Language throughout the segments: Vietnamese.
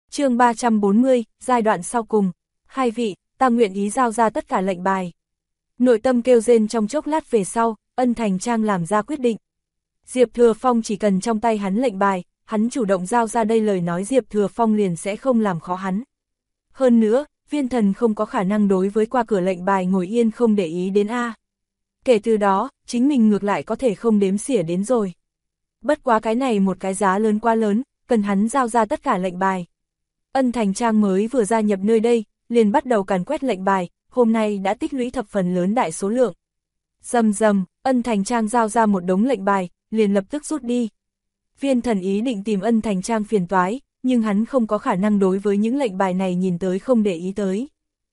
chương 340, giai đoạn sau cùng. Hai vị, ta nguyện ý giao ra tất cả lệnh bài. Nội tâm kêu rên trong chốc lát về sau, Ân Thành Trang làm ra quyết định. Diệp Thừa Phong chỉ cần trong tay hắn lệnh bài, hắn chủ động giao ra đây lời nói Diệp Thừa Phong liền sẽ không làm khó hắn. Hơn nữa, Viên Thần không có khả năng đối với qua cửa lệnh bài ngồi yên không để ý đến A. Kể từ đó, chính mình ngược lại có thể không đếm xỉa đến rồi. Bất quá cái này một cái giá lớn quá lớn, cần hắn giao ra tất cả lệnh bài. Ân Thành Trang mới vừa gia nhập nơi đây, liền bắt đầu càn quét lệnh bài, hôm nay đã tích lũy thập phần lớn đại số lượng. Rầm rầm, Ân Thành Trang giao ra một đống lệnh bài, liền lập tức rút đi. Viên Thần ý định tìm Ân Thành Trang phiền toái, nhưng hắn không có khả năng đối với những lệnh bài này nhìn tới không để ý tới.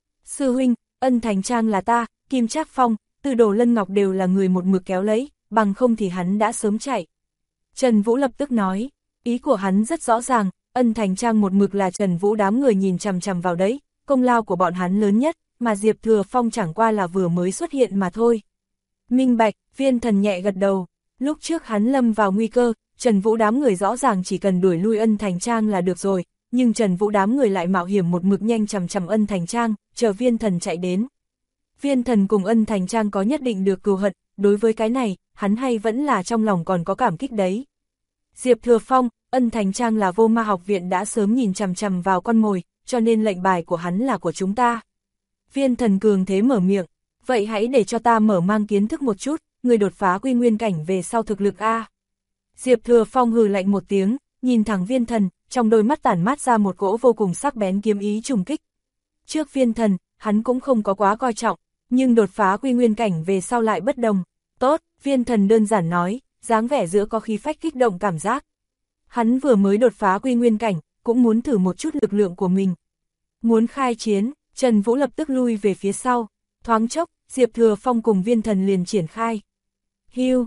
Sư huynh, Ân Thành Trang là ta, Kim Trác Phong, Tư Đồ Lân Ngọc đều là người một mực kéo lấy, bằng không thì hắn đã sớm chạy. Trần Vũ lập tức nói, ý của hắn rất rõ ràng, Ân Thành Trang một mực là Trần Vũ đám người nhìn chằm chằm vào đấy, công lao của bọn hắn lớn nhất, mà Diệp Thừa Phong chẳng qua là vừa mới xuất hiện mà thôi. Minh bạch, Viên Thần nhẹ gật đầu, lúc trước hắn lâm vào nguy cơ, Trần Vũ đám người rõ ràng chỉ cần đuổi lui Ân Thành Trang là được rồi, nhưng Trần Vũ đám người lại mạo hiểm một mực nhanh chằm chằm Ân Thành Trang, chờ Viên Thần chạy đến. Viên Thần cùng Ân Thành Trang có nhất định được cừu hận, đối với cái này, hắn hay vẫn là trong lòng còn có cảm kích đấy. Diệp Thừa Phong, Ân Thành Trang là Vô Ma học viện đã sớm nhìn chằm chằm vào con mồi, cho nên lệnh bài của hắn là của chúng ta. Viên Thần cường thế mở miệng, vậy hãy để cho ta mở mang kiến thức một chút, người đột phá quy nguyên cảnh về sau thực lực A. Diệp Thừa Phong hừ lạnh một tiếng, nhìn thẳng Viên Thần, trong đôi mắt tản mát ra một cỗ vô cùng sắc bén kiếm ý trùng kích. Trước Viên Thần, hắn cũng không có quá coi trọng, nhưng đột phá quy nguyên cảnh về sau lại bất đồng. Tốt, Viên Thần đơn giản nói, dáng vẻ giữa có khí phách kích động cảm giác. Hắn vừa mới đột phá quy nguyên cảnh, cũng muốn thử một chút lực lượng của mình. Muốn khai chiến, Trần Vũ lập tức lui về phía sau, thoáng chốc, Diệp Thừa Phong cùng Viên Thần liền triển khai. Hiu,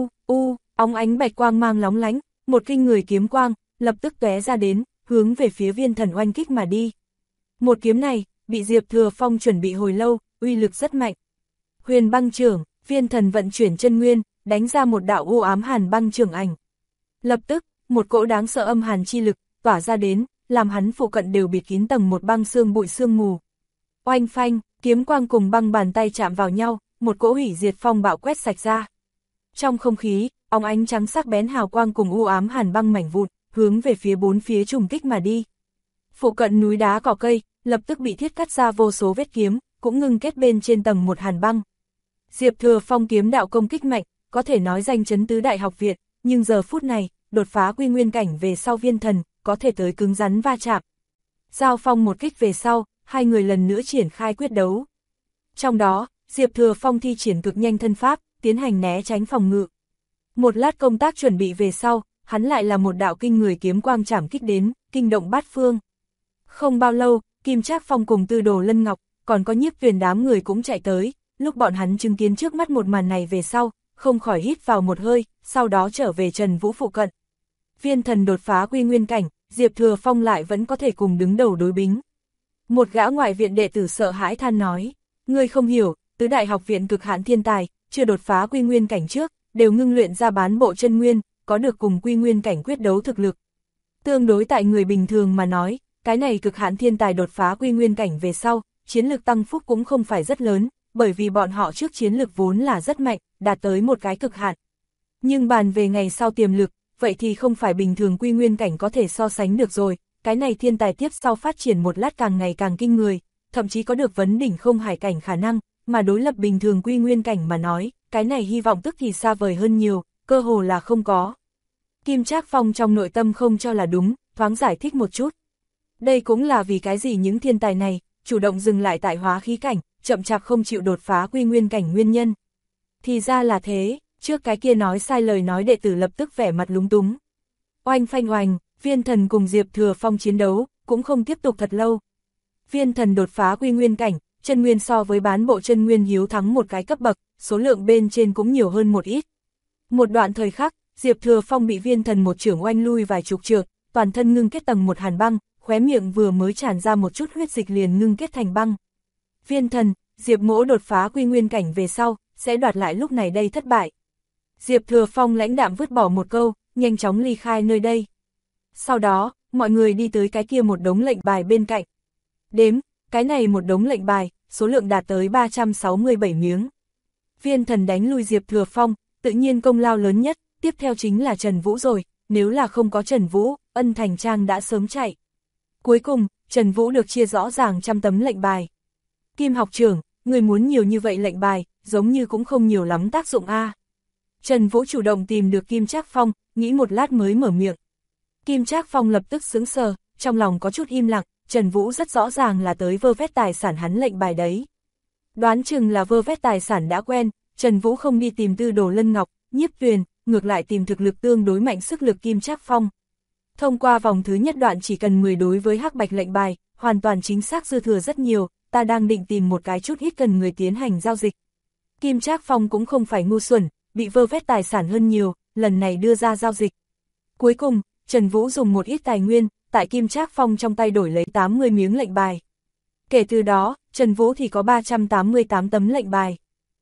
óng ánh bạch quang mang lóng lánh, một kinh người kiếm quang, lập tức tóe ra đến, hướng về phía Viên Thần oanh kích mà đi. Một kiếm này, bị Diệp Thừa Phong chuẩn bị hồi lâu, uy lực rất mạnh. Huyền băng trưởng, Viên Thần vận chuyển chân nguyên, đánh ra một đạo u ám hàn băng trưởng ảnh. Lập tức, một cỗ đáng sợ âm hàn chi lực, tỏa ra đến, làm hắn phụ cận đều bịt kín tầng một băng sương bụi sương mù. Oanh phanh, kiếm quang cùng băng bàn tay chạm vào nhau, một cỗ hủy diệt phong bạo quét sạch ra. Trong không khí, óng ánh trắng sắc bén hào quang cùng u ám hàn băng mảnh vụn, hướng về phía bốn phía trùng kích mà đi. Phụ cận núi đá cỏ cây, lập tức bị thiết cắt ra vô số vết kiếm, cũng ngưng kết bên trên tầng một hàn băng. Diệp Thừa Phong kiếm đạo công kích mạnh, có thể nói danh chấn tứ đại học viện, nhưng giờ phút này, đột phá quy nguyên cảnh về sau Viên Thần, có thể tới cứng rắn va chạm. Giao phong một kích về sau, hai người lần nữa triển khai quyết đấu. Trong đó, Diệp Thừa Phong thi triển cực nhanh thân pháp, tiến hành né tránh phòng ngự. Một lát công tác chuẩn bị về sau, hắn lại là một đạo kinh người kiếm quang chảm kích đến, kinh động bát phương. Không bao lâu, Kim Trác Phong cùng Tư Đồ Lân Ngọc, còn có Nhiếp Tuyền đám người cũng chạy tới, lúc bọn hắn chứng kiến trước mắt một màn này về sau, không khỏi hít vào một hơi, sau đó trở về Trần Vũ phụ cận. Viên Thần đột phá quy nguyên cảnh, Diệp Thừa Phong lại vẫn có thể cùng đứng đầu đối bính. Một gã ngoại viện đệ tử sợ hãi than nói, ngươi không hiểu, tứ đại học viện cực hạn thiên tài, chưa đột phá quy nguyên cảnh trước, đều ngưng luyện ra bán bộ chân nguyên, có được cùng quy nguyên cảnh quyết đấu thực lực. Tương đối tại người bình thường mà nói, cái này cực hạn thiên tài đột phá quy nguyên cảnh về sau, chiến lực tăng phúc cũng không phải rất lớn, bởi vì bọn họ trước chiến lực vốn là rất mạnh, đạt tới một cái cực hạn. Nhưng bàn về ngày sau tiềm lực, vậy thì không phải bình thường quy nguyên cảnh có thể so sánh được rồi, cái này thiên tài tiếp sau phát triển một lát càng ngày càng kinh người, thậm chí có được vấn đỉnh không hải cảnh khả năng, mà đối lập bình thường quy nguyên cảnh mà nói, cái này hy vọng tức thì xa vời hơn nhiều, cơ hồ là không có. Kim Trác Phong trong nội tâm không cho là đúng, thoáng giải thích một chút. Đây cũng là vì cái gì những thiên tài này, chủ động dừng lại tại hóa khí cảnh, chậm chạp không chịu đột phá quy nguyên cảnh nguyên nhân. Thì ra là thế, trước cái kia nói sai lời nói đệ tử lập tức vẻ mặt lúng túng. Oanh phanh oanh, Viên Thần cùng Diệp Thừa Phong chiến đấu, cũng không tiếp tục thật lâu. Viên Thần đột phá quy nguyên cảnh, chân nguyên so với bán bộ chân nguyên hiếu thắng một cái cấp bậc, số lượng bên trên cũng nhiều hơn một ít. Một đoạn thời khắc, Diệp Thừa Phong bị Viên Thần một chưởng oanh lui vài chục trượng, toàn thân ngưng kết tầng một hàn băng, khóe miệng vừa mới tràn ra một chút huyết dịch liền ngưng kết thành băng. Viên Thần, Diệp Mỗ đột phá quy nguyên cảnh về sau, sẽ đoạt lại lúc này đây thất bại. Diệp Thừa Phong lãnh đạm vứt bỏ một câu, nhanh chóng ly khai nơi đây. Sau đó, mọi người đi tới cái kia một đống lệnh bài bên cạnh. Đếm, cái này một đống lệnh bài, số lượng đạt tới 367 miếng. Viên Thần đánh lui Diệp Thừa Phong, tự nhiên công lao lớn nhất, tiếp theo chính là Trần Vũ rồi, nếu là không có Trần Vũ, Ân Thành Trang đã sớm chạy. Cuối cùng, Trần Vũ được chia rõ ràng 100 tấm lệnh bài. Kim học trưởng, người muốn nhiều như vậy lệnh bài, giống như cũng không nhiều lắm tác dụng a. Trần Vũ chủ động tìm được Kim Trác Phong, nghĩ một lát mới mở miệng. Kim Trác Phong lập tức sững sờ, trong lòng có chút im lặng, Trần Vũ rất rõ ràng là tới vơ vét tài sản hắn lệnh bài đấy. Đoán chừng là vơ vét tài sản đã quen, Trần Vũ không đi tìm Tư Đồ Lân Ngọc, Nhiếp Tuyền, ngược lại tìm thực lực tương đối mạnh sức lực Kim Trác Phong. Thông qua vòng thứ nhất đoạn chỉ cần 10 đối với hắc bạch lệnh bài, hoàn toàn chính xác dư thừa rất nhiều, ta đang định tìm một cái chút ít cần người tiến hành giao dịch. Kim Trác Phong cũng không phải ngu xuẩn, bị vơ vét tài sản hơn nhiều, lần này đưa ra giao dịch. Cuối cùng, Trần Vũ dùng một ít tài nguyên, tại Kim Trác Phong trong tay đổi lấy 80 miếng lệnh bài. Kể từ đó, Trần Vũ thì có 388 tấm lệnh bài.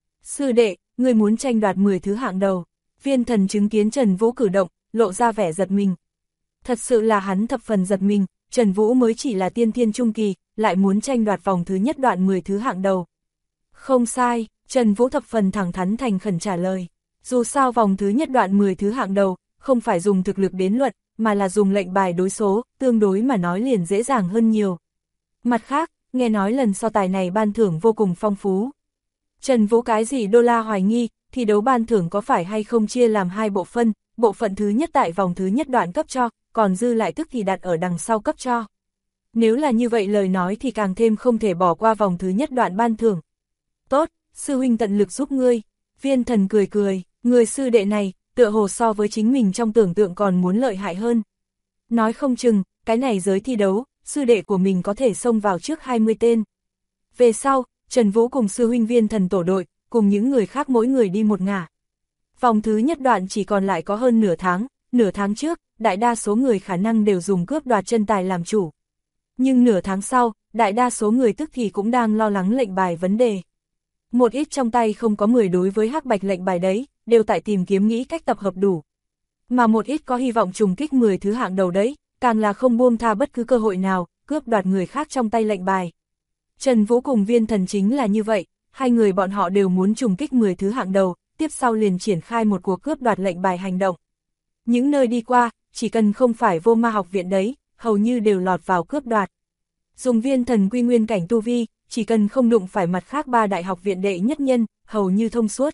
Sư đệ, người muốn tranh đoạt 10 thứ hạng đầu. Viên Thần chứng kiến Trần Vũ cử động, lộ ra vẻ giật mình. Thật sự là hắn thập phần giật mình, Trần Vũ mới chỉ là tiên thiên trung kỳ, lại muốn tranh đoạt vòng thứ nhất đoạn 10 thứ hạng đầu. Không sai, Trần Vũ thập phần thẳng thắn thành khẩn trả lời. Dù sao vòng thứ nhất đoạn 10 thứ hạng đầu, không phải dùng thực lực đến luận, mà là dùng lệnh bài đối số, tương đối mà nói liền dễ dàng hơn nhiều. Mặt khác, nghe nói lần so tài này ban thưởng vô cùng phong phú. Trần Vũ cái gì đô la hoài nghi, thi đấu ban thưởng có phải hay không chia làm hai bộ phận thứ nhất tại vòng thứ nhất đoạn cấp cho, còn dư lại tức thì đặt ở đằng sau cấp cho. Nếu là như vậy lời nói thì càng thêm không thể bỏ qua vòng thứ nhất đoạn ban thưởng. Tốt, sư huynh tận lực giúp ngươi. Viên Thần cười cười, người sư đệ này, tựa hồ so với chính mình trong tưởng tượng còn muốn lợi hại hơn. Nói không chừng, cái này giới thi đấu, sư đệ của mình có thể xông vào trước 20 tên. Về sau, Trần Vũ cùng sư huynh Viên Thần tổ đội, cùng những người khác mỗi người đi một ngả. Vòng thứ nhất đoạn chỉ còn lại có hơn nửa tháng trước, đại đa số người khả năng đều dùng cướp đoạt chân tài làm chủ. Nhưng nửa tháng sau, đại đa số người tức thì cũng đang lo lắng lệnh bài vấn đề. Một ít trong tay không có 10 đối với hắc bạch lệnh bài đấy, đều tại tìm kiếm nghĩ cách tập hợp đủ. Mà một ít có hy vọng trùng kích 10 thứ hạng đầu đấy, càng là không buông tha bất cứ cơ hội nào, cướp đoạt người khác trong tay lệnh bài. Trần Vũ cùng Viên Thần chính là như vậy, hai người bọn họ đều muốn trùng kích 10 thứ hạng đầu, tiếp sau liền triển khai một cuộc cướp đoạt lệnh bài hành động. Những nơi đi qua, chỉ cần không phải Vô Ma học viện đấy, hầu như đều lọt vào cướp đoạt. Dùng Viên Thần quy nguyên cảnh tu vi, chỉ cần không đụng phải mặt khác 3 đại học viện đệ nhất nhân, hầu như thông suốt.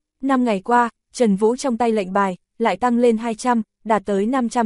5 ngày qua, Trần Vũ trong tay lệnh bài, lại tăng lên 200, đạt tới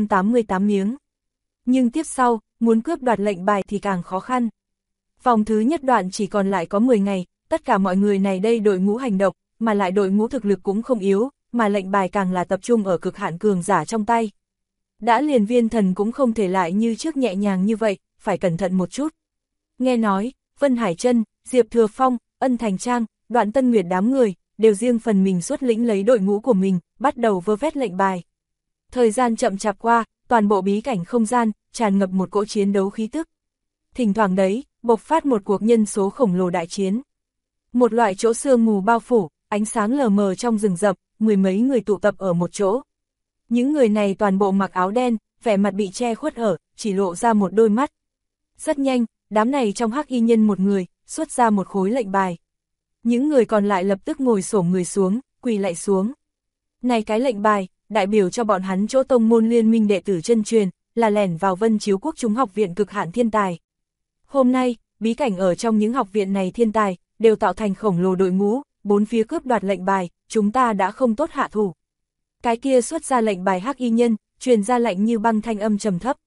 588 miếng. Nhưng tiếp sau, muốn cướp đoạt lệnh bài thì càng khó khăn. Vòng thứ nhất đoạn chỉ còn lại có 10 ngày, tất cả mọi người này đây đội ngũ hành động, mà lại đội ngũ thực lực cũng không yếu, mà lệnh bài càng là tập trung ở cực hạn cường giả trong tay. Đã liền Viên Thần cũng không thể lại như trước nhẹ nhàng như vậy, phải cẩn thận một chút. Nghe nói, Vân Hải Trân, Diệp Thừa Phong, Ân Thành Trang, Đoạn Tân Nguyệt đám người, đều riêng phần mình xuất lĩnh lấy đội ngũ của mình, bắt đầu vơ vét lệnh bài. Thời gian chậm chạp qua, toàn bộ bí cảnh không gian, tràn ngập một cỗ chiến đấu khí tức. Thỉnh thoảng đấy, bộc phát một cuộc nhân số khổng lồ đại chiến. Một loại chỗ sương mù bao phủ, ánh sáng lờ mờ trong rừng rậm, mười mấy người tụ tập ở một chỗ. Những người này toàn bộ mặc áo đen, vẻ mặt bị che khuất hở, chỉ lộ ra một đôi mắt. Rất nhanh, đám này trong hắc y nhân một người, xuất ra một khối lệnh bài. Những người còn lại lập tức ngồi xổm người xuống, quỳ lạy xuống. Này cái lệnh bài, đại biểu cho bọn hắn chỗ tông môn liên minh đệ tử chân truyền, là lẻn vào Vân Chiếu Quốc chúng học viện cực hạn thiên tài. Hôm nay, bí cảnh ở trong những học viện này thiên tài, đều tạo thành khổng lồ đội ngũ, bốn phía cướp đoạt lệnh bài, chúng ta đã không tốt hạ thủ. Cái kia xuất ra lệnh bài hắc y nhân, truyền ra lệnh như băng thanh âm trầm thấp.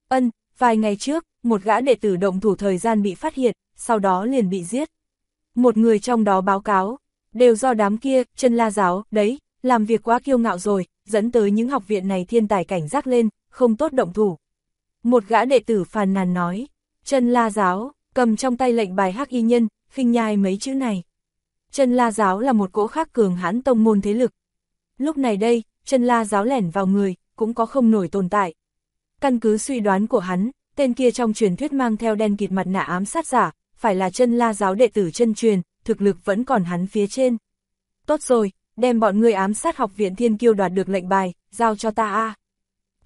Vài ngày trước, một gã đệ tử động thủ thời gian bị phát hiện, sau đó liền bị giết. Một người trong đó báo cáo, đều do đám kia, Chân La giáo, đấy, làm việc quá kiêu ngạo rồi, dẫn tới những học viện này thiên tài cảnh giác lên, không tốt động thủ. Một gã đệ tử phàn nàn nói, Chân La giáo, cầm trong tay lệnh bài hắc y nhân, khinh nhai mấy chữ này. Chân La giáo là một cỗ khác cường hãn tông môn thế lực. Lúc này đây, Chân La giáo lẻn vào người, cũng có không nổi tồn tại. Căn cứ suy đoán của hắn, tên kia trong truyền thuyết mang theo đen kịt mặt nạ ám sát giả, phải là Chân La giáo đệ tử chân truyền, thực lực vẫn còn hắn phía trên. Tốt rồi, đem bọn ngươi ám sát học viện thiên kiêu đoạt được lệnh bài, giao cho ta a.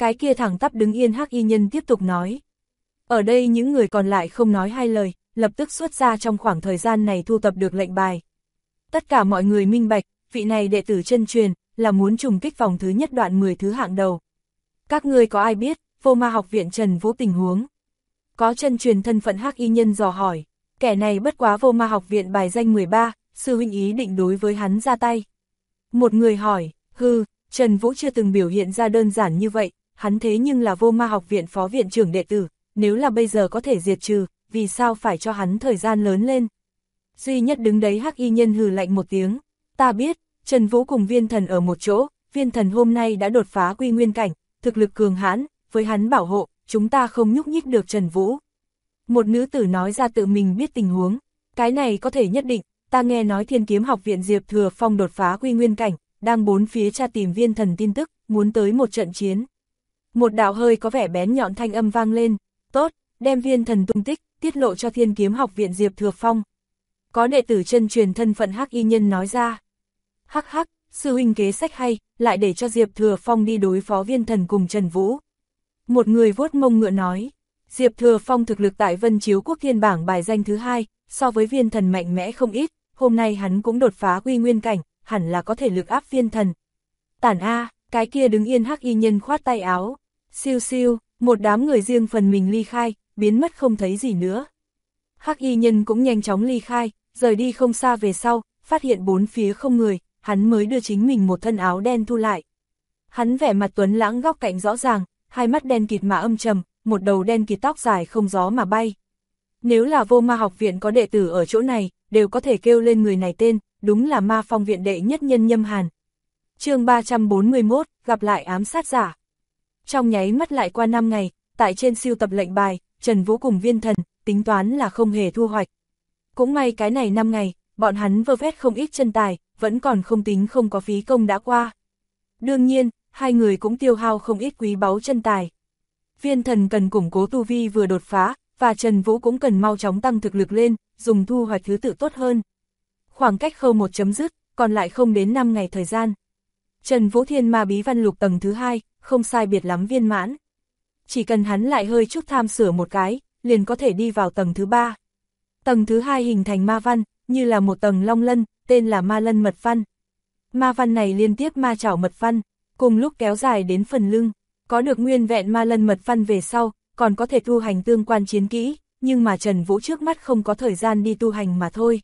Cái kia thẳng tắp đứng yên hắc y nhân tiếp tục nói. Ở đây những người còn lại không nói hai lời, lập tức xuất ra trong khoảng thời gian này thu tập được lệnh bài. Tất cả mọi người minh bạch, vị này đệ tử chân truyền, là muốn trùng kích vòng thứ nhất đoạn 10 thứ hạng đầu. Các ngươi có ai biết, Vô Ma học viện Trần Vũ tình huống? Có chân truyền thân phận hắc y nhân dò hỏi, kẻ này bất quá Vô Ma học viện bài danh 13, sư huynh ý định đối với hắn ra tay. Một người hỏi, Trần Vũ chưa từng biểu hiện ra đơn giản như vậy, hắn thế nhưng là Vô Ma học viện phó viện trưởng đệ tử, nếu là bây giờ có thể diệt trừ, vì sao phải cho hắn thời gian lớn lên? Duy nhất đứng đấy hắc y nhân hừ lạnh một tiếng, ta biết, Trần Vũ cùng Viên Thần ở một chỗ, Viên Thần hôm nay đã đột phá quy nguyên cảnh, thực lực cường hãn, với hắn bảo hộ, chúng ta không nhúc nhích được Trần Vũ. Một nữ tử nói ra tự mình biết tình huống, cái này có thể nhất định, ta nghe nói Thiên Kiếm học viện Diệp Thừa Phong đột phá quy nguyên cảnh, đang bốn phía tra tìm Viên Thần tin tức, muốn tới một trận chiến. Một đạo hơi có vẻ bén nhọn thanh âm vang lên, tốt, đem Viên Thần tung tích, tiết lộ cho Thiên Kiếm học viện Diệp Thừa Phong. Có đệ tử chân truyền thân phận hắc y nhân nói ra. Hắc hắc, sư huynh kế sách hay, lại để cho Diệp Thừa Phong đi đối phó Viên Thần cùng Trần Vũ. Một người vuốt mông ngựa nói, Diệp Thừa Phong thực lực tại Vân Chiếu Quốc Thiên bảng bài danh thứ 2, so với Viên Thần mạnh mẽ không ít, hôm nay hắn cũng đột phá quy nguyên cảnh, hẳn là có thể lực áp Viên Thần. Tản A, cái kia đứng yên hắc y nhân khoát tay áo, siêu siêu, một đám người riêng phần mình ly khai, biến mất không thấy gì nữa. Hắc y nhân cũng nhanh chóng ly khai, rời đi không xa về sau, phát hiện bốn phía không người, hắn mới đưa chính mình một thân áo đen thu lại. Hắn vẻ mặt tuấn lãng góc cạnh rõ ràng, hai mắt đen kịt mà âm trầm, một đầu đen kịt tóc dài không gió mà bay. Nếu là Vô Ma học viện có đệ tử ở chỗ này, đều có thể kêu lên người này tên, đúng là Ma Phong viện đệ nhất nhân Nhâm Hàn. Chương 341, gặp lại ám sát giả. Trong nháy mắt lại qua 5 ngày, tại trên siêu tập lệnh bài, Trần Vũ cùng Viên Thần, tính toán là không hề thu hoạch. Cũng may cái này 5 ngày, bọn hắn vơ vét không ít chân tài, vẫn còn không tính không có phí công đã qua. Đương nhiên, hai người cũng tiêu hao không ít quý báu chân tài. Viên Thần cần củng cố tu vi vừa đột phá, và Trần Vũ cũng cần mau chóng tăng thực lực lên, dùng thu hoạch thứ tự tốt hơn. Khoảng cách khâu 1 chấm dứt, còn lại không đến 5 ngày thời gian. Trần Vũ Thiên Ma Bí Văn Lục tầng thứ 2, không sai biệt lắm viên mãn. Chỉ cần hắn lại hơi chút tham sửa một cái, liền có thể đi vào tầng thứ 3. Tầng thứ 2 hình thành ma văn, như là một tầng long lân, tên là ma lân mật văn. Ma văn này liên tiếp ma chảo mật văn, cùng lúc kéo dài đến phần lưng, có được nguyên vẹn ma lân mật văn về sau, còn có thể tu hành tương quan chiến kỹ, nhưng mà Trần Vũ trước mắt không có thời gian đi tu hành mà thôi.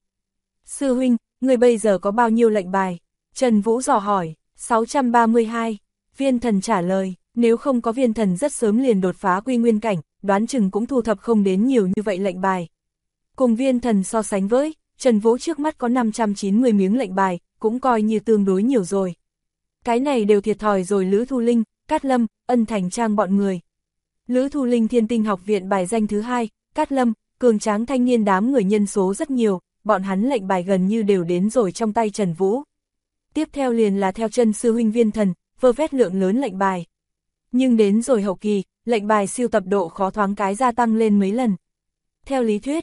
Sư huynh, người bây giờ có bao nhiêu lệnh bài? Trần Vũ dò hỏi, 632. Viên Thần trả lời, nếu không có Viên Thần rất sớm liền đột phá quy nguyên cảnh, đoán chừng cũng thu thập không đến nhiều như vậy lệnh bài. Cùng Viên Thần so sánh với, Trần Vũ trước mắt có 590 miếng lệnh bài, cũng coi như tương đối nhiều rồi. Cái này đều thiệt thòi rồi Lữ Thu Linh, Cát Lâm, Ân Thành Trang bọn người. Lữ Thu Linh Thiên Tinh học viện bài danh thứ 2, Cát Lâm, cường tráng thanh niên đám người nhân số rất nhiều, bọn hắn lệnh bài gần như đều đến rồi trong tay Trần Vũ. Tiếp theo liền là theo chân sư huynh Viên Thần, vơ vét lượng lớn lệnh bài. Nhưng đến rồi hậu kỳ, lệnh bài siêu tập độ khó thoáng cái gia tăng lên mấy lần. Theo lý thuyết,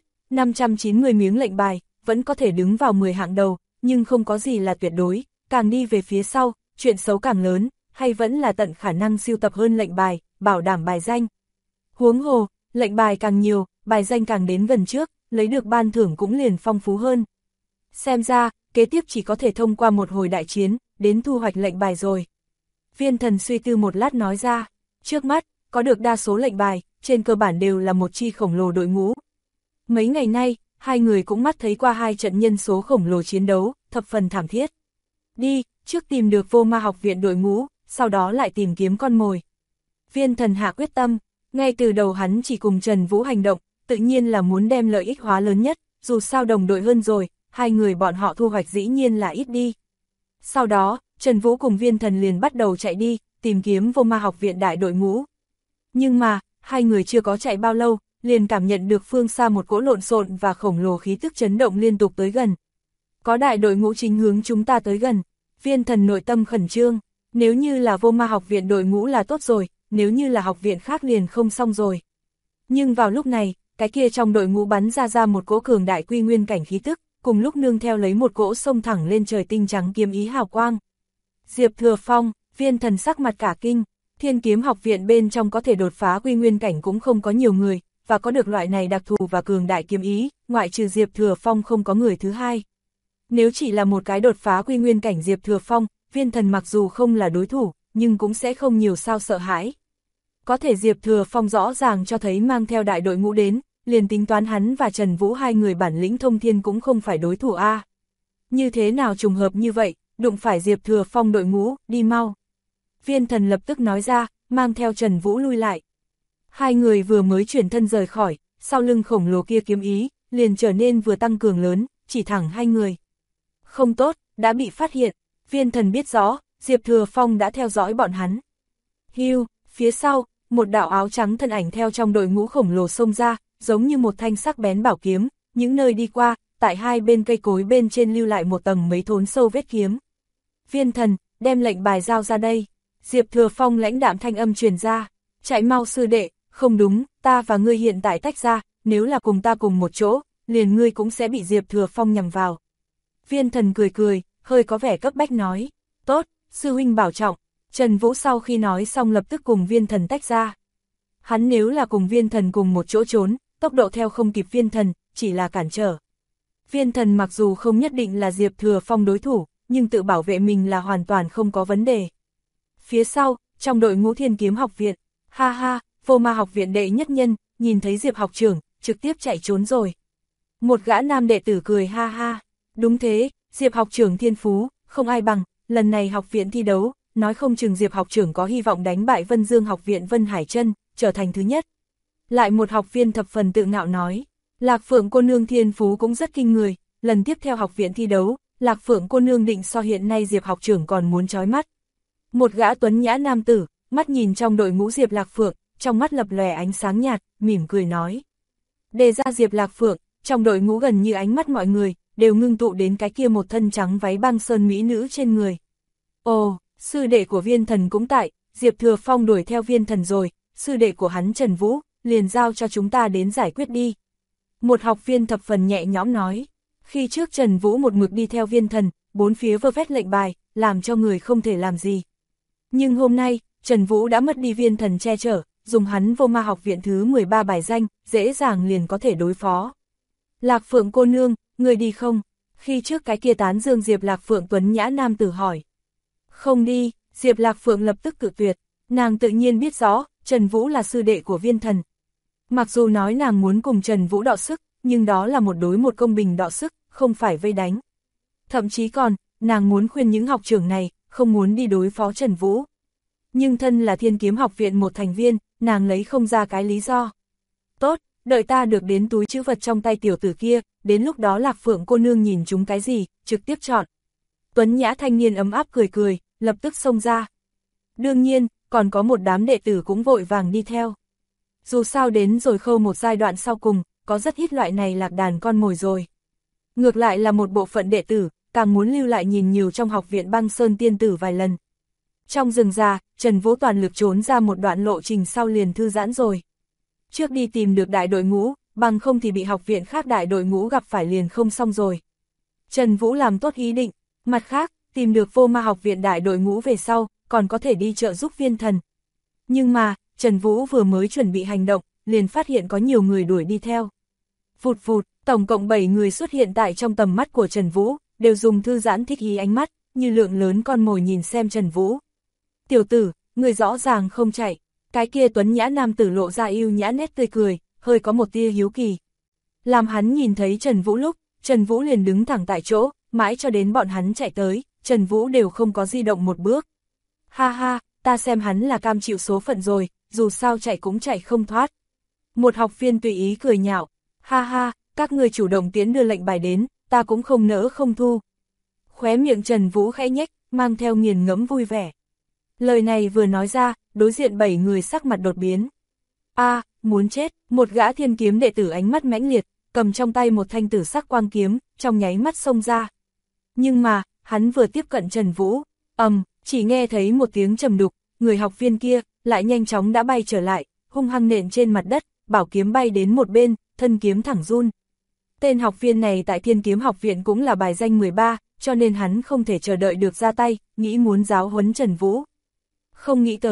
590 miếng lệnh bài, vẫn có thể đứng vào 10 hạng đầu, nhưng không có gì là tuyệt đối, càng đi về phía sau, chuyện xấu càng lớn, hay vẫn là tận khả năng siêu tập hơn lệnh bài, bảo đảm bài danh. Huống hồ, lệnh bài càng nhiều, bài danh càng đến gần trước, lấy được ban thưởng cũng liền phong phú hơn. Xem ra, kế tiếp chỉ có thể thông qua một hồi đại chiến, đến thu hoạch lệnh bài rồi. Viên Thần suy tư một lát nói ra, trước mắt, có được đa số lệnh bài, trên cơ bản đều là một chi khổng lồ đội ngũ. Mấy ngày nay, hai người cũng mắt thấy qua 2 trận nhân số khổng lồ chiến đấu, thập phần thảm thiết. Đi, trước tìm được Vô Ma học viện đội ngũ, sau đó lại tìm kiếm con mồi. Viên Thần hạ quyết tâm, ngay từ đầu hắn chỉ cùng Trần Vũ hành động, tự nhiên là muốn đem lợi ích hóa lớn nhất, dù sao đồng đội hơn rồi, hai người bọn họ thu hoạch dĩ nhiên là ít đi. Sau đó, Trần Vũ cùng Viên Thần liền bắt đầu chạy đi, tìm kiếm Vô Ma học viện đại đội ngũ. Nhưng mà, hai người chưa có chạy bao lâu, liền cảm nhận được phương xa một cỗ lộn xộn và khổng lồ khí tức chấn động liên tục tới gần. Có đại đội ngũ chính hướng chúng ta tới gần. Viên Thần nội tâm khẩn trương, nếu như là Vô Ma học viện đội ngũ là tốt rồi, nếu như là học viện khác liền không xong rồi. Nhưng vào lúc này, cái kia trong đội ngũ bắn ra một cỗ cường đại quy nguyên cảnh khí tức, cùng lúc nương theo lấy một cỗ sông thẳng lên trời tinh trắng kiếm ý hào quang. Diệp Thừa Phong, Viên Thần sắc mặt cả kinh, Thiên kiếm học viện bên trong có thể đột phá quy nguyên cảnh cũng không có nhiều người, và có được loại này đặc thù và cường đại kiếm ý, ngoại trừ Diệp Thừa Phong không có người thứ hai. Nếu chỉ là một cái đột phá quy nguyên cảnh Diệp Thừa Phong, Viên Thần mặc dù không là đối thủ, nhưng cũng sẽ không nhiều sao sợ hãi. Có thể Diệp Thừa Phong rõ ràng cho thấy mang theo đại đội ngũ đến, liền tính toán hắn và Trần Vũ hai người bản lĩnh thông thiên cũng không phải đối thủ a. Như thế nào trùng hợp như vậy, đụng phải Diệp Thừa Phong đội ngũ, đi mau. Viên Thần lập tức nói ra, mang theo Trần Vũ lui lại. Hai người vừa mới chuyển thân rời khỏi, sau lưng khổng lồ kia kiếm ý, liền trở nên vừa tăng cường lớn, chỉ thẳng hai người. Không tốt, đã bị phát hiện, Viên Thần biết rõ, Diệp Thừa Phong đã theo dõi bọn hắn. Hưu, phía sau, một đạo áo trắng thân ảnh theo trong đội ngũ khổng lồ xông ra, giống như một thanh sắc bén bảo kiếm, những nơi đi qua, tại hai bên cây cối bên trên lưu lại một tầng mấy thốn sâu vết kiếm. Viên Thần, đem lệnh bài giao ra đây. Diệp Thừa Phong lãnh đạm thanh âm truyền ra, chạy mau sư đệ, không đúng, ta và ngươi hiện tại tách ra, nếu là cùng ta cùng một chỗ, liền ngươi cũng sẽ bị Diệp Thừa Phong nhằm vào. Viên Thần cười cười, hơi có vẻ cấp bách nói, tốt, sư huynh bảo trọng. Trần Vũ sau khi nói xong lập tức cùng Viên Thần tách ra. Hắn nếu là cùng Viên Thần cùng một chỗ trốn, tốc độ theo không kịp Viên Thần, chỉ là cản trở. Viên Thần mặc dù không nhất định là Diệp Thừa Phong đối thủ, nhưng tự bảo vệ mình là hoàn toàn không có vấn đề. Phía sau, trong đội ngũ Thiên Kiếm học viện, ha ha, Vô Ma học viện đệ nhất nhân, nhìn thấy Diệp học trưởng, trực tiếp chạy trốn rồi. Một gã nam đệ tử cười ha ha, đúng thế, Diệp học trưởng thiên phú, không ai bằng, lần này học viện thi đấu, nói không chừng Diệp học trưởng có hy vọng đánh bại Vân Dương học viện Vân Hải Trân, trở thành thứ nhất. Lại một học viên thập phần tự ngạo nói, Lạc Phượng cô nương thiên phú cũng rất kinh người, lần tiếp theo học viện thi đấu, Lạc Phượng cô nương định so hiện nay Diệp học trưởng còn muốn chói mắt. Một gã tuấn nhã nam tử, mắt nhìn trong đội ngũ Diệp Lạc Phượng, trong mắt lập lòe ánh sáng nhạt, mỉm cười nói. Đề ra Diệp Lạc Phượng, trong đội ngũ gần như ánh mắt mọi người, đều ngưng tụ đến cái kia một thân trắng váy băng sơn mỹ nữ trên người. Ồ, sư đệ của Viên Thần cũng tại, Diệp Thừa Phong đuổi theo Viên Thần rồi, sư đệ của hắn Trần Vũ, liền giao cho chúng ta đến giải quyết đi. Một học viên thập phần nhẹ nhõm nói, khi trước Trần Vũ một mực đi theo Viên Thần, bốn phía vơ vét lệnh bài, làm cho người không thể làm gì. Nhưng hôm nay, Trần Vũ đã mất đi Viên Thần che chở, dùng hắn Vô Ma học viện thứ 13 bài danh, dễ dàng liền có thể đối phó. Lạc Phượng cô nương, người đi không? Khi trước cái kia tán dương Diệp Lạc Phượng tuấn nhã nam tử hỏi. Không đi, Diệp Lạc Phượng lập tức cự tuyệt, nàng tự nhiên biết rõ, Trần Vũ là sư đệ của Viên Thần. Mặc dù nói nàng muốn cùng Trần Vũ đọ sức, nhưng đó là một đối một công bình đọ sức, không phải vây đánh. Thậm chí còn, nàng muốn khuyên những học trưởng này, không muốn đi đối phó Trần Vũ. Nhưng thân là Thiên Kiếm học viện một thành viên, nàng lấy không ra cái lý do. Tốt, đợi ta được đến túi trữ vật trong tay tiểu tử kia, đến lúc đó Lạc Phượng cô nương nhìn chúng cái gì, trực tiếp chọn. Tuấn nhã thanh niên ấm áp cười cười, lập tức xông ra. Đương nhiên, còn có một đám đệ tử cũng vội vàng đi theo. Dù sao đến rồi khâu một giai đoạn sau cùng, có rất ít loại này lạc đàn con mồi rồi. Ngược lại là một bộ phận đệ tử, càng muốn lưu lại nhìn nhiều trong học viện Băng Sơn Tiên Tử vài lần. Trong rừng già, Trần Vũ toàn lực trốn ra một đoạn lộ trình sau liền thư giãn rồi. Trước đi tìm được đại đội ngũ, bằng không thì bị học viện khác đại đội ngũ gặp phải liền không xong rồi. Trần Vũ làm tốt ý định, mặt khác, tìm được Vô Ma học viện đại đội ngũ về sau, còn có thể đi trợ giúp Viên Thần. Nhưng mà, Trần Vũ vừa mới chuẩn bị hành động, liền phát hiện có nhiều người đuổi đi theo. Vụt vụt, tổng cộng 7 người xuất hiện tại trong tầm mắt của Trần Vũ, đều dùng thư giãn thích ý ánh mắt, như lượng lớn con mồi nhìn xem Trần Vũ. Tiểu tử, người rõ ràng không chạy, cái kia tuấn nhã nam tử lộ ra yêu nhã nét tươi cười, hơi có một tia hiếu kỳ. Làm hắn nhìn thấy Trần Vũ lúc, Trần Vũ liền đứng thẳng tại chỗ, mãi cho đến bọn hắn chạy tới, Trần Vũ đều không có di động một bước. Ha ha, ta xem hắn là cam chịu số phận rồi, dù sao chạy cũng chạy không thoát. Một học viên tùy ý cười nhạo, ha ha, các người chủ động tiến đưa lệnh bài đến, ta cũng không nỡ không thu. Khóe miệng Trần Vũ khẽ nhếch, mang theo nghiền ngẫm vui vẻ. Lời này vừa nói ra, đối diện 7 người sắc mặt đột biến. A, muốn chết, một gã thiên kiếm đệ tử ánh mắt mãnh liệt, cầm trong tay một thanh tử sắc quang kiếm, trong nháy mắt xông ra. Nhưng mà, hắn vừa tiếp cận Trần Vũ, chỉ nghe thấy một tiếng trầm đục, người học viên kia lại nhanh chóng đã bay trở lại, hung hăng nện trên mặt đất, bảo kiếm bay đến một bên, thân kiếm thẳng run. Tên học viên này tại Thiên Kiếm học viện cũng là bài danh 13, cho nên hắn không thể chờ đợi được ra tay, nghĩ muốn giáo huấn Trần Vũ. Không nghĩ tới,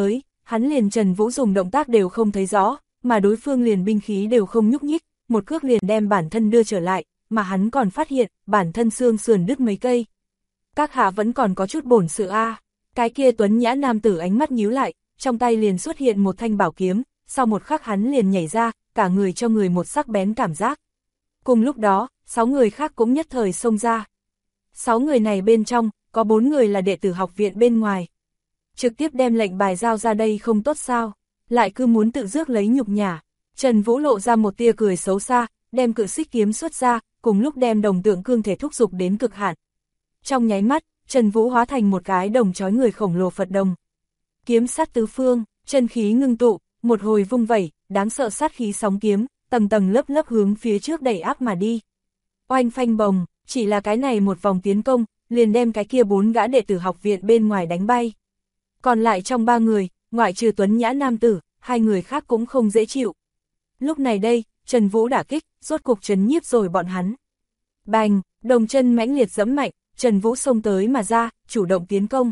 hắn liền Trần Vũ dùng động tác đều không thấy rõ, mà đối phương liền binh khí đều không nhúc nhích, một cước liền đem bản thân đưa trở lại, mà hắn còn phát hiện, bản thân xương sườn đứt mấy cây. Các hạ vẫn còn có chút bổn sự a. Cái kia tuấn nhã nam tử ánh mắt nhíu lại, trong tay liền xuất hiện một thanh bảo kiếm, sau một khắc hắn liền nhảy ra, cả người cho người một sắc bén cảm giác. Cùng lúc đó, 6 người khác cũng nhất thời xông ra. 6 người này bên trong, có 4 người là đệ tử học viện bên ngoài. Trực tiếp đem lệnh bài giao ra đây không tốt sao, lại cứ muốn tự rước lấy nhục nhã. Trần Vũ lộ ra một tia cười xấu xa, đem cự xích kiếm xuất ra, cùng lúc đem đồng tượng cương thể thúc dục đến cực hạn. Trong nháy mắt, Trần Vũ hóa thành một cái đồng chói người khổng lồ Phật đồng. Kiếm sát tứ phương, chân khí ngưng tụ, một hồi vung vẩy, đáng sợ sát khí sóng kiếm, tầng tầng lớp lớp hướng phía trước đẩy áp mà đi. Oanh phanh bồng, chỉ là cái này một vòng tiến công, liền đem cái kia 4 gã đệ tử học viện bên ngoài đánh bay. Còn lại trong 3 người, ngoại trừ tuấn nhã nam tử, 2 người khác cũng không dễ chịu. Lúc này đây, Trần Vũ đả kích, rốt cục trấn nhiếp rồi bọn hắn. Bành, đồng chân mãnh liệt giẫm mạnh, Trần Vũ xông tới mà ra, chủ động tiến công.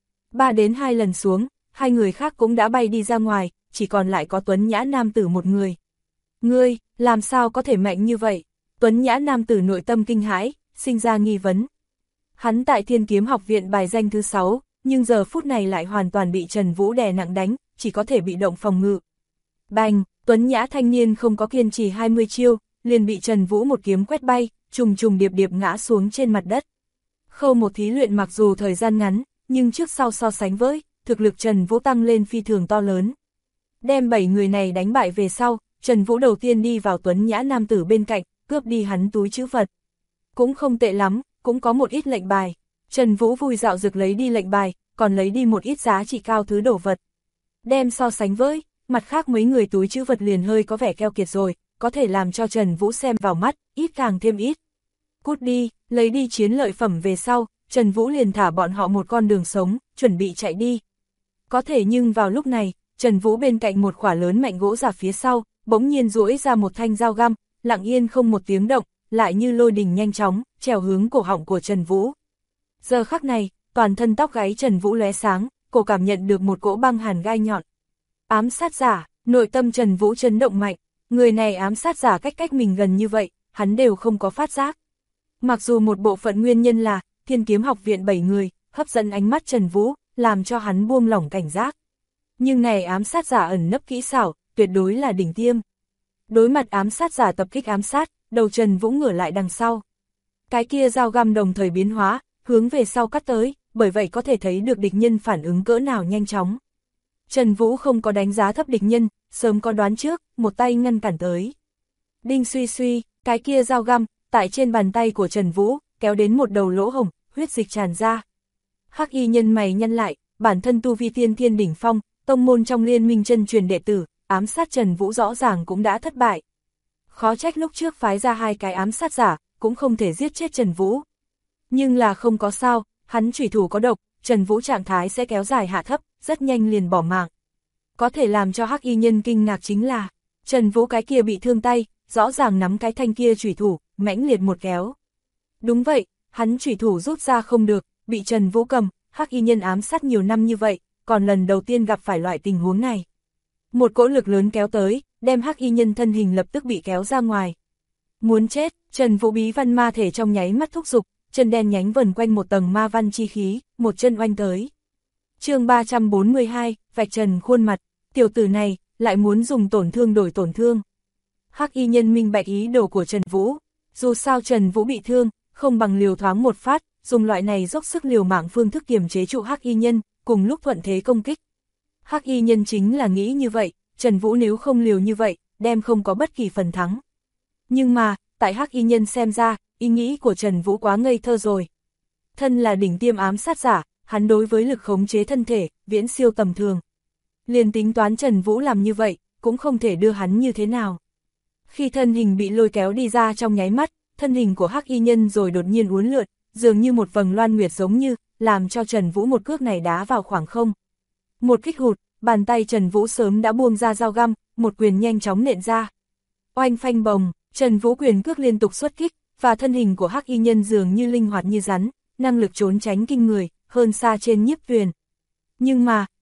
3 đến 2 lần xuống, 2 người khác cũng đã bay đi ra ngoài, chỉ còn lại có tuấn nhã nam tử một người. Ngươi, làm sao có thể mạnh như vậy? Tuấn nhã nam tử nội tâm kinh hãi, sinh ra nghi vấn. Hắn tại Thiên Kiếm học viện bài danh thứ 6, nhưng giờ phút này lại hoàn toàn bị Trần Vũ đè nặng đánh, chỉ có thể bị động phòng ngự. Bành, tuấn nhã thanh niên không có kiên trì 20 chiêu, liền bị Trần Vũ một kiếm quét bay, trùng trùng điệp điệp ngã xuống trên mặt đất. Khâu một thí luyện mặc dù thời gian ngắn, nhưng trước sau so sánh với, thực lực Trần Vũ tăng lên phi thường to lớn. Đem 7 người này đánh bại về sau, Trần Vũ đầu tiên đi vào tuấn nhã nam tử bên cạnh, cướp đi hắn túi trữ vật. Cũng không tệ lắm, cũng có một ít lệnh bài. Trần Vũ vui dạo dực lấy đi lệnh bài, còn lấy đi một ít giá trị cao thứ đồ vật. Đem so sánh với, mặt khác mấy người túi trữ vật liền hơi có vẻ keo kiệt rồi, có thể làm cho Trần Vũ xem vào mắt, ít càng thêm ít. Cút đi, lấy đi chiến lợi phẩm về sau, Trần Vũ liền thả bọn họ một con đường sống, chuẩn bị chạy đi. Có thể nhưng vào lúc này, Trần Vũ bên cạnh một khỏa lớn mạnh gỗ giả phía sau, bỗng nhiên duỗi ra một thanh dao găm, lặng yên không một tiếng động, lại như lôi đình nhanh chóng, trèo hướng cổ họng của Trần Vũ. Giờ khắc này, toàn thân tóc gáy Trần Vũ lóe sáng, cổ cảm nhận được một cỗ băng hàn gai nhọn. Ám sát giả, nội tâm Trần Vũ chấn động mạnh, người này ám sát giả cách mình gần như vậy, hắn đều không có phát giác. Mặc dù một bộ phận nguyên nhân là, Thiên Kiếm học viện 7 người, hấp dẫn ánh mắt Trần Vũ, làm cho hắn buông lỏng cảnh giác. Nhưng này ám sát giả ẩn nấp kỹ xảo, tuyệt đối là đỉnh tiêm. Đối mặt ám sát giả tập kích ám sát, đầu Trần Vũ ngửa lại đằng sau. Cái kia dao găm đồng thời biến hóa, hướng về sau cắt tới, bởi vậy có thể thấy được địch nhân phản ứng cỡ nào nhanh chóng. Trần Vũ không có đánh giá thấp địch nhân, sớm có đoán trước, một tay ngăn cản tới. Đinh suy suy, cái kia dao găm, tại trên bàn tay của Trần Vũ, kéo đến một đầu lỗ hổng, huyết dịch tràn ra. Hắc y nhân mày nhăn lại, bản thân tu vi tiên thiên đỉnh phong, tông môn trong liên minh chân truyền đệ tử, ám sát Trần Vũ rõ ràng cũng đã thất bại. Khó trách lúc trước phái ra 2 cái ám sát giả, cũng không thể giết chết Trần Vũ. Nhưng là không có sao, hắn chủy thủ có độc, Trần Vũ trạng thái sẽ kéo dài hạ thấp, rất nhanh liền bỏ mạng. Có thể làm cho Hắc y nhân kinh ngạc chính là, Trần Vũ cái kia bị thương tay, rõ ràng nắm cái thanh kia chủy thủ, mãnh liệt một kéo. Đúng vậy, hắn chủy thủ rút ra không được, bị Trần Vũ cầm, Hắc y nhân ám sát nhiều năm như vậy, còn lần đầu tiên gặp phải loại tình huống này. Một cỗ lực lớn kéo tới, đem Hắc y nhân thân hình lập tức bị kéo ra ngoài. Muốn chết, Trần Vũ bí văn ma thể trong nháy mắt thúc giục, chân đen nhánh vần quanh một tầng ma văn chi khí, một chân oanh tới. Chương 342, vạch trần khuôn mặt, tiểu tử này, lại muốn dùng tổn thương đổi tổn thương. Hắc y nhân minh bạch ý đồ của Trần Vũ, dù sao Trần Vũ bị thương, không bằng liều thoáng một phát, dùng loại này dốc sức liều mạng phương thức kiềm chế trụ Hắc y nhân, cùng lúc thuận thế công kích. Hắc y nhân chính là nghĩ như vậy, Trần Vũ nếu không liều như vậy, đem không có bất kỳ phần thắng. Nhưng mà, tại Hắc y nhân xem ra, ý nghĩ của Trần Vũ quá ngây thơ rồi. Thân là đỉnh tiêm ám sát giả, hắn đối với lực khống chế thân thể, viễn siêu tầm thường. Liền tính toán Trần Vũ làm như vậy, cũng không thể đưa hắn như thế nào. Khi thân hình bị lôi kéo đi ra trong nháy mắt, thân hình của Hắc y nhân rồi đột nhiên uốn lượn, dường như một vầng loan nguyệt giống như, làm cho Trần Vũ một cước này đá vào khoảng không. Một kích hụt, bàn tay Trần Vũ sớm đã buông ra dao găm, một quyền nhanh chóng nện ra. Oanh phanh bồng, Trần Vũ quyền cước liên tục xuất kích, và thân hình của Hắc y nhân dường như linh hoạt như rắn, năng lực trốn tránh kinh người, hơn xa trên Nhiếp Tuyền. Nhưng mà,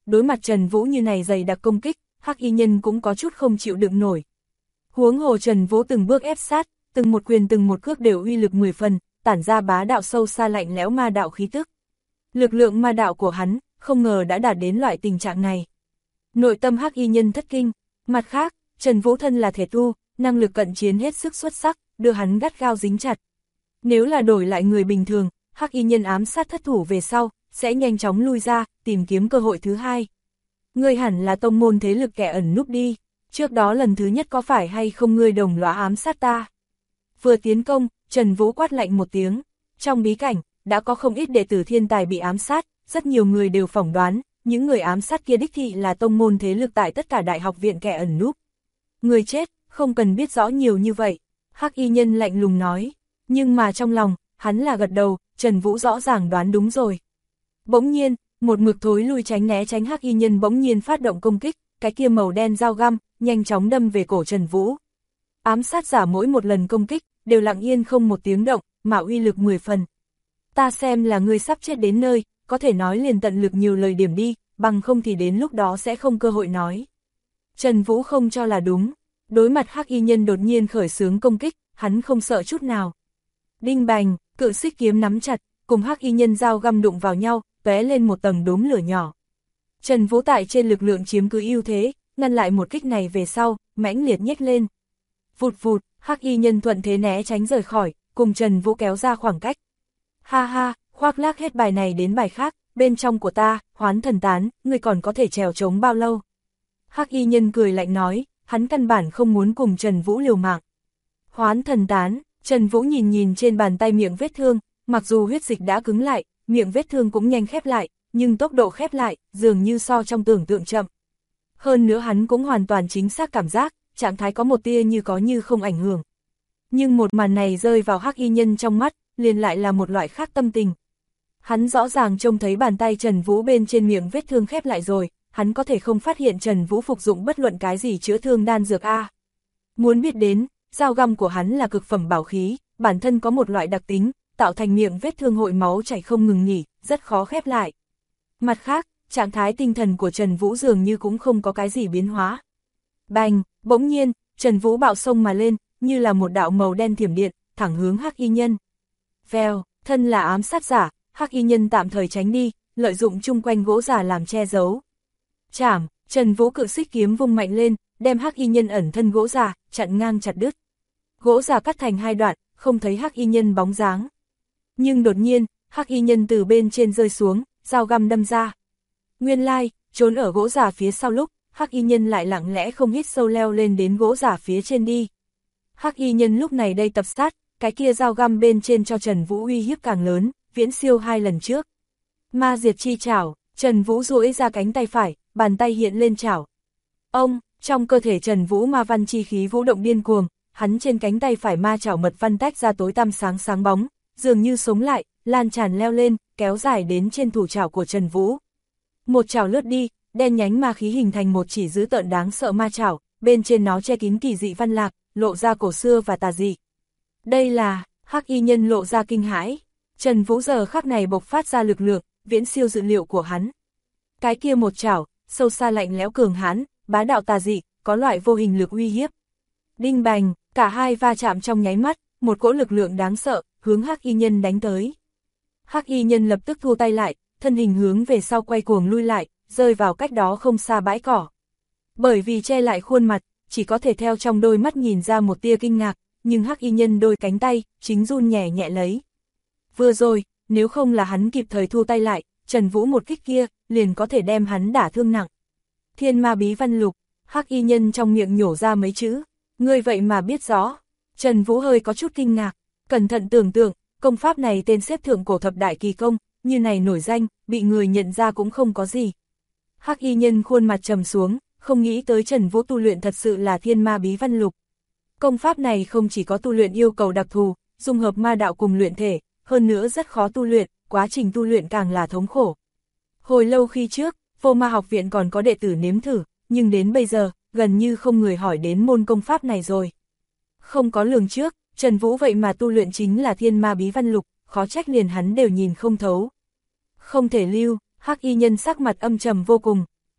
đối mặt Trần Vũ như này dày đặc công kích, Hắc Y Nhân cũng có chút không chịu đựng nổi. Huống hồ Trần Vũ từng bước ép sát, từng một quyền từng một cước đều uy lực 10 phần, tản ra bá đạo sâu xa lạnh lẽo ma đạo khí tức. Lực lượng ma đạo của hắn, không ngờ đã đạt đến loại tình trạng này. Nội tâm Hắc Y Nhân thất kinh, mặt khác, Trần Vũ thân là thể tu, năng lực cận chiến hết sức xuất sắc, đưa hắn gắt gao dính chặt. Nếu là đổi lại người bình thường, Hắc Y Nhân ám sát thất thủ về sau, sẽ nhanh chóng lui ra, tìm kiếm cơ hội thứ hai. Ngươi hẳn là tông môn thế lực kẻ ẩn núp đi, trước đó lần thứ nhất có phải hay không ngươi đồng lõa ám sát ta? Vừa tiến công, Trần Vũ quát lạnh một tiếng, trong bí cảnh, đã có không ít đệ tử thiên tài bị ám sát, rất nhiều người đều phỏng đoán, những người ám sát kia đích thị là tông môn thế lực tại tất cả đại học viện kẻ ẩn núp. Người chết, không cần biết rõ nhiều như vậy, Hắc Y Nhân lạnh lùng nói, nhưng mà trong lòng, hắn là gật đầu, Trần Vũ rõ ràng đoán đúng rồi. Bỗng nhiên, một mực thối lui tránh né tránh Hắc Y Nhân bỗng nhiên phát động công kích, cái kia màu đen dao găm, nhanh chóng đâm về cổ Trần Vũ. Ám sát giả mỗi một lần công kích, đều lặng yên không một tiếng động, mà uy lực 10 phần. Ta xem là ngươi sắp chết đến nơi, có thể nói liền tận lực nhiều lời điểm đi, bằng không thì đến lúc đó sẽ không cơ hội nói. Trần Vũ không cho là đúng, đối mặt Hắc Y Nhân đột nhiên khởi xướng công kích, hắn không sợ chút nào. Đinh bành, cự xích kiếm nắm chặt, cùng Hắc Y Nhân dao găm đụng vào nhau, tóe lên một tầng đốm lửa nhỏ. Trần Vũ tại trên lực lượng chiếm cứ ưu thế, ngăn lại một kích này về sau, mãnh liệt nhếch lên. Vụt vụt, Hắc Y Nhân thuận thế né tránh rời khỏi, cùng Trần Vũ kéo ra khoảng cách. Ha ha, khoác lác hết bài này đến bài khác, bên trong của ta, Hoán Thần Tán, ngươi còn có thể trèo trống bao lâu? Hắc Y Nhân cười lạnh nói, hắn căn bản không muốn cùng Trần Vũ liều mạng. Hoán Thần Tán, Trần Vũ nhìn nhìn trên bàn tay miệng vết thương, mặc dù huyết dịch đã cứng lại, miệng vết thương cũng nhanh khép lại, nhưng tốc độ khép lại, dường như so trong tưởng tượng chậm. Hơn nữa hắn cũng hoàn toàn chính xác cảm giác, trạng thái có một tia như có như không ảnh hưởng. Nhưng một màn này rơi vào Hắc Y Nhân trong mắt, liền lại là một loại khác tâm tình. Hắn rõ ràng trông thấy bàn tay Trần Vũ bên trên miệng vết thương khép lại rồi, hắn có thể không phát hiện Trần Vũ phục dụng bất luận cái gì chữa thương đan dược a. Muốn biết đến, dao găm của hắn là cực phẩm bảo khí, bản thân có một loại đặc tính, tạo thành miệng vết thương hội máu chảy không ngừng nghỉ, rất khó khép lại. Mặt khác, trạng thái tinh thần của Trần Vũ dường như cũng không có cái gì biến hóa. Bành, bỗng nhiên, Trần Vũ bạo xông mà lên, như là một đạo màu đen thiểm điện, thẳng hướng Hắc Y Nhân. Vèo, thân là ám sát giả, Hắc Y Nhân tạm thời tránh đi, lợi dụng chung quanh gỗ giả làm che giấu. Chảm, Trần Vũ cự xích kiếm vung mạnh lên, đem Hắc Y Nhân ẩn thân gỗ giả, chặn ngang chặt đứt. Gỗ giả cắt thành hai đoạn, không thấy Hắc Y Nhân bóng dáng. Nhưng đột nhiên, Hắc Y Nhân từ bên trên rơi xuống, dao găm đâm ra. Nguyên lai, trốn ở gỗ giả phía sau lúc, Hắc Y Nhân lại lặng lẽ không hít sâu leo lên đến gỗ giả phía trên đi. Hắc Y Nhân lúc này đây tập sát, cái kia dao găm bên trên cho Trần Vũ uy hiếp càng lớn, viễn siêu 2 lần trước. Ma diệt chi chảo, Trần Vũ duỗi ra cánh tay phải, bàn tay hiện lên chảo. Ông, trong cơ thể Trần Vũ ma văn chi khí vũ động điên cuồng, hắn trên cánh tay phải ma chảo mật văn tách ra tối tăm sáng sáng bóng, dường như sống lại, lan tràn leo lên, kéo dài đến trên thủ chảo của Trần Vũ. Một chảo lướt đi, đen nhánh ma khí hình thành một chỉ dữ tợn đáng sợ ma chảo, bên trên nó che kín kỳ dị văn lạc, lộ ra cổ xưa và tà dị. Đây là, Hắc Y Nhân lộ ra kinh hãi. Trần Vũ giờ khắc này bộc phát ra lực lượng, viễn siêu dự liệu của hắn. Cái kia một chảo, sâu xa lạnh lẽo cường hãn, bá đạo tà dị, có loại vô hình lực uy hiếp. Đinh bành, cả hai va chạm trong nháy mắt, một cỗ lực lượng đáng sợ, hướng Hắc Y Nhân đánh tới. Hắc Y Nhân lập tức thu tay lại, thân hình hướng về sau quay cuồng lui lại, rơi vào cách đó không xa bãi cỏ. Bởi vì che lại khuôn mặt, chỉ có thể theo trong đôi mắt nhìn ra một tia kinh ngạc, nhưng Hắc Y Nhân đôi cánh tay, chính run nhẹ nhẹ lấy. Vừa rồi, nếu không là hắn kịp thời thu tay lại, Trần Vũ một kích kia, liền có thể đem hắn đả thương nặng. Thiên ma bí văn lục, Hắc Y Nhân trong miệng nhổ ra mấy chữ, ngươi vậy mà biết rõ. Trần Vũ hơi có chút kinh ngạc, cẩn thận tưởng tượng, công pháp này tên xếp thượng cổ thập đại kỳ công, như này nổi danh, bị người nhận ra cũng không có gì. Hắc Y Nhân khuôn mặt trầm xuống, không nghĩ tới Trần Vũ tu luyện thật sự là thiên ma bí văn lục. Công pháp này không chỉ có tu luyện yêu cầu đặc thù, dung hợp ma đạo cùng luyện thể, hơn nữa rất khó tu luyện, quá trình tu luyện càng là thống khổ. Hồi lâu khi trước, Vô Ma học viện còn có đệ tử nếm thử, nhưng đến bây giờ, gần như không người hỏi đến môn công pháp này rồi. Không có lường trước, Trần Vũ vậy mà tu luyện chính là thiên ma bí văn lục, khó trách liền hắn đều nhìn không thấu. Không thể lưu, Hắc Y Nhân sắc mặt âm trầm vô cùng,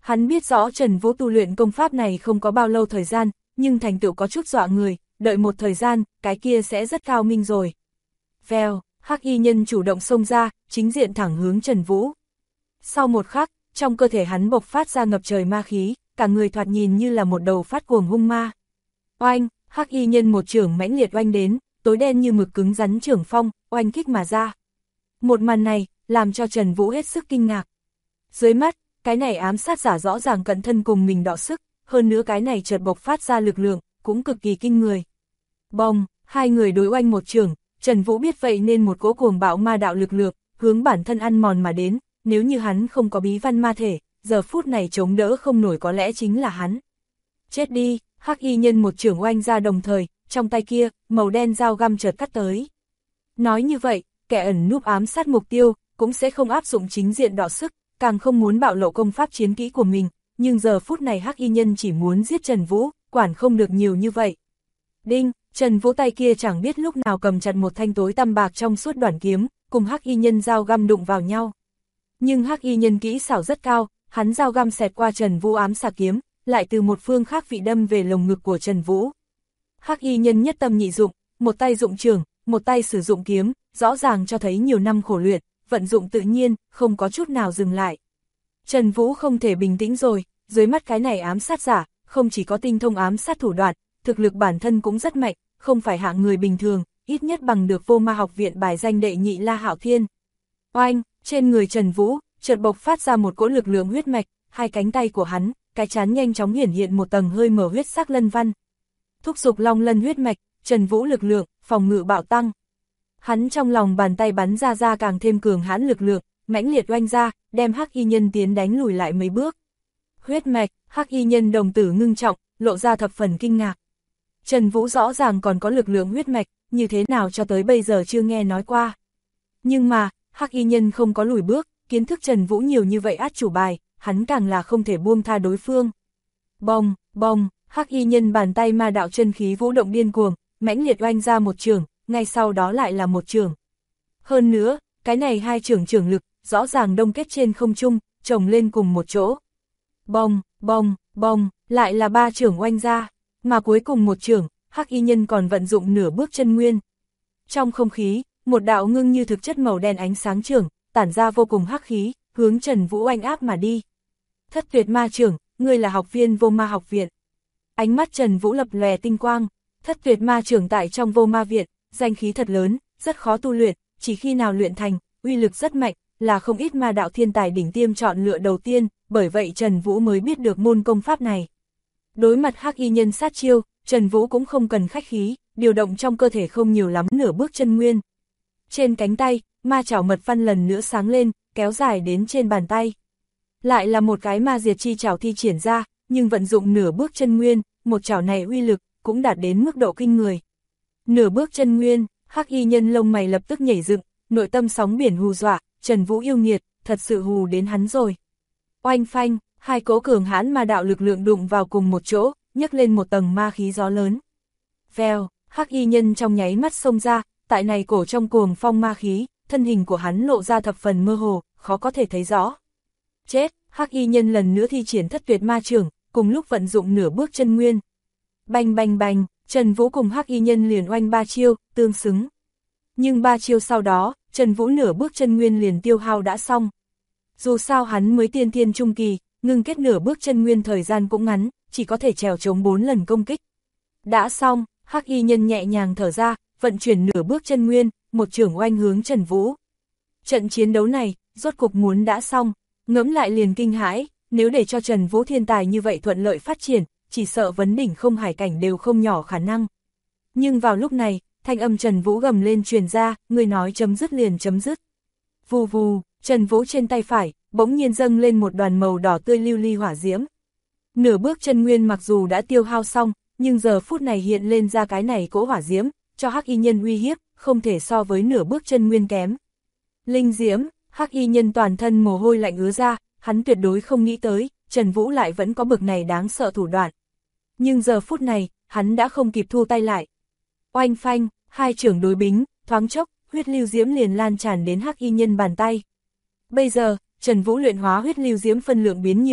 Hắn biết rõ Trần Vũ tu luyện công pháp này không có bao lâu thời gian, nhưng thành tựu có chút dọa người, đợi một thời gian, cái kia sẽ rất cao minh rồi. Vèo, hắc y nhân chủ động xông ra, chính diện thẳng hướng Trần Vũ. Sau một khắc, trong cơ thể hắn bộc phát ra ngập trời ma khí, cả người thoạt nhìn như là một đầu phát cuồng hung ma. Oanh, hắc y nhân một chưởng mãnh liệt oanh đến, tối đen như mực cứng rắn chưởng phong, oanh kích mà ra. Một màn này, làm cho Trần Vũ hết sức kinh ngạc. Dưới mắt, cái này ám sát giả rõ ràng cận thân cùng mình đọ sức, hơn nữa cái này chợt bộc phát ra lực lượng, cũng cực kỳ kinh người. Bông, hai người đối oanh một chưởng, Trần Vũ biết vậy nên một cỗ cuồng bạo ma đạo lực lượng, hướng bản thân ăn mòn mà đến, nếu như hắn không có bí văn ma thể, giờ phút này chống đỡ không nổi có lẽ chính là hắn. Chết đi, hắc y nhân một chưởng oanh ra đồng thời, trong tay kia, màu đen dao găm chợt cắt tới. Nói như vậy, kẻ ẩn núp ám sát mục tiêu, cũng sẽ không áp dụng chính diện đọ sức, càng không muốn bạo lộ công pháp chiến kỹ của mình, nhưng giờ phút này hắc y nhân chỉ muốn giết Trần Vũ, quản không được nhiều như vậy. Đinh, Trần Vũ tay kia chẳng biết lúc nào cầm chặt một thanh tối tăm bạc trong suốt đoản kiếm, cùng hắc y nhân dao găm đụng vào nhau. Nhưng hắc y nhân kỹ xảo rất cao, hắn dao găm xẹt qua Trần Vũ ám xà kiếm, lại từ một phương khác vị đâm về lồng ngực của Trần Vũ. Hắc y nhân nhất tâm nhị dụng, một tay dụng chưởng, một tay sử dụng kiếm, rõ ràng cho thấy nhiều năm khổ luyện, vận dụng tự nhiên, không có chút nào dừng lại. Trần Vũ không thể bình tĩnh rồi, dưới mắt cái này ám sát giả, không chỉ có tinh thông ám sát thủ đoạn, thực lực bản thân cũng rất mạnh, không phải hạng người bình thường, ít nhất bằng được Vô Ma học viện bài danh đệ nhị La Hạo Thiên. Oanh, trên người Trần Vũ, chợt bộc phát ra một cỗ lực lượng huyết mạch, hai cánh tay của hắn, cái trán nhanh chóng hiển hiện một tầng hơi mở huyết sắc lân văn. Thúc giục long lân huyết mạch, Trần Vũ lực lượng, phòng ngự bạo tăng. Hắn trong lòng bàn tay bắn ra càng thêm cường hãn lực lượng, mãnh liệt oanh ra, đem hắc y nhân tiến đánh lùi lại mấy bước. Huyết mạch, hắc y nhân đồng tử ngưng trọng, lộ ra thập phần kinh ngạc. Trần Vũ rõ ràng còn có lực lượng huyết mạch, như thế nào cho tới bây giờ chưa nghe nói qua. Nhưng mà, hắc y nhân không có lùi bước, kiến thức Trần Vũ nhiều như vậy át chủ bài, hắn càng là không thể buông tha đối phương. Bông, bông, hắc y nhân bàn tay ma đạo chân khí vũ động điên cuồng, mãnh liệt oanh ra một chưởng, ngay sau đó lại là một chưởng. Hơn nữa, cái này hai chưởng lực, rõ ràng đông kết trên không trung, chồng lên cùng một chỗ. Bông, bông, bông, lại là ba chưởng oanh ra, mà cuối cùng một chưởng, hắc y nhân còn vận dụng nửa bước chân nguyên. Trong không khí, một đạo ngưng như thực chất màu đen ánh sáng chưởng, tản ra vô cùng hắc khí, hướng Trần Vũ oanh áp mà đi. Thất tuyệt ma chưởng, ngươi là học viên Vô Ma học viện. Ánh mắt Trần Vũ lập lòe tinh quang, thất tuyệt ma chưởng tại trong Vô Ma viện, danh khí thật lớn, rất khó tu luyện, chỉ khi nào luyện thành, uy lực rất mạnh, là không ít ma đạo thiên tài đỉnh tiêm chọn lựa đầu tiên, bởi vậy Trần Vũ mới biết được môn công pháp này. Đối mặt hắc y nhân sát chiêu, Trần Vũ cũng không cần khách khí, điều động trong cơ thể không nhiều lắm nửa bước chân nguyên. Trên cánh tay, ma chảo mật văn lần nữa sáng lên, kéo dài đến trên bàn tay. Lại là một cái ma diệt chi chảo thi triển ra, nhưng vận dụng nửa bước chân nguyên, một chảo này uy lực, cũng đạt đến mức độ kinh người. Nửa bước chân nguyên, hắc y nhân lông mày lập tức nhảy dựng, nội tâm sóng biển hù dọa, Trần Vũ yêu nghiệt, thật sự hù đến hắn rồi. Oanh phanh, hai cỗ cường hãn ma đạo lực lượng đụng vào cùng một chỗ, nhấc lên một tầng ma khí gió lớn. Vèo, hắc y nhân trong nháy mắt xông ra, tại này cổ trong cuồng phong ma khí, thân hình của hắn lộ ra thập phần mơ hồ, khó có thể thấy rõ. Chết, hắc y nhân lần nữa thi triển thất tuyệt ma chưởng, cùng lúc vận dụng nửa bước chân nguyên. Bành bành bành, Trần Vũ cùng hắc y nhân liền oanh ba chiêu, tương xứng. Nhưng ba chiêu sau đó, Trần Vũ nửa bước chân nguyên liền tiêu hao đã xong. Dù sao hắn mới tiên thiên trung kỳ, ngưng kết nửa bước chân nguyên thời gian cũng ngắn, chỉ có thể trèo chống 4 lần công kích. Đã xong, hắc y nhân nhẹ nhàng thở ra, vận chuyển nửa bước chân nguyên, một chưởng oanh hướng Trần Vũ. Trận chiến đấu này, rốt cục muốn đã xong, ngẫm lại liền kinh hãi, nếu để cho Trần Vũ thiên tài như vậy thuận lợi phát triển, chỉ sợ vấn đỉnh không hải cảnh đều không nhỏ khả năng. Nhưng vào lúc này, thanh âm Trần Vũ gầm lên truyền ra, người nói chấm dứt liền chấm dứt. Vù vù, Trần Vũ trên tay phải, bỗng nhiên dâng lên một đoàn màu đỏ tươi lưu ly hỏa diễm. Nửa bước chân nguyên mặc dù đã tiêu hao xong, nhưng giờ phút này hiện lên ra cái này cỗ hỏa diễm, cho hắc y nhân uy hiếp, không thể so với nửa bước chân nguyên kém. Linh diễm, hắc y nhân toàn thân mồ hôi lạnh ứa ra, hắn tuyệt đối không nghĩ tới, Trần Vũ lại vẫn có bực này đáng sợ thủ đoạn. Nhưng giờ phút này, hắn đã không kịp thu tay lại. Oanh phanh, hai chưởng đối bính, thoáng chốc, huyết lưu diễm liền lan tràn đến hắc y nhân bàn tay. Bây giờ, Trần Vũ luyện hóa huyết lưu diễm phân lượng biến nhiều,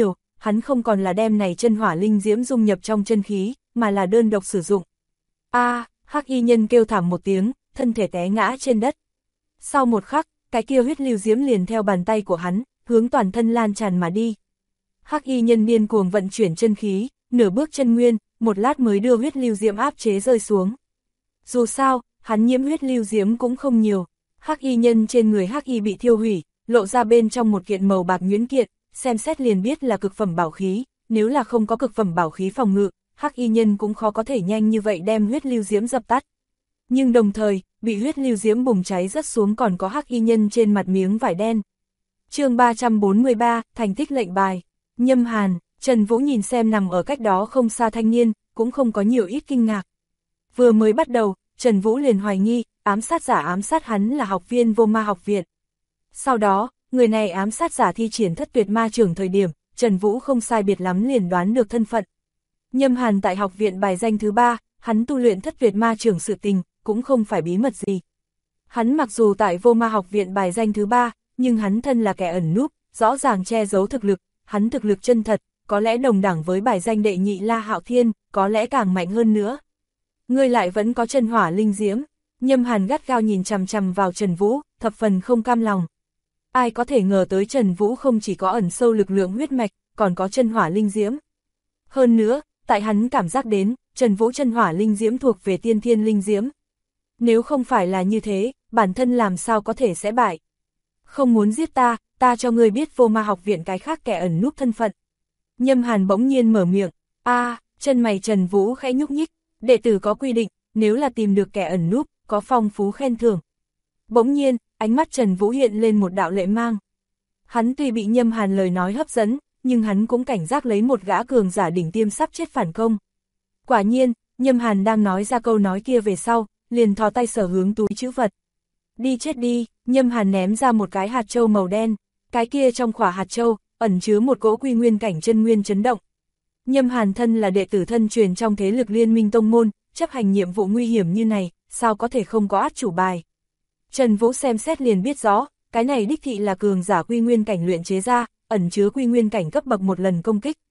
hắn không còn là đem này chân hỏa linh diễm dung nhập trong chân khí, mà là đơn độc sử dụng. Hắc y nhân kêu thảm một tiếng, thân thể té ngã trên đất. Sau một khắc, cái kia huyết lưu diễm liền theo bàn tay của hắn, hướng toàn thân lan tràn mà đi. Hắc y nhân điên cuồng vận chuyển chân khí, nửa bước chân nguyên, một lát mới đưa huyết lưu diễm áp chế rơi xuống. Dù sao, hắn nhiễm huyết lưu diễm cũng không nhiều. Hắc y nhân trên người hắc y bị thiêu hủy, lộ ra bên trong một kiện màu bạc nhuyễn kiện, xem xét liền biết là cực phẩm bảo khí, nếu là không có cực phẩm bảo khí phòng ngự, hắc y nhân cũng khó có thể nhanh như vậy đem huyết lưu diễm dập tắt. Nhưng đồng thời, bị huyết lưu diễm bùng cháy rớt xuống còn có hắc y nhân trên mặt miếng vải đen. Chương 343, thành tích lệnh bài. Nhâm Hàn, Trần Vũ nhìn xem nằm ở cách đó không xa thanh niên, cũng không có nhiều ít kinh ngạc. Vừa mới bắt đầu, Trần Vũ liền hoài nghi, ám sát giả ám sát hắn là học viên Vô Ma học viện. Sau đó, người này ám sát giả thi triển thất tuyệt ma trưởng thời điểm, Trần Vũ không sai biệt lắm liền đoán được thân phận. Nhâm Hàn tại học viện bài danh thứ 3, hắn tu luyện thất tuyệt ma trưởng sự tình, cũng không phải bí mật gì. Hắn mặc dù tại Vô Ma học viện bài danh thứ 3, nhưng hắn thân là kẻ ẩn núp, rõ ràng che giấu thực lực, hắn thực lực chân thật, có lẽ đồng đẳng với bài danh đệ nhị La Hạo Thiên, có lẽ càng mạnh hơn nữa. Ngươi lại vẫn có chân hỏa linh diễm. Nhâm Hàn gắt gao nhìn chằm chằm vào Trần Vũ, thập phần không cam lòng. Ai có thể ngờ tới Trần Vũ không chỉ có ẩn sâu lực lượng huyết mạch, còn có chân hỏa linh diễm. Hơn nữa, tại hắn cảm giác đến, Trần Vũ chân hỏa linh diễm thuộc về tiên thiên linh diễm. Nếu không phải là như thế, bản thân làm sao có thể sẽ bại. Không muốn giết ta, ta cho ngươi biết Vô Ma học viện cái khác kẻ ẩn núp thân phận. Nhâm Hàn bỗng nhiên mở miệng, chân mày Trần Vũ khẽ nhúc nhích, đệ tử có quy định, nếu là tìm được kẻ ẩn núp, có phong phú khen thưởng. Bỗng nhiên, ánh mắt Trần Vũ hiện lên một đạo lệ mang. Hắn tuy bị Nhâm Hàn lời nói hấp dẫn, nhưng hắn cũng cảnh giác lấy một gã cường giả đỉnh tiêm sắp chết phản công. Quả nhiên, Nhâm Hàn đang nói ra câu nói kia về sau, liền thò tay sở hướng túi trữ vật. Đi chết đi, Nhâm Hàn ném ra một cái hạt châu màu đen, cái kia trong khỏa hạt châu, ẩn chứa một cỗ quy nguyên cảnh chân nguyên chấn động. Nhâm Hàn thân là đệ tử thân truyền trong thế lực liên minh tông môn, chấp hành nhiệm vụ nguy hiểm như này, sao có thể không có át chủ bài. Trần Vũ xem xét liền biết rõ, cái này đích thị là cường giả quy nguyên cảnh luyện chế ra, ẩn chứa quy nguyên cảnh cấp bậc một lần công kích.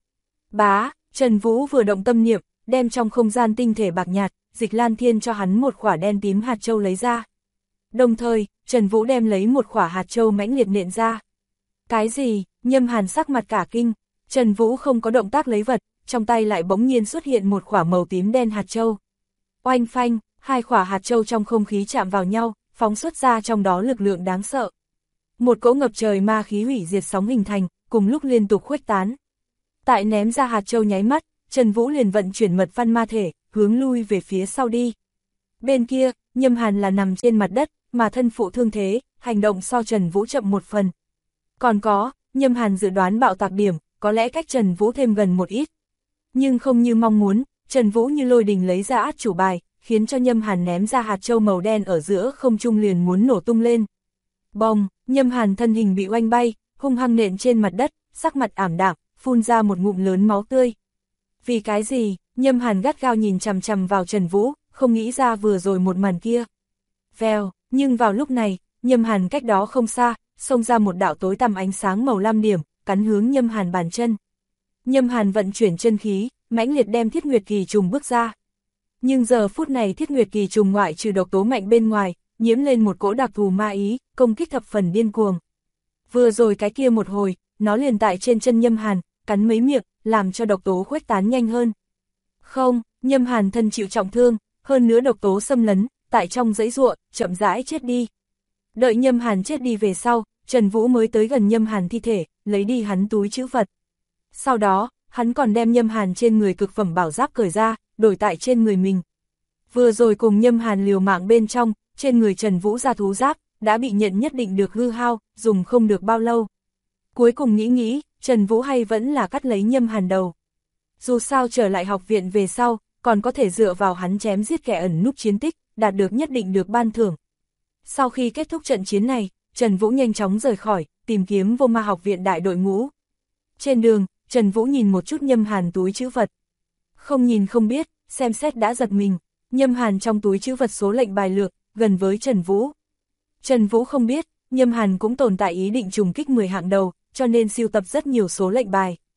Trần Vũ vừa động tâm niệm, đem trong không gian tinh thể bạc nhạt, Dịch Lan Thiên cho hắn một quả đen tím hạt châu lấy ra. Đồng thời, Trần Vũ đem lấy một quả hạt châu mãnh liệt nện ra. Cái gì? Nhâm Hàn sắc mặt cả kinh. Trần Vũ không có động tác lấy vật, trong tay lại bỗng nhiên xuất hiện một quả màu tím đen hạt châu. Oanh phanh, hai quả hạt châu trong không khí chạm vào nhau, phóng xuất ra trong đó lực lượng đáng sợ. Một cỗ ngập trời ma khí hủy diệt sóng hình thành, cùng lúc liên tục khuếch tán. Tại ném ra hạt châu nháy mắt, Trần Vũ liền vận chuyển mật văn ma thể, hướng lui về phía sau đi. Bên kia, Nhâm Hàn là nằm trên mặt đất, mà thân phụ thương thế, hành động so Trần Vũ chậm một phần. Còn có, Nhâm Hàn dự đoán bạo tạc điểm, có lẽ cách Trần Vũ thêm gần một ít. Nhưng không như mong muốn, Trần Vũ như lôi đình lấy ra át chủ bài, khiến cho Nhâm Hàn ném ra hạt châu màu đen ở giữa không trung liền muốn nổ tung lên. Bong, Nhâm Hàn thân hình bị oanh bay, hung hăng nện trên mặt đất, sắc mặt ảm đạm, phun ra một ngụm lớn máu tươi. Vì cái gì? Nhâm Hàn gắt gao nhìn chằm chằm vào Trần Vũ, không nghĩ ra vừa rồi một màn kia. Vèo, nhưng vào lúc này, Nhâm Hàn cách đó không xa, xông ra một đạo tối tăm ánh sáng màu lam điểm, cắn hướng Nhâm Hàn bàn chân. Nhâm Hàn vận chuyển chân khí, mãnh liệt đem Thiết Nguyệt Kỳ trùng bước ra. Nhưng giờ phút này Thiết Nguyệt Kỳ trùng ngoại trừ độc tố mạnh bên ngoài, nhiễm lên một cỗ đặc thù ma ý, công kích thập phần điên cuồng. Vừa rồi cái kia một hồi, nó liền tại trên chân Nhâm Hàn, cắn mấy miệng, làm cho độc tố khuếch tán nhanh hơn. Không, Nhâm Hàn thân chịu trọng thương, hơn nữa độc tố xâm lấn, tại trong giãy giụa, chậm rãi chết đi. Đợi Nhâm Hàn chết đi về sau, Trần Vũ mới tới gần Nhâm Hàn thi thể, lấy đi hắn túi trữ vật. Sau đó, hắn còn đem Nhâm Hàn trên người cực phẩm bảo giáp cởi ra, đổi tại trên người mình. Vừa rồi cùng Nhâm Hàn liều mạng bên trong, trên người Trần Vũ ra thú giáp, đã bị nhận nhất định được hư hao, dùng không được bao lâu. Cuối cùng nghĩ, Trần Vũ hay vẫn là cắt lấy Nhâm Hàn đầu. Dù sao trở lại học viện về sau, còn có thể dựa vào hắn chém giết kẻ ẩn núp chiến tích, đạt được nhất định được ban thưởng. Sau khi kết thúc trận chiến này, Trần Vũ nhanh chóng rời khỏi, tìm kiếm Vô Ma học viện đại đội ngũ. Trên đường, Trần Vũ nhìn một chút Nhâm Hàn túi trữ vật. Không nhìn không biết, xem xét đã giật mình, Nhâm Hàn trong túi trữ vật số lệnh bài lược, gần với Trần Vũ. Trần Vũ không biết, Nhâm Hàn cũng tồn tại ý định trùng kích 10 hạng đầu, cho nên sưu tập rất nhiều số lệnh bài.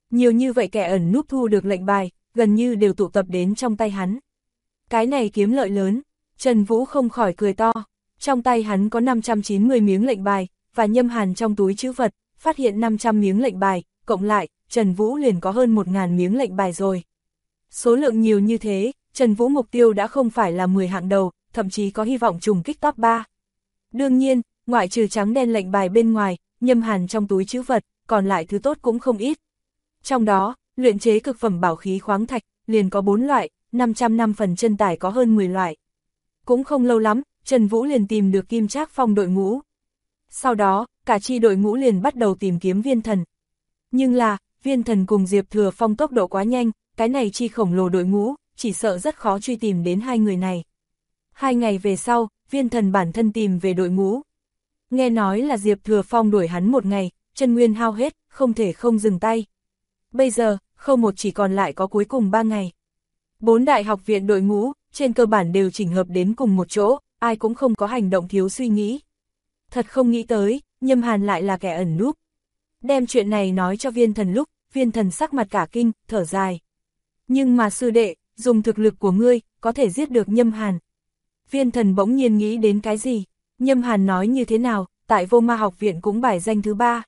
Nhiều như vậy kẻ ẩn núp thu được lệnh bài, gần như đều tụ tập đến trong tay hắn. Cái này kiếm lợi lớn, Trần Vũ không khỏi cười to, trong tay hắn có 590 miếng lệnh bài, và Nhâm Hàn trong túi trữ vật, phát hiện 500 miếng lệnh bài, cộng lại, Trần Vũ liền có hơn 1000 miếng lệnh bài rồi. Số lượng nhiều như thế, Trần Vũ mục tiêu đã không phải là 10 hạng đầu, thậm chí có hy vọng trùng kích top 3. Đương nhiên, ngoại trừ trắng đen lệnh bài bên ngoài, Nhâm Hàn trong túi trữ vật, còn lại thứ tốt cũng không ít. Trong đó, luyện chế cực phẩm bảo khí khoáng thạch, liền có 4 loại, 500 năm phần chân tải có hơn 10 loại. Cũng không lâu lắm, Trần Vũ liền tìm được Kim Trác Phong đội ngũ. Sau đó, cả chi đội ngũ liền bắt đầu tìm kiếm Viên Thần. Nhưng là, Viên Thần cùng Diệp Thừa Phong tốc độ quá nhanh, cái này chi khổng lồ đội ngũ, chỉ sợ rất khó truy tìm đến hai người này. 2 ngày về sau, Viên Thần bản thân tìm về đội ngũ. Nghe nói là Diệp Thừa Phong đuổi hắn 1 ngày, chân nguyên hao hết, không thể không dừng tay. Bây giờ, Khâu Một chỉ còn lại có cuối cùng 3 ngày. 4 đại học viện đội ngũ, trên cơ bản đều chỉnh hợp đến cùng một chỗ, ai cũng không có hành động thiếu suy nghĩ. Thật không nghĩ tới, Nhâm Hàn lại là kẻ ẩn núp. Đem chuyện này nói cho Viên Thần lúc, Viên Thần sắc mặt cả kinh, thở dài. Nhưng mà sư đệ, dùng thực lực của ngươi, có thể giết được Nhâm Hàn. Viên Thần bỗng nhiên nghĩ đến cái gì? Nhâm Hàn nói như thế nào, tại Vô Ma học viện cũng bài danh thứ 3.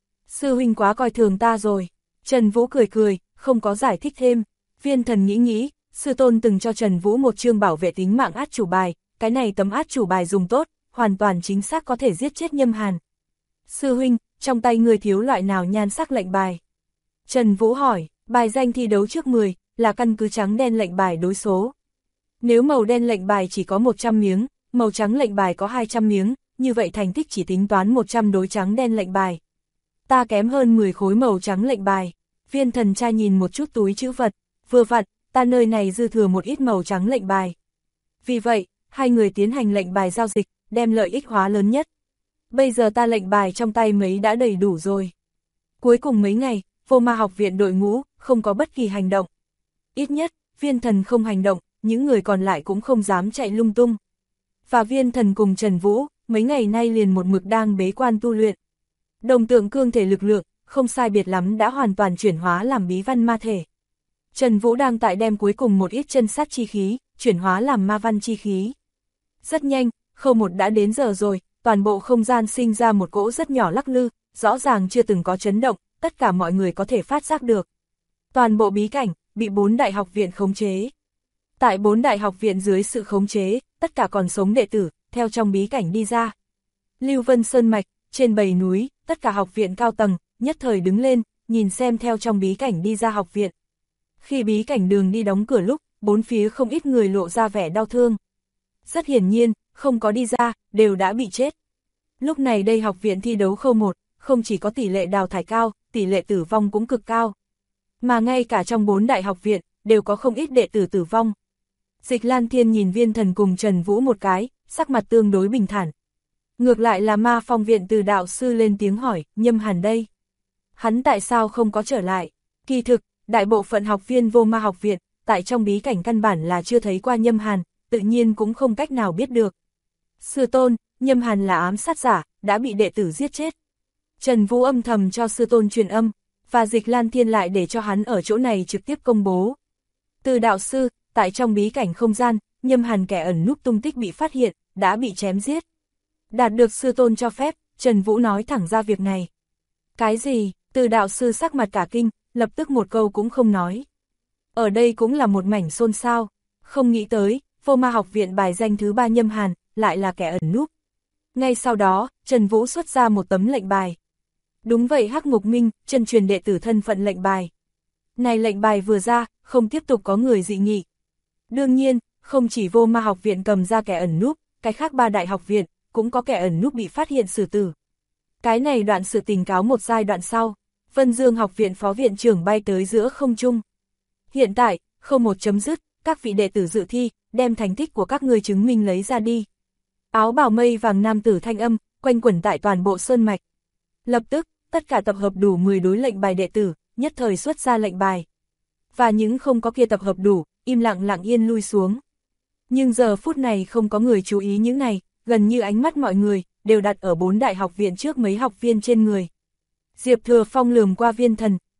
Sư huynh quá coi thường ta rồi. Trần Vũ cười cười, không có giải thích thêm. Viên Thần nghĩ, sư tôn từng cho Trần Vũ một chương bảo vệ tính mạng át chủ bài, cái này tấm át chủ bài dùng tốt, hoàn toàn chính xác có thể giết chết Nhâm Hàn. Sư huynh, trong tay người thiếu loại nào nhan sắc lệnh bài? Trần Vũ hỏi, bài danh thi đấu trước 10, là căn cứ trắng đen lệnh bài đối số. Nếu màu đen lệnh bài chỉ có 100 miếng, màu trắng lệnh bài có 200 miếng, như vậy thành tích chỉ tính toán 100 đối trắng đen lệnh bài. Ta kém hơn 10 khối màu trắng lệnh bài. Viên Thần tra nhìn một chút túi trữ vật, vừa vặn, ta nơi này dư thừa một ít màu trắng lệnh bài. Vì vậy, hai người tiến hành lệnh bài giao dịch, đem lợi ích hóa lớn nhất. Bây giờ ta lệnh bài trong tay mấy đã đầy đủ rồi. Cuối cùng mấy ngày, Vô Ma học viện đội ngũ, không có bất kỳ hành động. Ít nhất, Viên Thần không hành động, những người còn lại cũng không dám chạy lung tung. Và Viên Thần cùng Trần Vũ, mấy ngày nay liền một mực đang bế quan tu luyện. Đồng tượng cương thể lực lượng, không sai biệt lắm đã hoàn toàn chuyển hóa làm bí văn ma thể. Trần Vũ đang tại đem cuối cùng một ít chân sát chi khí, chuyển hóa làm ma văn chi khí. Rất nhanh, Khâu Một đã đến giờ rồi, toàn bộ không gian sinh ra một cỗ rất nhỏ lắc lư, rõ ràng chưa từng có chấn động, tất cả mọi người có thể phát giác được. Toàn bộ bí cảnh, bị 4 đại học viện khống chế. Tại 4 đại học viện dưới sự khống chế, tất cả còn sống đệ tử, theo trong bí cảnh đi ra. Lưu Vân Sơn Mạch, trên bầy núi, tất cả học viện cao tầng, nhất thời đứng lên, nhìn xem theo trong bí cảnh đi ra học viện. Khi bí cảnh đường đi đóng cửa lúc, bốn phía không ít người lộ ra vẻ đau thương. Rất hiển nhiên, không có đi ra, đều đã bị chết. Lúc này đây học viện thi đấu Khâu Một, không chỉ có tỷ lệ đào thải cao, tỷ lệ tử vong cũng cực cao. Mà ngay cả trong 4 đại học viện, đều có không ít đệ tử tử vong. Dịch Lan Thiên nhìn Viên Thần cùng Trần Vũ một cái, sắc mặt tương đối bình thản. Ngược lại là Ma Phong viện từ đạo sư lên tiếng hỏi, Nhâm Hàn đây. Hắn tại sao không có trở lại? Kỳ thực, đại bộ phận học viên Vô Ma học viện, tại trong bí cảnh căn bản là chưa thấy qua Nhâm Hàn, tự nhiên cũng không cách nào biết được. Sư tôn, Nhâm Hàn là ám sát giả, đã bị đệ tử giết chết. Trần Vũ âm thầm cho sư tôn truyền âm, và Dịch Lan Thiên lại để cho hắn ở chỗ này trực tiếp công bố. Từ đạo sư, tại trong bí cảnh không gian, Nhâm Hàn kẻ ẩn núp tung tích bị phát hiện, đã bị chém giết. Đạt được sư tôn cho phép, Trần Vũ nói thẳng ra việc này. Cái gì? Từ đạo sư sắc mặt cả kinh, lập tức một câu cũng không nói. Ở đây cũng là một mảnh xôn xao, không nghĩ tới, Vô Ma học viện bài danh thứ 3 Nhâm Hàn, lại là kẻ ẩn núp. Ngay sau đó, Trần Vũ xuất ra một tấm lệnh bài. Đúng vậy, Hắc Ngục Minh, chân truyền đệ tử thân phận lệnh bài. Này lệnh bài vừa ra, không tiếp tục có người dị nghị. Đương nhiên, không chỉ Vô Ma học viện cầm ra kẻ ẩn núp, cái khác 3 đại học viện, cũng có kẻ ẩn núp bị phát hiện xử tử. Cái này đoạn sự tình cáo một giai đoạn sau, Vân Dương học viện phó viện trưởng bay tới giữa không trung. Hiện tại, không một chấm dứt, các vị đệ tử dự thi, đem thành tích của các ngươi chứng minh lấy ra đi. Áo bào mây vàng nam tử thanh âm, quanh quẩn tại toàn bộ sơn mạch. Lập tức, tất cả tập hợp đủ 10 đối lệnh bài đệ tử, nhất thời xuất ra lệnh bài. Và những không có kia tập hợp đủ, im lặng lặng yên lui xuống. Nhưng giờ phút này không có người chú ý những này, gần như ánh mắt mọi người, đều đặt ở 4 đại học viện trước mấy học viên trên người. Diệp Thừa Phong lườm qua Viên Thần,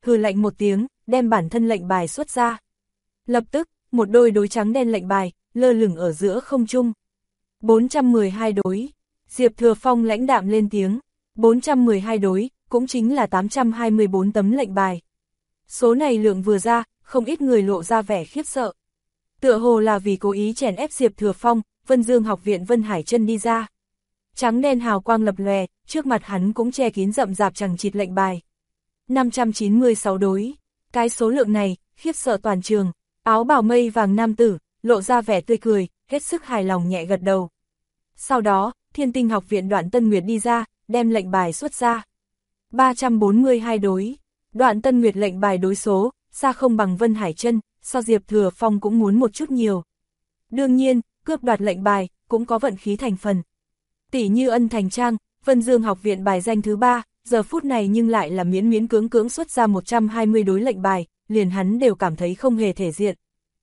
hừ lạnh một tiếng, đem bản thân lệnh bài xuất ra. Lập tức, một đôi đối trắng đen lệnh bài, lơ lửng ở giữa không trung. 412 đối. Diệp Thừa Phong lãnh đạm lên tiếng. 412 đối, cũng chính là 824 tấm lệnh bài. Số này lượng vừa ra, không ít người lộ ra vẻ khiếp sợ. Tựa hồ là vì cố ý chèn ép Diệp Thừa Phong, Vân Dương học viện Vân Hải Chân đi ra. Trắng đen hào quang lập lòe, trước mặt hắn cũng che kín rậm rạp chằng chịt lệnh bài. 596 đối. Cái số lượng này, khiếp sợ toàn trường. Áo bào mây vàng nam tử, lộ ra vẻ tươi cười, hết sức hài lòng nhẹ gật đầu. Sau đó, Thiên Tinh học viện Đoạn Tân Nguyệt đi ra, đem lệnh bài xuất ra. 342 đối. Đoạn Tân Nguyệt lệnh bài đối số, xa không bằng Vân Hải Chân, so Diệp Thừa Phong cũng muốn một chút nhiều. Đương nhiên, cướp đoạt lệnh bài, cũng có vận khí thành phần. Tỷ như Ân Thành Trang, Vân Dương học viện bài danh thứ 3, giờ phút này nhưng lại là miễn miễn cưỡng cưỡng xuất ra 120 đối lệnh bài, liền hắn đều cảm thấy không hề thể diện.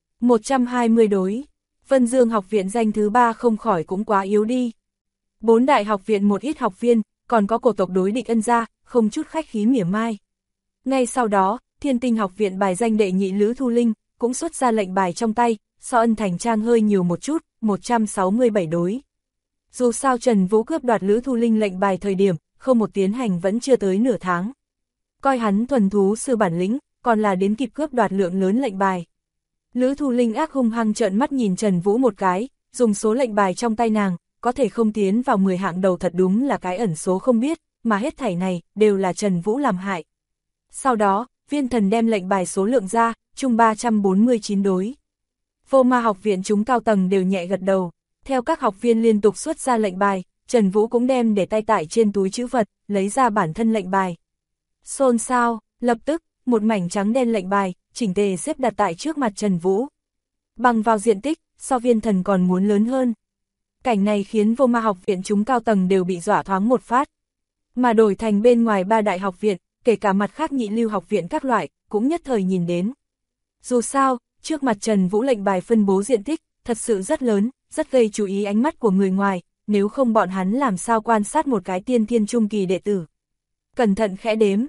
120 đối. Vân Dương học viện danh thứ 3 không khỏi cũng quá yếu đi. 4 đại học viện một ít học viên, còn có cổ tộc đối địch Ân gia, không chút khách khí mỉa mai. Ngay sau đó, Thiên Tinh học viện bài danh đệ nhị Lữ Thu Linh, cũng xuất ra lệnh bài trong tay, so Ân Thành Trang hơi nhiều một chút, 167 đối. Dù sao Trần Vũ cướp đoạt Lữ Thu Linh lệnh bài thời điểm, không một tiến hành vẫn chưa tới nửa tháng. Coi hắn thuần thú sư bản lĩnh, còn là đến kịp cướp đoạt lượng lớn lệnh bài. Lữ Thu Linh ác hung hăng trợn mắt nhìn Trần Vũ một cái, dùng số lệnh bài trong tay nàng, có thể không tiến vào 10 hạng đầu thật đúng là cái ẩn số không biết, mà hết thảy này, đều là Trần Vũ làm hại. Sau đó, Viên Thần đem lệnh bài số lượng ra, chung 349 đối. Vô Ma học viện chúng cao tầng đều nhẹ gật đầu, theo các học viên liên tục xuất ra lệnh bài, Trần Vũ cũng đem để tay tải trên túi trữ vật, lấy ra bản thân lệnh bài. Xôn xao, lập tức, một mảnh trắng đen lệnh bài, chỉnh tề xếp đặt tại trước mặt Trần Vũ. Bằng vào diện tích, so Viên Thần còn muốn lớn hơn. Cảnh này khiến Vô Ma học viện chúng cao tầng đều bị dọa thoáng một phát. Mà đổi thành bên ngoài 3 đại học viện, kể cả mặt khác nhị lưu học viện các loại, cũng nhất thời nhìn đến. Dù sao, trước mặt Trần Vũ lệnh bài phân bố diện tích, thật sự rất lớn, rất gây chú ý ánh mắt của người ngoài, nếu không bọn hắn làm sao quan sát một cái tiên thiên trung kỳ đệ tử. Cẩn thận khẽ đếm,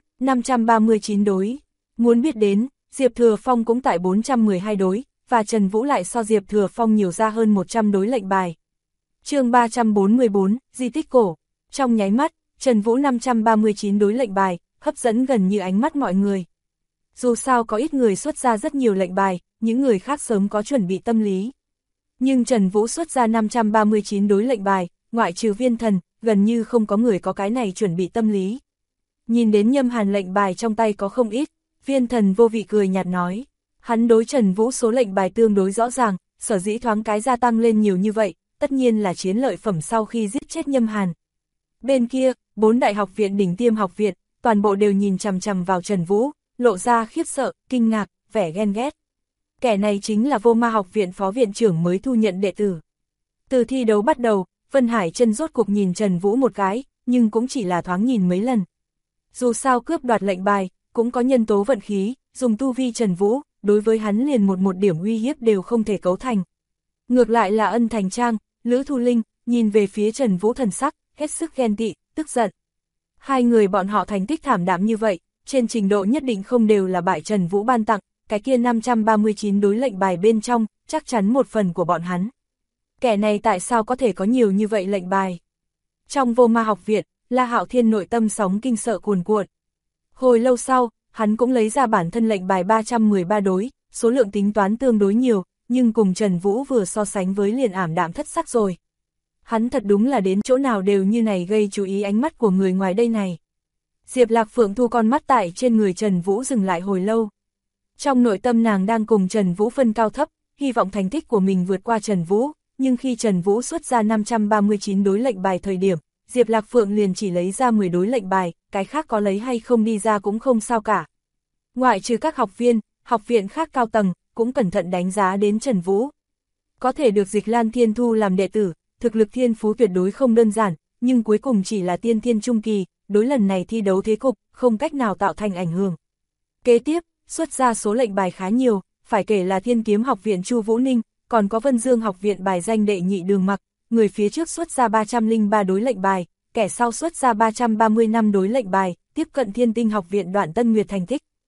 539 đối. Muốn biết đến, Diệp Thừa Phong cũng tại 412 đối, và Trần Vũ lại so Diệp Thừa Phong nhiều ra hơn 100 đối lệnh bài. Chương 344, Di tích cổ. Trong nháy mắt, Trần Vũ 539 đối lệnh bài, hấp dẫn gần như ánh mắt mọi người. Dù sao có ít người xuất ra rất nhiều lệnh bài, những người khác sớm có chuẩn bị tâm lý. Nhưng Trần Vũ xuất ra 539 đối lệnh bài, ngoại trừ Viên Thần, gần như không có người có cái này chuẩn bị tâm lý. Nhìn đến Nhâm Hàn lệnh bài trong tay có không ít, Viên Thần vô vị cười nhạt nói. Hắn đối Trần Vũ số lệnh bài tương đối rõ ràng, sở dĩ thoáng cái gia tăng lên nhiều như vậy, tất nhiên là chiến lợi phẩm sau khi giết chết Nhâm Hàn. Bên kia, 4 đại học viện đỉnh tiêm học viện, toàn bộ đều nhìn chằm chằm vào Trần Vũ, lộ ra khiếp sợ, kinh ngạc, vẻ ghen ghét. Kẻ này chính là Vô Ma học viện phó viện trưởng mới thu nhận đệ tử. Từ thi đấu bắt đầu, Vân Hải Chân rốt cuộc nhìn Trần Vũ một cái, nhưng cũng chỉ là thoáng nhìn mấy lần. Dù sao cướp đoạt lệnh bài, cũng có nhân tố vận khí, dùng tu vi Trần Vũ, đối với hắn liền một điểm uy hiếp đều không thể cấu thành. Ngược lại là Ân Thành Trang, Lữ Thu Linh, nhìn về phía Trần Vũ thần sắc, hết sức ghen tị, tức giận. Hai người bọn họ thành tích thảm đạm như vậy, trên trình độ nhất định không đều là bại Trần Vũ ban tặng, cái kia 539 đối lệnh bài bên trong, chắc chắn một phần của bọn hắn. Kẻ này tại sao có thể có nhiều như vậy lệnh bài? Trong Vô Ma học viện, La Hạo Thiên nội tâm sóng kinh sợ cuồn cuộn. Hồi lâu sau, hắn cũng lấy ra bản thân lệnh bài 313 đối, số lượng tính toán tương đối nhiều, nhưng cùng Trần Vũ vừa so sánh với liền ảm đạm thất sắc rồi. Hắn thật đúng là đến chỗ nào đều như này gây chú ý ánh mắt của người ngoài đây này. Diệp Lạc Phượng thu con mắt tại trên người Trần Vũ dừng lại hồi lâu. Trong nội tâm nàng đang cùng Trần Vũ phân cao thấp, hy vọng thành tích của mình vượt qua Trần Vũ, nhưng khi Trần Vũ xuất ra 539 đối lệnh bài thời điểm, Diệp Lạc Phượng liền chỉ lấy ra 10 đối lệnh bài, cái khác có lấy hay không đi ra cũng không sao cả. Ngoại trừ các học viên, học viện khác cao tầng, cũng cẩn thận đánh giá đến Trần Vũ. Có thể được Dịch Lan Thiên thu làm đệ tử, thực lực thiên phú tuyệt đối không đơn giản, nhưng cuối cùng chỉ là tiên thiên trung kỳ, đối lần này thi đấu thế cục, không cách nào tạo thành ảnh hưởng. Kế tiếp, xuất ra số lệnh bài khá nhiều, phải kể là Thiên Kiếm học viện Chu Vũ Ninh, còn có Vân Dương học viện bài danh đệ nhị Đường Mặc, người phía trước xuất ra 303 đối lệnh bài, kẻ sau xuất ra 335 đối lệnh bài, tiếp cận Thiên Tinh học viện Đoạn Tân Nguyệt thành tích.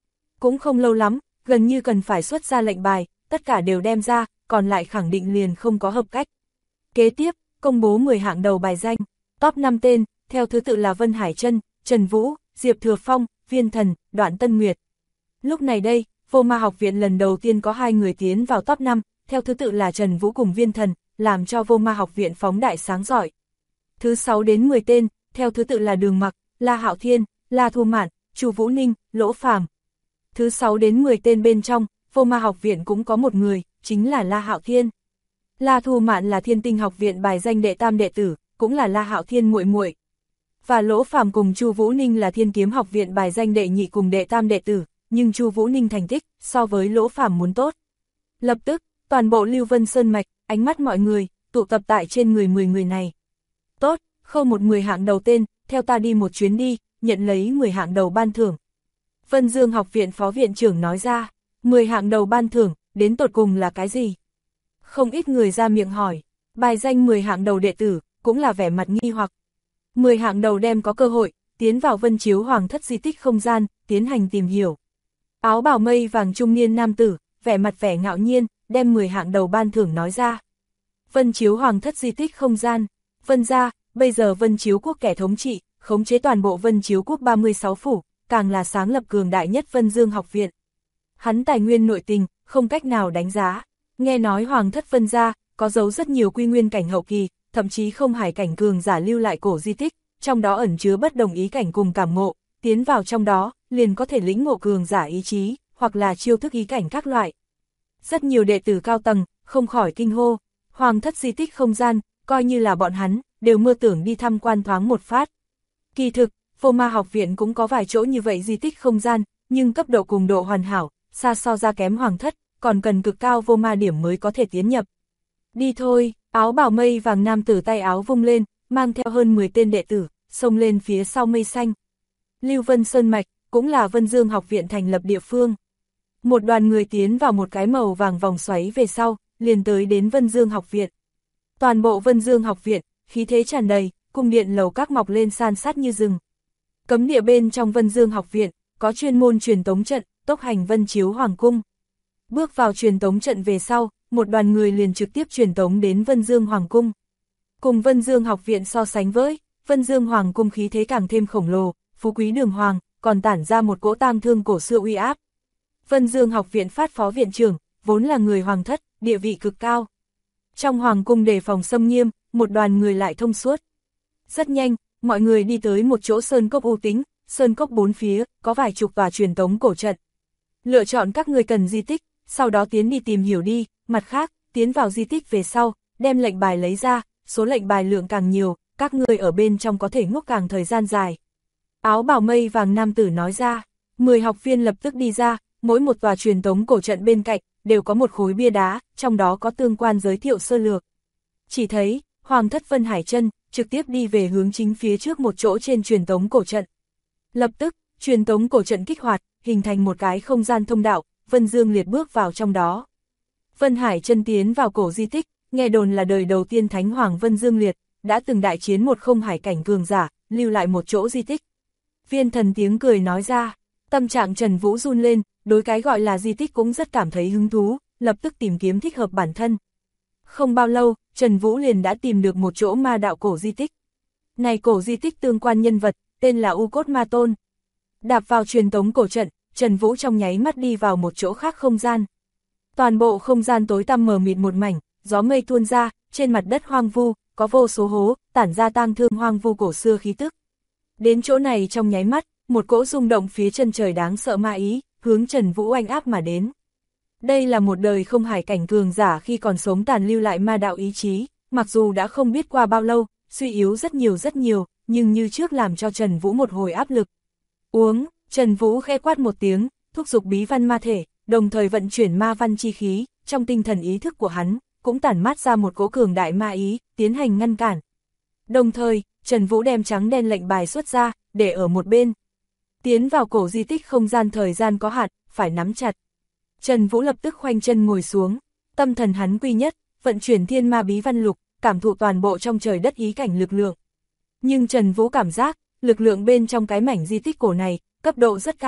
Cũng không lâu lắm, gần như cần phải xuất ra lệnh bài, tất cả đều đem ra, còn lại khẳng định liền không có hợp cách. Kế tiếp, công bố 10 hạng đầu bài danh, top 5 tên, theo thứ tự là Vân Hải Trân, Trần Vũ, Diệp Thừa Phong, Viên Thần, Đoạn Tân Nguyệt. Lúc này đây, Vô Ma học viện lần đầu tiên có 2 người tiến vào top 5, theo thứ tự là Trần Vũ cùng Viên Thần, làm cho Vô Ma học viện phóng đại sáng rọi. Thứ 6 đến 10 tên, theo thứ tự là Đường Mặc, La Hạo Thiên, La Thu Mạn, Chu Vũ Ninh, Lỗ Phàm. Thứ 6 đến 10 tên bên trong, Vô Ma học viện cũng có một người, chính là La Hạo Thiên. La Thu Mạn là Thiên Tinh học viện bài danh đệ tam đệ tử, cũng là La Hạo Thiên muội muội. Và Lỗ Phàm cùng Chu Vũ Ninh là Thiên Kiếm học viện bài danh đệ nhị cùng đệ tam đệ tử, nhưng Chu Vũ Ninh thành tích so với Lỗ Phàm muốn tốt. Lập tức, toàn bộ Lưu Vân Sơn mạch, ánh mắt mọi người tụ tập tại trên người 10 người này. Tốt, khâu một 10 hạng đầu tên, theo ta đi một chuyến đi, nhận lấy 10 hạng đầu ban thưởng. Vân Dương học viện phó viện trưởng nói ra, 10 hạng đầu ban thưởng, đến tột cùng là cái gì? Không ít người ra miệng hỏi, bài danh 10 hạng đầu đệ tử, cũng là vẻ mặt nghi hoặc. 10 hạng đầu đem có cơ hội, tiến vào Vân Chiếu Hoàng thất di tích không gian, tiến hành tìm hiểu. Áo bào mây vàng trung niên nam tử, vẻ mặt vẻ ngạo nhiên, đem 10 hạng đầu ban thưởng nói ra. Vân Chiếu Hoàng thất di tích không gian, Vân gia, bây giờ Vân Chiếu quốc kẻ thống trị, khống chế toàn bộ Vân Chiếu quốc 36 phủ, càng là sáng lập cường đại nhất Vân Dương học viện. Hắn tài nguyên nội tình, không cách nào đánh giá. Nghe nói Hoàng thất Vân gia, có giấu rất nhiều quy nguyên cảnh hậu kỳ, thậm chí không hải cảnh cường giả lưu lại cổ di tích, trong đó ẩn chứa bất đồng ý cảnh cùng cảm ngộ, tiến vào trong đó, liền có thể lĩnh ngộ cường giả ý chí, hoặc là chiêu thức ý cảnh các loại. Rất nhiều đệ tử cao tầng, không khỏi kinh hô, Hoàng thất di tích không gian, coi như là bọn hắn, đều mơ tưởng đi tham quan thoáng một phát. Kỳ thực, Vô Ma học viện cũng có vài chỗ như vậy di tích không gian, nhưng cấp độ cùng độ hoàn hảo, xa so ra kém Hoàng thất, còn cần cực cao vô ma điểm mới có thể tiến nhập. Đi thôi, áo bào mây vàng nam tử tay áo vung lên, mang theo hơn 10 tên đệ tử, xông lên phía sau mây xanh. Lưu Vân Sơn Mạch, cũng là Vân Dương học viện thành lập địa phương. Một đoàn người tiến vào một cái màu vàng vòng xoáy về sau, liền tới đến Vân Dương học viện. Toàn bộ Vân Dương học viện, khí thế tràn đầy, cung điện lầu các mọc lên san sát như rừng. Cấm địa bên trong Vân Dương học viện, có chuyên môn truyền tống trận, tốc hành Vân Chiếu Hoàng cung. Bước vào truyền tống trận về sau, một đoàn người liền trực tiếp truyền tống đến Vân Dương Hoàng cung. Cùng Vân Dương học viện so sánh với, Vân Dương Hoàng cung khí thế càng thêm khổng lồ, phú quý đường hoàng, còn tản ra một cỗ tang thương cổ xưa uy áp. Vân Dương học viện phát phó viện trưởng, vốn là người hoàng thất, địa vị cực cao. Trong hoàng cung đề phòng xâm nghiêm, một đoàn người lại thông suốt. Rất nhanh, mọi người đi tới một chỗ sơn cốc u tĩnh, sơn cốc bốn phía, có vài chục tòa truyền tống cổ trận. Lựa chọn các người cần di tích, sau đó tiến đi tìm hiểu đi, mặt khác, tiến vào di tích về sau, đem lệnh bài lấy ra, số lệnh bài lượng càng nhiều, các người ở bên trong có thể ngốc càng thời gian dài. Áo bào mây vàng nam tử nói ra, 10 học viên lập tức đi ra, mỗi một tòa truyền tống cổ trận bên cạnh, đều có một khối bia đá, trong đó có tương quan giới thiệu sơ lược. Chỉ thấy, Hoàng thất Vân Hải Trân, trực tiếp đi về hướng chính phía trước một chỗ trên truyền tống cổ trận. Lập tức, truyền tống cổ trận kích hoạt, hình thành một cái không gian thông đạo, Vân Dương Liệt bước vào trong đó. Vân Hải Trân tiến vào cổ di tích, nghe đồn là đời đầu tiên Thánh Hoàng Vân Dương Liệt, đã từng đại chiến một không hải cảnh cường giả, lưu lại một chỗ di tích. Viên Thần tiếng cười nói ra, tâm trạng Trần Vũ run lên, đối cái gọi là di tích cũng rất cảm thấy hứng thú, lập tức tìm kiếm thích hợp bản thân. Không bao lâu, Trần Vũ liền đã tìm được một chỗ ma đạo cổ di tích. Này cổ di tích tương quan nhân vật, tên là U Cốt Ma Tôn. Đạp vào truyền tống cổ trận, Trần Vũ trong nháy mắt đi vào một chỗ khác không gian. Toàn bộ không gian tối tăm mờ mịt một mảnh, gió mây tuôn ra, trên mặt đất hoang vu, có vô số hố, tản ra tang thương hoang vu cổ xưa khí tức. Đến chỗ này trong nháy mắt, một cỗ rung động phía chân trời đáng sợ ma ý, hướng Trần Vũ oanh áp mà đến. Đây là một đời không hải cảnh cường giả khi còn sống tàn lưu lại ma đạo ý chí, mặc dù đã không biết qua bao lâu, suy yếu rất nhiều, nhưng như trước làm cho Trần Vũ một hồi áp lực. Uống, Trần Vũ khẽ quát một tiếng, thúc giục bí văn ma thể, đồng thời vận chuyển ma văn chi khí, trong tinh thần ý thức của hắn, cũng tản mát ra một cỗ cường đại ma ý, tiến hành ngăn cản. Đồng thời, Trần Vũ đem trắng đen lệnh bài xuất ra, để ở một bên. Tiến vào cổ di tích không gian thời gian có hạn, phải nắm chặt. Trần Vũ lập tức khoanh chân ngồi xuống, tâm thần hắn quy nhất, vận chuyển thiên ma bí văn lục, cảm thụ toàn bộ trong trời đất ý cảnh lực lượng. Nhưng Trần Vũ cảm giác, lực lượng bên trong cái mảnh di tích cổ này, cấp độ rất cao,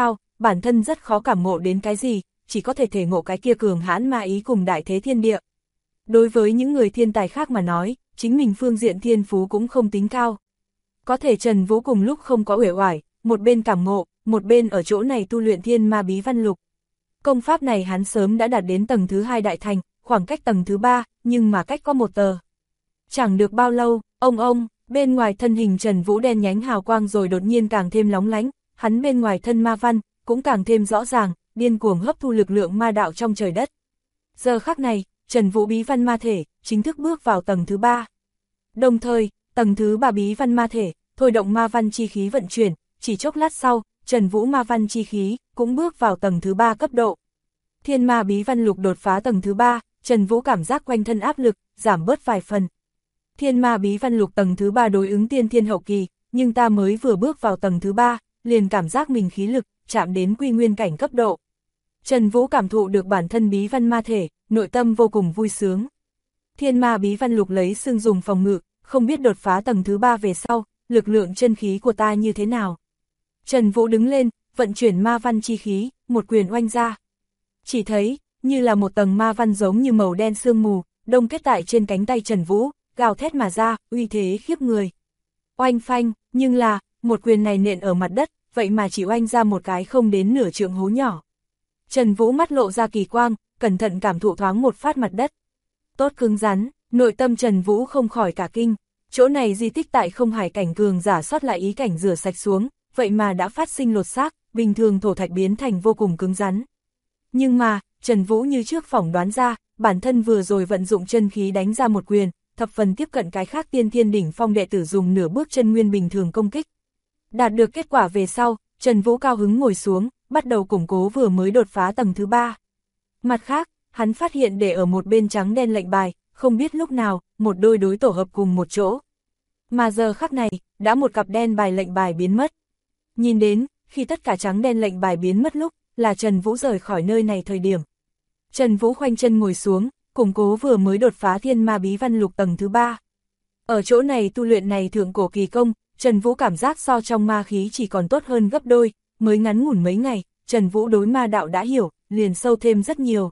bản thân rất khó cảm ngộ đến cái gì, chỉ có thể thể ngộ cái kia cường hãn ma ý cùng đại thế thiên địa. Đối với những người thiên tài khác mà nói, chính mình phương diện thiên phú cũng không tính cao. Có thể Trần Vũ cùng lúc không có uể oải, một bên cảm ngộ, một bên ở chỗ này tu luyện thiên ma bí văn lục. Công pháp này hắn sớm đã đạt đến tầng thứ 2 đại thành, khoảng cách tầng thứ 3, nhưng mà cách có một tờ. Chẳng được bao lâu, ông, bên ngoài thân hình Trần Vũ đen nhánh hào quang rồi đột nhiên càng thêm lóng lánh, hắn bên ngoài thân ma văn, cũng càng thêm rõ ràng, điên cuồng hấp thu lực lượng ma đạo trong trời đất. Giờ khắc này, Trần Vũ bí văn ma thể, chính thức bước vào tầng thứ 3. Đồng thời, tầng thứ 3 bí văn ma thể, thôi động ma văn chi khí vận chuyển, chỉ chốc lát sau, Trần Vũ ma văn chi khí, cũng bước vào tầng thứ 3 cấp độ. Thiên ma bí văn lục đột phá tầng thứ 3, Trần Vũ cảm giác quanh thân áp lực, giảm bớt vài phần. Thiên ma bí văn lục tầng thứ 3 đối ứng tiên thiên hậu kỳ, nhưng ta mới vừa bước vào tầng thứ 3, liền cảm giác mình khí lực, chạm đến quy nguyên cảnh cấp độ. Trần Vũ cảm thụ được bản thân bí văn ma thể, nội tâm vô cùng vui sướng. Thiên ma bí văn lục lấy xương dùng phòng ngự, không biết đột phá tầng thứ 3 về sau, lực lượng chân khí của ta như thế nào. Trần Vũ đứng lên, vận chuyển ma văn chi khí, một quyền oanh ra. Chỉ thấy, như là một tầng ma văn giống như màu đen sương mù, đông kết tại trên cánh tay Trần Vũ, gào thét mà ra, uy thế khiếp người. Oanh phanh, nhưng là, một quyền này nện ở mặt đất, vậy mà chỉ oanh ra một cái không đến nửa trượng hố nhỏ. Trần Vũ mắt lộ ra kỳ quang, cẩn thận cảm thụ thoáng một phát mặt đất. Tốt cứng rắn, nội tâm Trần Vũ không khỏi cả kinh, chỗ này di tích tại không hải cảnh cường giả sót lại ý cảnh rửa sạch xuống, vậy mà đã phát sinh lột xác, bình thường thổ thạch biến thành vô cùng cứng rắn. Nhưng mà, Trần Vũ như trước phỏng đoán ra, bản thân vừa rồi vận dụng chân khí đánh ra một quyền, thập phần tiếp cận cái khác tiên thiên đỉnh phong đệ tử dùng nửa bước chân nguyên bình thường công kích. Đạt được kết quả về sau, Trần Vũ cao hứng ngồi xuống, bắt đầu củng cố vừa mới đột phá tầng thứ 3. Mặt khác, hắn phát hiện để ở một bên trắng đen lệnh bài, không biết lúc nào, một đôi đối tổ hợp cùng một chỗ. Mà giờ khắc này, đã một cặp đen bài lệnh bài biến mất. Nhìn đến, khi tất cả trắng đen lệnh bài biến mất lúc, là Trần Vũ rời khỏi nơi này thời điểm. Trần Vũ khoanh chân ngồi xuống, củng cố vừa mới đột phá thiên ma bí văn lục tầng thứ 3. Ở chỗ này tu luyện này thượng cổ kỳ công, Trần Vũ cảm giác so trong ma khí chỉ còn tốt hơn gấp đôi, mới ngắn ngủn mấy ngày, Trần Vũ đối ma đạo đã hiểu, liền sâu thêm rất nhiều.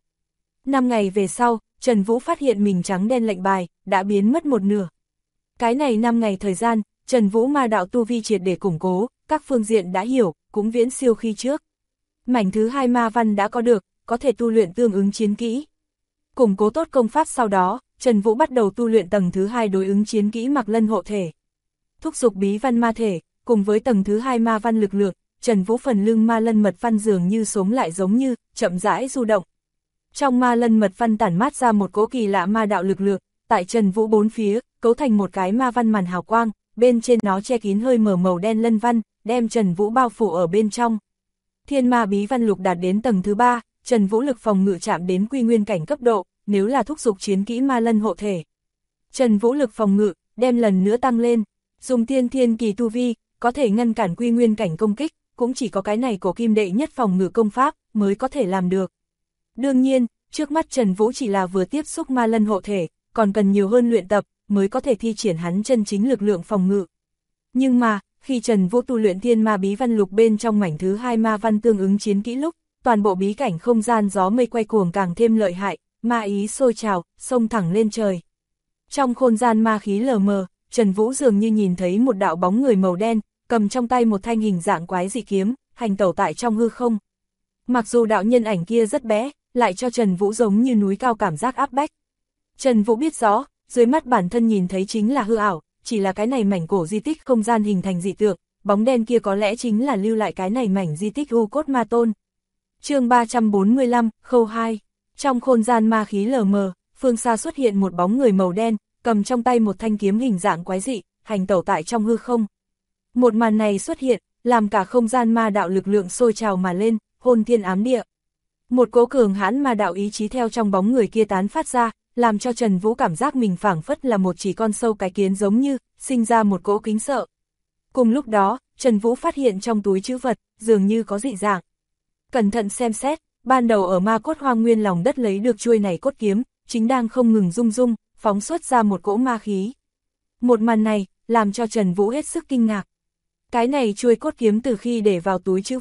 5 ngày về sau, Trần Vũ phát hiện mình trắng đen lệnh bài, đã biến mất một nửa. Cái này 5 ngày thời gian, Trần Vũ ma đạo tu vi triệt để củng cố, các phương diện đã hiểu, cũng viễn siêu khi trước. Mảnh thứ 2 ma văn đã có được, có thể tu luyện tương ứng chiến kỹ. Củng cố tốt công pháp sau đó, Trần Vũ bắt đầu tu luyện tầng thứ 2 đối ứng chiến kỹ Mặc Lân hộ thể. Thúc dục bí văn ma thể, cùng với tầng thứ 2 ma văn lực lượng, Trần Vũ phần lưng ma lân mật văn dường như sống lại giống như, chậm rãi du động. Trong ma lân mật văn tản mát ra một cỗ kỳ lạ ma đạo lực lượng, tại Trần Vũ bốn phía, cấu thành một cái ma văn màn hào quang, bên trên nó che kín hơi mở màu đen lân văn, đem Trần Vũ bao phủ ở bên trong. Thiên ma bí văn lục đạt đến tầng thứ 3, Trần Vũ lực phòng ngự chạm đến quy nguyên cảnh cấp độ, nếu là thúc dục chiến kỹ ma lân hộ thể. Trần Vũ lực phòng ngự, đem lần nữa tăng lên, dùng tiên thiên kỳ tu vi, có thể ngăn cản quy nguyên cảnh công kích, cũng chỉ có cái này của kim đệ nhất phòng ngự công pháp, mới có thể làm được. Đương nhiên, trước mắt Trần Vũ chỉ là vừa tiếp xúc ma lân hộ thể, còn cần nhiều hơn luyện tập, mới có thể thi triển hắn chân chính lực lượng phòng ngự. Nhưng mà, khi Trần Vũ tu luyện thiên ma bí văn lục bên trong mảnh thứ 2 ma văn tương ứng chiến kỹ lúc, toàn bộ bí cảnh không gian gió mây quay cuồng càng thêm lợi hại, ma ý sôi trào, xông thẳng lên trời. Trong không gian ma khí lờ mờ, Trần Vũ dường như nhìn thấy một đạo bóng người màu đen, cầm trong tay một thanh hình dạng quái dị kiếm, hành tẩu tại trong hư không. Mặc dù đạo nhân ảnh kia rất bé, lại cho Trần Vũ giống như núi cao cảm giác áp bách. Trần Vũ biết rõ, dưới mắt bản thân nhìn thấy chính là hư ảo, chỉ là cái này mảnh cổ di tích không gian hình thành dị tượng, bóng đen kia có lẽ chính là lưu lại cái này mảnh di tích U Cốt Ma Tôn. Chương 345, Khâu 2. Trong không gian ma khí lờ mờ, phương xa xuất hiện một bóng người màu đen, cầm trong tay một thanh kiếm hình dạng quái dị, hành tẩu tại trong hư không. Một màn này xuất hiện, làm cả không gian ma đạo lực lượng sôi trào mà lên, hôn thiên ám địa. Một cỗ cường hãn ma đạo ý chí theo trong bóng người kia tán phát ra, làm cho Trần Vũ cảm giác mình phảng phất là một chỉ con sâu cái kiến giống như, sinh ra một cỗ kính sợ. Cùng lúc đó, Trần Vũ phát hiện trong túi trữ vật, dường như có dị dạng. Cẩn thận xem xét, ban đầu ở ma cốt hoang nguyên lòng đất lấy được chuôi này cốt kiếm, chính đang không ngừng rung rung, phóng xuất ra một cỗ ma khí. Một màn này, làm cho Trần Vũ hết sức kinh ngạc. Cái này chuôi cốt kiếm từ khi để vào túi trữ vật,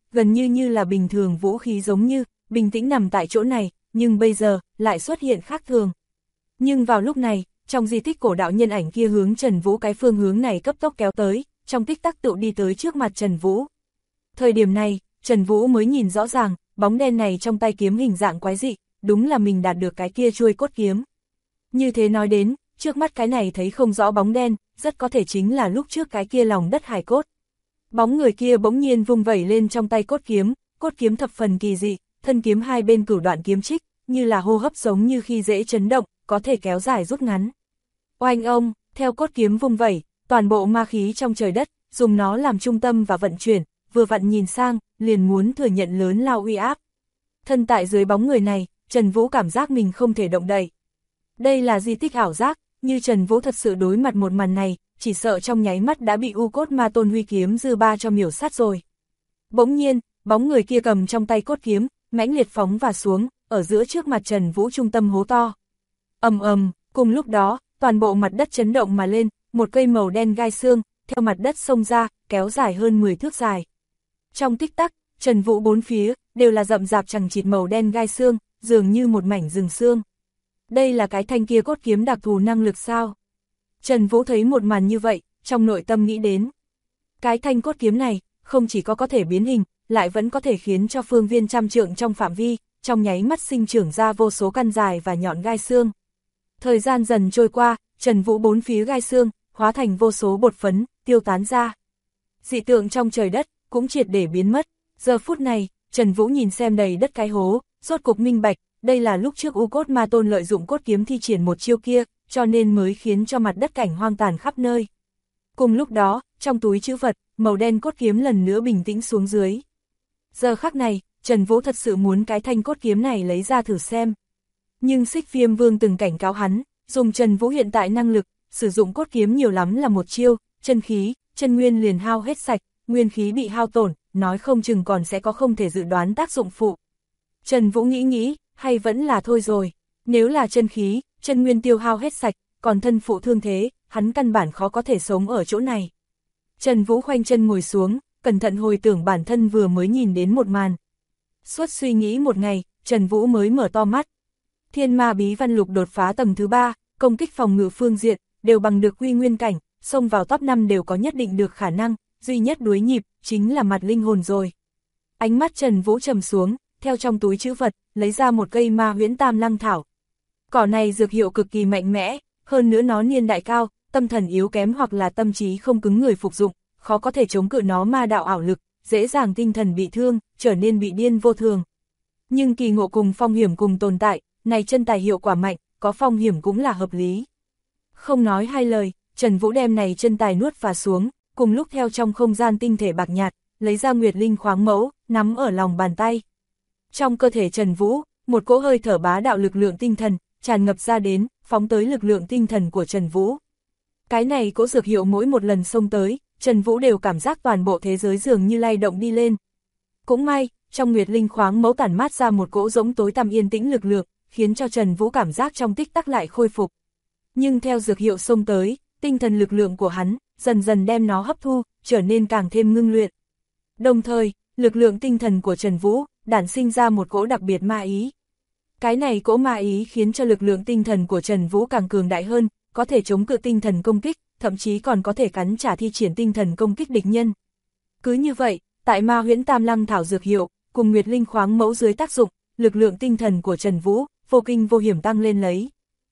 gần như là bình thường vũ khí giống như, bình tĩnh nằm tại chỗ này, nhưng bây giờ, lại xuất hiện khác thường. Nhưng vào lúc này, trong di tích cổ đạo nhân ảnh kia hướng Trần Vũ cái phương hướng này cấp tốc kéo tới, trong tích tắc tự đi tới trước mặt Trần Vũ. Thời điểm này, Trần Vũ mới nhìn rõ ràng, bóng đen này trong tay kiếm hình dạng quái dị, đúng là mình đạt được cái kia chuôi cốt kiếm. Như thế nói đến, trước mắt cái này thấy không rõ bóng đen, rất có thể chính là lúc trước cái kia lòng đất hải cốt. Bóng người kia bỗng nhiên vung vẩy lên trong tay cốt kiếm thập phần kỳ dị, thân kiếm hai bên cửu đoạn kiếm trích, như là hô hấp giống như khi dễ chấn động, có thể kéo dài rút ngắn. Oanh ông, theo cốt kiếm vung vẩy, toàn bộ ma khí trong trời đất, dùng nó làm trung tâm và vận chuyển, vừa vặn nhìn sang, liền muốn thừa nhận lớn lao uy áp. Thân tại dưới bóng người này, Trần Vũ cảm giác mình không thể động đậy. Đây là di tích ảo giác, như Trần Vũ thật sự đối mặt một màn này, chỉ sợ trong nháy mắt đã bị U Cốt Ma Tôn huy kiếm dư ba cho miểu sát rồi. Bỗng nhiên, bóng người kia cầm trong tay cốt kiếm, mãnh liệt phóng và xuống, ở giữa trước mặt Trần Vũ trung tâm hố to. Ầm ầm, cùng lúc đó, toàn bộ mặt đất chấn động mà lên, một cây màu đen gai xương, theo mặt đất xông ra, kéo dài hơn 10 thước dài. Trong tích tắc, Trần Vũ bốn phía, đều là rậm rạp chằng chịt màu đen gai xương, dường như một mảnh rừng xương. Đây là cái thanh kia cốt kiếm đặc thù năng lực sao? Trần Vũ thấy một màn như vậy, trong nội tâm nghĩ đến. Cái thanh cốt kiếm này, không chỉ có thể biến hình, lại vẫn có thể khiến cho phương viên trăm trượng trong phạm vi, trong nháy mắt sinh trưởng ra vô số căn dài và nhọn gai xương. Thời gian dần trôi qua, Trần Vũ bốn phía gai xương, hóa thành vô số bột phấn, tiêu tán ra. Dị tượng trong trời đất, cũng triệt để biến mất. Giờ phút này, Trần Vũ nhìn xem đầy đất cái hố, rốt cục minh bạch, đây là lúc trước U Cốt Ma Tôn lợi dụng cốt kiếm thi triển một chiêu kia, cho nên mới khiến cho mặt đất cảnh hoang tàn khắp nơi. Cùng lúc đó, trong túi trữ vật, màu đen cốt kiếm lần nữa bình tĩnh xuống dưới. Giờ khắc này, Trần Vũ thật sự muốn cái thanh cốt kiếm này lấy ra thử xem. Nhưng Xích Viêm Vương từng cảnh cáo hắn, dùng Trần Vũ hiện tại năng lực, sử dụng cốt kiếm nhiều lắm là một chiêu, chân khí, chân nguyên liền hao hết sạch, nguyên khí bị hao tổn, nói không chừng còn sẽ có không thể dự đoán tác dụng phụ. Trần Vũ nghĩ, hay vẫn là thôi rồi, nếu là chân khí, chân nguyên tiêu hao hết sạch, còn thân phụ thương thế, hắn căn bản khó có thể sống ở chỗ này. Trần Vũ khoanh chân ngồi xuống, cẩn thận hồi tưởng bản thân vừa mới nhìn đến một màn. Suốt suy nghĩ một ngày, Trần Vũ mới mở to mắt. Thiên Ma Bí Văn Lục đột phá tầng thứ 3, công kích phòng ngự phương diện, đều bằng được quy nguyên cảnh, xông vào top 5 đều có nhất định được khả năng, duy nhất đuối nhịp, chính là mặt linh hồn rồi. Ánh mắt Trần Vũ trầm xuống, theo trong túi trữ vật, lấy ra một cây Ma Huyễn Tam Lăng Thảo. Cỏ này dược hiệu cực kỳ mạnh mẽ, hơn nữa nó niên đại cao, tâm thần yếu kém hoặc là tâm trí không cứng người phục dụng, khó có thể chống cự nó ma đạo ảo lực, dễ dàng tinh thần bị thương, trở nên bị điên vô thường. Nhưng kỳ ngộ cùng phong hiểm cùng tồn tại, này chân tài hiệu quả mạnh, có phong hiểm cũng là hợp lý. Không nói hai lời, Trần Vũ đem này chân tài nuốt và xuống, cùng lúc theo trong không gian tinh thể bạc nhạt, lấy ra Nguyệt Linh khoáng mẫu, nắm ở lòng bàn tay. Trong cơ thể Trần Vũ, một cỗ hơi thở bá đạo lực lượng tinh thần, tràn ngập ra đến, phóng tới lực lượng tinh thần của Trần Vũ. Cái này cỗ dược hiệu mỗi một lần xông tới, Trần Vũ đều cảm giác toàn bộ thế giới dường như lay động đi lên. Cũng may, trong Nguyệt Linh khoáng mẫu tản mát ra một cỗ giống tối tăm yên tĩnh lực lượng, khiến cho Trần Vũ cảm giác trong tích tắc lại khôi phục. Nhưng theo dược hiệu xông tới, tinh thần lực lượng của hắn, dần dần đem nó hấp thu, trở nên càng thêm ngưng luyện. Đồng thời, lực lượng tinh thần của Trần Vũ, đản sinh ra một cỗ đặc biệt ma ý. Cái này cỗ ma ý khiến cho lực lượng tinh thần của Trần Vũ càng cường đại hơn, có thể chống cự tinh thần công kích, thậm chí còn có thể cắn trả thi triển tinh thần công kích địch nhân. Cứ như vậy, tại Ma Huyễn Tam Lăng Thảo dược hiệu, cùng Nguyệt Linh khoáng mẫu dưới tác dụng, lực lượng tinh thần của Trần Vũ, vô kinh vô hiểm tăng lên lấy.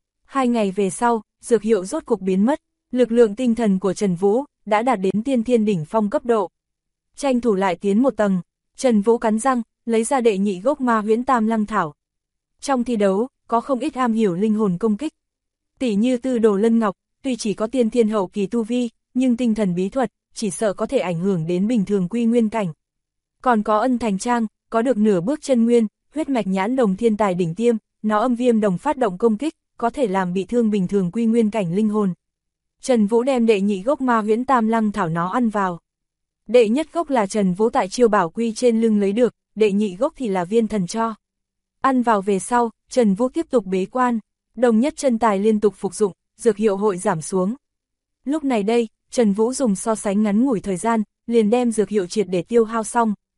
2 ngày về sau, dược hiệu rốt cục biến mất, lực lượng tinh thần của Trần Vũ, đã đạt đến tiên thiên đỉnh phong cấp độ. Tranh thủ lại tiến một tầng, Trần Vũ cắn răng, lấy ra đệ nhị gốc Ma Huyễn Tam Lăng Thảo. Trong thi đấu, có không ít am hiểu linh hồn công kích. Tỷ như Tư Đồ Lân Ngọc, tuy chỉ có tiên thiên hậu kỳ tu vi, nhưng tinh thần bí thuật, chỉ sợ có thể ảnh hưởng đến bình thường quy nguyên cảnh. Còn có Ân Thành Trang, có được nửa bước chân nguyên, huyết mạch nhãn đồng thiên tài đỉnh tiêm, nó âm viêm đồng phát động công kích, có thể làm bị thương bình thường quy nguyên cảnh linh hồn. Trần Vũ đem đệ nhị gốc Ma Huyễn Tam Lăng Thảo nó ăn vào. Đệ nhất gốc là Trần Vũ tại Chiêu Bảo Quy trên lưng lấy được, đệ nhị gốc thì là Viên Thần cho. Ăn vào về sau, Trần Vũ tiếp tục bế quan, đồng nhất chân tài liên tục phục dụng, dược hiệu hội giảm xuống. Lúc này đây, Trần Vũ dùng so sánh ngắn ngủi thời gian, liền đem dược hiệu triệt để tiêu hao xong.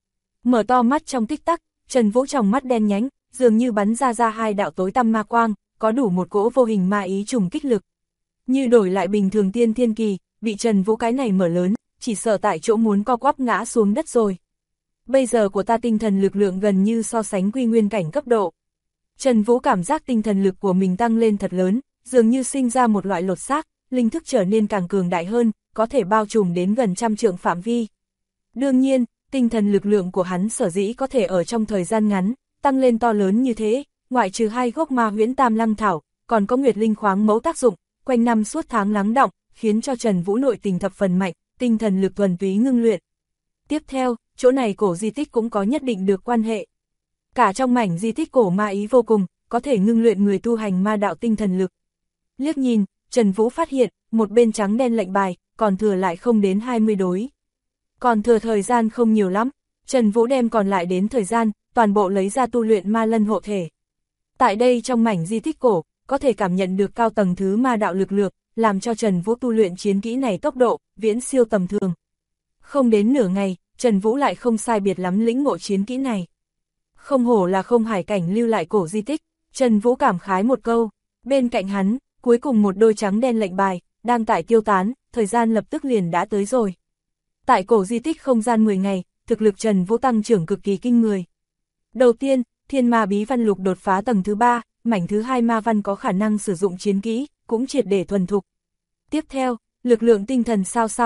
Mở to mắt trong tích tắc, Trần Vũ trong mắt đen nhánh, dường như bắn ra hai đạo tối tăm ma quang, có đủ một cỗ vô hình ma ý trùng kích lực. Như đổi lại bình thường tiên thiên kỳ, bị Trần Vũ cái này mở lớn, chỉ sợ tại chỗ muốn co quắp ngã xuống đất rồi. Bây giờ của ta tinh thần lực lượng gần như so sánh quy nguyên cảnh cấp độ. Trần Vũ cảm giác tinh thần lực của mình tăng lên thật lớn, dường như sinh ra một loại lột xác, linh thức trở nên càng cường đại hơn, có thể bao trùm đến gần 100 trượng phạm vi. Đương nhiên, tinh thần lực lượng của hắn sở dĩ có thể ở trong thời gian ngắn, tăng lên to lớn như thế, ngoại trừ 2 gốc ma huyễn tam lăng thảo, còn có nguyệt linh khoáng mẫu tác dụng, quanh năm suốt tháng lắng đọng, khiến cho Trần Vũ nội tình thập phần mạnh, tinh thần lực thuần túy ngưng luyện. Tiếp theo, chỗ này cổ di tích cũng có nhất định được quan hệ. Cả trong mảnh di tích cổ ma ý vô cùng, có thể ngưng luyện người tu hành ma đạo tinh thần lực. Liếc nhìn, Trần Vũ phát hiện, một bên trắng đen lệnh bài, còn thừa lại không đến 20 đối. Còn thừa thời gian không nhiều lắm, Trần Vũ đem còn lại đến thời gian, toàn bộ lấy ra tu luyện ma lân hộ thể. Tại đây trong mảnh di tích cổ, có thể cảm nhận được cao tầng thứ ma đạo lực lượng, làm cho Trần Vũ tu luyện chiến kỹ này tốc độ, viễn siêu tầm thường. Không đến nửa ngày, Trần Vũ lại không sai biệt lắm lĩnh ngộ chiến kỹ này. Không hổ là không hải cảnh lưu lại cổ di tích, Trần Vũ cảm khái một câu. Bên cạnh hắn, cuối cùng một đôi trắng đen lệnh bài, đang tại tiêu tán, thời gian lập tức liền đã tới rồi. Tại cổ di tích không gian 10 ngày, thực lực Trần Vũ tăng trưởng cực kỳ kinh người. Đầu tiên, thiên ma bí văn lục đột phá tầng thứ 3, mảnh thứ 2 ma văn có khả năng sử dụng chiến kỹ, cũng triệt để thuần thục. Tiếp theo, lực lượng tinh thần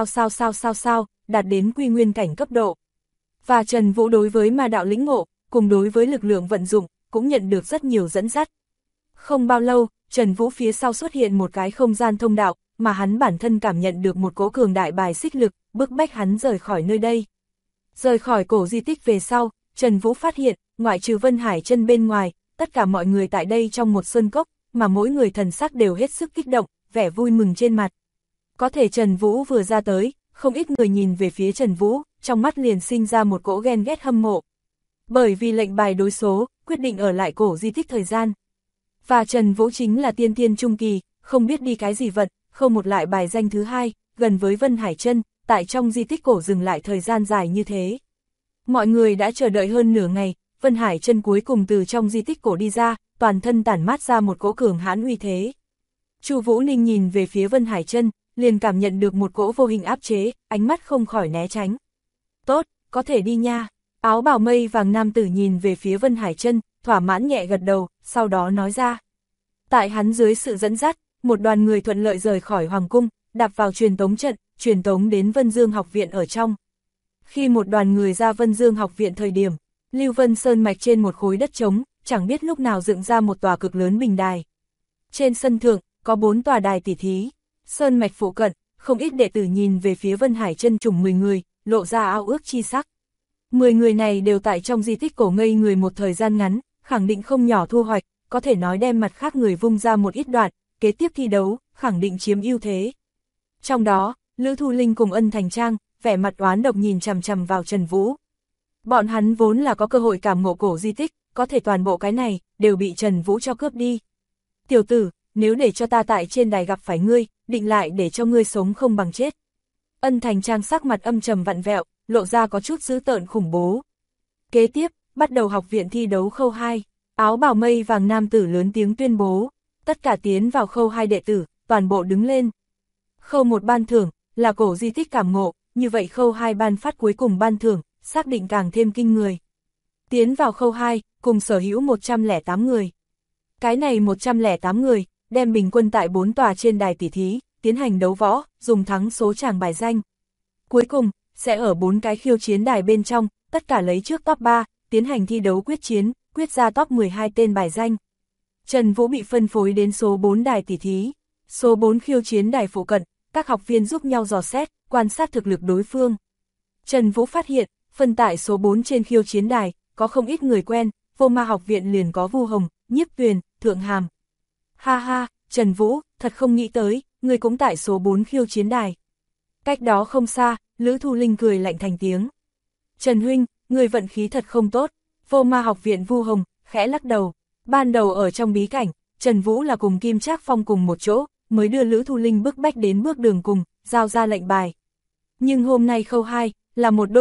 sao, đạt đến quy nguyên cảnh cấp độ. Và Trần Vũ đối với ma đạo lĩnh ngộ, cùng đối với lực lượng vận dụng, cũng nhận được rất nhiều dẫn dắt. Không bao lâu, Trần Vũ phía sau xuất hiện một cái không gian thông đạo, mà hắn bản thân cảm nhận được một cỗ cường đại bài xích lực, bức bách hắn rời khỏi nơi đây. Rời khỏi cổ di tích về sau, Trần Vũ phát hiện, ngoại trừ Vân Hải Chân bên ngoài, tất cả mọi người tại đây trong một sơn cốc, mà mỗi người thần sắc đều hết sức kích động, vẻ vui mừng trên mặt. Có thể Trần Vũ vừa ra tới, không ít người nhìn về phía Trần Vũ, trong mắt liền sinh ra một cỗ ghen ghét hâm mộ. Bởi vì lệnh bài đối số, quyết định ở lại cổ di tích thời gian. Và Trần Vũ chính là tiên thiên trung kỳ, không biết đi cái gì vận, không một lại bài danh thứ 2, gần với Vân Hải Chân, tại trong di tích cổ dừng lại thời gian dài như thế. Mọi người đã chờ đợi hơn nửa ngày, Vân Hải Chân cuối cùng từ trong di tích cổ đi ra, toàn thân tản mát ra một cỗ cường hãn uy thế. Chu Vũ Ninh nhìn về phía Vân Hải Chân, liền cảm nhận được một cỗ vô hình áp chế, ánh mắt không khỏi né tránh. Tốt, có thể đi nha. Áo bào mây vàng nam tử nhìn về phía Vân Hải Chân, thỏa mãn nhẹ gật đầu, sau đó nói ra. Tại hắn dưới sự dẫn dắt, một đoàn người thuận lợi rời khỏi Hoàng cung, đạp vào truyền tống trận, truyền tống đến Vân Dương học viện ở trong. Khi một đoàn người ra Vân Dương học viện thời điểm, Lưu Vân Sơn mạch trên một khối đất trống, chẳng biết lúc nào dựng ra một tòa cực lớn bình đài. Trên sân thượng, có 4 tòa đài tỉ thí. Sơn mạch phụ cận, không ít đệ tử nhìn về phía Vân Hải Chân chủng 10 người, lộ ra ao ước chi sắc. 10 người này đều tại trong di tích cổ ngây người một thời gian ngắn, khẳng định không nhỏ thu hoạch, có thể nói đem mặt khác người vung ra một ít đoạn, kế tiếp thi đấu, khẳng định chiếm ưu thế. Trong đó, Lữ Thu Linh cùng Ân Thành Trang, vẻ mặt oán độc nhìn chằm chằm vào Trần Vũ. Bọn hắn vốn là có cơ hội cảm ngộ cổ di tích, có thể toàn bộ cái này, đều bị Trần Vũ cho cướp đi. Tiểu tử, nếu để cho ta tại trên đài gặp phải ngươi, định lại để cho ngươi sống không bằng chết. Ân Thành Trang sắc mặt âm trầm vặn vẹo, lộ ra có chút dữ tợn khủng bố. Kế tiếp, bắt đầu học viện thi đấu khâu 2, áo bào mây vàng nam tử lớn tiếng tuyên bố, tất cả tiến vào khâu 2 đệ tử, toàn bộ đứng lên. Khâu 1 ban thưởng, là cổ di tích cảm ngộ, như vậy khâu 2 ban phát cuối cùng ban thưởng, xác định càng thêm kinh người. Tiến vào khâu 2, cùng sở hữu 108 người. Cái này 108 người, đem bình quân tại 4 tòa trên đài tỉ thí, tiến hành đấu võ, dùng thắng số tràng bài danh. Cuối cùng, sẽ ở 4 cái khiêu chiến đài bên trong, tất cả lấy trước top 3, tiến hành thi đấu quyết chiến, quyết ra top 12 tên bài danh. Trần Vũ bị phân phối đến số 4 đài tỉ thí, số 4 khiêu chiến đài phụ cận, các học viên giúp nhau dò xét, quan sát thực lực đối phương. Trần Vũ phát hiện, phân tại số 4 trên khiêu chiến đài, có không ít người quen, Vô Ma học viện liền có Vu Hồng, Nhiếp Tuyền, Thượng Hàm. Ha ha, Trần Vũ, thật không nghĩ tới, người cũng tại số 4 khiêu chiến đài. Cách đó không xa, Lữ Thu Linh cười lạnh thành tiếng. Trần huynh, người vận khí thật không tốt. Vô Ma học viện Vu Hồng, khẽ lắc đầu. Ban đầu ở trong bí cảnh, Trần Vũ là cùng Kim Trác Phong cùng một chỗ, mới đưa Lữ Thu Linh bức bách đến bước đường cùng, giao ra lệnh bài. Nhưng hôm nay khâu 2, là một đôi một,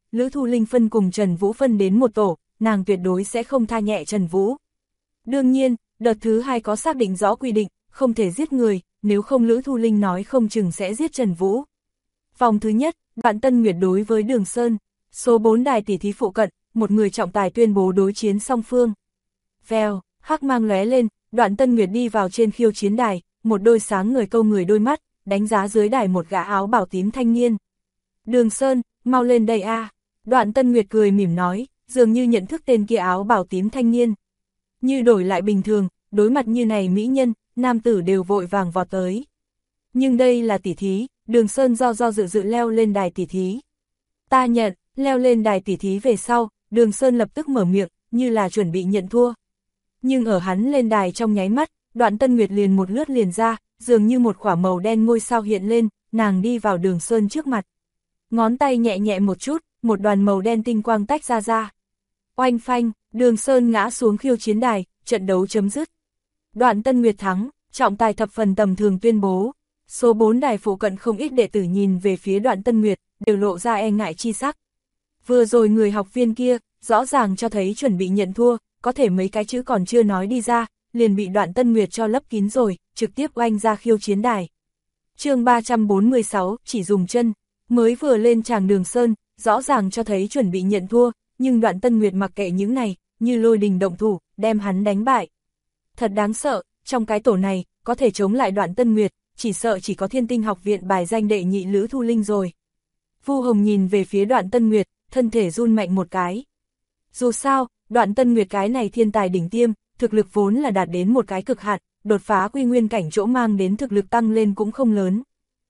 Lữ Thu Linh phân cùng Trần Vũ phân đến một tổ, nàng tuyệt đối sẽ không tha nhẹ Trần Vũ. Đương nhiên, đợt thứ 2 có xác định rõ quy định, không thể giết người, nếu không Lữ Thu Linh nói không chừng sẽ giết Trần Vũ. Vòng thứ nhất, Đoạn Tân Nguyệt đối với Đường Sơn, số 4 đài tỷ thí phụ cận, một người trọng tài tuyên bố đối chiến song phương. Vèo, hắc mang lóe lên, Đoạn Tân Nguyệt đi vào trên khiêu chiến đài, một đôi sáng người câu người đôi mắt, đánh giá dưới đài một gã áo bảo tím thanh niên. Đường Sơn, mau lên đây a. Đoạn Tân Nguyệt cười mỉm nói, dường như nhận thức tên kia áo bảo tím thanh niên. Như đổi lại bình thường, đối mặt như này mỹ nhân, nam tử đều vội vàng vọt tới. Nhưng đây là tỷ thí, Đường Sơn do dự leo lên đài tỷ thí. Ta nhận, leo lên đài tỷ thí về sau, Đường Sơn lập tức mở miệng, như là chuẩn bị nhận thua. Nhưng ở hắn lên đài trong nháy mắt, Đoạn Tân Nguyệt liền một lướt liền ra, dường như một quả màu đen ngôi sao hiện lên, nàng đi vào Đường Sơn trước mặt. Ngón tay nhẹ nhẹ một chút, một đoàn màu đen tinh quang tách ra. Oanh phanh, Đường Sơn ngã xuống khiêu chiến đài, trận đấu chấm dứt. Đoạn Tân Nguyệt thắng, trọng tài thập phần tầm thường tuyên bố. Số 4 đài phụ cận không ít đệ tử nhìn về phía Đoạn Tân Nguyệt, đều lộ ra e ngại chi sắc. Vừa rồi người học viên kia, rõ ràng cho thấy chuẩn bị nhận thua, có thể mấy cái chữ còn chưa nói đi ra, liền bị Đoạn Tân Nguyệt cho lấp kín rồi, trực tiếp oanh ra khiêu chiến đài. Chương 346, chỉ dùng chân, mới vừa lên tràng Đường Sơn, rõ ràng cho thấy chuẩn bị nhận thua, nhưng Đoạn Tân Nguyệt mặc kệ những này, như lôi đình động thủ, đem hắn đánh bại. Thật đáng sợ, trong cái tổ này, có thể chống lại Đoạn Tân Nguyệt, chỉ sợ chỉ có Thiên Tinh học viện bài danh đệ nhị Lữ Thu Linh rồi. Vu Hồng nhìn về phía Đoạn Tân Nguyệt, thân thể run mạnh một cái. Dù sao, Đoạn Tân Nguyệt cái này thiên tài đỉnh tiêm, thực lực vốn là đạt đến một cái cực hạn, đột phá quy nguyên cảnh chỗ mang đến thực lực tăng lên cũng không lớn.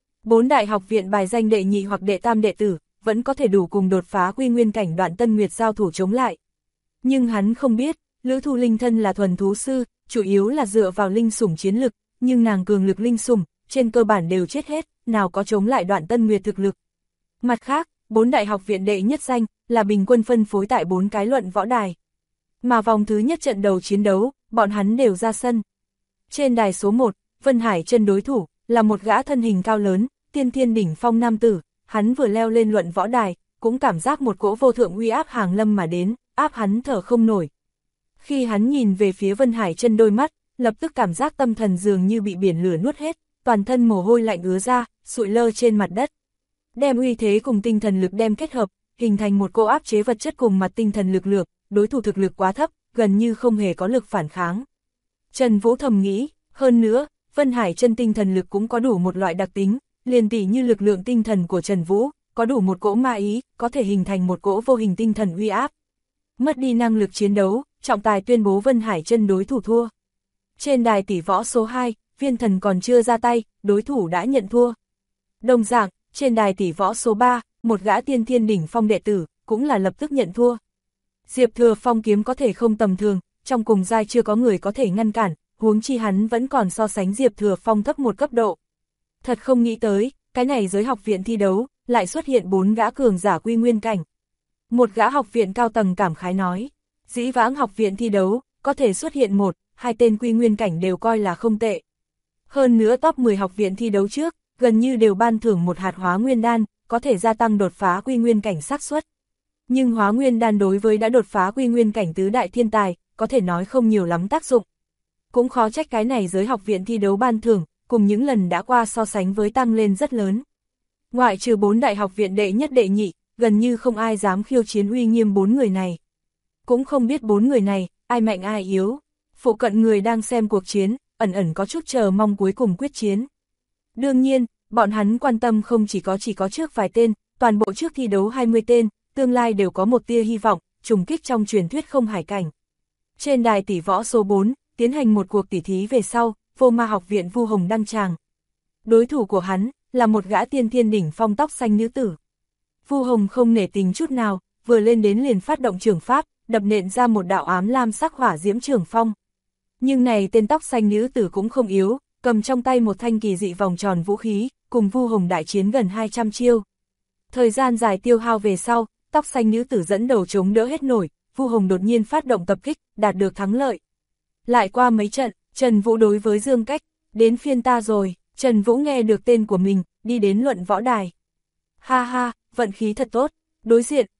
4 đại học viện bài danh đệ nhị hoặc đệ tam đệ tử, vẫn có thể đủ cùng đột phá quy nguyên cảnh Đoạn Tân Nguyệt giao thủ chống lại. Nhưng hắn không biết, Lữ Thu Linh thân là thuần thú sư, chủ yếu là dựa vào linh sủng chiến lực, nhưng nàng cường lực linh sủng, trên cơ bản đều chết hết, nào có chống lại Đoạn Tân Nguyệt thực lực. Mặt khác, 4 đại học viện đệ nhất danh, là bình quân phân phối tại 4 cái luận võ đài. Mà vòng thứ nhất trận đầu chiến đấu, bọn hắn đều ra sân. Trên đài số 1, Vân Hải Chân đối thủ, là một gã thân hình cao lớn, tiên thiên đỉnh phong nam tử, hắn vừa leo lên luận võ đài, cũng cảm giác một cỗ vô thượng uy áp hàng lâm mà đến, áp hắn thở không nổi. Khi hắn nhìn về phía Vân Hải Chân đôi mắt, lập tức cảm giác tâm thần dường như bị biển lửa nuốt hết, toàn thân mồ hôi lạnh ứa ra, sụi lơ trên mặt đất. Đem uy thế cùng tinh thần lực đem kết hợp, hình thành một cỗ áp chế vật chất cùng mặt tinh thần lực lượng, đối thủ thực lực quá thấp, gần như không hề có lực phản kháng. Trần Vũ thầm nghĩ, hơn nữa, Vân Hải Chân tinh thần lực cũng có đủ một loại đặc tính, liền tỉ như lực lượng tinh thần của Trần Vũ, có đủ một cỗ ma ý, có thể hình thành một cỗ vô hình tinh thần uy áp. Mất đi năng lực chiến đấu, trọng tài tuyên bố Vân Hải Chân đối thủ thua. Trên đài tỷ võ số 2, Viên Thần còn chưa ra tay, đối thủ đã nhận thua. Đồng dạng, trên đài tỷ võ số 3, một gã tiên thiên đỉnh phong đệ tử, cũng là lập tức nhận thua. Diệp Thừa Phong kiếm có thể không tầm thường, trong cùng giai chưa có người có thể ngăn cản, huống chi hắn vẫn còn so sánh Diệp Thừa Phong thấp một cấp độ. Thật không nghĩ tới, cái này giới học viện thi đấu, lại xuất hiện 4 gã cường giả quy nguyên cảnh. Một gã học viện cao tầng cảm khái nói, dĩ vãng học viện thi đấu, có thể xuất hiện 1, 2 tên quy nguyên cảnh đều coi là không tệ. Hơn nữa top 10 học viện thi đấu trước, gần như đều ban thưởng một hạt hóa nguyên đan, có thể gia tăng đột phá quy nguyên cảnh xác suất. Nhưng hóa nguyên đan đối với đã đột phá quy nguyên cảnh tứ đại thiên tài, có thể nói không nhiều lắm tác dụng. Cũng khó trách cái này giới học viện thi đấu ban thưởng, cùng những lần đã qua so sánh với tăng lên rất lớn. Ngoại trừ 4 đại học viện đệ nhất đệ nhị, gần như không ai dám khiêu chiến uy nghiêm 4 người này. Cũng không biết 4 người này, ai mạnh ai yếu. Phụ cận người đang xem cuộc chiến, ẩn ẩn có chút chờ mong cuối cùng quyết chiến. Đương nhiên, bọn hắn quan tâm không chỉ có trước vài tên, toàn bộ trước thi đấu 20 tên, tương lai đều có một tia hy vọng, trùng kích trong truyền thuyết không hải cảnh. Trên đài tỷ võ số 4, tiến hành một cuộc tỉ thí về sau, Vô Ma học viện Vu Hồng đăng tràng. Đối thủ của hắn, là một gã tiên thiên đỉnh phong tóc xanh nữ tử. Vu Hồng không nể tình chút nào, vừa lên đến liền phát động trường pháp, đập nện ra một đạo ám lam sắc hỏa diễm trường phong. Nhưng này tên tóc xanh nữ tử cũng không yếu, cầm trong tay một thanh kỳ dị vòng tròn vũ khí, cùng Vu Hồng đại chiến gần 200 chiêu. Thời gian dài tiêu hao về sau, tóc xanh nữ tử dẫn đầu chống đỡ hết nổi, Vu Hồng đột nhiên phát động tập kích, đạt được thắng lợi. Lại qua mấy trận, Trần Vũ đối với Dương Cách, đến phiên ta rồi. Trần Vũ nghe được tên của mình, đi đến luận võ đài. Ha ha, vận khí thật tốt. Đối diện,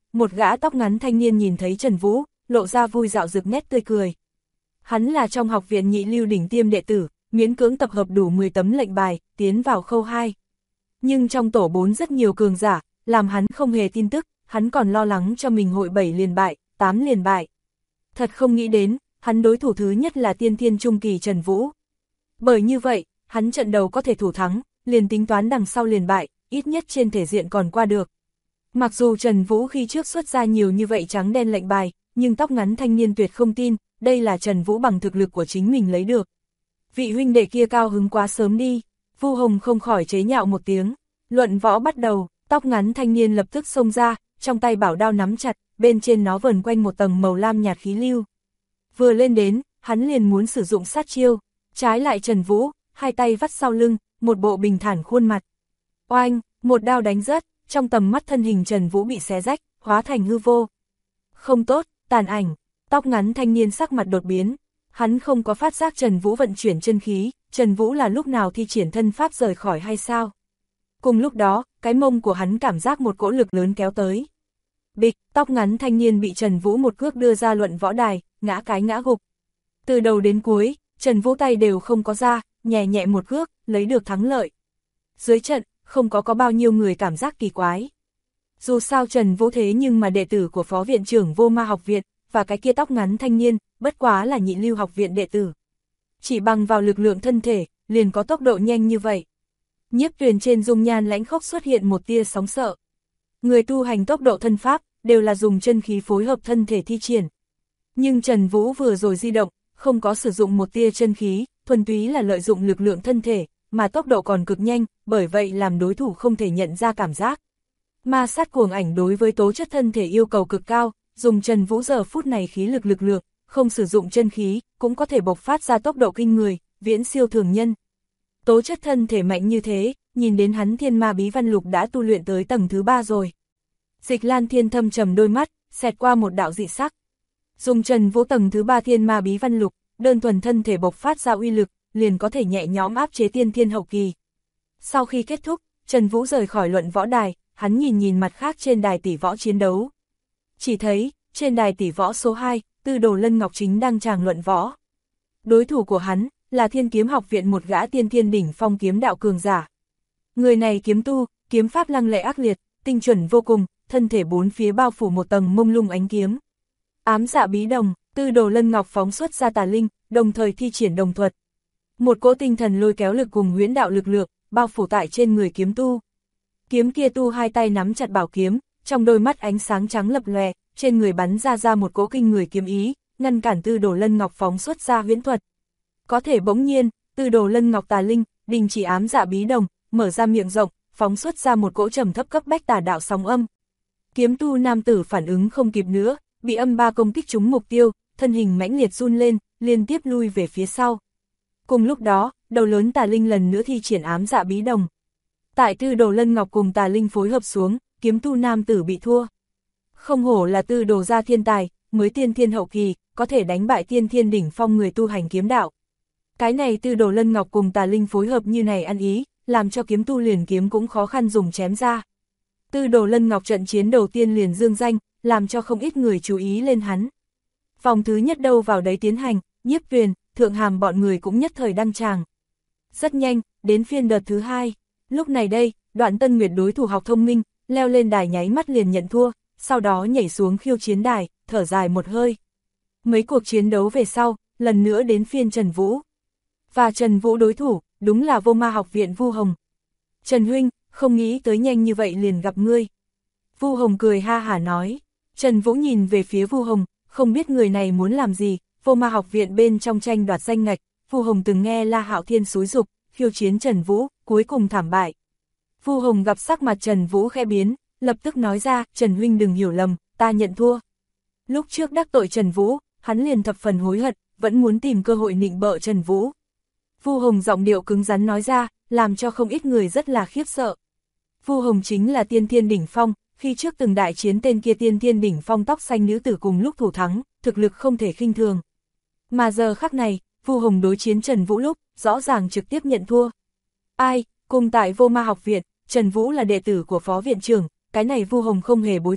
một gã tóc ngắn thanh niên nhìn thấy Trần Vũ, lộ ra vui dạo rực nét tươi cười. Hắn là trong học viện nhị lưu đỉnh tiêm đệ tử, miễn cưỡng tập hợp đủ 10 tấm lệnh bài, tiến vào khâu 2. Nhưng trong tổ 4 rất nhiều cường giả, làm hắn không hề tin tức, hắn còn lo lắng cho mình hội 7 liền bại, 8 liền bại. Thật không nghĩ đến, hắn đối thủ thứ nhất là tiên thiên trung kỳ Trần Vũ. Bởi như vậy, hắn trận đầu có thể thủ thắng, liền tính toán đằng sau liền bại, ít nhất trên thể diện còn qua được. Mặc dù Trần Vũ khi trước xuất ra nhiều như vậy trắng đen lệnh bài, nhưng tóc ngắn thanh niên tuyệt không tin, đây là Trần Vũ bằng thực lực của chính mình lấy được. Vị huynh đệ kia cao hứng quá sớm đi, Vu Hồng không khỏi chế nhạo một tiếng. Luận võ bắt đầu, tóc ngắn thanh niên lập tức xông ra, trong tay bảo đao nắm chặt, bên trên nó vờn quanh một tầng màu lam nhạt khí lưu. Vừa lên đến, hắn liền muốn sử dụng sát chiêu, trái lại Trần Vũ, hai tay vắt sau lưng, một bộ bình thản khuôn mặt. Oanh, một đao đánh rớt, trong tầm mắt thân hình Trần Vũ bị xé rách, hóa thành hư vô. Không tốt, tàn ảnh, tóc ngắn thanh niên sắc mặt đột biến, hắn không có phát giác Trần Vũ vận chuyển chân khí, Trần Vũ là lúc nào thi triển thân pháp rời khỏi hay sao? Cùng lúc đó, cái mông của hắn cảm giác một cỗ lực lớn kéo tới. Bịch, tóc ngắn thanh niên bị Trần Vũ một cước đưa ra luận võ đài, ngã gục. Từ đầu đến cuối, Trần Vũ tay đều không có ra, nhẹ nhẹ một cước, lấy được thắng lợi. Dưới trận, không có bao nhiêu người cảm giác kỳ quái. Dù sao Trần Vũ thế nhưng mà đệ tử của phó viện trưởng Vô Ma học viện, và cái kia tóc ngắn thanh niên, bất quá là nhị lưu học viện đệ tử. Chỉ bằng vào lực lượng thân thể, liền có tốc độ nhanh như vậy. Nhiếp Tuyền trên dung nhan lãnh khốc xuất hiện một tia sóng sợ. Người tu hành tốc độ thân pháp, đều là dùng chân khí phối hợp thân thể thi triển. Nhưng Trần Vũ vừa rồi di động, không có sử dụng một tia chân khí, thuần túy là lợi dụng lực lượng thân thể, mà tốc độ còn cực nhanh, bởi vậy làm đối thủ không thể nhận ra cảm giác. Ma sát cuồng ảnh đối với tố chất thân thể yêu cầu cực cao, dùng Trần Vũ giờ phút này khí lực lượng, không sử dụng chân khí, cũng có thể bộc phát ra tốc độ kinh người, viễn siêu thường nhân. Tố chất thân thể mạnh như thế, nhìn đến hắn Thiên Ma Bí Văn Lục đã tu luyện tới tầng thứ 3 rồi. Dịch Lan Thiên thâm trầm đôi mắt, xẹt qua một đạo dị sắc. Dùng Trần Vũ tầng thứ 3 Thiên Ma Bí Văn Lục, đơn thuần thân thể bộc phát ra uy lực, liền có thể nhẹ nhõm áp chế tiên thiên hậu kỳ. Sau khi kết thúc, Trần Vũ rời khỏi luận võ đài, hắn nhìn mặt khác trên đài tỷ võ chiến đấu. Chỉ thấy, trên đài tỷ võ số 2, Tư Đồ Lân Ngọc chính đang tràng luận võ. Đối thủ của hắn, là Thiên Kiếm học viện một gã tiên thiên đỉnh phong kiếm đạo cường giả. Người này kiếm tu, kiếm pháp lăng lệ ác liệt, tinh chuẩn vô cùng, thân thể bốn phía bao phủ một tầng mông lung ánh kiếm. Ám dạ bí đồng, Tư Đồ Lân Ngọc phóng xuất ra tà linh, đồng thời thi triển đồng thuật. Một cỗ tinh thần lôi kéo lực cùng huyễn đạo lực lượng, bao phủ tại trên người kiếm tu. Kiếm kia tu hai tay nắm chặt bảo kiếm, trong đôi mắt ánh sáng trắng lập lòe, trên người bắn ra một cỗ kinh người kiếm ý, ngăn cản Tư Đồ Lân Ngọc phóng xuất ra huyễn thuật. Có thể bỗng nhiên, Tư Đồ Lân Ngọc tà linh, đình chỉ ám dạ bí đồng, mở ra miệng rộng, phóng xuất ra một cỗ trầm thấp cấp bách tà đạo sóng âm. Kiếm tu nam tử phản ứng không kịp nữa, bị âm ba công kích trúng mục tiêu, thân hình mãnh liệt run lên, liên tiếp lui về phía sau. Cùng lúc đó, đầu lớn tà linh lần nữa thi triển ám dạ bí đồng. Tại Tư Đồ Lân Ngọc cùng tà linh phối hợp xuống, kiếm tu nam tử bị thua. Không hổ là Tư Đồ gia thiên tài, mới tiên thiên hậu kỳ, có thể đánh bại tiên thiên đỉnh phong người tu hành kiếm đạo. Cái này Tư Đồ Lân Ngọc cùng tà linh phối hợp như này ăn ý, làm cho kiếm tu liền kiếm cũng khó khăn dùng chém ra. Tư Đồ Lân Ngọc trận chiến đầu tiên liền dương danh, làm cho không ít người chú ý lên hắn. Vòng thứ nhất đâu vào đấy tiến hành, Nhiếp Tuyền, Thượng Hàm bọn người cũng nhất thời đăng tràng. Rất nhanh, đến phiên đợt thứ 2. Lúc này đây, Đoạn Tân Nguyệt đối thủ học thông minh, leo lên đài nháy mắt liền nhận thua, sau đó nhảy xuống khiêu chiến đài, thở dài một hơi. Mấy cuộc chiến đấu về sau, lần nữa đến phiên Trần Vũ. Và Trần Vũ đối thủ, đúng là Vô Ma học viện Vu Hồng. Trần huynh, không nghĩ tới nhanh như vậy liền gặp ngươi. Vu Hồng cười ha hả nói. Trần Vũ nhìn về phía Vu Hồng, không biết người này muốn làm gì. Vô Ma học viện bên trong tranh đoạt danh ngạch, Vu Hồng từng nghe La Hạo Thiên xúi giục, khiêu chiến Trần Vũ, cuối cùng thảm bại. Vu Hồng gặp sắc mặt Trần Vũ khẽ biến, lập tức nói ra, Trần huynh đừng hiểu lầm, ta nhận thua. Lúc trước đắc tội Trần Vũ, hắn liền thập phần hối hận, vẫn muốn tìm cơ hội nịnh bợ Trần Vũ. Vu Hồng giọng điệu cứng rắn nói ra, làm cho không ít người rất là khiếp sợ. Vu Hồng chính là tiên thiên đỉnh phong, khi trước từng đại chiến tên kia tiên thiên đỉnh phong tóc xanh nữ tử cùng lúc thủ thắng, thực lực không thể khinh thường. Mà giờ khắc này, Vu Hồng đối chiến Trần Vũ lúc, rõ ràng trực tiếp nhận thua. Ai, cùng tại Vô Ma học viện, Trần Vũ là đệ tử của phó viện trưởng, cái này Vu Hồng không hề bối cảnh,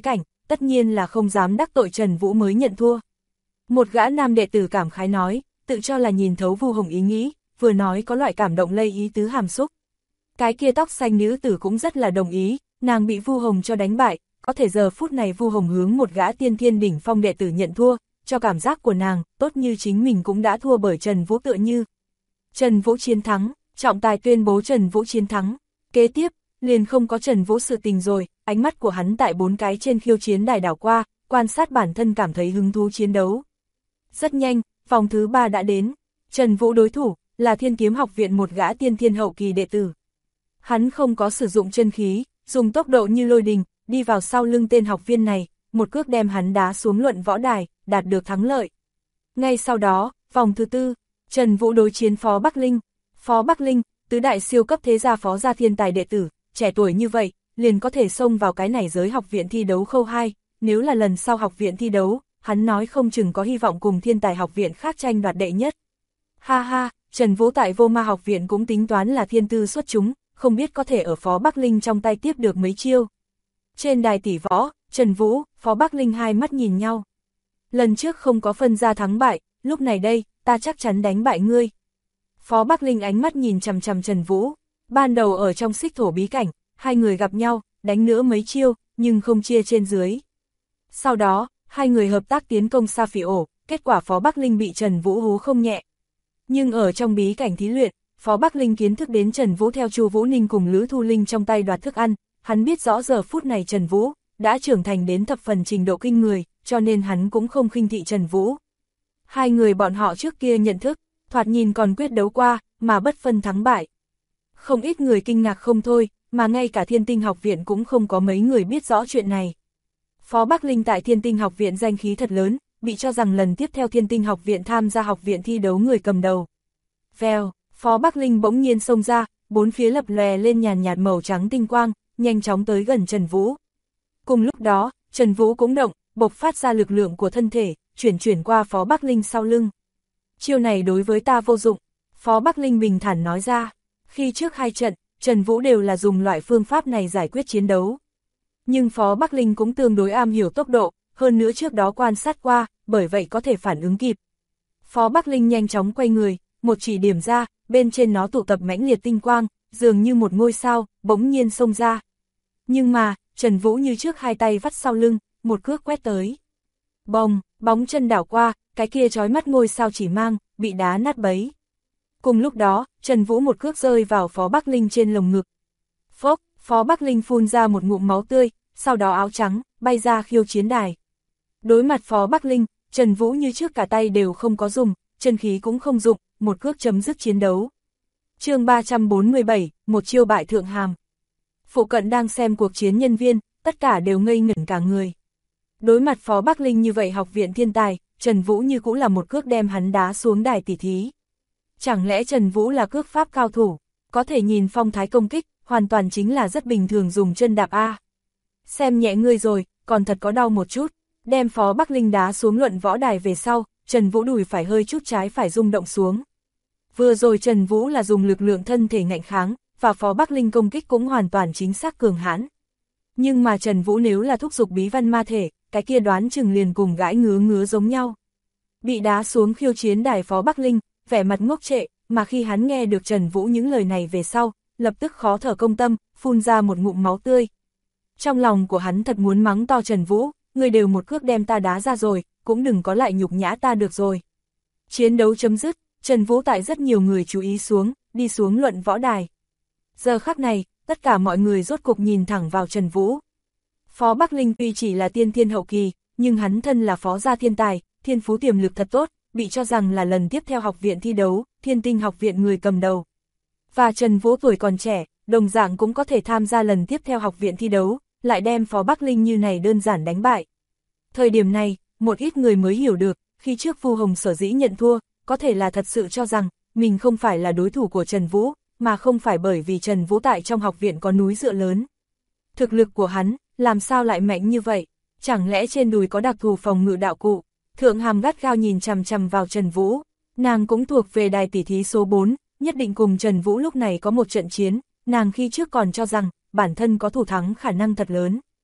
tất nhiên là không dám đắc tội Trần Vũ mới nhận thua. Một gã nam đệ tử cảm khái nói, tự cho là nhìn thấu Vu Hồng ý nghĩ, vừa nói có loại cảm động lây ý tứ hàm xúc. Cái kia tóc xanh nữ tử cũng rất là đồng ý, nàng bị Vu Hồng cho đánh bại, có thể giờ phút này Vu Hồng hướng một gã tiên thiên đỉnh phong đệ tử nhận thua, cho cảm giác của nàng, tốt như chính mình cũng đã thua bởi Trần Vũ tựa như. Trần Vũ chiến thắng, trọng tài tuyên bố Trần Vũ chiến thắng. Kế tiếp, liền không có Trần Vũ sự tình rồi, ánh mắt của hắn tại 4 cái trên khiêu chiến đài đảo qua, quan sát bản thân cảm thấy hứng thú chiến đấu. Rất nhanh, vòng thứ 3 đã đến, Trần Vũ đối thủ, là Thiên Kiếm Học viện một gã tiên thiên hậu kỳ đệ tử. Hắn không có sử dụng chân khí, dùng tốc độ như lôi đình, đi vào sau lưng tên học viên này, một cước đem hắn đá xuống luận võ đài, đạt được thắng lợi. Ngay sau đó, vòng thứ 4, Trần Vũ đối chiến Phó Bắc Linh. Phó Bắc Linh, tứ đại siêu cấp thế gia phó gia thiên tài đệ tử, trẻ tuổi như vậy, liền có thể xông vào cái này giới học viện thi đấu khâu 2, nếu là lần sau học viện thi đấu, hắn nói không chừng có hy vọng cùng thiên tài học viện khác tranh đoạt đệ nhất. Ha ha, Trần Vũ tại Vô Ma học viện cũng tính toán là thiên tư xuất chúng, không biết có thể ở Phó Bắc Linh trong tay tiếp được mấy chiêu. Trên đài tỷ võ, Trần Vũ, Phó Bắc Linh hai mắt nhìn nhau. Lần trước không có phân ra thắng bại, lúc này đây, ta chắc chắn đánh bại ngươi. Phó Bắc Linh ánh mắt nhìn chằm chằm Trần Vũ, ban đầu ở trong xích thổ bí cảnh, hai người gặp nhau, đánh nữa mấy chiêu, nhưng không chia trên dưới. Sau đó, hai người hợp tác tiến công Sa Phỉ ổ, kết quả Phó Bắc Linh bị Trần Vũ hú không nhẹ. Nhưng ở trong bí cảnh thí luyện, Phó Bắc Linh kiến thức đến Trần Vũ theo Chu Vũ Ninh cùng Lữ Thu Linh trong tay đoạt thức ăn, hắn biết rõ giờ phút này Trần Vũ đã trưởng thành đến thập phần trình độ kinh người, cho nên hắn cũng không khinh thị Trần Vũ. Hai người bọn họ trước kia nhận thức, thoạt nhìn còn quyết đấu qua, mà bất phân thắng bại. Không ít người kinh ngạc không thôi, mà ngay cả Thiên Tinh học viện cũng không có mấy người biết rõ chuyện này. Phó Bắc Linh tại Thiên Tinh học viện danh khí thật lớn, bị cho rằng lần tiếp theo Thiên Tinh học viện tham gia học viện thi đấu người cầm đầu. Vèo, Phó Bắc Linh bỗng nhiên xông ra, bốn phía lập lòe lên nhàn nhạt màu trắng tinh quang, nhanh chóng tới gần Trần Vũ. Cùng lúc đó, Trần Vũ cũng động, bộc phát ra lực lượng của thân thể, chuyển qua Phó Bắc Linh sau lưng. Chiêu này đối với ta vô dụng, Phó Bắc Linh bình thản nói ra. Khi trước hai trận, Trần Vũ đều là dùng loại phương pháp này giải quyết chiến đấu. Nhưng Phó Bắc Linh cũng tương đối am hiểu tốc độ, hơn nữa trước đó quan sát qua, bởi vậy có thể phản ứng kịp. Phó Bắc Linh nhanh chóng quay người, một chỉ điểm ra, bên trên nó tụ tập mãnh liệt tinh quang, dường như một ngôi sao, bỗng nhiên xông ra. Nhưng mà, Trần Vũ như trước hai tay vắt sau lưng, một cước quét tới. Bồng, bóng chân đảo qua, cái kia chói mắt ngôi sao chỉ mang, bị đá nát bấy. Cùng lúc đó, Trần Vũ một cước rơi vào Phó Bắc Linh trên lồng ngực. Phốc, Phó Bắc Linh phun ra một ngụm máu tươi, sau đó áo trắng, bay ra khiêu chiến đài. Đối mặt Phó Bắc Linh, Trần Vũ như trước cả tay đều không có dùng, chân khí cũng không dụng, một cước chấm dứt chiến đấu. Chương 347, một chiêu bại thượng hàm. Phụ cận đang xem cuộc chiến nhân viên, tất cả đều ngây ngẩn cả người. Đối mặt Phó Bắc Linh như vậy học viện thiên tài, Trần Vũ như cũng là một cước đem hắn đá xuống đài tỉ thí. Chẳng lẽ Trần Vũ là cước pháp cao thủ, có thể nhìn phong thái công kích, hoàn toàn chính là rất bình thường dùng chân đạp A. Xem nhẹ ngươi rồi, còn thật có đau một chút, đem Phó Bắc Linh đá xuống luận võ đài về sau, Trần Vũ đùi phải hơi chút trái phải rung động xuống. Vừa rồi Trần Vũ là dùng lực lượng thân thể ngạnh kháng, và Phó Bắc Linh công kích cũng hoàn toàn chính xác cường hãn. Nhưng mà Trần Vũ nếu là thúc giục bí văn ma thể, cái kia đoán chừng liền cùng gãi ngứa giống nhau. Bị đá xuống khiêu chiến đài Phó Bắc Linh, vẻ mặt ngốc trệ, mà khi hắn nghe được Trần Vũ những lời này về sau, lập tức khó thở công tâm, phun ra một ngụm máu tươi. Trong lòng của hắn thật muốn mắng to Trần Vũ, ngươi đều một cước đem ta đá ra rồi, cũng đừng có lại nhục nhã ta được rồi. Chiến đấu chấm dứt, Trần Vũ tại rất nhiều người chú ý xuống, đi xuống luận võ đài. Giờ khắc này, tất cả mọi người rốt cục nhìn thẳng vào Trần Vũ. Phó Bắc Linh tuy chỉ là tiên thiên hậu kỳ, nhưng hắn thân là phó gia thiên tài, thiên phú tiềm lực thật tốt, bị cho rằng là lần tiếp theo học viện thi đấu, Thiên Tinh học viện người cầm đầu. Và Trần Vũ tuổi còn trẻ, đồng dạng cũng có thể tham gia lần tiếp theo học viện thi đấu, lại đem Phó Bắc Linh như này đơn giản đánh bại. Thời điểm này, một ít người mới hiểu được, khi trước Vu Hồng sở dĩ nhận thua, có thể là thật sự cho rằng, mình không phải là đối thủ của Trần Vũ, mà không phải bởi vì Trần Vũ tại trong học viện có núi dựa lớn. Thực lực của hắn, làm sao lại mạnh như vậy? Chẳng lẽ trên đùi có đặc thù phòng ngự đạo cụ? Thượng Hàm gắt gao nhìn chằm chằm vào Trần Vũ, nàng cũng thuộc về đài tỷ thí số 4, nhất định cùng Trần Vũ lúc này có một trận chiến, nàng khi trước còn cho rằng, bản thân có thủ thắng khả năng thật lớn.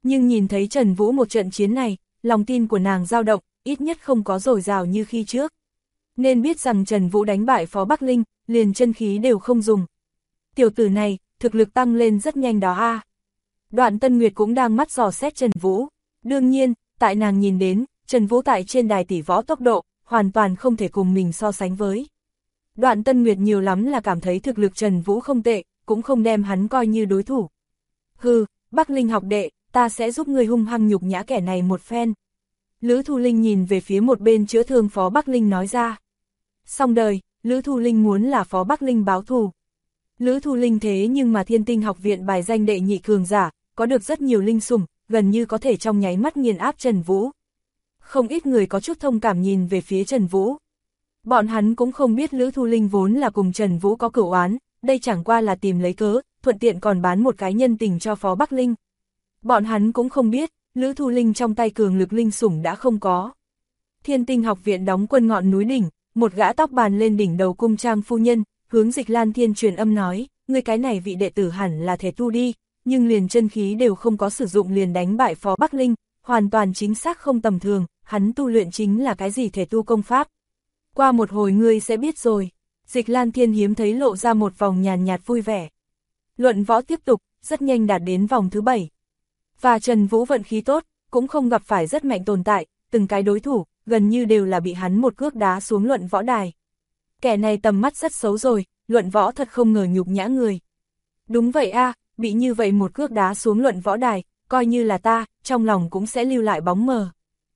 Nhưng nhìn thấy Trần Vũ một trận chiến này, lòng tin của nàng dao động, ít nhất không có dồi dào như khi trước. Nên biết rằng Trần Vũ đánh bại Phó Bắc Linh, liền chân khí đều không dùng. Tiểu tử này, thực lực tăng lên rất nhanh đó a. Đoạn Tân Nguyệt cũng đang mắt dò xét Trần Vũ. Đương nhiên, tại nàng nhìn đến, Trần Vũ tại trên đài tỷ võ tốc độ, hoàn toàn không thể cùng mình so sánh với. Đoạn Tân Nguyệt nhiều lắm là cảm thấy thực lực Trần Vũ không tệ, cũng không đem hắn coi như đối thủ. Hừ, Bắc Linh học đệ, ta sẽ giúp ngươi hung hăng nhục nhã kẻ này một phen. Lữ Thu Linh nhìn về phía một bên chữa thương Phó Bắc Linh nói ra. Xong đời, Lữ Thu Linh muốn là Phó Bắc Linh báo thù. Lữ Thu Linh thế nhưng mà Thiên Tinh học viện bài danh đệ nhị cường giả, có được rất nhiều linh sủng, gần như có thể trong nháy mắt nghiền áp Trần Vũ. Không ít người có chút thông cảm nhìn về phía Trần Vũ. Bọn hắn cũng không biết Lữ Thu Linh vốn là cùng Trần Vũ có cửu oán, đây chẳng qua là tìm lấy cớ, thuận tiện còn bán một cái nhân tình cho Phó Bắc Linh. Bọn hắn cũng không biết, Lữ Thu Linh trong tay cường lực linh sủng đã không có. Thiên Tinh học viện đóng quân ngọn núi đỉnh, một gã tóc bàn lên đỉnh đầu cung trang phu nhân, hướng Dịch Lan Thiên truyền âm nói, ngươi cái này vị đệ tử hẳn là thể tu đi, nhưng liền chân khí đều không có sử dụng liền đánh bại Phó Bắc Linh, hoàn toàn chính xác không tầm thường, hắn tu luyện chính là cái gì thể tu công pháp. Qua một hồi ngươi sẽ biết rồi. Dịch Lan Thiên hiếm thấy lộ ra một vòng nhàn nhạt vui vẻ. Luận võ tiếp tục, rất nhanh đạt đến vòng thứ 7. Và Trần Vũ vận khí tốt, cũng không gặp phải rất mạnh tồn tại, từng cái đối thủ, gần như đều là bị hắn một cước đá xuống luận võ đài. Kẻ này tầm mắt rất xấu rồi, luận võ thật không ngờ nhục nhã người. Đúng vậy a, bị như vậy một cước đá xuống luận võ đài, coi như là ta, trong lòng cũng sẽ lưu lại bóng mờ.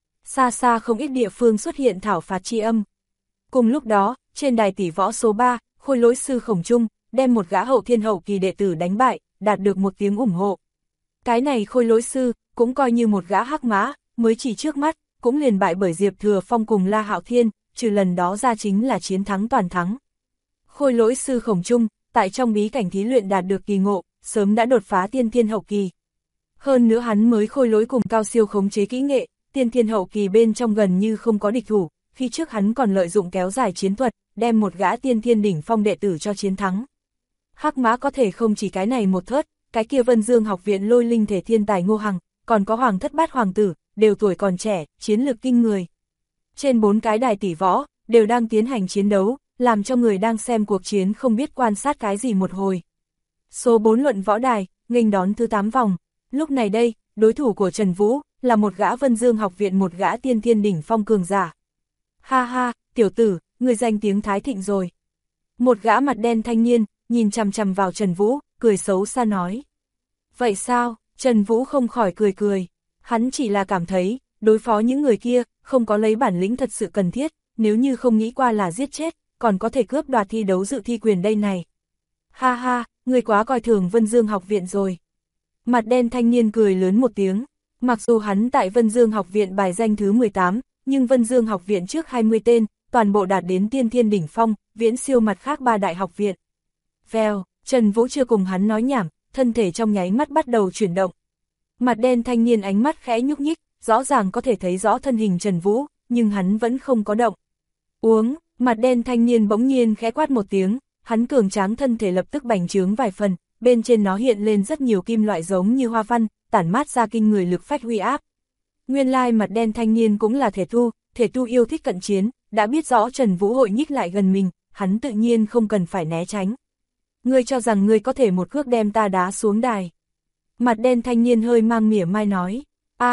Xa xa không ít địa phương xuất hiện thảo phạt chi âm. Cùng lúc đó, trên đài tỷ võ số 3, Khôi Lỗi sư Khổng Trung, đem một gã hậu thiên hậu kỳ đệ tử đánh bại, đạt được một tiếng ủng hộ. Cái này Khôi Lỗi sư, cũng coi như một gã hắc mã, mới chỉ trước mắt, cũng liền bại bởi Diệp Thừa Phong cùng La Hạo Thiên, trừ lần đó ra chính là chiến thắng toàn thắng. Khôi Lỗi sư Khổng Trung, tại trong bí cảnh thí luyện đạt được kỳ ngộ, sớm đã đột phá tiên thiên hậu kỳ. Hơn nữa hắn mới khôi lỗi cùng cao siêu khống chế kỹ nghệ, tiên thiên hậu kỳ bên trong gần như không có địch thủ, khi trước hắn còn lợi dụng kéo dài chiến thuật, đem một gã tiên thiên đỉnh phong đệ tử cho chiến thắng. Hắc mã có thể không chỉ cái này một thớt, cái kia Vân Dương học viện lôi linh thể thiên tài Ngô Hằng, còn có Hoàng Thất Bát hoàng tử, đều tuổi còn trẻ, chiến lược kinh người. Trên 4 cái đài tỷ võ, đều đang tiến hành chiến đấu, làm cho người đang xem cuộc chiến không biết quan sát cái gì một hồi. Số 4 luận võ đài, nghênh đón thứ 8 vòng. Lúc này đây, đối thủ của Trần Vũ, là một gã Vân Dương học viện một gã tiên thiên đỉnh phong cường giả. Ha ha, tiểu tử, người danh tiếng thái thịnh rồi. Một gã mặt đen thanh niên, nhìn chằm chằm vào Trần Vũ, cười xấu xa nói. Vậy sao, Trần Vũ không khỏi cười cười. Hắn chỉ là cảm thấy, đối phó những người kia, không có lấy bản lĩnh thật sự cần thiết, nếu như không nghĩ qua là giết chết, còn có thể cướp đoạt thi đấu dự thi quyền đây này. Ha ha, người quá coi thường Vân Dương học viện rồi. Mặt đen thanh niên cười lớn một tiếng, mặc dù hắn tại Vân Dương học viện bài danh thứ 18, nhưng Vân Dương học viện trước 20 tên, toàn bộ đạt đến tiên thiên đỉnh phong, viễn siêu mặt khác 3 đại học viện. Vèo, Trần Vũ chưa cùng hắn nói nhảm, thân thể trong nháy mắt bắt đầu chuyển động. Mặt đen thanh niên ánh mắt khẽ nhúc nhích, rõ ràng có thể thấy rõ thân hình Trần Vũ, nhưng hắn vẫn không có động. Uống, mặt đen thanh niên bỗng nhiên khẽ quát một tiếng, hắn cường tráng thân thể lập tức bành trướng vài phần, bên trên nó hiện lên rất nhiều kim loại giống như hoa văn, tản mát ra kinh người lực phách uy áp. Nguyên lai mặt đen thanh niên cũng là thể tu yêu thích cận chiến, đã biết rõ Trần Vũ hội nhích lại gần mình, hắn tự nhiên không cần phải né tránh. Ngươi cho rằng ngươi có thể một cước đem ta đá xuống đài. Mặt đen thanh niên hơi mang mỉa mai nói,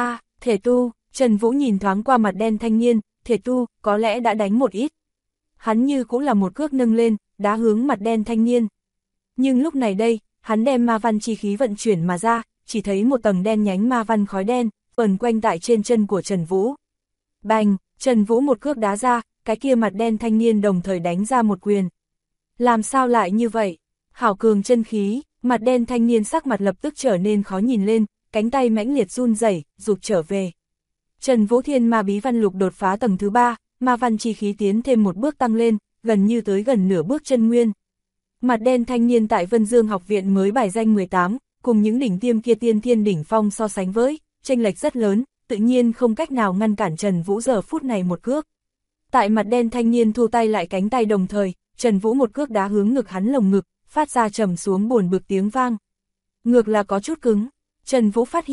thể tu, Trần Vũ nhìn thoáng qua mặt đen thanh niên, thể tu, có lẽ đã đánh một ít. Hắn như cũng là một cước nâng lên, đá hướng mặt đen thanh niên. Nhưng lúc này đây, hắn đem ma văn chi khí vận chuyển mà ra, chỉ thấy một tầng đen nhánh ma văn khói đen, vần quanh tại trên chân của Trần Vũ. Bành, Trần Vũ một cước đá ra, cái kia mặt đen thanh niên đồng thời đánh ra một quyền. Làm sao lại như vậy? Hảo cường chân khí, mặt đen thanh niên sắc mặt lập tức trở nên khó nhìn lên, cánh tay mãnh liệt run rẩy, rụt trở về. Trần Vũ thiên ma bí văn lục đột phá tầng thứ 3, ma văn chi khí tiến thêm một bước tăng lên, gần như tới gần nửa bước chân nguyên. Mặt đen thanh niên tại Vân Dương học viện mới bài danh 18, cùng những đỉnh tiêm kia tiên thiên đỉnh phong so sánh với, chênh lệch rất lớn, tự nhiên không cách nào ngăn cản Trần Vũ giờ phút này một cước. Tại mặt đen thanh niên thu tay lại cánh tay đồng thời, Trần Vũ một cước đá hướng ngực hắn lồng ngực, phát ra trầm xuống buồn bực tiếng vang. Ngược là có chút cứng, Trần Vũ phát hiện,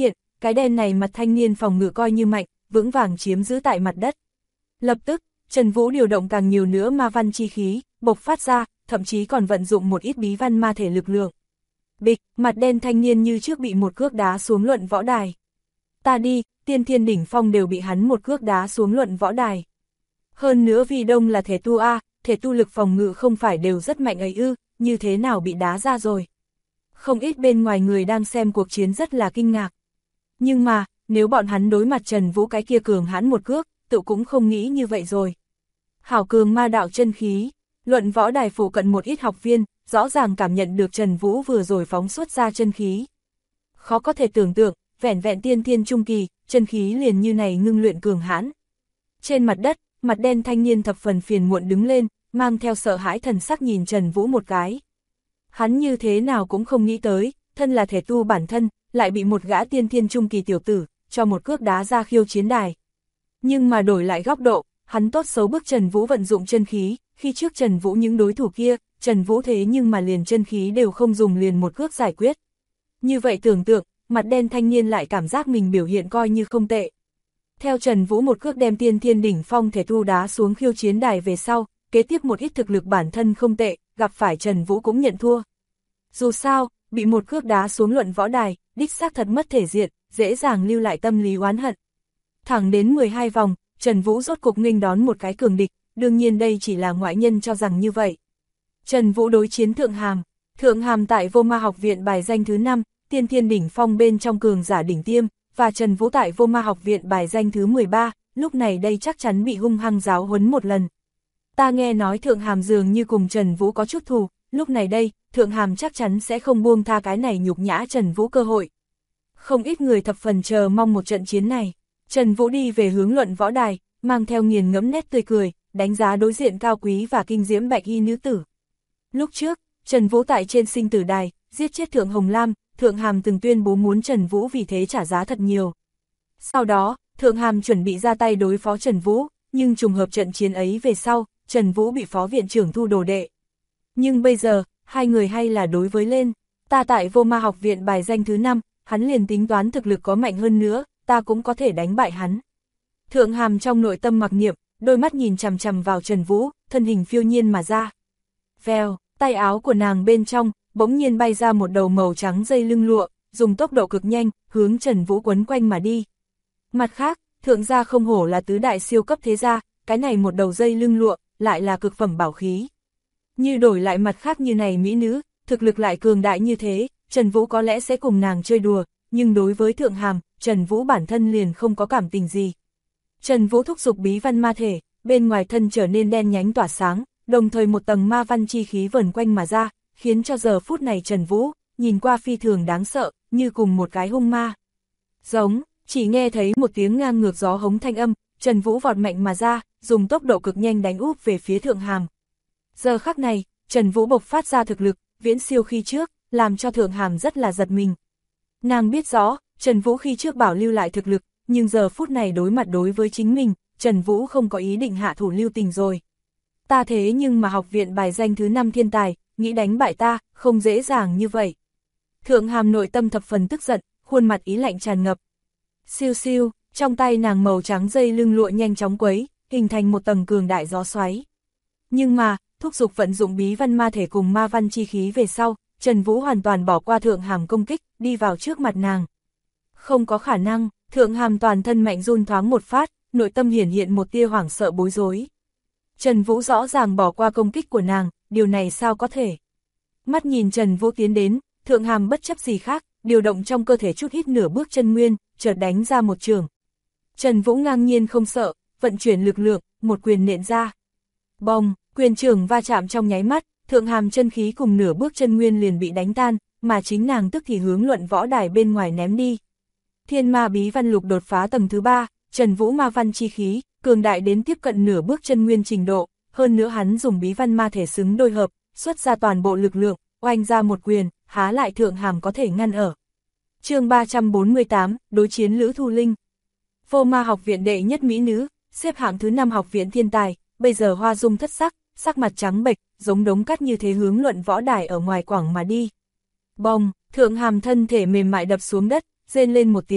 cái đen này mặt thanh niên phòng ngự coi như mạnh, vững vàng chiếm giữ tại mặt đất. Lập tức, Trần Vũ điều động càng nhiều nữa ma văn chi khí, bộc phát ra, thậm chí còn vận dụng một ít bí văn ma thể lực lượng. Bịch, mặt đen thanh niên như trước bị một cước đá xuống luận võ đài. Ta đi, tiên thiên đỉnh phong đều bị hắn một cước đá xuống luận võ đài. Hơn nữa vì đông là thể tu A, thể tu lực phòng ngự không phải đều rất mạnh ấy ư, như thế nào bị đá ra rồi. Không ít bên ngoài người đang xem cuộc chiến rất là kinh ngạc. Nhưng mà, nếu bọn hắn đối mặt Trần Vũ cái kia cường hãn một cước, tự cũng không nghĩ như vậy rồi. Hảo cường ma đạo chân khí, luận võ đài phụ cận một ít học viên, rõ ràng cảm nhận được Trần Vũ vừa rồi phóng xuất ra chân khí. Khó có thể tưởng tượng, vẻn vẹn tiên thiên trung kỳ, chân khí liền như này ngưng luyện cường hãn. Trên mặt đất, mặt đen thanh niên thập phần phiền muộn đứng lên, mang theo sợ hãi thần sắc nhìn Trần Vũ một cái. Hắn như thế nào cũng không nghĩ tới, thân là thể tu bản thân, lại bị một gã tiên thiên trung kỳ tiểu tử, cho một cước đá ra khiêu chiến đài. Nhưng mà đổi lại góc độ, hắn tốt xấu bức Trần Vũ vận dụng chân khí, khi trước Trần Vũ những đối thủ kia, Trần Vũ thế nhưng mà liền chân khí đều không dùng liền một cước giải quyết. Như vậy tưởng tượng, mặt đen thanh niên lại cảm giác mình biểu hiện coi như không tệ. Theo Trần Vũ một cước đem tiên thiên đỉnh phong thể tu đá xuống khiêu chiến đài về sau, kế tiếp một ít thực lực bản thân không tệ, gặp phải Trần Vũ cũng nhận thua. Dù sao, bị một cước đá xuống luận võ đài, đích xác thật mất thể diện, dễ dàng lưu lại tâm lý oán hận. Thẳng đến 12 vòng, Trần Vũ rốt cục nghênh đón một cái cường địch, đương nhiên đây chỉ là ngoại nhân cho rằng như vậy. Trần Vũ đối chiến Thượng Hàm tại Vô Ma học viện bài danh thứ 5, tiên thiên đỉnh phong bên trong cường giả đỉnh tiêm, và Trần Vũ tại Vô Ma học viện bài danh thứ 13, lúc này đây chắc chắn bị hung hăng giáo huấn một lần. Ta nghe nói Thượng Hàm dường như cùng Trần Vũ có chút thù, lúc này đây, Thượng Hàm chắc chắn sẽ không buông tha cái này nhục nhã Trần Vũ cơ hội. Không ít người thập phần chờ mong một trận chiến này. Trần Vũ đi về hướng luận võ đài, mang theo nghiền ngẫm nét tươi cười, đánh giá đối diện cao quý và kinh diễm bạch y nữ tử. Lúc trước, Trần Vũ tại trên sinh tử đài, giết chết Thượng Hồng Lam, Thượng Hàm từng tuyên bố muốn Trần Vũ vì thế trả giá thật nhiều. Sau đó, Thượng Hàm chuẩn bị ra tay đối phó Trần Vũ, nhưng trùng hợp trận chiến ấy về sau, Trần Vũ bị phó viện trưởng thu đồ đệ. Nhưng bây giờ, hai người hay là đối với lên, ta tại Vô Ma học viện bài danh thứ 5, hắn liền tính toán thực lực có mạnh hơn nữa, ta cũng có thể đánh bại hắn. Thượng Hàm trong nội tâm mặc niệm, đôi mắt nhìn chằm chằm vào Trần Vũ, thân hình phiêu nhiên mà ra. Vèo, tay áo của nàng bên trong, bỗng nhiên bay ra một đầu màu trắng dây lưng lụa, dùng tốc độ cực nhanh, hướng Trần Vũ quấn quanh mà đi. Mặt khác, thượng gia không hổ là tứ đại siêu cấp thế gia, cái này một đầu dây lưng lụa, lại là cực phẩm bảo khí. Như đổi lại mặt khác như này mỹ nữ, thực lực lại cường đại như thế, Trần Vũ có lẽ sẽ cùng nàng chơi đùa, nhưng đối với Thượng Hàm, Trần Vũ bản thân liền không có cảm tình gì. Trần Vũ thúc giục bí văn ma thể, bên ngoài thân trở nên đen nhánh tỏa sáng, đồng thời một tầng ma văn chi khí vờn quanh mà ra, khiến cho giờ phút này Trần Vũ, nhìn qua phi thường đáng sợ, như cùng một cái hung ma. Giống, chỉ nghe thấy một tiếng ngang ngược gió hống thanh âm, Trần Vũ vọt mạnh mà ra, dùng tốc độ cực nhanh đánh úp về phía Thượng Hàm. Giờ khắc này, Trần Vũ bộc phát ra thực lực, viễn siêu khi trước, làm cho Thượng Hàm rất là giật mình. Nàng biết rõ, Trần Vũ khi trước bảo lưu lại thực lực, nhưng giờ phút này đối mặt đối với chính mình, Trần Vũ không có ý định hạ thủ lưu tình rồi. Ta thế nhưng mà học viện bài danh thứ 5 thiên tài, nghĩ đánh bại ta, không dễ dàng như vậy. Thượng Hàm nội tâm thập phần tức giận, khuôn mặt ý lạnh tràn ngập. Siêu siêu, trong tay nàng màu trắng dây lưng lụa nhanh chóng quấy, hình thành một tầng cường đại gió xoáy. Nhưng mà, thúc giục vận dụng bí văn ma thể cùng ma văn chi khí về sau, Trần Vũ hoàn toàn bỏ qua Thượng Hàm công kích, đi vào trước mặt nàng. Không có khả năng, Thượng Hàm toàn thân mạnh run thoáng một phát, nội tâm hiển hiện một tia hoảng sợ bối rối. Trần Vũ rõ ràng bỏ qua công kích của nàng, điều này sao có thể? Mắt nhìn Trần Vũ tiến đến, Thượng Hàm bất chấp gì khác, điều động trong cơ thể chút hít nửa bước chân nguyên, chợt đánh ra một trường. Trần Vũ ngang nhiên không sợ, vận chuyển lực lượng, một quyền nện ra. Bong, quyền trường va chạm trong nháy mắt, Thượng Hàm chân khí cùng nửa bước chân nguyên liền bị đánh tan, mà chính nàng tức thì hướng luận võ đài bên ngoài ném đi. Thiên ma bí văn lục đột phá tầng thứ 3, Trần Vũ ma văn chi khí, cường đại đến tiếp cận nửa bước chân nguyên trình độ, hơn nữa hắn dùng bí văn ma thể xứng đôi hợp, xuất ra toàn bộ lực lượng, oanh ra một quyền, há lại Thượng Hàm có thể ngăn ở. Chương 348, đối chiến Lữ Thu Linh. Vô Ma học viện đệ nhất mỹ nữ, xếp hạng thứ 5 học viện thiên tài, bây giờ hoa dung thất sắc, sắc mặt trắng bệch, giống đống cát như thế hướng luận võ đài ở ngoài quảng mà đi. Bong, Thượng Hàm thân thể mềm mại đập xuống đất, rên lên một tiếng,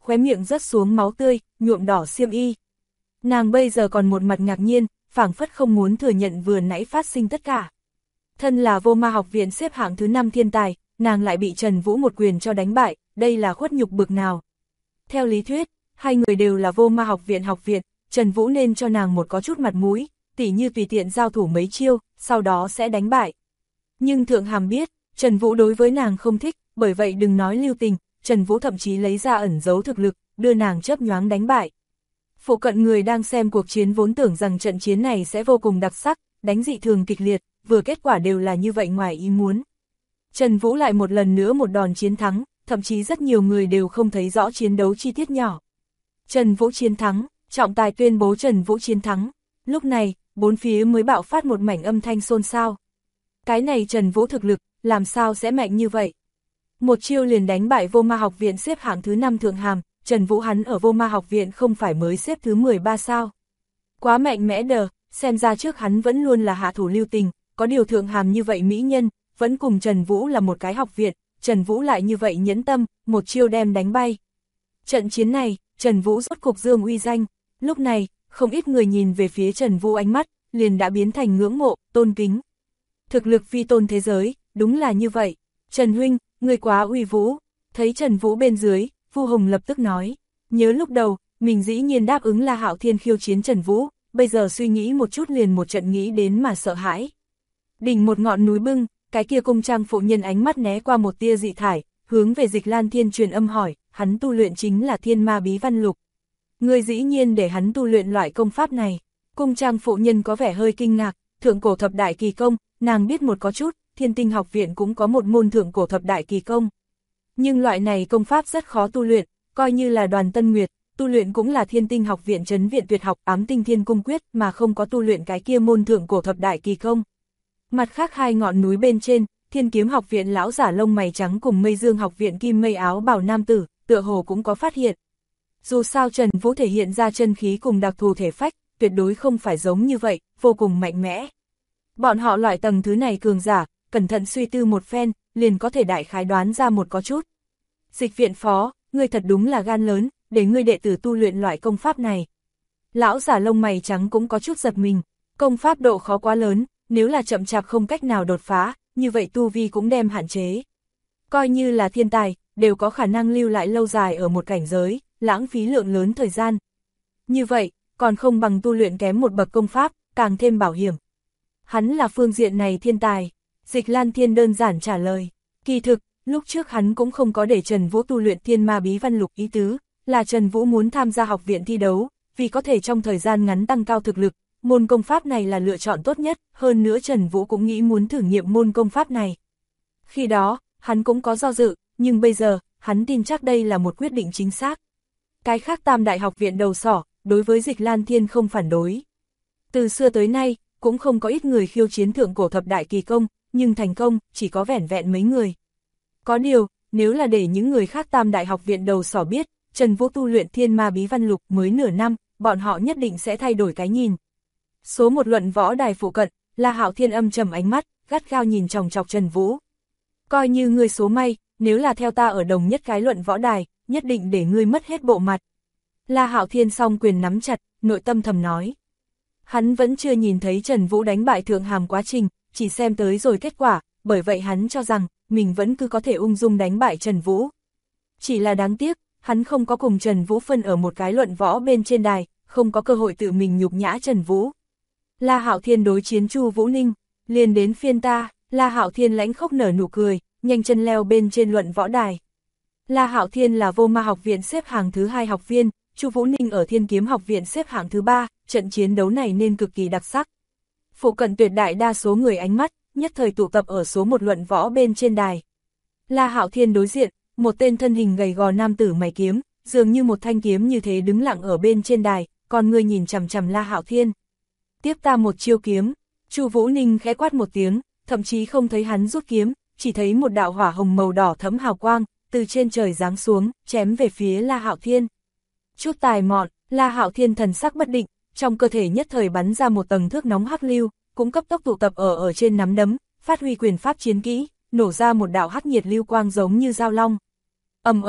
khóe miệng rớt xuống máu tươi, nhuộm đỏ xiêm y. Nàng bây giờ còn một mặt ngạc nhiên, phảng phất không muốn thừa nhận vừa nãy phát sinh tất cả. Thân là Vô Ma học viện xếp hạng thứ 5 thiên tài, nàng lại bị Trần Vũ một quyền cho đánh bại, đây là khuất nhục bực nào. Theo lý thuyết, hai người đều là Vô Ma học viện, Trần Vũ nên cho nàng một có chút mặt mũi, tỉ như tùy tiện giao thủ mấy chiêu, sau đó sẽ đánh bại. Nhưng Thượng Hàm biết, Trần Vũ đối với nàng không thích, bởi vậy đừng nói lưu tình, Trần Vũ thậm chí lấy ra ẩn giấu thực lực, đưa nàng chớp nhoáng đánh bại. Phụ cận người đang xem cuộc chiến vốn tưởng rằng trận chiến này sẽ vô cùng đặc sắc, đánh dị thường kịch liệt, vừa kết quả đều là như vậy ngoài ý muốn. Trần Vũ lại một lần nữa một đòn chiến thắng, thậm chí rất nhiều người đều không thấy rõ chiến đấu chi tiết nhỏ. Trần Vũ chiến thắng, trọng tài tuyên bố Trần Vũ chiến thắng. Lúc này, bốn phía mới bạo phát một mảnh âm thanh xôn xao. Cái này Trần Vũ thực lực, làm sao sẽ mạnh như vậy? Một chiêu liền đánh bại Vô Ma học viện xếp hạng thứ 5 Thượng Hàm, Trần Vũ hắn ở Vô Ma học viện không phải mới xếp thứ 13 sao? Quá mạnh mẽ đờ, xem ra trước hắn vẫn luôn là hạ thủ lưu tình, có điều Thượng Hàm như vậy mỹ nhân, vẫn cùng Trần Vũ là một cái học viện, Trần Vũ lại như vậy nhẫn tâm, một chiêu đem đánh bay. Trận chiến này, Trần Vũ rốt cục dương uy danh, lúc này, không ít người nhìn về phía Trần Vũ ánh mắt, liền đã biến thành ngưỡng mộ, tôn kính. Thực lực phi tôn thế giới, đúng là như vậy. Trần huynh, người quá uy vũ. Thấy Trần Vũ bên dưới, Vu Hồng lập tức nói, nhớ lúc đầu, mình dĩ nhiên đáp ứng La Hạo Thiên khiêu chiến Trần Vũ, bây giờ suy nghĩ một chút liền một trận nghĩ đến mà sợ hãi. Đỉnh một ngọn núi bưng, cái kia cung trang phụ nhân ánh mắt né qua một tia dị thải, hướng về Dịch Lan Thiên truyền âm hỏi, hắn tu luyện chính là Thiên Ma Bí Văn Lục. Người dĩ nhiên để hắn tu luyện loại công pháp này. Cung trang phụ nhân có vẻ hơi kinh ngạc, thượng cổ thập đại kỳ công, nàng biết một có chút, Thiên Tinh học viện cũng có một môn thượng cổ thập đại kỳ công. Nhưng loại này công pháp rất khó tu luyện, coi như là Đoàn Tân Nguyệt, tu luyện cũng là Thiên Tinh học viện trấn viện tuyệt học Ám Tinh Thiên Cung Quyết mà không có tu luyện cái kia môn thượng cổ thập đại kỳ công. Mặt khác hai ngọn núi bên trên, Thiên Kiếm học viện lão giả lông mày trắng cùng Mây Dương học viện kim mây áo bào nam tử, tựa hồ cũng có phát hiện. Dù sao Trần Vũ thể hiện ra chân khí cùng đặc thù thể phách, tuyệt đối không phải giống như vậy, vô cùng mạnh mẽ. Bọn họ loại tầng thứ này cường giả, cẩn thận suy tư một phen, liền có thể đại khái đoán ra một có chút. Dịch viện phó, ngươi thật đúng là gan lớn, để ngươi đệ tử tu luyện loại công pháp này. Lão giả lông mày trắng cũng có chút giật mình, công pháp độ khó quá lớn, nếu là chậm chạp không cách nào đột phá, như vậy tu vi cũng đem hạn chế. Coi như là thiên tài, đều có khả năng lưu lại lâu dài ở một cảnh giới, lãng phí lượng lớn thời gian. Như vậy, còn không bằng tu luyện kém một bậc công pháp, càng thêm bảo hiểm. Hắn là phương diện này thiên tài. Dịch Lan Thiên đơn giản trả lời. Kỳ thực, lúc trước hắn cũng không có để Trần Vũ tu luyện Thiên Ma Bí Văn Lục ý tứ, là Trần Vũ muốn tham gia học viện thi đấu, vì có thể trong thời gian ngắn tăng cao thực lực, môn công pháp này là lựa chọn tốt nhất, hơn nữa Trần Vũ cũng nghĩ muốn thử nghiệm môn công pháp này. Khi đó, hắn cũng có do dự, nhưng bây giờ, hắn tin chắc đây là một quyết định chính xác. Cái khác tam đại học viện đầu sỏ, đối với Dịch Lan Thiên không phản đối. Từ xưa tới nay, cũng không có ít người khiêu chiến thượng cổ thập đại kỳ công, nhưng thành công, chỉ có vẻn vẹn mấy người. Có điều, nếu là để những người khác tam đại học viện đầu sỏ biết, Trần Vũ tu luyện Thiên Ma Bí Văn Lục mới nửa năm, bọn họ nhất định sẽ thay đổi cái nhìn. Số một luận võ đài phụ cận, La Hạo Thiên âm trầm ánh mắt, gắt gao nhìn chòng chọc Trần Vũ. Coi như ngươi số may, nếu là theo ta ở đồng nhất cái luận võ đài, nhất định để ngươi mất hết bộ mặt. La Hạo Thiên song quyền nắm chặt, nội tâm thầm nói. Hắn vẫn chưa nhìn thấy Trần Vũ đánh bại Thượng Hàm quá trình, chỉ xem tới rồi kết quả, bởi vậy hắn cho rằng, mình vẫn cứ có thể ung dung đánh bại Trần Vũ. Chỉ là đáng tiếc, hắn không có cùng Trần Vũ phân ở một cái luận võ bên trên đài, không có cơ hội tự mình nhục nhã Trần Vũ. La Hạo Thiên đối chiến Chu Vũ Ninh, liền đến phiên ta. La Hạo Thiên lãnh khốc nở nụ cười, nhanh chân leo bên trên luận võ đài. La Hạo Thiên là Vô Ma học viện xếp hạng thứ 2 học viên, Chu Vũ Ninh ở Thiên Kiếm học viện xếp hạng thứ 3, trận chiến đấu này nên cực kỳ đặc sắc. Phụ cận tuyệt đại đa số người ánh mắt, nhất thời tụ tập ở số một luận võ bên trên đài. La Hạo Thiên đối diện, một tên thân hình gầy gò nam tử mày kiếm, dường như một thanh kiếm như thế đứng lặng ở bên trên đài, còn người nhìn chằm chằm La Hạo Thiên. Tiếp ta một chiêu kiếm, Chu Vũ Ninh khẽ quát một tiếng, thậm chí không thấy hắn rút kiếm, chỉ thấy một đạo hỏa hồng màu đỏ thẫm hào quang, từ trên trời giáng xuống, chém về phía La Hạo Thiên. Chút tài mọn, La Hạo Thiên thần sắc bất định, trong cơ thể nhất thời bắn ra một tầng thước nóng hắc lưu, cũng cấp tốc tụ tập ở trên nắm đấm, phát huy quyền pháp chiến kỹ, nổ ra một đạo hắc nhiệt lưu quang giống như dao long. Ầm ầm,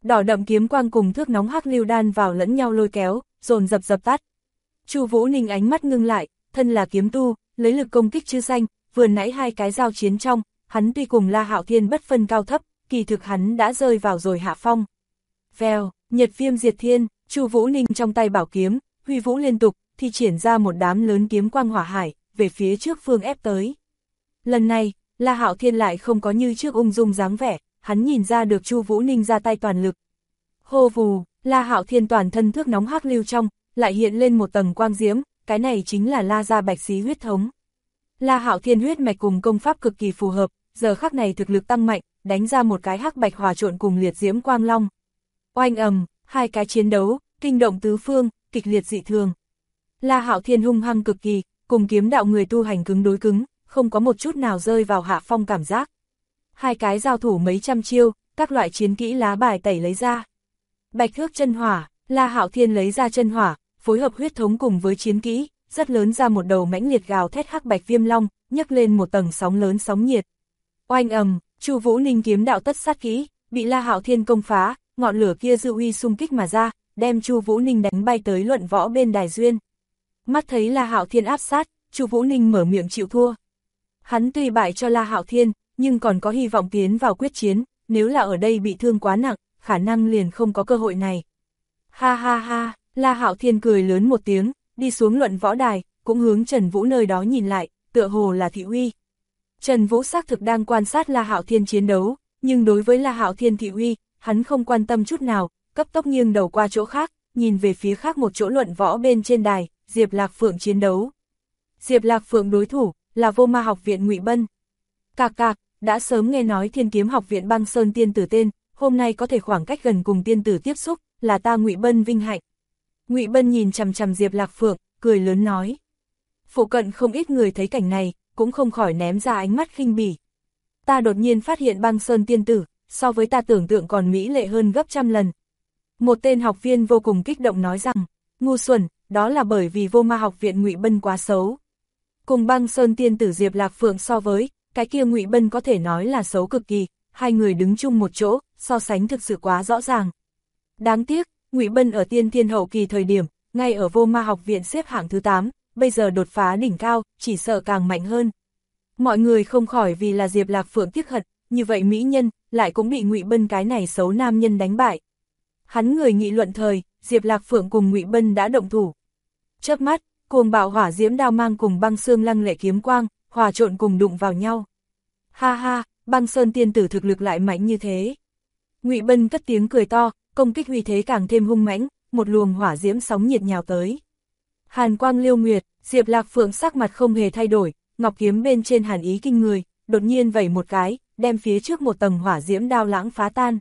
Đỏ đậm kiếm quang cùng thước nóng hắc lưu đan vào lẫn nhau lôi kéo, dồn dập dập tắt. Chu Vũ Ninh ánh mắt ngưng lại, thân là kiếm tu, lấy lực công kích chứ danh, vừa nãy hai cái giao chiến trong, hắn tuy cùng La Hạo Thiên bất phân cao thấp, kỳ thực hắn đã rơi vào rồi hạ phong. Vèo, Nhật Viêm Diệt Thiên, Chu Vũ Ninh trong tay bảo kiếm, huy vũ liên tục, thi triển ra một đám lớn kiếm quang hỏa hải, về phía trước phương ép tới. Lần này, La Hạo Thiên lại không có như trước ung dung dáng vẻ, hắn nhìn ra được Chu Vũ Ninh ra tay toàn lực. Hô vù, La Hạo Thiên toàn thân thước nóng hắc lưu trong, lại hiện lên một tầng quang diễm, cái này chính là La gia Bạch Xí huyết thống. La Hạo Thiên huyết mạch cùng công pháp cực kỳ phù hợp, giờ khắc này thực lực tăng mạnh, đánh ra một cái hắc bạch hòa trộn cùng liệt diễm quang long. Oanh ầm, hai cái chiến đấu, kinh động tứ phương, kịch liệt dị thường. La Hạo Thiên hung hăng cực kỳ, cùng kiếm đạo người tu hành cứng đối cứng, không có một chút nào rơi vào hạ phong cảm giác. Hai cái giao thủ mấy trăm chiêu, các loại chiến kỹ lá bài tẩy lấy ra. Bạch thước chân hỏa, La Hạo Thiên lấy ra chân hỏa, phối hợp huyết thống cùng với chiến kỹ, rất lớn ra một đầu mãnh liệt gào thét hắc bạch viêm long, nhấc lên một tầng sóng lớn sóng nhiệt. Oanh ầm, Chu Vũ Ninh kiếm đạo tất sát kỹ, bị La Hạo Thiên công phá, ngọn lửa kia dư uy xung kích mà ra, đem Chu Vũ Ninh đánh bay tới luận võ bên đài duyên. Mắt thấy La Hạo Thiên áp sát, Chu Vũ Ninh mở miệng chịu thua. Hắn tuy bại cho La Hạo Thiên, nhưng còn có hy vọng tiến vào quyết chiến, nếu là ở đây bị thương quá nặng, khả năng liền không có cơ hội này. Ha ha ha, La Hạo Thiên cười lớn một tiếng, đi xuống luận võ đài, cũng hướng Trần Vũ nơi đó nhìn lại, tựa hồ là thị uy. Trần Vũ xác thực đang quan sát La Hạo Thiên chiến đấu, nhưng đối với La Hạo Thiên thị uy, hắn không quan tâm chút nào, cấp tốc nghiêng đầu qua chỗ khác, nhìn về phía khác một chỗ luận võ bên trên đài, Diệp Lạc Phượng chiến đấu. Diệp Lạc Phượng đối thủ là Vô Ma học viện Ngụy Bân. Cạc cạc, đã sớm nghe nói Thiên Kiếm học viện Băng Sơn tiên tử tên, hôm nay có thể khoảng cách gần cùng tiên tử tiếp xúc, là ta Ngụy Bân vinh hạnh. Ngụy Bân nhìn chằm chằm Diệp Lạc Phượng, cười lớn nói. Phụ cận không ít người thấy cảnh này, cũng không khỏi ném ra ánh mắt khinh bỉ. Ta đột nhiên phát hiện Băng Sơn tiên tử, so với ta tưởng tượng còn mỹ lệ hơn gấp trăm lần. Một tên học viên vô cùng kích động nói rằng, ngu xuẩn, đó là bởi vì Vô Ma học viện Ngụy Bân quá xấu. Cùng Băng Sơn tiên tử Diệp Lạc Phượng so với, cái kia Ngụy Bân có thể nói là xấu cực kỳ, hai người đứng chung một chỗ, so sánh thực sự quá rõ ràng. Đáng tiếc, Ngụy Bân ở tiên thiên hậu kỳ thời điểm, ngay ở Vô Ma học viện xếp hạng thứ 8, bây giờ đột phá đỉnh cao, chỉ sợ càng mạnh hơn. Mọi người không khỏi vì là Diệp Lạc Phượng tiếc hận, như vậy mỹ nhân, lại cũng bị Ngụy Bân cái này xấu nam nhân đánh bại. Hắn người nghị luận thời, Diệp Lạc Phượng cùng Ngụy Bân đã động thủ. Chớp mắt, cuồng bạo hỏa diễm đao mang cùng băng xương lăng lệ kiếm quang, hòa trộn cùng đụng vào nhau. Ha ha, Băng Sơn tiên tử thực lực lại mạnh như thế. Ngụy Bân cất tiếng cười to, công kích uy thế càng thêm hung mãnh, một luồng hỏa diễm sóng nhiệt nhào tới. Hàn quang liêu nguyệt, Diệp Lạc Phượng sắc mặt không hề thay đổi, ngọc kiếm bên trên hàn ý kinh người, đột nhiên vẩy một cái, đem phía trước một tầng hỏa diễm đao lãng phá tan.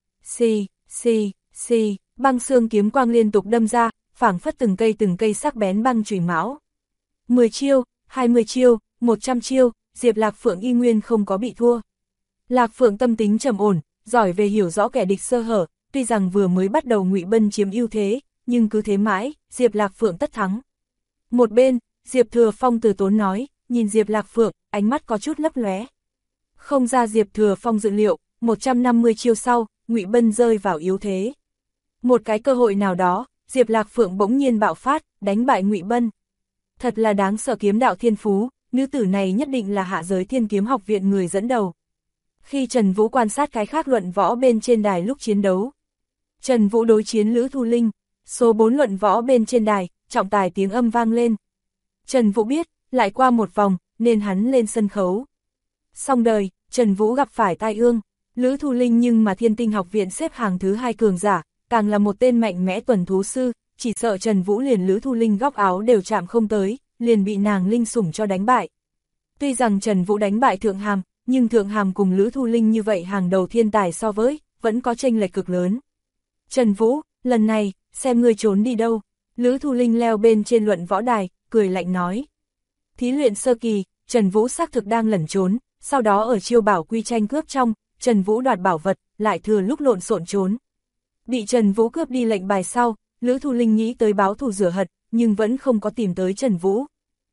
Xì, xì, xì, băng xương kiếm quang liên tục đâm ra, phảng phất từng cây sắc bén băng chùy mão. 10 chiêu, 20 chiêu, 100 chiêu, Diệp Lạc Phượng y nguyên không có bị thua. Lạc Phượng tâm tính trầm ổn, giỏi về hiểu rõ kẻ địch sơ hở, tuy rằng vừa mới bắt đầu Ngụy Bân chiếm ưu thế, nhưng cứ thế mãi, Diệp Lạc Phượng tất thắng. Một bên, Diệp Thừa Phong từ tốn nói, nhìn Diệp Lạc Phượng, ánh mắt có chút lấp lóe. Không ra Diệp Thừa Phong dự liệu, 150 chiêu sau, Ngụy Bân rơi vào yếu thế. Một cái cơ hội nào đó, Diệp Lạc Phượng bỗng nhiên bạo phát, đánh bại Ngụy Bân. Thật là đáng sợ kiếm đạo thiên phú, nữ tử này nhất định là hạ giới Thiên Kiếm học viện người dẫn đầu. Khi Trần Vũ quan sát cái khác luận võ bên trên đài lúc chiến đấu, Trần Vũ đối chiến Lữ Thu Linh, số 4 luận võ bên trên đài, trọng tài tiếng âm vang lên. Trần Vũ biết, lại qua một vòng, nên hắn lên sân khấu. Xong đời, Trần Vũ gặp phải tai ương, Lữ Thu Linh nhưng mà Thiên Tinh học viện xếp hàng thứ 2 cường giả, càng là một tên mạnh mẽ tuần thú sư, chỉ sợ Trần Vũ liền Lữ Thu Linh góc áo đều chạm không tới, liền bị nàng linh sủng cho đánh bại. Tuy rằng Trần Vũ đánh bại Thượng Hàm, nhưng Thượng Hàm cùng Lữ Thu Linh như vậy hàng đầu thiên tài so với, vẫn có chênh lệch cực lớn. Trần Vũ, lần này, xem ngươi trốn đi đâu. Lữ Thu Linh leo bên trên luận võ đài, cười lạnh nói. Thí luyện sơ kỳ, Trần Vũ xác thực đang lẩn trốn, sau đó ở chiêu bảo quy tranh cướp trong, Trần Vũ đoạt bảo vật, lại thừa lúc lộn xộn trốn. Bị Trần Vũ cướp đi lệnh bài sau, Lữ Thu Linh nghĩ tới báo thù rửa hận, nhưng vẫn không có tìm tới Trần Vũ.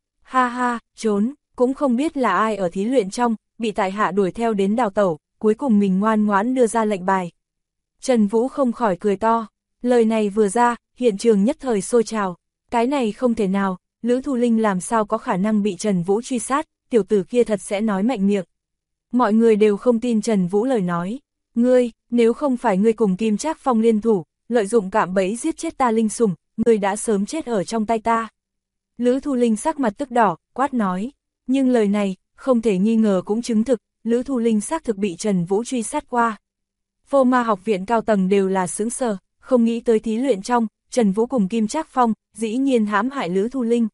Ha ha, trốn, cũng không biết là ai ở thí luyện trong, bị tại hạ đuổi theo đến đào tẩu, cuối cùng mình ngoan ngoãn đưa ra lệnh bài. Trần Vũ không khỏi cười to, lời này vừa ra, hiện trường nhất thời sôi trào, cái này không thể nào, Lữ Thu Linh làm sao có khả năng bị Trần Vũ truy sát, tiểu tử kia thật sẽ nói mạnh miệng. Mọi người đều không tin Trần Vũ lời nói, ngươi, nếu không phải ngươi cùng Kim Trác Phong liên thủ, lợi dụng cạm bẫy giết chết ta linh sủng, ngươi đã sớm chết ở trong tay ta. Lữ Thu Linh sắc mặt tức đỏ, quát nói, nhưng lời này, không thể nghi ngờ cũng chứng thực, Lữ Thu Linh xác thực bị Trần Vũ truy sát qua. Vô Ma học viện cao tầng đều là sững sờ, không nghĩ tới thí luyện trong, Trần Vũ cùng Kim Trác Phong, dĩ nhiên hãm hại Lữ Thu Linh.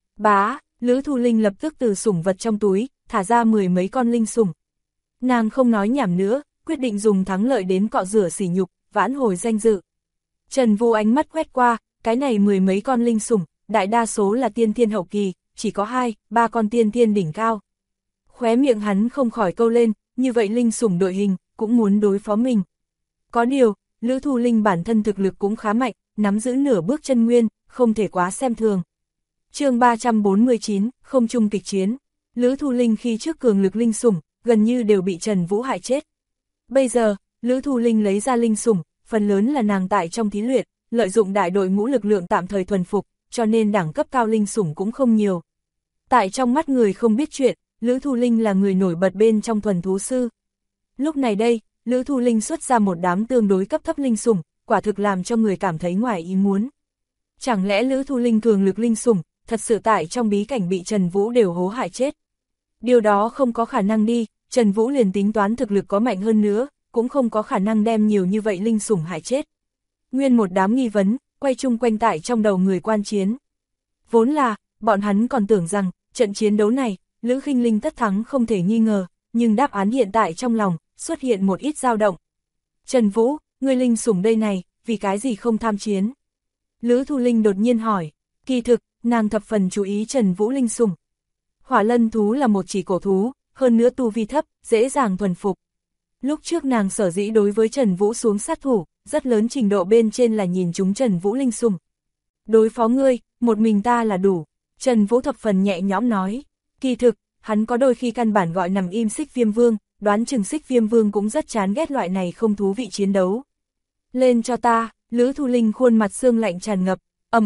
Bá, Lữ Thu Linh lập tức từ sủng vật trong túi, thả ra 10 mấy con linh sủng. Nàng không nói nhảm nữa, quyết định dùng thắng lợi đến cọ rửa sỉ nhục, vãn hồi danh dự. Trần Vũ ánh mắt quét qua, cái này 10 mấy con linh sủng, đại đa số là tiên thiên hậu kỳ, chỉ có 2-3 con tiên thiên đỉnh cao. Khóe miệng hắn không khỏi câu lên, như vậy linh sủng đội hình, cũng muốn đối phó mình. Có điều, Lữ Thu Linh bản thân thực lực cũng khá mạnh, nắm giữ nửa bước chân nguyên, không thể quá xem thường. Chương 349, không chung kịch chiến. Lữ Thu Linh khi trước cường lực linh sủng, gần như đều bị Trần Vũ hại chết. Bây giờ, Lữ Thu Linh lấy ra linh sủng, phần lớn là nàng tại trong thí luyện, lợi dụng đại đội ngũ lực lượng tạm thời thuần phục, cho nên đẳng cấp cao linh sủng cũng không nhiều. Tại trong mắt người không biết chuyện, Lữ Thu Linh là người nổi bật bên trong thuần thú sư. Lúc này đây, Lữ Thu Linh xuất ra một đám tương đối cấp thấp linh sủng, quả thực làm cho người cảm thấy ngoài ý muốn. Chẳng lẽ Lữ Thu Linh cường lực linh sủng, thật sự tại trong bí cảnh bị Trần Vũ đều hố hại chết? Điều đó không có khả năng đi, Trần Vũ liền tính toán thực lực có mạnh hơn nữa, cũng không có khả năng đem nhiều như vậy linh sủng hại chết. Nguyên một đám nghi vấn, quay chung quanh tại trong đầu người quan chiến. Vốn là, bọn hắn còn tưởng rằng, trận chiến đấu này, Lữ Khinh Linh tất thắng không thể nghi ngờ, nhưng đáp án hiện tại trong lòng, xuất hiện một ít dao động. Trần Vũ, ngươi linh sủng đây này, vì cái gì không tham chiến? Lữ Thu Linh đột nhiên hỏi, kỳ thực, nàng thập phần chú ý Trần Vũ linh sủng. Hỏa lân thú là một chỉ cổ thú, hơn nữa tu vi thấp, dễ dàng thuần phục. Lúc trước nàng sở dĩ đối với Trần Vũ xuống sát thủ, rất lớn trình độ bên trên là nhìn chúng Trần Vũ linh sủng. Đối phó ngươi, một mình ta là đủ, Trần Vũ thập phần nhẹ nhõm nói. Kỳ thực, hắn có đôi khi căn bản gọi nằm im Xích Viêm Vương, đoán chừng Xích Viêm Vương cũng rất chán ghét loại này không thú vị chiến đấu. Lên cho ta, Lữ Thu Linh khuôn mặt xương lạnh tràn ngập,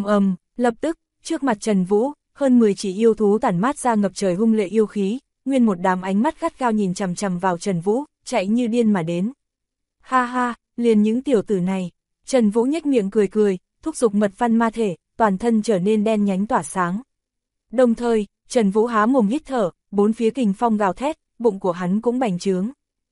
lập tức, trước mặt Trần Vũ, hơn 10 chỉ yêu thú tản mát ra ngập trời hung lệ yêu khí, nguyên một đám ánh mắt gắt gao nhìn chằm chằm vào Trần Vũ, chạy như điên mà đến. Ha ha, liền những tiểu tử này, Trần Vũ nhếch miệng cười cười, thúc giục mật văn ma thể, toàn thân trở nên đen nhánh tỏa sáng. Đồng thời, Trần Vũ há mồm hít thở, bốn phía kình phong gào thét, bụng của hắn cũng bành trướng.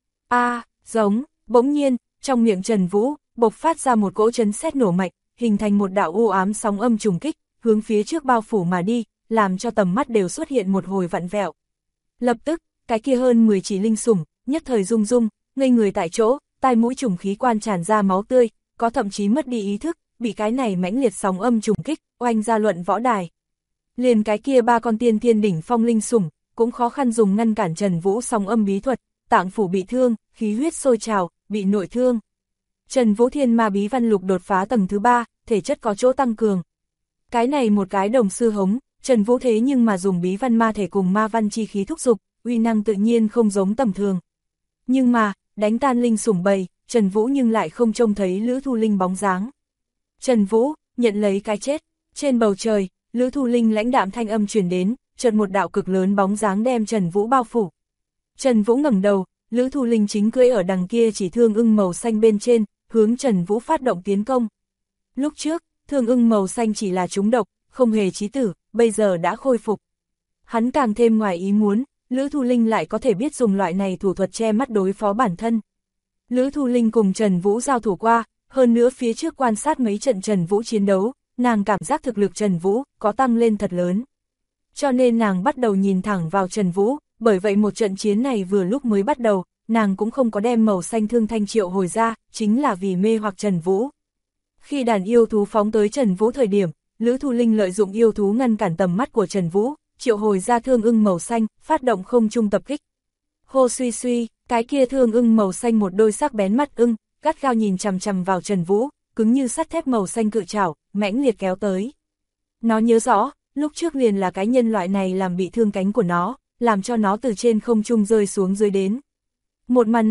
Giống, bỗng nhiên, trong miệng Trần Vũ, bộc phát ra một cỗ chấn sét nổ mạnh, hình thành một đạo u ám sóng âm trùng kích, hướng phía trước bao phủ mà đi, làm cho tầm mắt đều xuất hiện một hồi vặn vẹo. Lập tức, cái kia hơn 10 chỉ linh sủng, nhất thời rung rung, ngây người tại chỗ, tai mũi trùng khí quan tràn ra máu tươi, có thậm chí mất đi ý thức, bị cái này mãnh liệt sóng âm trùng kích, oanh ra luận võ đài. Liền cái kia 3 con tiên thiên đỉnh phong linh sủng, cũng khó khăn dùng ngăn cản Trần Vũ sóng âm bí thuật, tạng phủ bị thương, khí huyết sôi trào, bị nội thương. Trần Vũ thiên ma bí văn lục đột phá tầng thứ 3, thể chất có chỗ tăng cường. Cái này một cái đồng sư hống, Trần Vũ thế nhưng mà dùng bí văn ma thể cùng ma văn chi khí thúc dục, uy năng tự nhiên không giống tầm thường. Nhưng mà, đánh tan linh sủng bầy, Trần Vũ nhưng lại không trông thấy Lữ Thu Linh bóng dáng. Trần Vũ, nhận lấy cái chết. Trên bầu trời, Lữ Thu Linh lãnh đạm thanh âm truyền đến, chợt một đạo cực lớn bóng dáng đem Trần Vũ bao phủ. Trần Vũ ngẩng đầu, Lữ Thu Linh chính cưỡi ở đằng kia chỉ thương ưng màu xanh bên trên, hướng Trần Vũ phát động tiến công. Lúc trước, thương ưng màu xanh chỉ là trúng độc, không hề chí tử, bây giờ đã khôi phục. Hắn càng thêm ngoài ý muốn, Lữ Thu Linh lại có thể biết dùng loại này thủ thuật che mắt đối phó bản thân. Lữ Thu Linh cùng Trần Vũ giao thủ qua, hơn nữa phía trước quan sát mấy trận Trần Vũ chiến đấu, nàng cảm giác thực lực Trần Vũ có tăng lên thật lớn. Cho nên nàng bắt đầu nhìn thẳng vào Trần Vũ, bởi vậy một trận chiến này vừa lúc mới bắt đầu, nàng cũng không có đem màu xanh thương thanh triệu hồi ra, chính là vì mê hoặc Trần Vũ. Khi đàn yêu thú phóng tới Trần Vũ thời điểm, Lữ Thu Linh lợi dụng yêu thú ngăn cản tầm mắt của Trần Vũ, triệu hồi ra thương ưng màu xanh, phát động không trung tập kích. Hô suy suy, cái kia thương ưng màu xanh một đôi sắc bén mắt ưng, gắt gao nhìn chằm chằm vào Trần Vũ, cứng như sắt thép màu xanh cự trảo, mãnh liệt kéo tới. Nó nhớ rõ, lúc trước liền là cái nhân loại này làm bị thương cánh của nó, làm cho nó từ trên không trung rơi xuống dưới đến. Một màn này,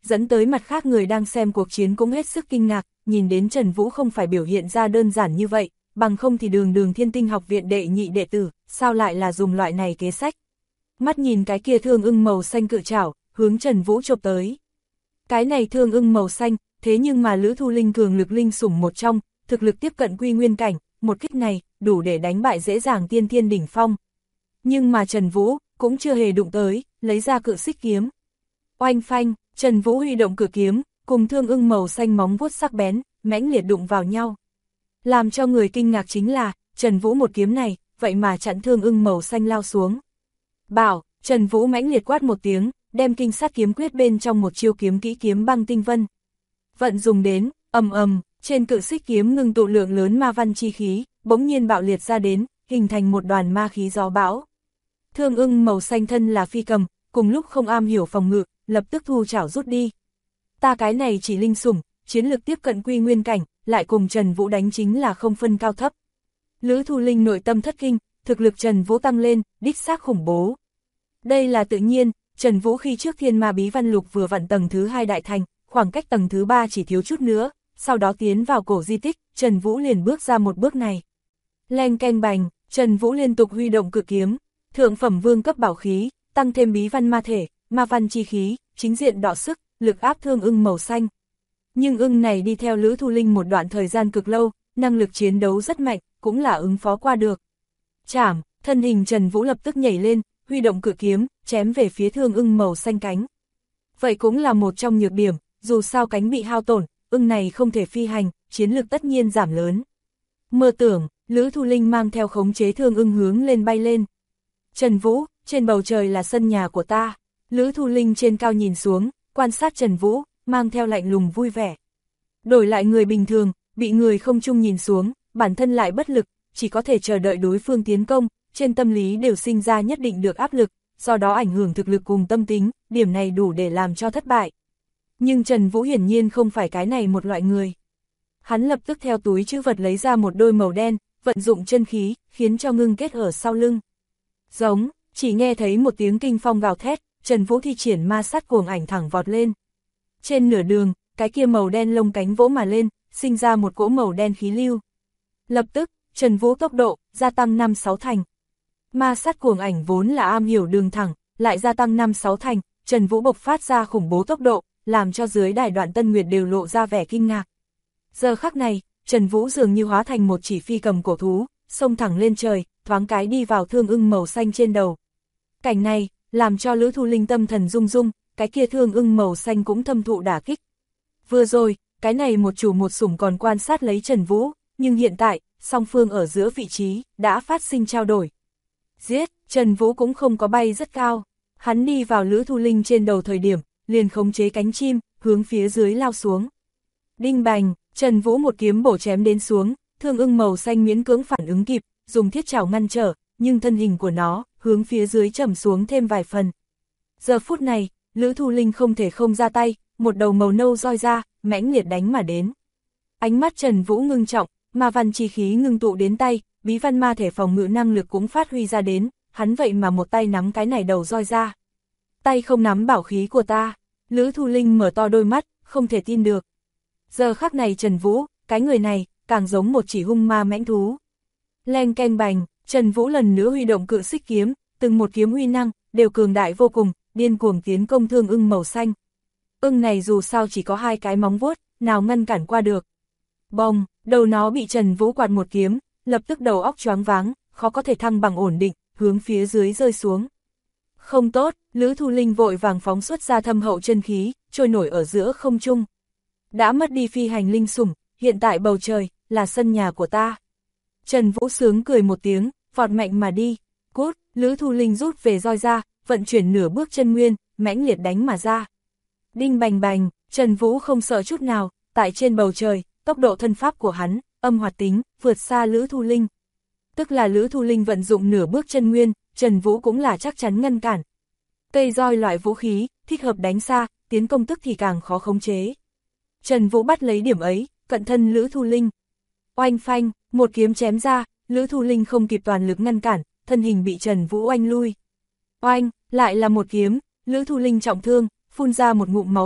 dẫn tới mặt khác người đang xem cuộc chiến cũng hết sức kinh ngạc, nhìn đến Trần Vũ không phải biểu hiện ra đơn giản như vậy, bằng không thì đường Thiên Tinh học viện đệ nhị đệ tử, sao lại là dùng loại này kế sách. Mắt nhìn cái kia thương ưng màu xanh cự trảo, hướng Trần Vũ chộp tới. Cái này thương ưng màu xanh, thế nhưng mà Lữ Thu Linh cường lực linh sủng một trong, thực lực tiếp cận quy nguyên cảnh, một kích này, đủ để đánh bại dễ dàng tiên thiên đỉnh phong. Nhưng mà Trần Vũ, cũng chưa hề đụng tới, lấy ra cự xích kiếm. Oanh phanh, Trần Vũ huy động cự kiếm, cùng thương ưng màu xanh móng vuốt sắc bén, mãnh liệt đụng vào nhau. Làm cho người kinh ngạc chính là, Trần Vũ một kiếm này, vậy mà chặn thương ưng màu xanh lao xuống. Bảo, Trần Vũ mãnh liệt quát một tiếng, đem kinh sát kiếm quyết bên trong một chiêu kiếm kỹ kiếm băng tinh vân. Vận dùng đến, ầm ầm, trên cự xích kiếm ngưng tụ lượng lớn ma văn chi khí, bỗng nhiên bạo liệt ra đến, hình thành một đoàn ma khí gió bão. Thương ưng màu xanh thân là phi cầm, cùng lúc không am hiểu phòng ngự, lập tức thu chảo rút đi. Ta cái này chỉ linh sủng, chiến lực tiếp cận quy nguyên cảnh, lại cùng Trần Vũ đánh chính là không phân cao thấp. Lữ Thu Linh nội tâm thất kinh, thực lực Trần Vũ tăng lên, đích xác khủng bố. Đây là tự nhiên, Trần Vũ khi trước Thiên Ma Bí Văn Lục vừa vặn tầng thứ 2 đại thành, khoảng cách tầng thứ 3 chỉ thiếu chút nữa, sau đó tiến vào cổ di tích, Trần Vũ liền bước ra một bước này. Leng keng bành, Trần Vũ liên tục huy động cự kiếm, thượng phẩm vương cấp bảo khí, tăng thêm bí văn ma thể, ma văn chi khí, chính diện đọ sức, lực áp thương ưng màu xanh. Nhưng ưng này đi theo Lữ Thu Linh một đoạn thời gian cực lâu, năng lực chiến đấu rất mạnh, cũng là ứng phó qua được. Chảm, thân hình Trần Vũ lập tức nhảy lên, huy động cự kiếm, chém về phía thương ưng màu xanh cánh. Vậy cũng là một trong nhược điểm, dù sao cánh bị hao tổn, ưng này không thể phi hành, chiến lực tất nhiên giảm lớn. Mơ tưởng, Lữ Thu Linh mang theo khống chế thương ưng hướng lên bay lên. Trần Vũ, trên bầu trời là sân nhà của ta. Lữ Thu Linh trên cao nhìn xuống, quan sát Trần Vũ, mang theo lạnh lùng vui vẻ. Đổi lại người bình thường, bị người không chung nhìn xuống, bản thân lại bất lực, chỉ có thể chờ đợi đối phương tiến công, trên tâm lý đều sinh ra nhất định được áp lực, do đó ảnh hưởng thực lực cùng tâm tính, điểm này đủ để làm cho thất bại. Nhưng Trần Vũ hiển nhiên không phải cái này một loại người. Hắn lập tức theo túi trữ vật lấy ra một đôi màu đen, vận dụng chân khí, khiến cho ngưng kết ở sau lưng. Giống, chỉ nghe thấy một tiếng kinh phong gào thét, Trần Vũ thi triển ma sát cuồng ảnh thẳng vọt lên. Trên nửa đường, cái kia màu đen lông cánh vỗ mà lên, sinh ra một cỗ màu đen khí lưu. Lập tức, Trần Vũ tốc độ, gia tăng 5-6 thành. Ma sát cuồng ảnh vốn là am hiểu đường thẳng, lại gia tăng 5-6 thành, Trần Vũ bộc phát ra khủng bố tốc độ, làm cho dưới đài Đoạn Tân Nguyệt đều lộ ra vẻ kinh ngạc. Giờ khắc này, Trần Vũ dường như hóa thành một chỉ phi cầm cổ thú, xông thẳng lên trời, thoáng cái đi vào thương ưng màu xanh trên đầu. Cảnh này, làm cho Lữ Thu Linh tâm thần rung rung, cái kia thương ưng màu xanh cũng thâm thụ đả kích. Vừa rồi, cái này một chủ một sủng còn quan sát lấy Trần Vũ, nhưng hiện tại, song phương ở giữa vị trí, đã phát sinh trao đổi. Giết, Trần Vũ cũng không có bay rất cao, hắn đi vào Lữ Thu Linh trên đầu thời điểm, liền khống chế cánh chim, hướng phía dưới lao xuống. Đinh bành, Trần Vũ một kiếm bổ chém đến xuống, thương ưng màu xanh miễn cưỡng phản ứng kịp, dùng thiết trảo ngăn trở, nhưng thân hình của nó, hướng phía dưới trầm xuống thêm vài phần. Giờ phút này, Lữ Thu Linh không thể không ra tay, một đầu màu nâu roi ra, mãnh liệt đánh mà đến. Ánh mắt Trần Vũ ngưng trọng, ma văn chi khí ngưng tụ đến tay, bí văn ma thể phòng ngự năng lực cũng phát huy ra đến, hắn vậy mà một tay nắm cái này đầu roi ra. Tay không nắm bảo khí của ta, Lữ Thu Linh mở to đôi mắt, không thể tin được. Giờ khắc này Trần Vũ, cái người này, càng giống một chỉ hung ma mãnh thú. Leng keng bành, Trần Vũ lần nữa huy động cự xích kiếm, từng một kiếm uy năng, đều cường đại vô cùng, điên cuồng tiến công thương ưng màu xanh. Ưng này dù sao chỉ có 2 cái móng vuốt, nào ngăn cản qua được. Bồng, đầu nó bị Trần Vũ quạt một kiếm, lập tức đầu óc choáng váng, khó có thể thăng bằng ổn định, hướng phía dưới rơi xuống. Không tốt, Lữ Thu Linh vội vàng phóng xuất ra thâm hậu chân khí, trôi nổi ở giữa không trung. Đã mất đi phi hành linh sủng, hiện tại bầu trời, là sân nhà của ta. Trần Vũ sướng cười một tiếng, vọt mạnh mà đi. Cút, Lữ Thu Linh rút về roi ra, vận chuyển nửa bước chân nguyên, mãnh liệt đánh mà ra. Đinh bành bành, Trần Vũ không sợ chút nào, tại trên bầu trời, tốc độ thân pháp của hắn, âm hoạt tính, vượt xa Lữ Thu Linh. Tức là Lữ Thu Linh vận dụng nửa bước chân nguyên, Trần Vũ cũng là chắc chắn ngăn cản. Cây roi loại vũ khí, thích hợp đánh xa, tiến công tức thì càng khó khống chế. Trần Vũ bắt lấy điểm ấy, cận thân Lữ Thu Linh. Oanh phanh, một kiếm chém ra, Lữ Thu Linh không kịp toàn lực ngăn cản, thân hình bị Trần Vũ oanh lui. Oanh, lại là một kiếm, Lữ Thu Linh trọng thương, phun ra một ngụm máu tươi,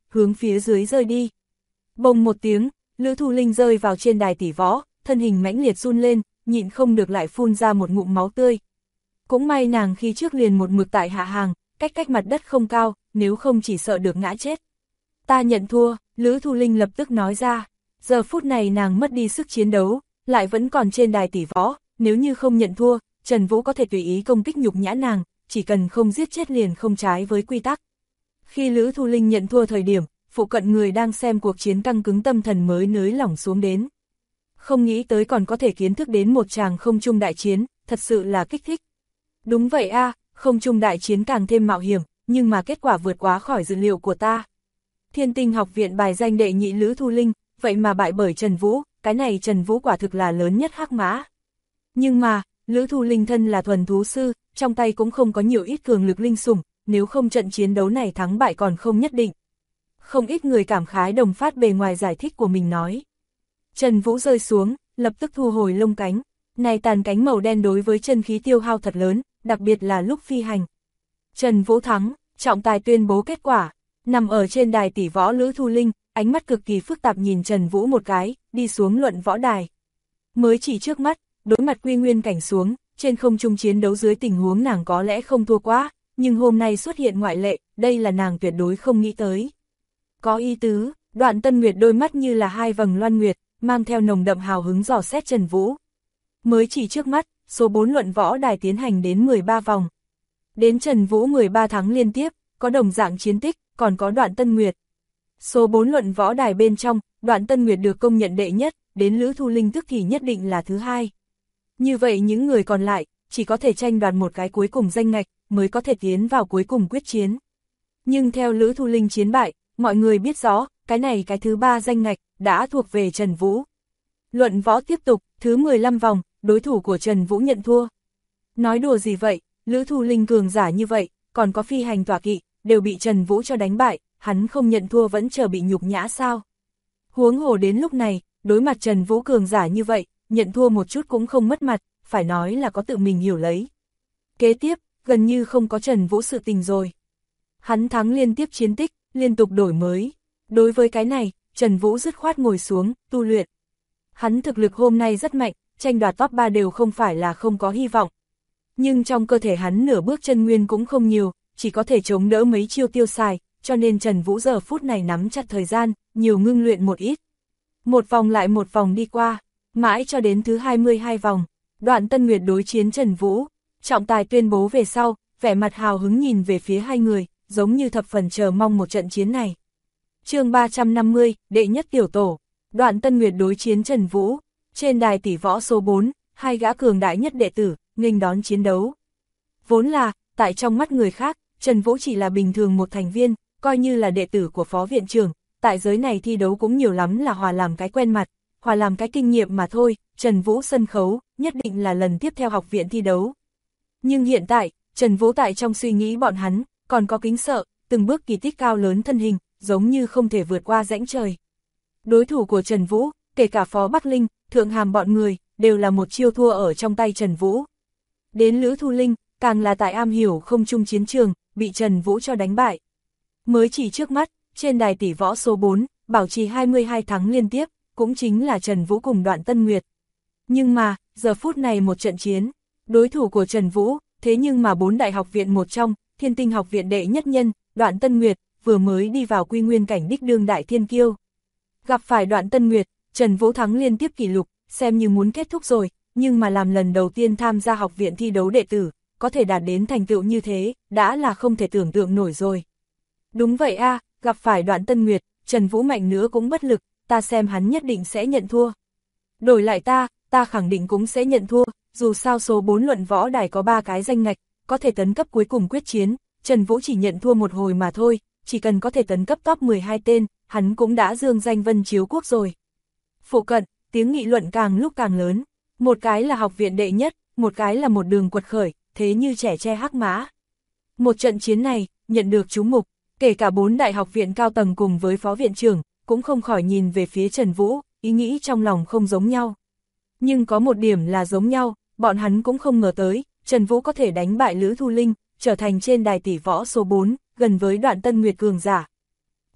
hướng phía dưới rơi đi. Bồng một tiếng, Lữ Thu Linh rơi vào trên đài tỷ võ, thân hình mãnh liệt run lên, nhịn không được lại phun ra một ngụm máu tươi. Cũng may nàng khi trước liền một mực tại hạ hàng, cách mặt đất không cao, nếu không chỉ sợ được ngã chết. Ta nhận thua, Lữ Thu Linh lập tức nói ra. Giờ phút này nàng mất đi sức chiến đấu, lại vẫn còn trên đài tỷ võ, nếu như không nhận thua, Trần Vũ có thể tùy ý công kích nhục nhã nàng, chỉ cần không giết chết liền không trái với quy tắc. Khi Lữ Thu Linh nhận thua thời điểm, phụ cận người đang xem cuộc chiến căng cứng tâm thần mới nới lỏng xuống đến. Không nghĩ tới còn có thể kiến thức đến một tràng không trung đại chiến, thật sự là kích thích. Đúng vậy a, không trung đại chiến càng thêm mạo hiểm, nhưng mà kết quả vượt quá khỏi dự liệu của ta. Thiên Tinh học viện bài danh đệ nhị Lữ Thu Linh, vậy mà bại bởi Trần Vũ, cái này Trần Vũ quả thực là lớn nhất hắc mã. Nhưng mà, Lữ Thu Linh thân là thuần thú sư, trong tay cũng không có nhiều ít cường lực linh sủng, nếu không trận chiến đấu này thắng bại còn không nhất định. Không ít người cảm khái đồng phát bề ngoài giải thích của mình nói. Trần Vũ rơi xuống, lập tức thu hồi lông cánh. Này tàn cánh màu đen đối với chân khí tiêu hao thật lớn, đặc biệt là lúc phi hành. Trần Vũ thắng, trọng tài tuyên bố kết quả. Nằm ở trên đài tỷ võ Lữ Thu Linh, ánh mắt cực kỳ phức tạp nhìn Trần Vũ một cái, đi xuống luận võ đài. Mới chỉ trước mắt, đối mặt quy nguyên cảnh xuống, trên không trung chiến đấu dưới tình huống nàng có lẽ không thua quá, nhưng hôm nay xuất hiện ngoại lệ, đây là nàng tuyệt đối không nghĩ tới. Có ý tứ, Đoạn Tân Nguyệt đôi mắt như là hai vầng loan nguyệt, mang theo nồng đậm hào hứng dò xét Trần Vũ. Mới chỉ trước mắt, số 4 luận võ đài tiến hành đến 13 vòng. Đến Trần Vũ 13 tháng liên tiếp, có đồng dạng chiến tích, còn có Đoạn Tân Nguyệt. Số 4 luận võ đài bên trong, Đoạn Tân Nguyệt được công nhận đệ nhất, đến Lữ Thu Linh tức thì nhất định là thứ hai. Như vậy những người còn lại, chỉ có thể tranh đoạt một cái cuối cùng danh ngạch, mới có thể tiến vào cuối cùng quyết chiến. Nhưng theo Lữ Thu Linh chiến bại, mọi người biết rõ, cái thứ ba danh ngạch, đã thuộc về Trần Vũ. Luận võ tiếp tục, thứ 15 vòng, đối thủ của Trần Vũ nhận thua. Nói đùa gì vậy, Lữ Thu Linh cường giả như vậy, còn có phi hành tọa kỵ, đều bị Trần Vũ cho đánh bại, hắn không nhận thua vẫn chờ bị nhục nhã sao. Huống hồ đến lúc này, đối mặt Trần Vũ cường giả như vậy, nhận thua một chút cũng không mất mặt, phải nói là có tự mình hiểu lấy. Kế tiếp, gần như không có Trần Vũ sự tình rồi. Hắn thắng liên tiếp chiến tích, liên tục đổi mới. Đối với cái này, Trần Vũ dứt khoát ngồi xuống, tu luyện. Hắn thực lực hôm nay rất mạnh, tranh đoạt top 3 đều không phải là không có hy vọng. Nhưng trong cơ thể hắn nửa bước chân nguyên cũng không nhiều, chỉ có thể chống đỡ mấy chiêu tiêu xài, cho nên Trần Vũ giờ phút này nắm chặt thời gian, nhiều ngưng luyện một ít. Một vòng lại một vòng đi qua, mãi cho đến thứ 22 vòng, Đoạn Tân Nguyệt đối chiến Trần Vũ. Trọng tài tuyên bố về sau, vẻ mặt hào hứng nhìn về phía hai người, giống như thập phần chờ mong một trận chiến này. Chương 350, đệ nhất tiểu tổ, Đoạn Tân Nguyệt đối chiến Trần Vũ. Trên đài tỷ võ số 4, hai gã cường đại nhất đệ tử, nghênh đón chiến đấu. Vốn là, tại trong mắt người khác, Trần Vũ chỉ là bình thường một thành viên, coi như là đệ tử của phó viện trưởng, tại giới này thi đấu cũng nhiều lắm là hòa làm cái quen mặt, hòa làm cái kinh nghiệm mà thôi, Trần Vũ sân khấu, nhất định là lần tiếp theo học viện thi đấu. Nhưng hiện tại, Trần Vũ tại trong suy nghĩ bọn hắn, còn có kính sợ, từng bước kỳ tích cao lớn thân hình, giống như không thể vượt qua rãnh trời. Đối thủ của Trần Vũ, kể cả Phó Bắc Linh, Thượng Hàm bọn người, đều là một chiêu thua ở trong tay Trần Vũ. Đến Lữ Thu Linh, càng là tại am hiểu không chung chiến trường, bị Trần Vũ cho đánh bại. Mới chỉ trước mắt, trên đài tỷ võ số 4, bảo trì 22 thắng liên tiếp, cũng chính là Trần Vũ cùng Đoạn Tân Nguyệt. Nhưng mà, giờ phút này một trận chiến, đối thủ của Trần Vũ, thế nhưng mà 4 đại học viện một trong, Thiên Tinh học viện đệ nhất nhân, Đoạn Tân Nguyệt, vừa mới đi vào quy nguyên cảnh đích đương đại thiên kiêu. Gặp phải Đoạn Tân Nguyệt, Trần Vũ thắng liên tiếp kỷ lục, xem như muốn kết thúc rồi, nhưng mà làm lần đầu tiên tham gia học viện thi đấu đệ tử, có thể đạt đến thành tựu như thế, đã là không thể tưởng tượng nổi rồi. Đúng vậy a, gặp phải Đoạn Tân Nguyệt, Trần Vũ mạnh nữa cũng bất lực, ta xem hắn nhất định sẽ nhận thua. Đổi lại ta khẳng định cũng sẽ nhận thua, dù sao số 4 luận võ đài có 3 cái danh ngạch, có thể tấn cấp cuối cùng quyết chiến, Trần Vũ chỉ nhận thua một hồi mà thôi, chỉ cần có thể tấn cấp top 12 tên, hắn cũng đã dương danh Vân Chiếu Quốc rồi. Phụ cận, tiếng nghị luận càng lúc càng lớn, một cái là học viện đệ nhất, một cái là một đường quật khởi, thế như trẻ tre hắc mã. Một trận chiến này, nhận được chú mục, kể cả 4 đại học viện cao tầng cùng với phó viện trưởng, cũng không khỏi nhìn về phía Trần Vũ, ý nghĩ trong lòng không giống nhau. Nhưng có một điểm là giống nhau, bọn hắn cũng không ngờ tới, Trần Vũ có thể đánh bại Lữ Thu Linh, trở thành trên đài tỷ võ số 4, gần với Đoạn Tân Nguyệt cường giả.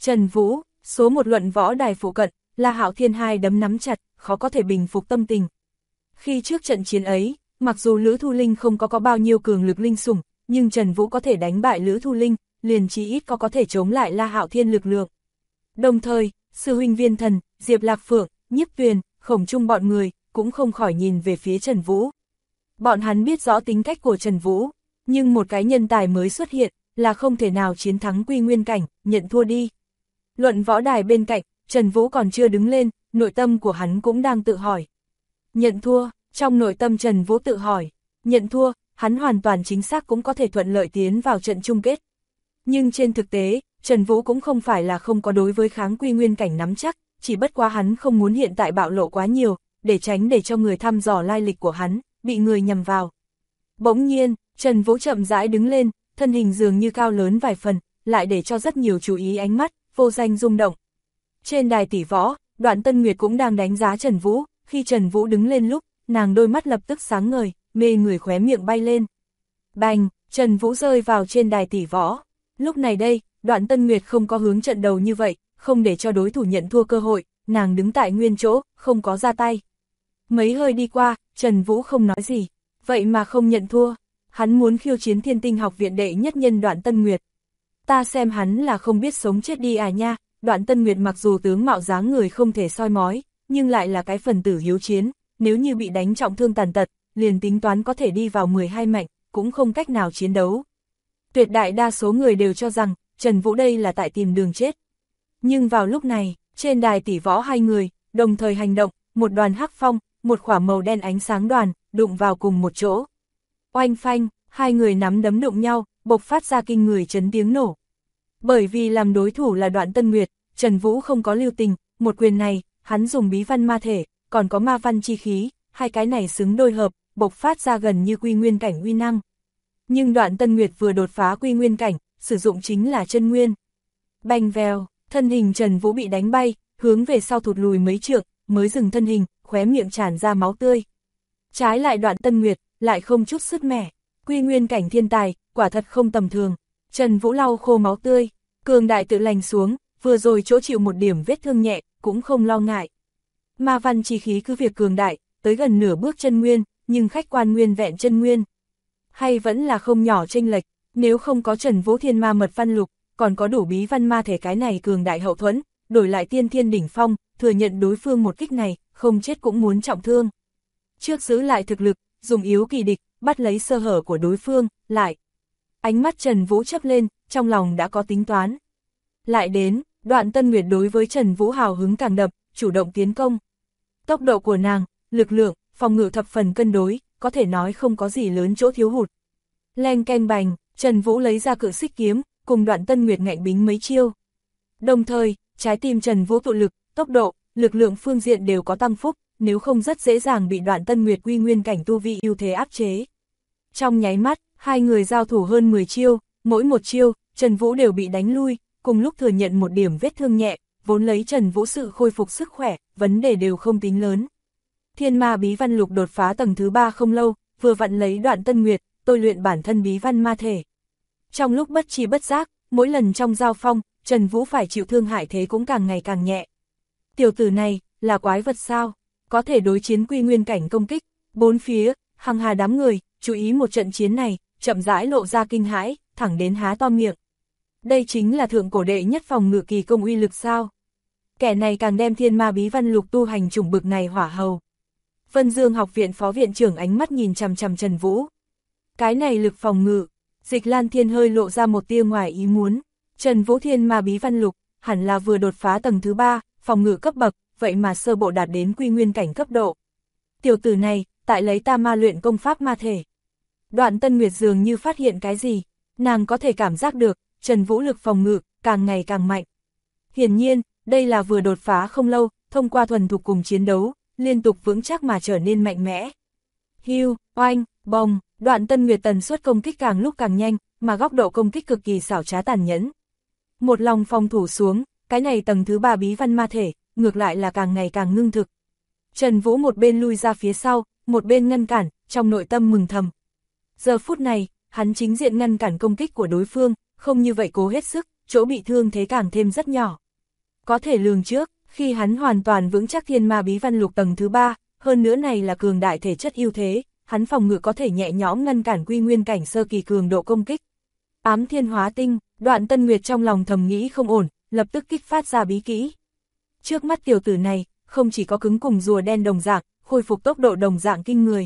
Trần Vũ, số một luận võ đài phụ cận, La Hạo Thiên hai đấm nắm chặt, khó có thể bình phục tâm tình. Khi trước trận chiến ấy, mặc dù Lữ Thu Linh không có bao nhiêu cường lực linh sủng, nhưng Trần Vũ có thể đánh bại Lữ Thu Linh, liền chí ít có thể chống lại La Hạo Thiên lực lượng. Đồng thời, sư huynh Viên Thần, Diệp Lạc Phượng, Nhiếp Tuyền, Khổng Trung bọn người, cũng không khỏi nhìn về phía Trần Vũ. Bọn hắn biết rõ tính cách của Trần Vũ, nhưng một cái nhân tài mới xuất hiện, là không thể nào chiến thắng Quy Nguyên cảnh, nhận thua đi. Luận võ đài bên cạnh, Trần Vũ còn chưa đứng lên, nội tâm của hắn cũng đang tự hỏi. Nhận thua, trong nội tâm Trần Vũ tự hỏi, nhận thua, hắn hoàn toàn chính xác cũng có thể thuận lợi tiến vào trận chung kết. Nhưng trên thực tế, Trần Vũ cũng không phải là không có đối với kháng Quy Nguyên cảnh nắm chắc, chỉ bất quá hắn không muốn hiện tại bạo lộ quá nhiều, để tránh để cho người thăm dò lai lịch của hắn, bị người nhầm vào. Bỗng nhiên, Trần Vũ chậm rãi đứng lên, thân hình dường như cao lớn vài phần, lại để cho rất nhiều chú ý ánh mắt, vô danh rung động. Trên đài tỷ võ, Đoạn Tân Nguyệt cũng đang đánh giá Trần Vũ, khi Trần Vũ đứng lên lúc, nàng đôi mắt lập tức sáng ngời, mê người khóe miệng bay lên. Bành, Trần Vũ rơi vào trên đài tỷ võ. Lúc này đây, Đoạn Tân Nguyệt không có hướng trận đầu như vậy, không để cho đối thủ nhận thua cơ hội, nàng đứng tại nguyên chỗ, không có ra tay. Mấy hơi đi qua, Trần Vũ không nói gì, vậy mà không nhận thua. Hắn muốn khiêu chiến Thiên Tinh học viện đệ nhất nhân Đoạn Tân Nguyệt. Ta xem hắn là không biết sống chết đi à nha. Đoạn Tân Nguyệt mặc dù tướng mạo dáng người không thể soi mói, nhưng lại là cái phần tử hiếu chiến, nếu như bị đánh trọng thương tàn tật, liền tính toán có thể đi vào 12 mạnh, cũng không cách nào chiến đấu. Tuyệt đại đa số người đều cho rằng, Trần Vũ đây là tại tìm đường chết. Nhưng vào lúc này, trên đài tỷ võ hai người, đồng thời hành động, một đoàn hắc phong, một khỏa màu đen ánh sáng đoàn, đụng vào cùng một chỗ. Oanh phanh, hai người nắm đấm đụng nhau, bộc phát ra kinh người chấn tiếng nổ. Bởi vì làm đối thủ là Đoạn Tân Nguyệt, Trần Vũ không có lưu tình, một quyền này, hắn dùng bí văn ma thể, còn có ma văn chi khí, hai cái này xứng đôi hợp, bộc phát ra gần như Quy Nguyên cảnh uy năng. Nhưng Đoạn Tân Nguyệt vừa đột phá Quy Nguyên cảnh, sử dụng chính là chân nguyên. Bành vèo, thân hình Trần Vũ bị đánh bay, hướng về sau thụt lùi mấy trượng, mới dừng thân hình, khóe miệng tràn ra máu tươi. Trái lại Đoạn Tân Nguyệt, lại không chút sứt mẻ, Quy Nguyên cảnh thiên tài, quả thật không tầm thường. Trần Vũ lau khô máu tươi, cường đại tự lành xuống, vừa rồi chỗ chịu một điểm vết thương nhẹ, cũng không lo ngại. Ma văn chi khí cứ việc cường đại, tới gần nửa bước chân nguyên, nhưng khách quan nguyên vẹn chân nguyên. Hay vẫn là không nhỏ chênh lệch, nếu không có Trần Vũ thiên ma mật văn lục, còn có đủ bí văn ma thể cái này cường đại hậu thuẫn, đổi lại tiên thiên đỉnh phong, thừa nhận đối phương một kích này, không chết cũng muốn trọng thương. Trước giữ lại thực lực, dùng yếu kỳ địch, bắt lấy sơ hở của đối phương, lại. Ánh mắt Trần Vũ chớp lên, trong lòng đã có tính toán. Lại đến, Đoạn Tân Nguyệt đối với Trần Vũ hào hứng càng đậm, chủ động tiến công. Tốc độ của nàng, lực lượng, phòng ngự thập phần cân đối, có thể nói không có gì lớn chỗ thiếu hụt. Leng keng bành, Trần Vũ lấy ra cự xích kiếm, cùng Đoạn Tân Nguyệt ngạnh bính mấy chiêu. Đồng thời, trái tim Trần Vũ tụ lực, tốc độ, lực lượng phương diện đều có tăng phúc, nếu không rất dễ dàng bị Đoạn Tân Nguyệt Quy Nguyên cảnh tu vi ưu thế áp chế. Trong nháy mắt, hai người giao thủ hơn 10 chiêu, mỗi một chiêu, Trần Vũ đều bị đánh lui, cùng lúc thừa nhận một điểm vết thương nhẹ, vốn lấy Trần Vũ sự khôi phục sức khỏe, vấn đề đều không tính lớn. Thiên ma bí văn lục đột phá tầng thứ 3 không lâu, vừa vặn lấy Đoạn Tân Nguyệt, tôi luyện bản thân bí văn ma thể. Trong lúc bất tri bất giác, mỗi lần trong giao phong, Trần Vũ phải chịu thương hại thế cũng càng ngày càng nhẹ. Tiểu tử này, là quái vật sao? Có thể đối chiến Quy Nguyên cảnh công kích, bốn phía, hằng hà đám người, chú ý một trận chiến này, chậm rãi lộ ra kinh hãi, thẳng đến há to miệng. Đây chính là thượng cổ đệ nhất phòng ngự kỳ công uy lực sao? Kẻ này càng đem thiên ma bí văn lục tu hành chủng bực này hỏa hầu. Vân Dương học viện phó viện trưởng ánh mắt nhìn chằm chằm Trần Vũ. Cái này lực phòng ngự, Dịch Lan Thiên hơi lộ ra một tia ngoài ý muốn. Trần Vũ thiên ma bí văn lục, hẳn là vừa đột phá tầng thứ 3, phòng ngự cấp bậc, vậy mà sơ bộ đạt đến Quy Nguyên cảnh cấp độ. Tiểu tử này, tại lấy ta ma luyện công pháp ma thể. Đoạn Tân Nguyệt dường như phát hiện cái gì, nàng có thể cảm giác được, Trần Vũ lực phòng ngự, càng ngày càng mạnh. Hiển nhiên, đây là vừa đột phá không lâu, thông qua thuần thục cùng chiến đấu, liên tục vững chắc mà trở nên mạnh mẽ. Hiu, oanh, bồng, Đoạn Tân Nguyệt tần suất công kích càng lúc càng nhanh, mà góc độ công kích cực kỳ xảo trá tàn nhẫn. Một lòng phòng thủ xuống, cái này tầng thứ 3 bí văn ma thể, ngược lại là càng ngày càng ngưng thực. Trần Vũ một bên lui ra phía sau, một bên ngăn cản, trong nội tâm mừng thầm. Giờ phút này, hắn chính diện ngăn cản công kích của đối phương, không như vậy cố hết sức, chỗ bị thương thế càng thêm rất nhỏ. Có thể lường trước, khi hắn hoàn toàn vững chắc thiên ma bí văn lục tầng thứ 3, hơn nữa này là cường đại thể chất ưu thế, hắn phòng ngự có thể nhẹ nhõm ngăn cản quy nguyên cảnh sơ kỳ cường độ công kích. Ám thiên hóa tinh, Đoạn Tân Nguyệt trong lòng thầm nghĩ không ổn, lập tức kích phát ra bí kỹ. Trước mắt tiểu tử này, không chỉ có cứng cùng rùa đen đồng dạng, khôi phục tốc độ đồng dạng kinh người.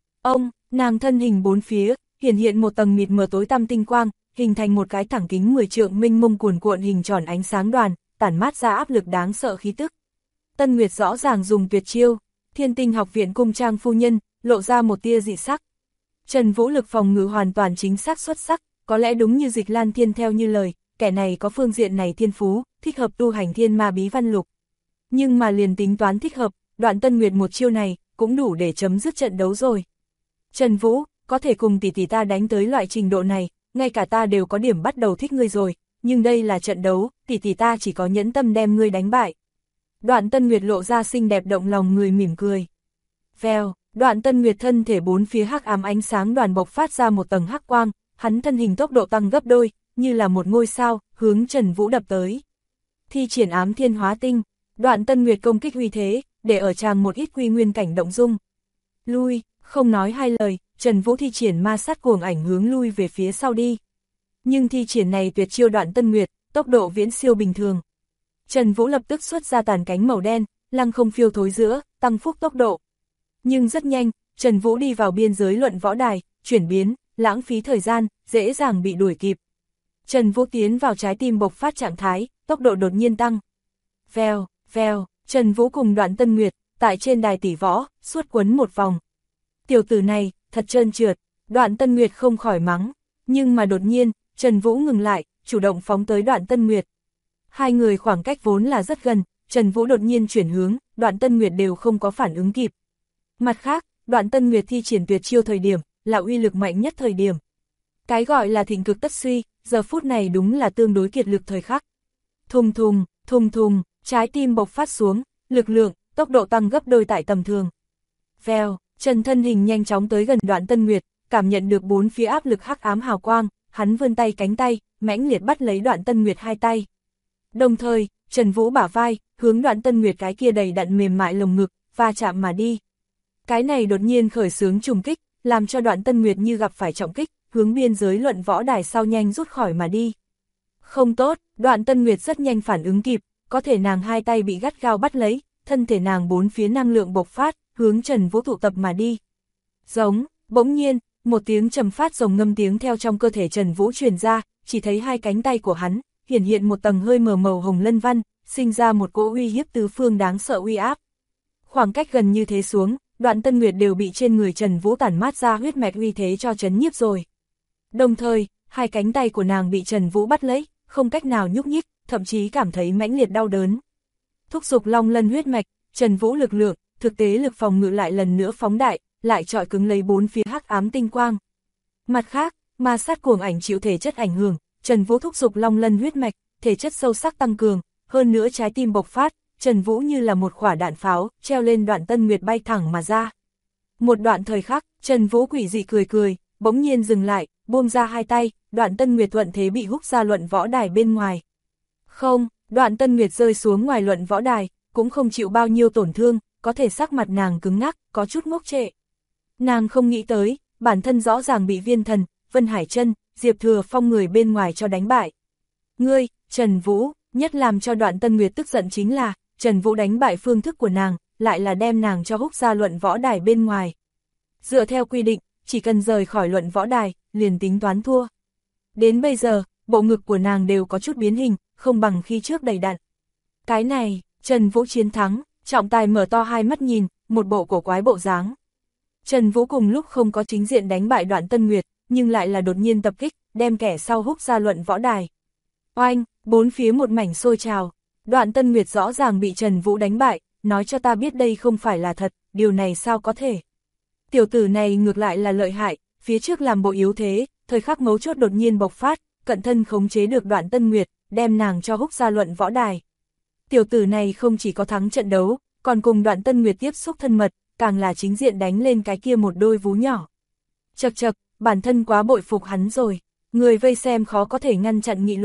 Nàng thân hình bốn phía, hiện một tầng mịt mờ tối tăm tinh quang, hình thành một cái thẳng kính 10 trượng mênh mông cuồn cuộn hình tròn ánh sáng đoàn, tản mát ra áp lực đáng sợ khí tức. Tân Nguyệt rõ ràng dùng tuyệt chiêu, Thiên Tinh học viện cung trang phu nhân, lộ ra một tia dị sắc. Trần Vũ lực phòng ngự hoàn toàn chính xác xuất sắc, có lẽ đúng như Dịch Lan Thiên theo như lời, kẻ này có phương diện này thiên phú, thích hợp tu hành thiên ma bí văn lục. Nhưng mà liền tính toán thích hợp, Đoạn Tân Nguyệt một chiêu này, cũng đủ để chấm dứt trận đấu rồi. Trần Vũ, có thể cùng tỷ tỷ ta đánh tới loại trình độ này, ngay cả ta đều có điểm bắt đầu thích ngươi rồi, nhưng đây là trận đấu, tỷ tỷ ta chỉ có nhẫn tâm đem ngươi đánh bại. Đoạn Tân Nguyệt lộ ra xinh đẹp động lòng người mỉm cười. Vèo, Đoạn Tân Nguyệt thân thể bốn phía hắc ám ánh sáng đoàn bộc phát ra một tầng hắc quang, hắn thân hình tốc độ tăng gấp đôi, như là một ngôi sao, hướng Trần Vũ đập tới. Thi triển ám thiên hóa tinh, Đoạn Tân Nguyệt công kích uy thế, để ở chàng một ít quy nguyên cảnh động dung. Lui, không nói hai lời, Trần Vũ thi triển ma sát cuồng ảnh hướng lui về phía sau đi. Nhưng thi triển này tuyệt chiêu Đoạn Tân Nguyệt, tốc độ viễn siêu bình thường. Trần Vũ lập tức xuất ra tàn cánh màu đen, lăng không phiêu thối giữa, tăng phúc tốc độ. Nhưng rất nhanh, Trần Vũ đi vào biên giới luận võ đài, chuyển biến, lãng phí thời gian, dễ dàng bị đuổi kịp. Trần Vũ tiến vào trái tim bộc phát trạng thái, tốc độ đột nhiên tăng. Vèo, vèo, Trần Vũ cùng Đoạn Tân Nguyệt, tại trên đài tỷ võ, suốt quấn một vòng. Tiểu tử này, thật trơn trượt, Đoạn Tân Nguyệt không khỏi mắng. Nhưng mà đột nhiên, Trần Vũ ngừng lại, chủ động phóng tới Đoạn Tân Nguyệt. Hai người khoảng cách vốn là rất gần, Trần Vũ đột nhiên chuyển hướng, Đoạn Tân Nguyệt đều không có phản ứng kịp. Mặt khác, Đoạn Tân Nguyệt thi triển tuyệt chiêu thời điểm, là uy lực mạnh nhất thời điểm. Cái gọi là thịnh cực tất suy, giờ phút này đúng là tương đối kiệt lực thời khắc. Thùng thùng, thùng thùng, trái tim bộc phát xuống, lực lượng, tốc độ tăng gấp đôi tại tầm thường. Vèo, Trần thân hình nhanh chóng tới gần Đoạn Tân Nguyệt, cảm nhận được bốn phía áp lực hắc ám hào quang, hắn vươn tay cánh tay, mãnh liệt bắt lấy Đoạn Tân Nguyệt hai tay. Đồng thời, Trần Vũ bả vai, hướng Đoạn Tân Nguyệt cái kia đầy đặn mềm mại lồng ngực, va chạm mà đi. Cái này đột nhiên khởi xướng trùng kích, làm cho Đoạn Tân Nguyệt như gặp phải trọng kích, hướng biên giới luận võ đài sau nhanh rút khỏi mà đi. Không tốt, Đoạn Tân Nguyệt rất nhanh phản ứng kịp, có thể nàng hai tay bị gắt gao bắt lấy, thân thể nàng bốn phía năng lượng bộc phát, hướng Trần Vũ tụ tập mà đi. Giống, bỗng nhiên, một tiếng trầm phát rồng ngâm tiếng theo trong cơ thể Trần Vũ truyền ra, chỉ thấy hai cánh tay của hắn, hiện một tầng hơi mờ màu hồng lân văn, sinh ra một cỗ uy hiếp tứ phương đáng sợ uy áp. Khoảng cách gần như thế xuống, Đoạn Tân Nguyệt đều bị trên người Trần Vũ tản mát ra huyết mạch uy thế cho chấn nhiếp rồi. Đồng thời, hai cánh tay của nàng bị Trần Vũ bắt lấy, không cách nào nhúc nhích, thậm chí cảm thấy mãnh liệt đau đớn. Thúc giục long lân huyết mạch, Trần Vũ lực lượng, thực tế lực phòng ngự lại lần nữa phóng đại, lại trọi cứng lấy bốn phía hắc ám tinh quang. Mặt khác, ma sát cuồng ảnh chịu thể chất ảnh hưởng, Trần Vũ thúc giục long lân huyết mạch, thể chất sâu sắc tăng cường, hơn nữa trái tim bộc phát, Trần Vũ như là một quả đạn pháo, treo lên Đoạn Tân Nguyệt bay thẳng mà ra. Một đoạn thời khắc, Trần Vũ quỷ dị cười cười, bỗng nhiên dừng lại, buông ra hai tay, Đoạn Tân Nguyệt thuận thế bị húc ra luận võ đài bên ngoài. Không, Đoạn Tân Nguyệt rơi xuống ngoài luận võ đài, cũng không chịu bao nhiêu tổn thương, có thể sắc mặt nàng cứng ngắc, có chút ngốc trệ. Nàng không nghĩ tới, bản thân rõ ràng bị Viên Thần, Vân Hải Chân, Diệp Thừa Phong người bên ngoài cho đánh bại. Ngươi, Trần Vũ, nhất làm cho Đoạn Tân Nguyệt tức giận chính là, Trần Vũ đánh bại phương thức của nàng, lại là đem nàng cho húc ra luận võ đài bên ngoài. Dựa theo quy định, chỉ cần rời khỏi luận võ đài, liền tính toán thua. Đến bây giờ, bộ ngực của nàng đều có chút biến hình, không bằng khi trước đầy đặn. Cái này, Trần Vũ chiến thắng, trọng tài mở to hai mắt nhìn, một bộ cổ quái bộ dáng. Trần Vũ cùng lúc không có chính diện đánh bại Đoạn Tân Nguyệt, nhưng lại là đột nhiên tập kích, đem kẻ sau húc ra luận võ đài. Oanh, bốn phía một mảnh sôi trào, Đoạn Tân Nguyệt rõ ràng bị Trần Vũ đánh bại, nói cho ta biết đây không phải là thật, điều này sao có thể. Tiểu tử này ngược lại là lợi hại, phía trước làm bộ yếu thế, thời khắc mấu chốt đột nhiên bộc phát, cận thân khống chế được Đoạn Tân Nguyệt, đem nàng cho húc ra luận võ đài. Tiểu tử này không chỉ có thắng trận đấu, còn cùng Đoạn Tân Nguyệt tiếp xúc thân mật, càng là chính diện đánh lên cái kia một đôi vú nhỏ. Chậc chậc, bản thân quá bội phục hắn rồi, người vây xem khó có thể ngăn chặn nghị luận.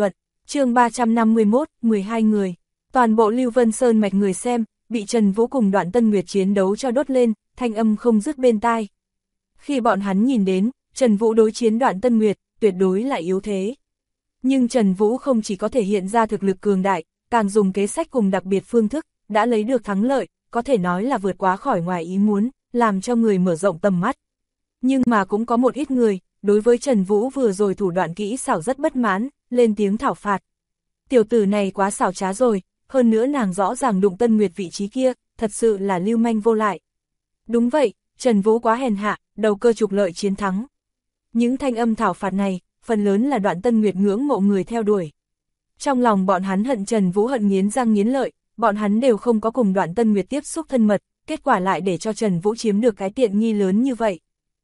chương 351, 12 người. Toàn bộ Lưu Vân Sơn mạch người xem, bị Trần Vũ cùng Đoạn Tân Nguyệt chiến đấu cho đốt lên, thanh âm không dứt bên tai. Khi bọn hắn nhìn đến, Trần Vũ đối chiến Đoạn Tân Nguyệt, tuyệt đối là yếu thế. Nhưng Trần Vũ không chỉ có thể hiện ra thực lực cường đại, càng dùng kế sách cùng đặc biệt phương thức, đã lấy được thắng lợi, có thể nói là vượt quá khỏi ngoài ý muốn, làm cho người mở rộng tầm mắt. Nhưng mà cũng có một ít người, đối với Trần Vũ vừa rồi thủ đoạn kỹ xảo rất bất mãn, lên tiếng thảo phạt. Tiểu tử này quá xảo trá rồi, hơn nữa nàng rõ ràng đụng Tân Nguyệt vị trí kia, thật sự là lưu manh vô lại. Đúng vậy, Trần Vũ quá hèn hạ, đầu cơ trục lợi chiến thắng. Những thanh âm thảo phạt này, phần lớn là Đoạn Tân Nguyệt ngưỡng mộ người theo đuổi. Trong lòng bọn hắn hận Trần Vũ hận nghiến răng nghiến lợi, bọn hắn đều không có cùng Đoạn Tân Nguyệt tiếp xúc thân mật, kết quả lại để cho Trần Vũ chiếm được cái tiện nghi lớn như vậy.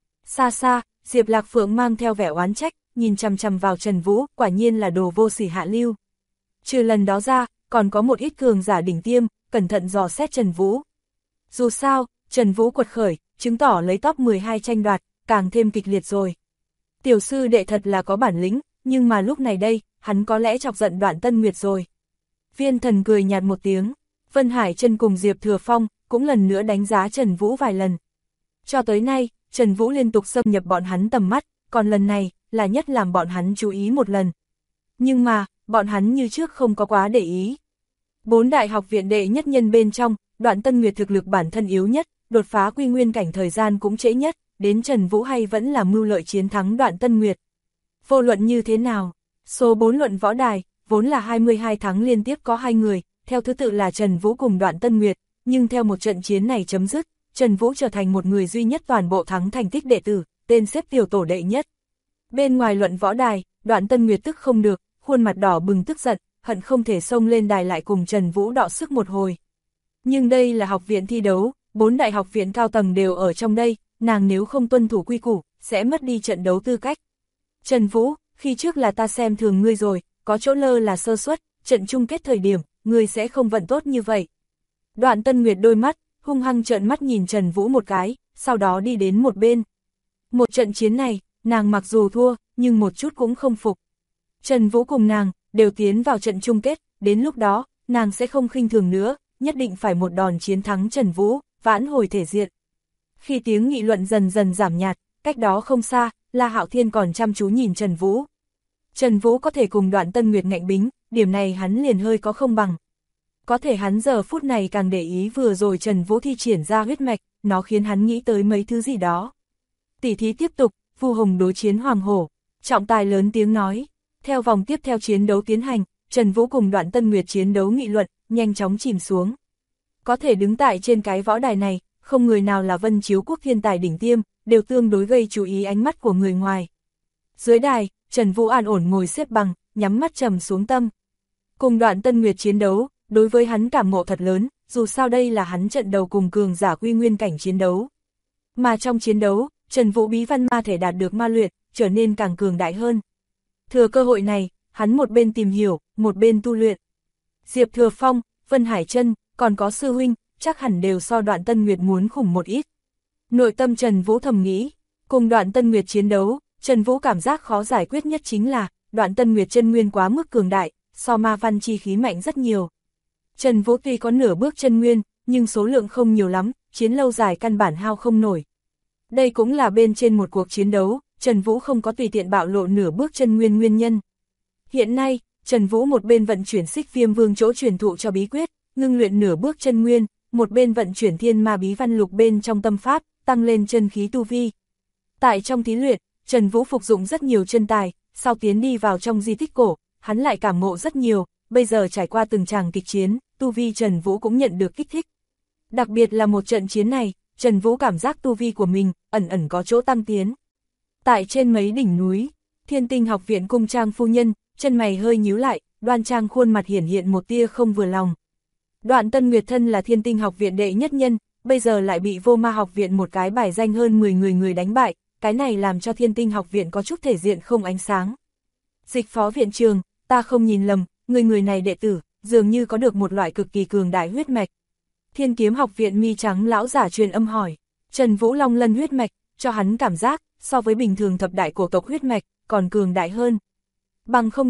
Xa xa, Diệp Lạc Phượng mang theo vẻ oán trách, nhìn chằm chằm vào Trần Vũ, quả nhiên là đồ vô sỉ hạ lưu. Trừ lần đó ra, còn có một ít cường giả đỉnh tiêm, cẩn thận dò xét Trần Vũ. Dù sao, Trần Vũ quật khởi, chứng tỏ lấy top 12 tranh đoạt, càng thêm kịch liệt rồi. Tiểu sư đệ thật là có bản lĩnh, nhưng mà lúc này đây, hắn có lẽ chọc giận Đoạn Tân Nguyệt rồi. Viên Thần cười nhạt một tiếng, Vân Hải Chân cùng Diệp Thừa Phong cũng lần nữa đánh giá Trần Vũ vài lần. Cho tới nay, Trần Vũ liên tục xâm nhập bọn hắn tầm mắt, còn lần này là nhất làm bọn hắn chú ý một lần. Nhưng mà, bọn hắn như trước không có quá để ý. 4 đại học viện đệ nhất nhân bên trong, Đoạn Tân Nguyệt thực lực bản thân yếu nhất, đột phá quy nguyên cảnh thời gian cũng trễ nhất, đến Trần Vũ hay vẫn là mưu lợi chiến thắng Đoạn Tân Nguyệt. Vô luận như thế nào, số 4 luận võ đài, vốn là 22 tháng liên tiếp có 2 người, theo thứ tự là Trần Vũ cùng Đoạn Tân Nguyệt, nhưng theo một trận chiến này chấm dứt, Trần Vũ trở thành một người duy nhất toàn bộ thắng thành tích đệ tử, tên xếp tiểu tổ đệ nhất. Bên ngoài luận võ đài, Đoạn Tân Nguyệt tức không được, khuôn mặt đỏ bừng tức giận, hận không thể xông lên đài lại cùng Trần Vũ đọ sức một hồi. Nhưng đây là học viện thi đấu, 4 đại học viện cao tầng đều ở trong đây, nàng nếu không tuân thủ quy củ, sẽ mất đi trận đấu tư cách. Trần Vũ, khi trước là ta xem thường ngươi rồi, có chỗ lơ là sơ suất, trận chung kết thời điểm, ngươi sẽ không vận tốt như vậy. Đoạn Tân Nguyệt đôi mắt, hung hăng trợn mắt nhìn Trần Vũ một cái, sau đó đi đến một bên. Một trận chiến này, nàng mặc dù thua, nhưng một chút cũng không phục. Trần Vũ cùng nàng, đều tiến vào trận chung kết, đến lúc đó, nàng sẽ không khinh thường nữa, nhất định phải một đòn chiến thắng Trần Vũ, vãn hồi thể diện. Khi tiếng nghị luận dần dần giảm nhạt, cách đó không xa, La Hạo Thiên còn chăm chú nhìn Trần Vũ. Trần Vũ có thể cùng Đoạn Tân Nguyệt ngạnh bính, điểm này hắn liền hơi có không bằng. Có thể hắn giờ phút này càng để ý vừa rồi Trần Vũ thi triển ra huyết mạch, nó khiến hắn nghĩ tới mấy thứ gì đó. Tỷ thí tiếp tục, Vu Hồng đối chiến Hoàng Hổ, trọng tài lớn tiếng nói. Theo vòng tiếp theo chiến đấu tiến hành, Trần Vũ cùng Đoạn Tân Nguyệt chiến đấu nghị luận, nhanh chóng chìm xuống. Có thể đứng tại trên cái võ đài này, không người nào là Vân Chiếu Quốc thiên tài đỉnh tiêm, đều tương đối gây chú ý ánh mắt của người ngoài. Dưới đài, Trần Vũ an ổn ngồi xếp bằng, nhắm mắt trầm xuống tâm. Cùng Đoạn Tân Nguyệt chiến đấu, đối với hắn cảm ngộ thật lớn, dù sao đây là hắn trận đầu cùng cường giả quy nguyên cảnh chiến đấu. Mà trong chiến đấu, Trần Vũ bí văn ma thể đạt được ma luyện, trở nên càng cường đại hơn. Thừa cơ hội này, hắn một bên tìm hiểu, một bên tu luyện. Diệp Thừa Phong, Vân Hải Chân, còn có sư huynh, chắc hẳn đều so Đoạn Tân Nguyệt muốn khủng một ít. Nội tâm Trần Vũ thầm nghĩ, cùng Đoạn Tân Nguyệt chiến đấu, Trần Vũ cảm giác khó giải quyết nhất chính là, Đoạn Tân Nguyệt chân nguyên quá mức cường đại, so ma văn chi khí mạnh rất nhiều. Trần Vũ tuy có nửa bước chân nguyên, nhưng số lượng không nhiều lắm, chiến lâu dài căn bản hao không nổi. Đây cũng là bên trên một cuộc chiến đấu, Trần Vũ không có tùy tiện bạo lộ nửa bước chân nguyên nguyên nhân. Hiện nay, Trần Vũ một bên vận chuyển Xích Viêm Vương chỗ truyền thụ cho bí quyết, ngưng luyện nửa bước chân nguyên, một bên vận chuyển Thiên Ma Bí Văn Lục bên trong tâm pháp, tăng lên chân khí tu vi. Tại trong thí luyện, Trần Vũ phục dụng rất nhiều chân tài, sau tiến đi vào trong di tích cổ, hắn lại cảm ngộ rất nhiều, bây giờ trải qua từng tràng kịch chiến, tu vi Trần Vũ cũng nhận được kích thích. Đặc biệt là một trận chiến này, Trần Vũ cảm giác tu vi của mình, ẩn ẩn có chỗ tăng tiến. Tại trên mấy đỉnh núi, Thiên Tinh học viện cung trang phu nhân, chân mày hơi nhíu lại, đoan trang khuôn mặt hiển hiện một tia không vừa lòng. Đoạn Tân Nguyệt thân là Thiên Tinh học viện đệ nhất nhân, bây giờ lại bị Vô Ma học viện một cái bài danh hơn 10 người đánh bại, cái này làm cho Thiên Tinh học viện có chút thể diện không ánh sáng. Dịch phó viện trường, ta không nhìn lầm, người này đệ tử, dường như có được một loại cực kỳ cường đại huyết mạch. Thiên Kiếm học viện mi trắng lão giả truyền âm hỏi, Trần Vũ Long Lân huyết mạch, cho hắn cảm giác, so với bình thường thập đại cổ tộc huyết mạch, còn cường đại hơn. Bằng không thì,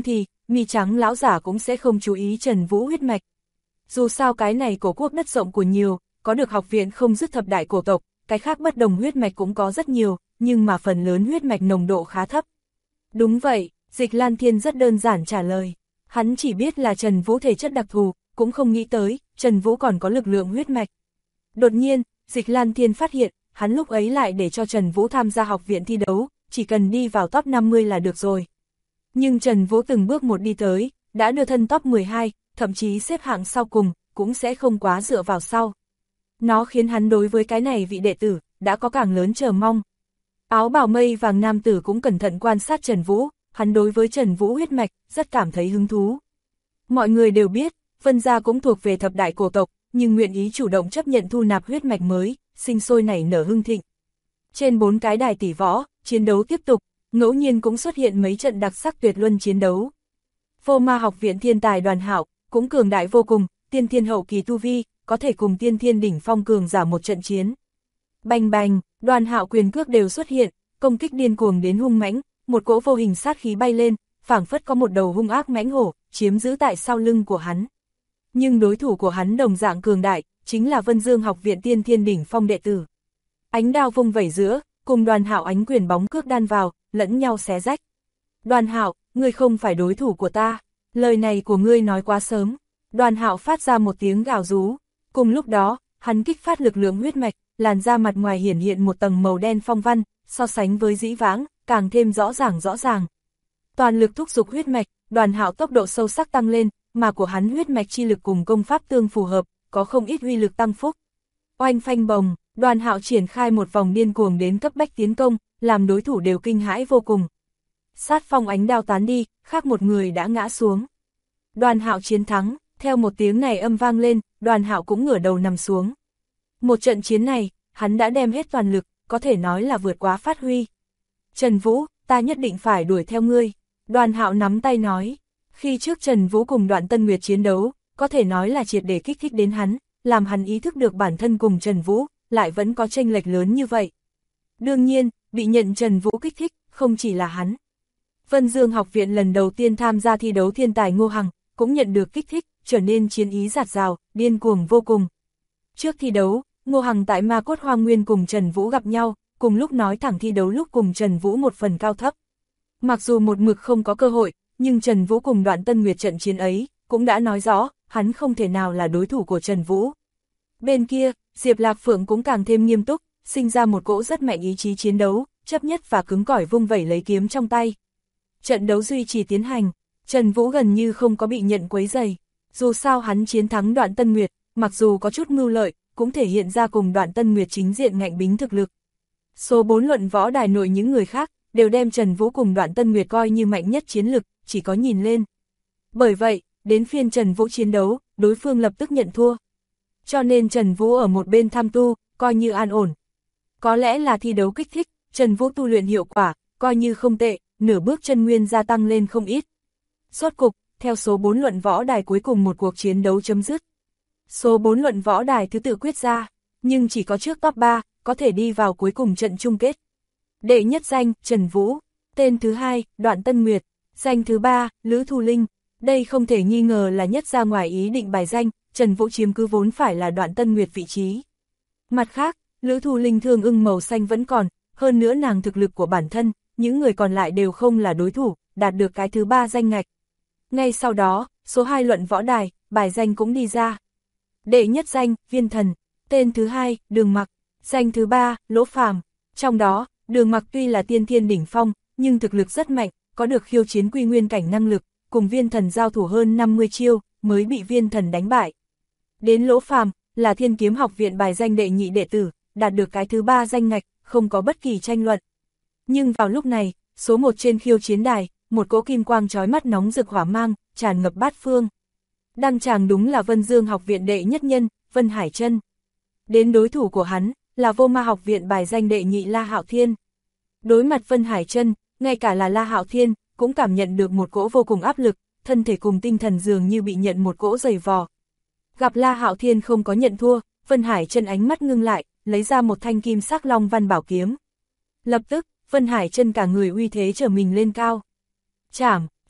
mi trắng lão giả cũng sẽ không chú ý Trần Vũ huyết mạch. Dù sao cái này cổ quốc đất rộng của nhiều, có được học viện không dứt thập đại cổ tộc, cái khác bất đồng huyết mạch cũng có rất nhiều, nhưng mà phần lớn huyết mạch nồng độ khá thấp. Đúng vậy, Dịch Lan Thiên rất đơn giản trả lời. Hắn chỉ biết là Trần Vũ thể chất đặc thù, cũng không nghĩ tới, Trần Vũ còn có lực lượng huyết mạch. Đột nhiên, Dịch Lan Thiên phát hiện, hắn lúc ấy lại để cho Trần Vũ tham gia học viện thi đấu, chỉ cần đi vào top 50 là được rồi. Nhưng Trần Vũ từng bước một đi tới, đã đưa thân top 12, thậm chí xếp hạng sau cùng, cũng sẽ không quá dựa vào sau. Nó khiến hắn đối với cái này vị đệ tử, đã có càng lớn chờ mong. Áo bào mây vàng nam tử cũng cẩn thận quan sát Trần Vũ, hắn đối với Trần Vũ huyết mạch, rất cảm thấy hứng thú. Mọi người đều biết, Vân gia cũng thuộc về thập đại cổ tộc, nhưng nguyện ý chủ động chấp nhận thu nạp huyết mạch mới, sinh sôi nảy nở hưng thịnh. Trên 4 cái đài tỷ võ, chiến đấu tiếp tục, ngẫu nhiên cũng xuất hiện mấy trận đặc sắc tuyệt luân chiến đấu. Vô Ma học viện thiên tài Đoàn Hạo cũng cường đại vô cùng, tiên thiên hậu kỳ tu vi, có thể cùng tiên thiên đỉnh phong cường giả một trận chiến. Bành bành, Đoàn Hạo quyền cước đều xuất hiện, công kích điên cuồng đến hung mãnh, một cỗ vô hình sát khí bay lên, phảng phất có một đầu hung ác mãnh hổ, chiếm giữ tại sau lưng của hắn. Nhưng đối thủ của hắn đồng dạng cường đại, chính là Vân Dương học viện tiên thiên đỉnh phong đệ tử. Ánh đao vung vẩy giữa, cùng Đoàn Hạo ánh quyền bóng cước đan vào, lẫn nhau xé rách. Đoàn Hạo, ngươi không phải đối thủ của ta, lời này của ngươi nói quá sớm. Đoàn Hạo phát ra một tiếng gào rú, cùng lúc đó, hắn kích phát lực lượng huyết mạch, làn da mặt ngoài hiển hiện một tầng màu đen phong văn, so sánh với dĩ vãng, càng thêm rõ ràng. Toàn lực thúc giục huyết mạch, Đoàn Hạo tốc độ sâu sắc tăng lên, mà của hắn huyết mạch chi lực cùng công pháp tương phù hợp, có không ít uy lực tăng phúc. Oanh phanh bồng, Đoàn Hạo triển khai một vòng điên cuồng đến cấp bách tiến công, làm đối thủ đều kinh hãi vô cùng. Sát phong ánh đao tán đi, khác một người đã ngã xuống. Đoàn Hạo chiến thắng, theo một tiếng này âm vang lên, Đoàn Hạo cũng ngửa đầu nằm xuống. Một trận chiến này, hắn đã đem hết toàn lực, có thể nói là vượt quá phát huy. Trần Vũ, ta nhất định phải đuổi theo ngươi. Đoàn Hạo nắm tay nói. Khi trước Trần Vũ cùng Đoạn Tân Nguyệt chiến đấu, có thể nói là triệt để kích thích đến hắn, làm hắn ý thức được bản thân cùng Trần Vũ, lại vẫn có chênh lệch lớn như vậy. Đương nhiên, bị nhận Trần Vũ kích thích, không chỉ là hắn. Vân Dương học viện lần đầu tiên tham gia thi đấu thiên tài Ngô Hằng, cũng nhận được kích thích, trở nên chiến ý dạt dào, điên cuồng vô cùng. Trước thi đấu, Ngô Hằng tại Ma Cốt Hoang Nguyên cùng Trần Vũ gặp nhau, cùng lúc nói thẳng thi đấu lúc cùng Trần Vũ một phần cao thấp. Mặc dù một mực không có cơ hội, nhưng Trần Vũ cùng Đoạn Tân Nguyệt trận chiến ấy, cũng đã nói rõ, hắn không thể nào là đối thủ của Trần Vũ. Bên kia, Diệp Lạc Phượng cũng càng thêm nghiêm túc, sinh ra một cỗ rất mạnh ý chí chiến đấu, chấp nhất và cứng cỏi vung vẩy lấy kiếm trong tay. Trận đấu duy trì tiến hành, Trần Vũ gần như không có bị nhận quấy rầy. Dù sao hắn chiến thắng Đoạn Tân Nguyệt, mặc dù có chút mưu lợi, cũng thể hiện ra cùng Đoạn Tân Nguyệt chính diện ngạnh bính thực lực. Số 4 luận võ đài nội những người khác, đều đem Trần Vũ cùng Đoạn Tân Nguyệt coi như mạnh nhất chiến lực, chỉ có nhìn lên. Bởi vậy, đến phiên Trần Vũ chiến đấu, đối phương lập tức nhận thua. Cho nên Trần Vũ ở một bên tham tu, coi như an ổn. Có lẽ là thi đấu kích thích, Trần Vũ tu luyện hiệu quả, coi như không tệ, nửa bước chân nguyên gia tăng lên không ít. Rốt cục, theo số 4 luận võ đài cuối cùng một cuộc chiến đấu chấm dứt. Số 4 luận võ đài thứ tự quyết ra, nhưng chỉ có trước top 3, có thể đi vào cuối cùng trận chung kết. Đệ nhất danh, Trần Vũ. Tên thứ hai, Đoạn Tân Nguyệt. Danh thứ ba, Lữ Thu Linh. Đây không thể nghi ngờ là nhất ra ngoài ý định bài danh, Trần Vũ chiếm cứ vốn phải là Đoạn Tân Nguyệt vị trí. Mặt khác, Lữ Thu Linh thương ưng màu xanh vẫn còn, hơn nữa nàng thực lực của bản thân, những người còn lại đều không là đối thủ, đạt được cái thứ ba danh ngạch. Ngay sau đó, số 2 luận võ đài, bài danh cũng đi ra. Đệ nhất danh, Viên Thần. Tên thứ hai, Đường Mặc. Danh thứ ba, Lỗ Phàm. Trong đó, Đường Mặc tuy là tiên thiên đỉnh phong, nhưng thực lực rất mạnh, có được khiêu chiến quy nguyên cảnh năng lực, cùng Viên Thần giao thủ hơn 50 chiêu, mới bị Viên Thần đánh bại. Đến Lỗ Phàm, là Thiên Kiếm học viện bài danh đệ nhị đệ tử, đạt được cái thứ ba danh ngạch, không có bất kỳ tranh luận. Nhưng vào lúc này, số 1 trên khiêu chiến đài, một cỗ kim quang chói mắt nóng rực hỏa mang, tràn ngập bát phương. Đăng tràng đúng là Vân Dương học viện đệ nhất nhân, Vân Hải Trân. Đến đối thủ của hắn, là Vô Ma học viện bài danh đệ nhị La Hạo Thiên. Đối mặt Vân Hải Trân, ngay cả là La Hạo Thiên, cũng cảm nhận được một cỗ vô cùng áp lực, thân thể cùng tinh thần dường như bị nhận một cỗ giày vò. Gặp La Hạo Thiên không có nhận thua, Vân Hải Trân ánh mắt ngưng lại, lấy ra một thanh kim sắc long văn bảo kiếm. Lập tức, Vân Hải Trân cả người uy thế trở mình lên cao. Chảm,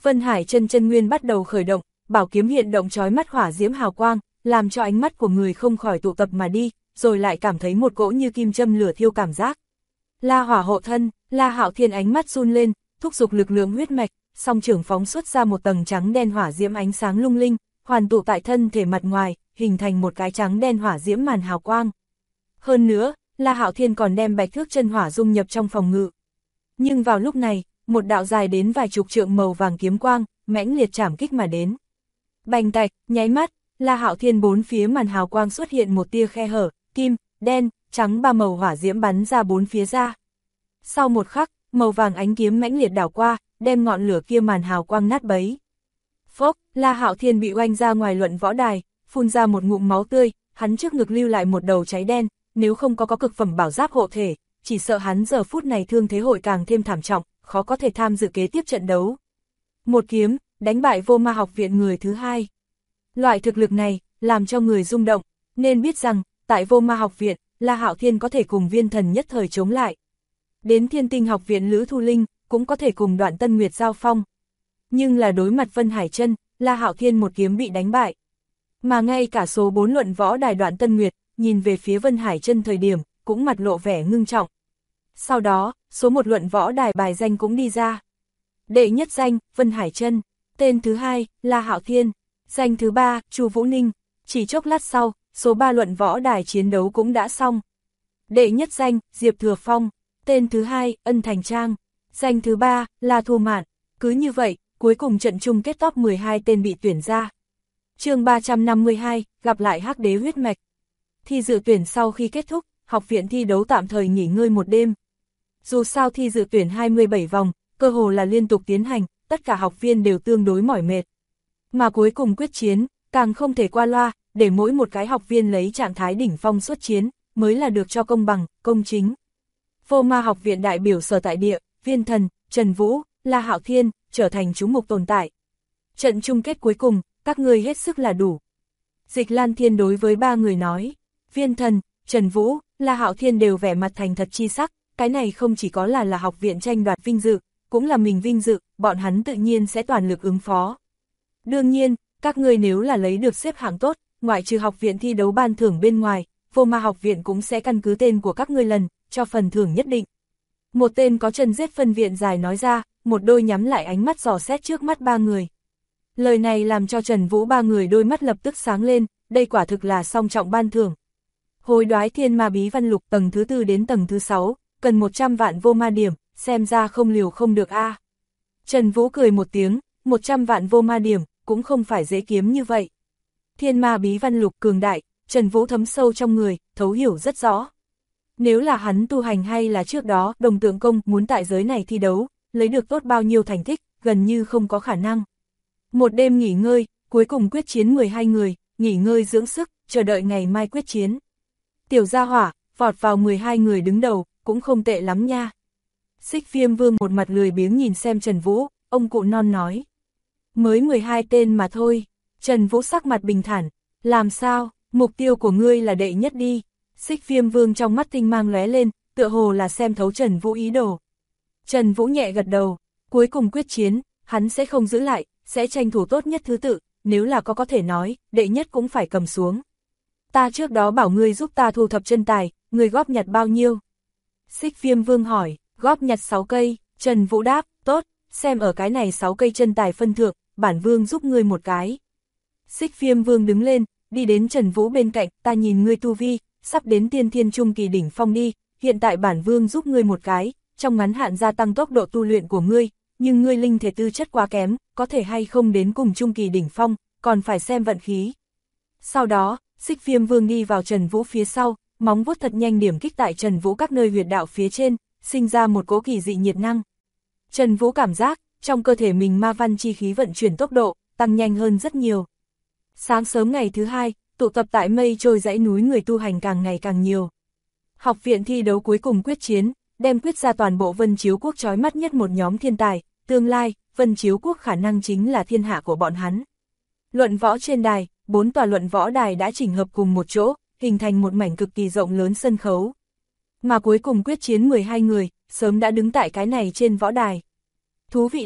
Vân Hải chân chân nguyên bắt đầu khởi động, bảo kiếm hiện động chói mắt hỏa diễm hào quang, làm cho ánh mắt của người không khỏi tụ tập mà đi, rồi lại cảm thấy một cỗ như kim châm lửa thiêu cảm giác. La hỏa hộ thân, La Hạo Thiên ánh mắt run lên, thúc giục lực lượng huyết mạch, song trưởng phóng xuất ra một tầng trắng đen hỏa diễm ánh sáng lung linh, hoàn tụ tại thân thể mặt ngoài, hình thành một cái trắng đen hỏa diễm màn hào quang. Hơn nữa, La Hạo Thiên còn đem bạch thước chân hỏa dung nhập trong phòng ngự. Nhưng vào lúc này, một đạo dài đến vài chục trượng màu vàng kiếm quang, mãnh liệt chảm kích mà đến. Bành tạch, nháy mắt, La Hạo Thiên bốn phía màn hào quang xuất hiện một tia khe hở, kim, đen, trắng ba màu hỏa diễm bắn ra bốn phía ra. Sau một khắc, màu vàng ánh kiếm mãnh liệt đảo qua, đem ngọn lửa kia màn hào quang nát bấy. Phốc, La Hạo Thiên bị oanh ra ngoài luận võ đài, phun ra một ngụm máu tươi, hắn trước ngực lưu lại một đầu cháy đen, nếu không có cực phẩm bảo giáp hộ thể, chỉ sợ hắn giờ phút này thương thế hội càng thêm thảm trọng, khó có thể tham dự kế tiếp trận đấu. Một kiếm, đánh bại Vô Ma học viện người thứ hai. Loại thực lực này, làm cho người rung động, nên biết rằng, tại Vô Ma học viện, La Hạo Thiên có thể cùng Viên Thần nhất thời chống lại. Đến Thiên Tinh học viện Lữ Thu Linh, cũng có thể cùng Đoạn Tân Nguyệt giao phong. Nhưng là đối mặt Vân Hải Chân, La Hạo Thiên một kiếm bị đánh bại. Mà ngay cả số 4 luận võ đài Đoạn Tân Nguyệt, nhìn về phía Vân Hải Chân thời điểm, cũng mặt lộ vẻ ngưng trọng. Sau đó, số 1 luận võ đài bài danh cũng đi ra. Đệ nhất danh, Vân Hải Chân, tên thứ hai, La Hạo Thiên, danh thứ 3, Chu Vũ Ninh. Chỉ chốc lát sau, số 3 luận võ đài chiến đấu cũng đã xong. Đệ nhất danh, Diệp Thừa Phong, tên thứ hai, Ân Thành Trang, danh thứ 3, La Thu Mạn. Cứ như vậy, cuối cùng trận chung kết top 12 tên bị tuyển ra. Chương 352, gặp lại Hắc Đế huyết mạch. Thi dự tuyển sau khi kết thúc, học viện thi đấu tạm thời nghỉ ngơi một đêm. Dù sao thi dự tuyển 27 vòng, cơ hồ là liên tục tiến hành, tất cả học viên đều tương đối mỏi mệt. Mà cuối cùng quyết chiến, càng không thể qua loa, để mỗi một cái học viên lấy trạng thái đỉnh phong xuất chiến, mới là được cho công bằng, công chính. Vô Ma học viện đại biểu sở tại địa, Viên Thần, Trần Vũ, La Hạo Thiên, trở thành chú mục tồn tại. Trận chung kết cuối cùng, các ngươi hết sức là đủ. Dịch Lan Thiên đối với ba người nói, Viên Thần, Trần Vũ, La Hạo Thiên đều vẻ mặt thành thật chi sắc, cái này không chỉ có là học viện tranh đoạt vinh dự, cũng là mình vinh dự, bọn hắn tự nhiên sẽ toàn lực ứng phó. Đương nhiên, các ngươi nếu là lấy được xếp hạng tốt, ngoại trừ học viện thi đấu ban thưởng bên ngoài, Vô Ma học viện cũng sẽ căn cứ tên của các ngươi lần, cho phần thưởng nhất định. Một tên có chân giết phân viện dài nói ra, một đôi nhắm lại ánh mắt dò xét trước mắt ba người. Lời này làm cho Trần Vũ ba người đôi mắt lập tức sáng lên, đây quả thực là song trọng ban thưởng. Hối đoái thiên ma bí văn lục tầng thứ 4 đến tầng thứ 6, cần 100 vạn vô ma điểm, xem ra không liều không được a. Trần Vũ cười một tiếng, 100 vạn vô ma điểm, cũng không phải dễ kiếm như vậy. Thiên ma bí văn lục cường đại, Trần Vũ thấm sâu trong người, thấu hiểu rất rõ. Nếu là hắn tu hành hay là trước đó Đồng Tượng Công muốn tại giới này thi đấu, lấy được tốt bao nhiêu thành tích, gần như không có khả năng. Một đêm nghỉ ngơi, cuối cùng quyết chiến 12 người, nghỉ ngơi dưỡng sức, chờ đợi ngày mai quyết chiến. Tiểu gia hỏa, vọt vào 12 người đứng đầu, cũng không tệ lắm nha. Xích Viêm Vương một mặt lười biếng nhìn xem Trần Vũ, ông cụ non nói. Mới 12 tên mà thôi. Trần Vũ sắc mặt bình thản, làm sao, mục tiêu của ngươi là đệ nhất đi. Xích Viêm Vương trong mắt tinh mang lóe lên, tựa hồ là xem thấu Trần Vũ ý đồ. Trần Vũ nhẹ gật đầu, cuối cùng quyết chiến, hắn sẽ không giữ lại, sẽ tranh thủ tốt nhất thứ tự, nếu là có thể nói, đệ nhất cũng phải cầm xuống. Ta trước đó bảo ngươi giúp ta thu thập chân tài, ngươi góp nhặt bao nhiêu? Xích Viêm Vương hỏi, góp nhặt 6 cây, Trần Vũ đáp, tốt, xem ở cái này 6 cây chân tài phân thượng, bản vương giúp ngươi một cái. Xích Viêm Vương đứng lên, đi đến Trần Vũ bên cạnh, ta nhìn ngươi tu vi, sắp đến tiên thiên trung kỳ đỉnh phong đi, hiện tại bản vương giúp ngươi một cái, trong ngắn hạn gia tăng tốc độ tu luyện của ngươi, nhưng ngươi linh thể tư chất quá kém, có thể hay không đến cùng trung kỳ đỉnh phong, còn phải xem vận khí. Sau đó, Xích Viêm Vương đi vào Trần Vũ phía sau, móng vuốt thật nhanh điểm kích tại Trần Vũ các nơi huyệt đạo phía trên, sinh ra một cỗ kỳ dị nhiệt năng. Trần Vũ cảm giác, trong cơ thể mình ma văn chi khí vận chuyển tốc độ, tăng nhanh hơn rất nhiều. Sáng sớm ngày thứ hai, tụ tập tại mây trôi dãy núi người tu hành càng ngày càng nhiều. Học viện thi đấu cuối cùng quyết chiến, đem quyết ra toàn bộ Vân Chiếu Quốc chói mắt nhất một nhóm thiên tài, tương lai, Vân Chiếu Quốc khả năng chính là thiên hạ của bọn hắn. Luận võ trên đài, 4 tòa luận võ đài đã chỉnh hợp cùng một chỗ, hình thành một mảnh cực kỳ rộng lớn sân khấu. Mà cuối cùng quyết chiến 12 người, sớm đã đứng tại cái này trên võ đài. Thú vị là,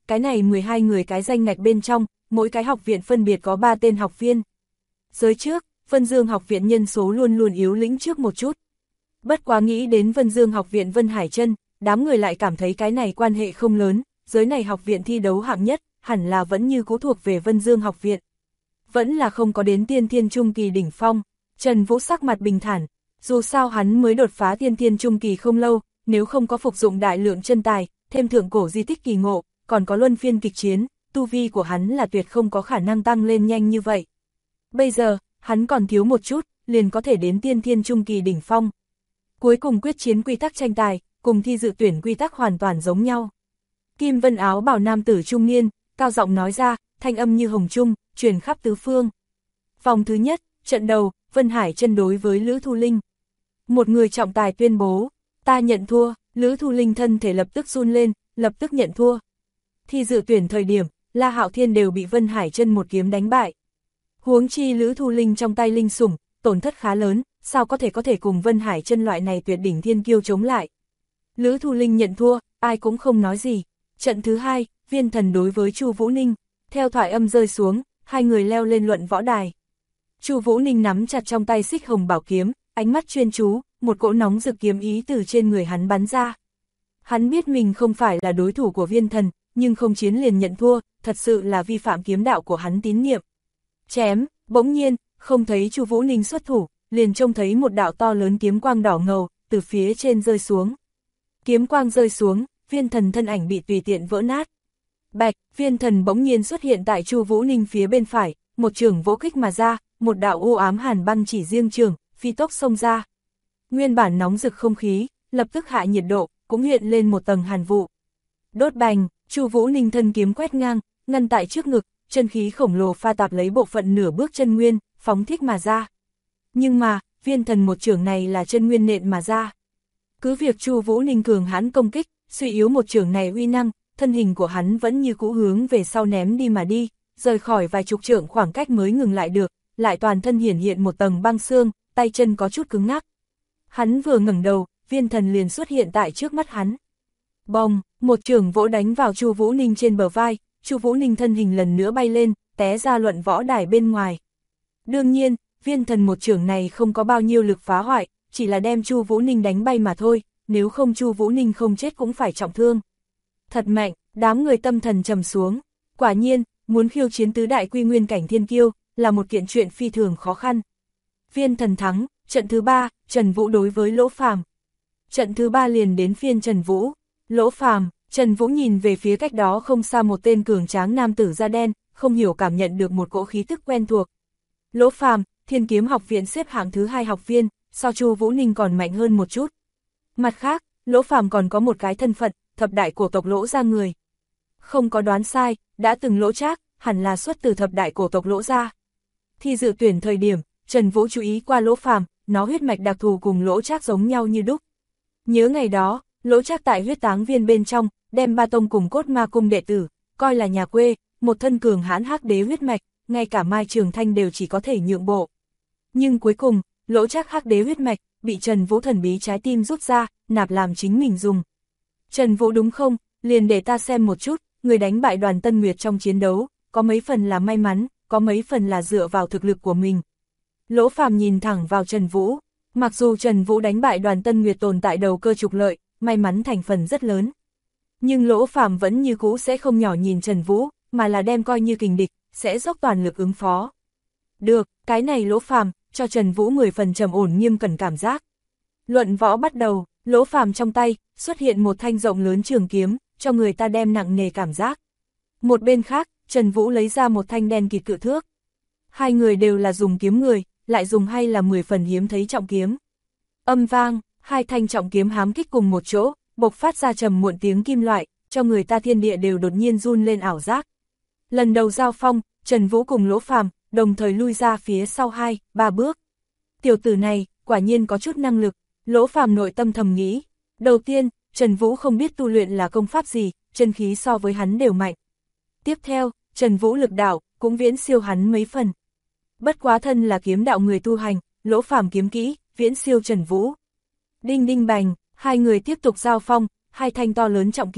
cái này 12 người cái danh ngạch bên trong, mỗi cái học viện phân biệt có 3 tên học viên. Giới trước, Vân Dương học viện nhân số luôn luôn yếu lĩnh trước một chút. Bất quá nghĩ đến Vân Dương học viện Vân Hải Chân, đám người lại cảm thấy cái này quan hệ không lớn, giới này học viện thi đấu hạng nhất, hẳn là vẫn như cũ thuộc về Vân Dương học viện. Vẫn là không có đến tiên thiên trung kỳ đỉnh phong, Trần Vũ sắc mặt bình thản, dù sao hắn mới đột phá tiên thiên trung kỳ không lâu, nếu không có phục dụng đại lượng chân tài, thêm thượng cổ di tích kỳ ngộ, còn có luân phiên kịch chiến, tu vi của hắn là tuyệt không có khả năng tăng lên nhanh như vậy. Bây giờ, hắn còn thiếu một chút, liền có thể đến tiên thiên trung kỳ đỉnh phong. Cuối cùng quyết chiến quy tắc tranh tài, cùng thi dự tuyển quy tắc hoàn toàn giống nhau. Kim Vân áo bảo nam tử trung niên, cao giọng nói ra, thanh âm như hồng trung, truyền khắp tứ phương. Vòng thứ nhất, trận đầu, Vân Hải Chân đối với Lữ Thu Linh. Một người trọng tài tuyên bố, ta nhận thua, Lữ Thu Linh thân thể lập tức run lên, lập tức nhận thua. Thi dự tuyển thời điểm, La Hạo Thiên đều bị Vân Hải Chân một kiếm đánh bại. Huống chi Lữ Thu Linh trong tay linh sủng, tổn thất khá lớn, sao có thể cùng Vân Hải Chân loại này tuyệt đỉnh thiên kiêu chống lại. Lữ Thu Linh nhận thua, ai cũng không nói gì. Trận thứ hai, Viên Thần đối với Chu Vũ Ninh, theo thoại âm rơi xuống, hai người leo lên luận võ đài. Chu Vũ Ninh nắm chặt trong tay xích hồng bảo kiếm, ánh mắt chuyên chú, một cỗ nóng rực kiếm ý từ trên người hắn bắn ra. Hắn biết mình không phải là đối thủ của Viên Thần, nhưng không chiến liền nhận thua, thật sự là vi phạm kiếm đạo của hắn tín niệm. Chém, bỗng nhiên, không thấy Chu Vũ Ninh xuất thủ, liền trông thấy một đạo to lớn kiếm quang đỏ ngầu, từ phía trên rơi xuống. Kiếm quang rơi xuống, Viên Thần thân ảnh bị tùy tiện vỡ nát. Bạch, Viên Thần bỗng nhiên xuất hiện tại Chu Vũ Ninh phía bên phải, một chưởng vỗ kích mà ra, một đạo u ám hàn băng chỉ riêng chưởng, phi tốc xông ra. Nguyên bản nóng rực không khí, lập tức hạ nhiệt độ, cũng hiện lên một tầng hàn vụ. Đốt bành, Chu Vũ Ninh thân kiếm quét ngang, ngăn tại trước ngực, chân khí khổng lồ pha tạp lấy bộ phận nửa bước chân nguyên, phóng thích mà ra. Nhưng mà, Viên Thần một chưởng này là chân nguyên nện mà ra. Cứ việc Chu Vũ Ninh cường hãn công kích, suy yếu một chưởng này uy năng, thân hình của hắn vẫn như cũ hướng về sau ném đi mà đi, rời khỏi vài chục trượng khoảng cách mới ngừng lại được, lại toàn thân hiển hiện một tầng băng xương, tay chân có chút cứng ngắc. Hắn vừa ngẩng đầu, Viên Thần liền xuất hiện tại trước mắt hắn. Bồng, một chưởng vỗ đánh vào Chu Vũ Ninh trên bờ vai, Chu Vũ Ninh thân hình lần nữa bay lên, té ra luận võ đài bên ngoài. Đương nhiên, Viên Thần một chưởng này không có bao nhiêu lực phá hoại, chỉ là đem Chu Vũ Ninh đánh bay mà thôi, nếu không Chu Vũ Ninh không chết cũng phải trọng thương. Thật mạnh, đám người tâm thần trầm xuống. Quả nhiên, muốn khiêu chiến tứ đại quy nguyên cảnh thiên kiêu, là một kiện chuyện phi thường khó khăn. Viên Thần thắng, trận thứ 3, Trần Vũ đối với Lỗ Phàm. Trận thứ 3 liền đến phiên Trần Vũ. Lỗ Phàm, Trần Vũ nhìn về phía cách đó không xa một tên cường tráng nam tử da đen, không hiểu cảm nhận được một cỗ khí tức quen thuộc. Lỗ Phàm, Thiên Kiếm học viện xếp hạng thứ 2 học viên, so Chu Vũ Ninh còn mạnh hơn một chút. Mặt khác, Lỗ Phàm còn có một cái thân phận, thập đại cổ tộc Lỗ gia người. Không có đoán sai, đã từng Lỗ Trác, hẳn là xuất từ thập đại cổ tộc Lỗ gia. Thi dự tuyển thời điểm, Trần Vũ chú ý qua Lỗ Phàm, nó huyết mạch đặc thù cùng Lỗ Trác giống nhau như đúc. Nhớ ngày đó, Lỗ Trác tại huyết táng viên bên trong, đem Ba Tông cùng Cốt Ma cung đệ tử, coi là nhà quê, một thân cường hãn hắc đế huyết mạch, ngay cả Mai Trường Thanh đều chỉ có thể nhượng bộ. Nhưng cuối cùng, Lỗ Trác hắc đế huyết mạch, bị Trần Vũ thần bí trái tim rút ra, nạp làm chính mình dùng. Trần Vũ đúng không, liền để ta xem một chút, người đánh bại Đoàn Tân Nguyệt trong chiến đấu, có mấy phần là may mắn, có mấy phần là dựa vào thực lực của mình. Lỗ Phàm nhìn thẳng vào Trần Vũ, mặc dù Trần Vũ đánh bại Đoàn Tân Nguyệt tồn tại đầu cơ trục lợi, may mắn thành phần rất lớn. Nhưng Lỗ Phàm vẫn như cũ sẽ không nhỏ nhìn Trần Vũ, mà là đem coi như kình địch, sẽ dốc toàn lực ứng phó. Được, cái này Lỗ Phàm cho Trần Vũ 10 phần trầm ổn nghiêm cẩn cảm giác. Luận võ bắt đầu, Lỗ Phàm trong tay, xuất hiện một thanh rộng lớn trường kiếm, cho người ta đem nặng nề cảm giác. Một bên khác, Trần Vũ lấy ra một thanh đen kịt cự thước. Hai người đều là dùng kiếm người, lại dùng hay là 10 phần hiếm thấy trọng kiếm. Âm vang, hai thanh trọng kiếm hám kích cùng một chỗ, bộc phát ra trầm muộn tiếng kim loại, cho người ta thiên địa đều đột nhiên run lên ảo giác. Lần đầu giao phong, Trần Vũ cùng Lỗ Phàm đồng thời lui ra phía sau 2-3 bước. Tiểu tử này, quả nhiên có chút năng lực, Lỗ Phàm nội tâm thầm nghĩ. Đầu tiên, Trần Vũ không biết tu luyện là công pháp gì, chân khí so với hắn đều mạnh. Tiếp theo, Trần Vũ lực đạo cũng viễn siêu hắn mấy phần. Bất quá thân là kiếm đạo người tu hành, Lỗ Phàm kiếm kỹ, viễn siêu Trần Vũ. Đinh đinh bành, hai người tiếp tục giao phong, hai thanh to lớn trọng kiếm,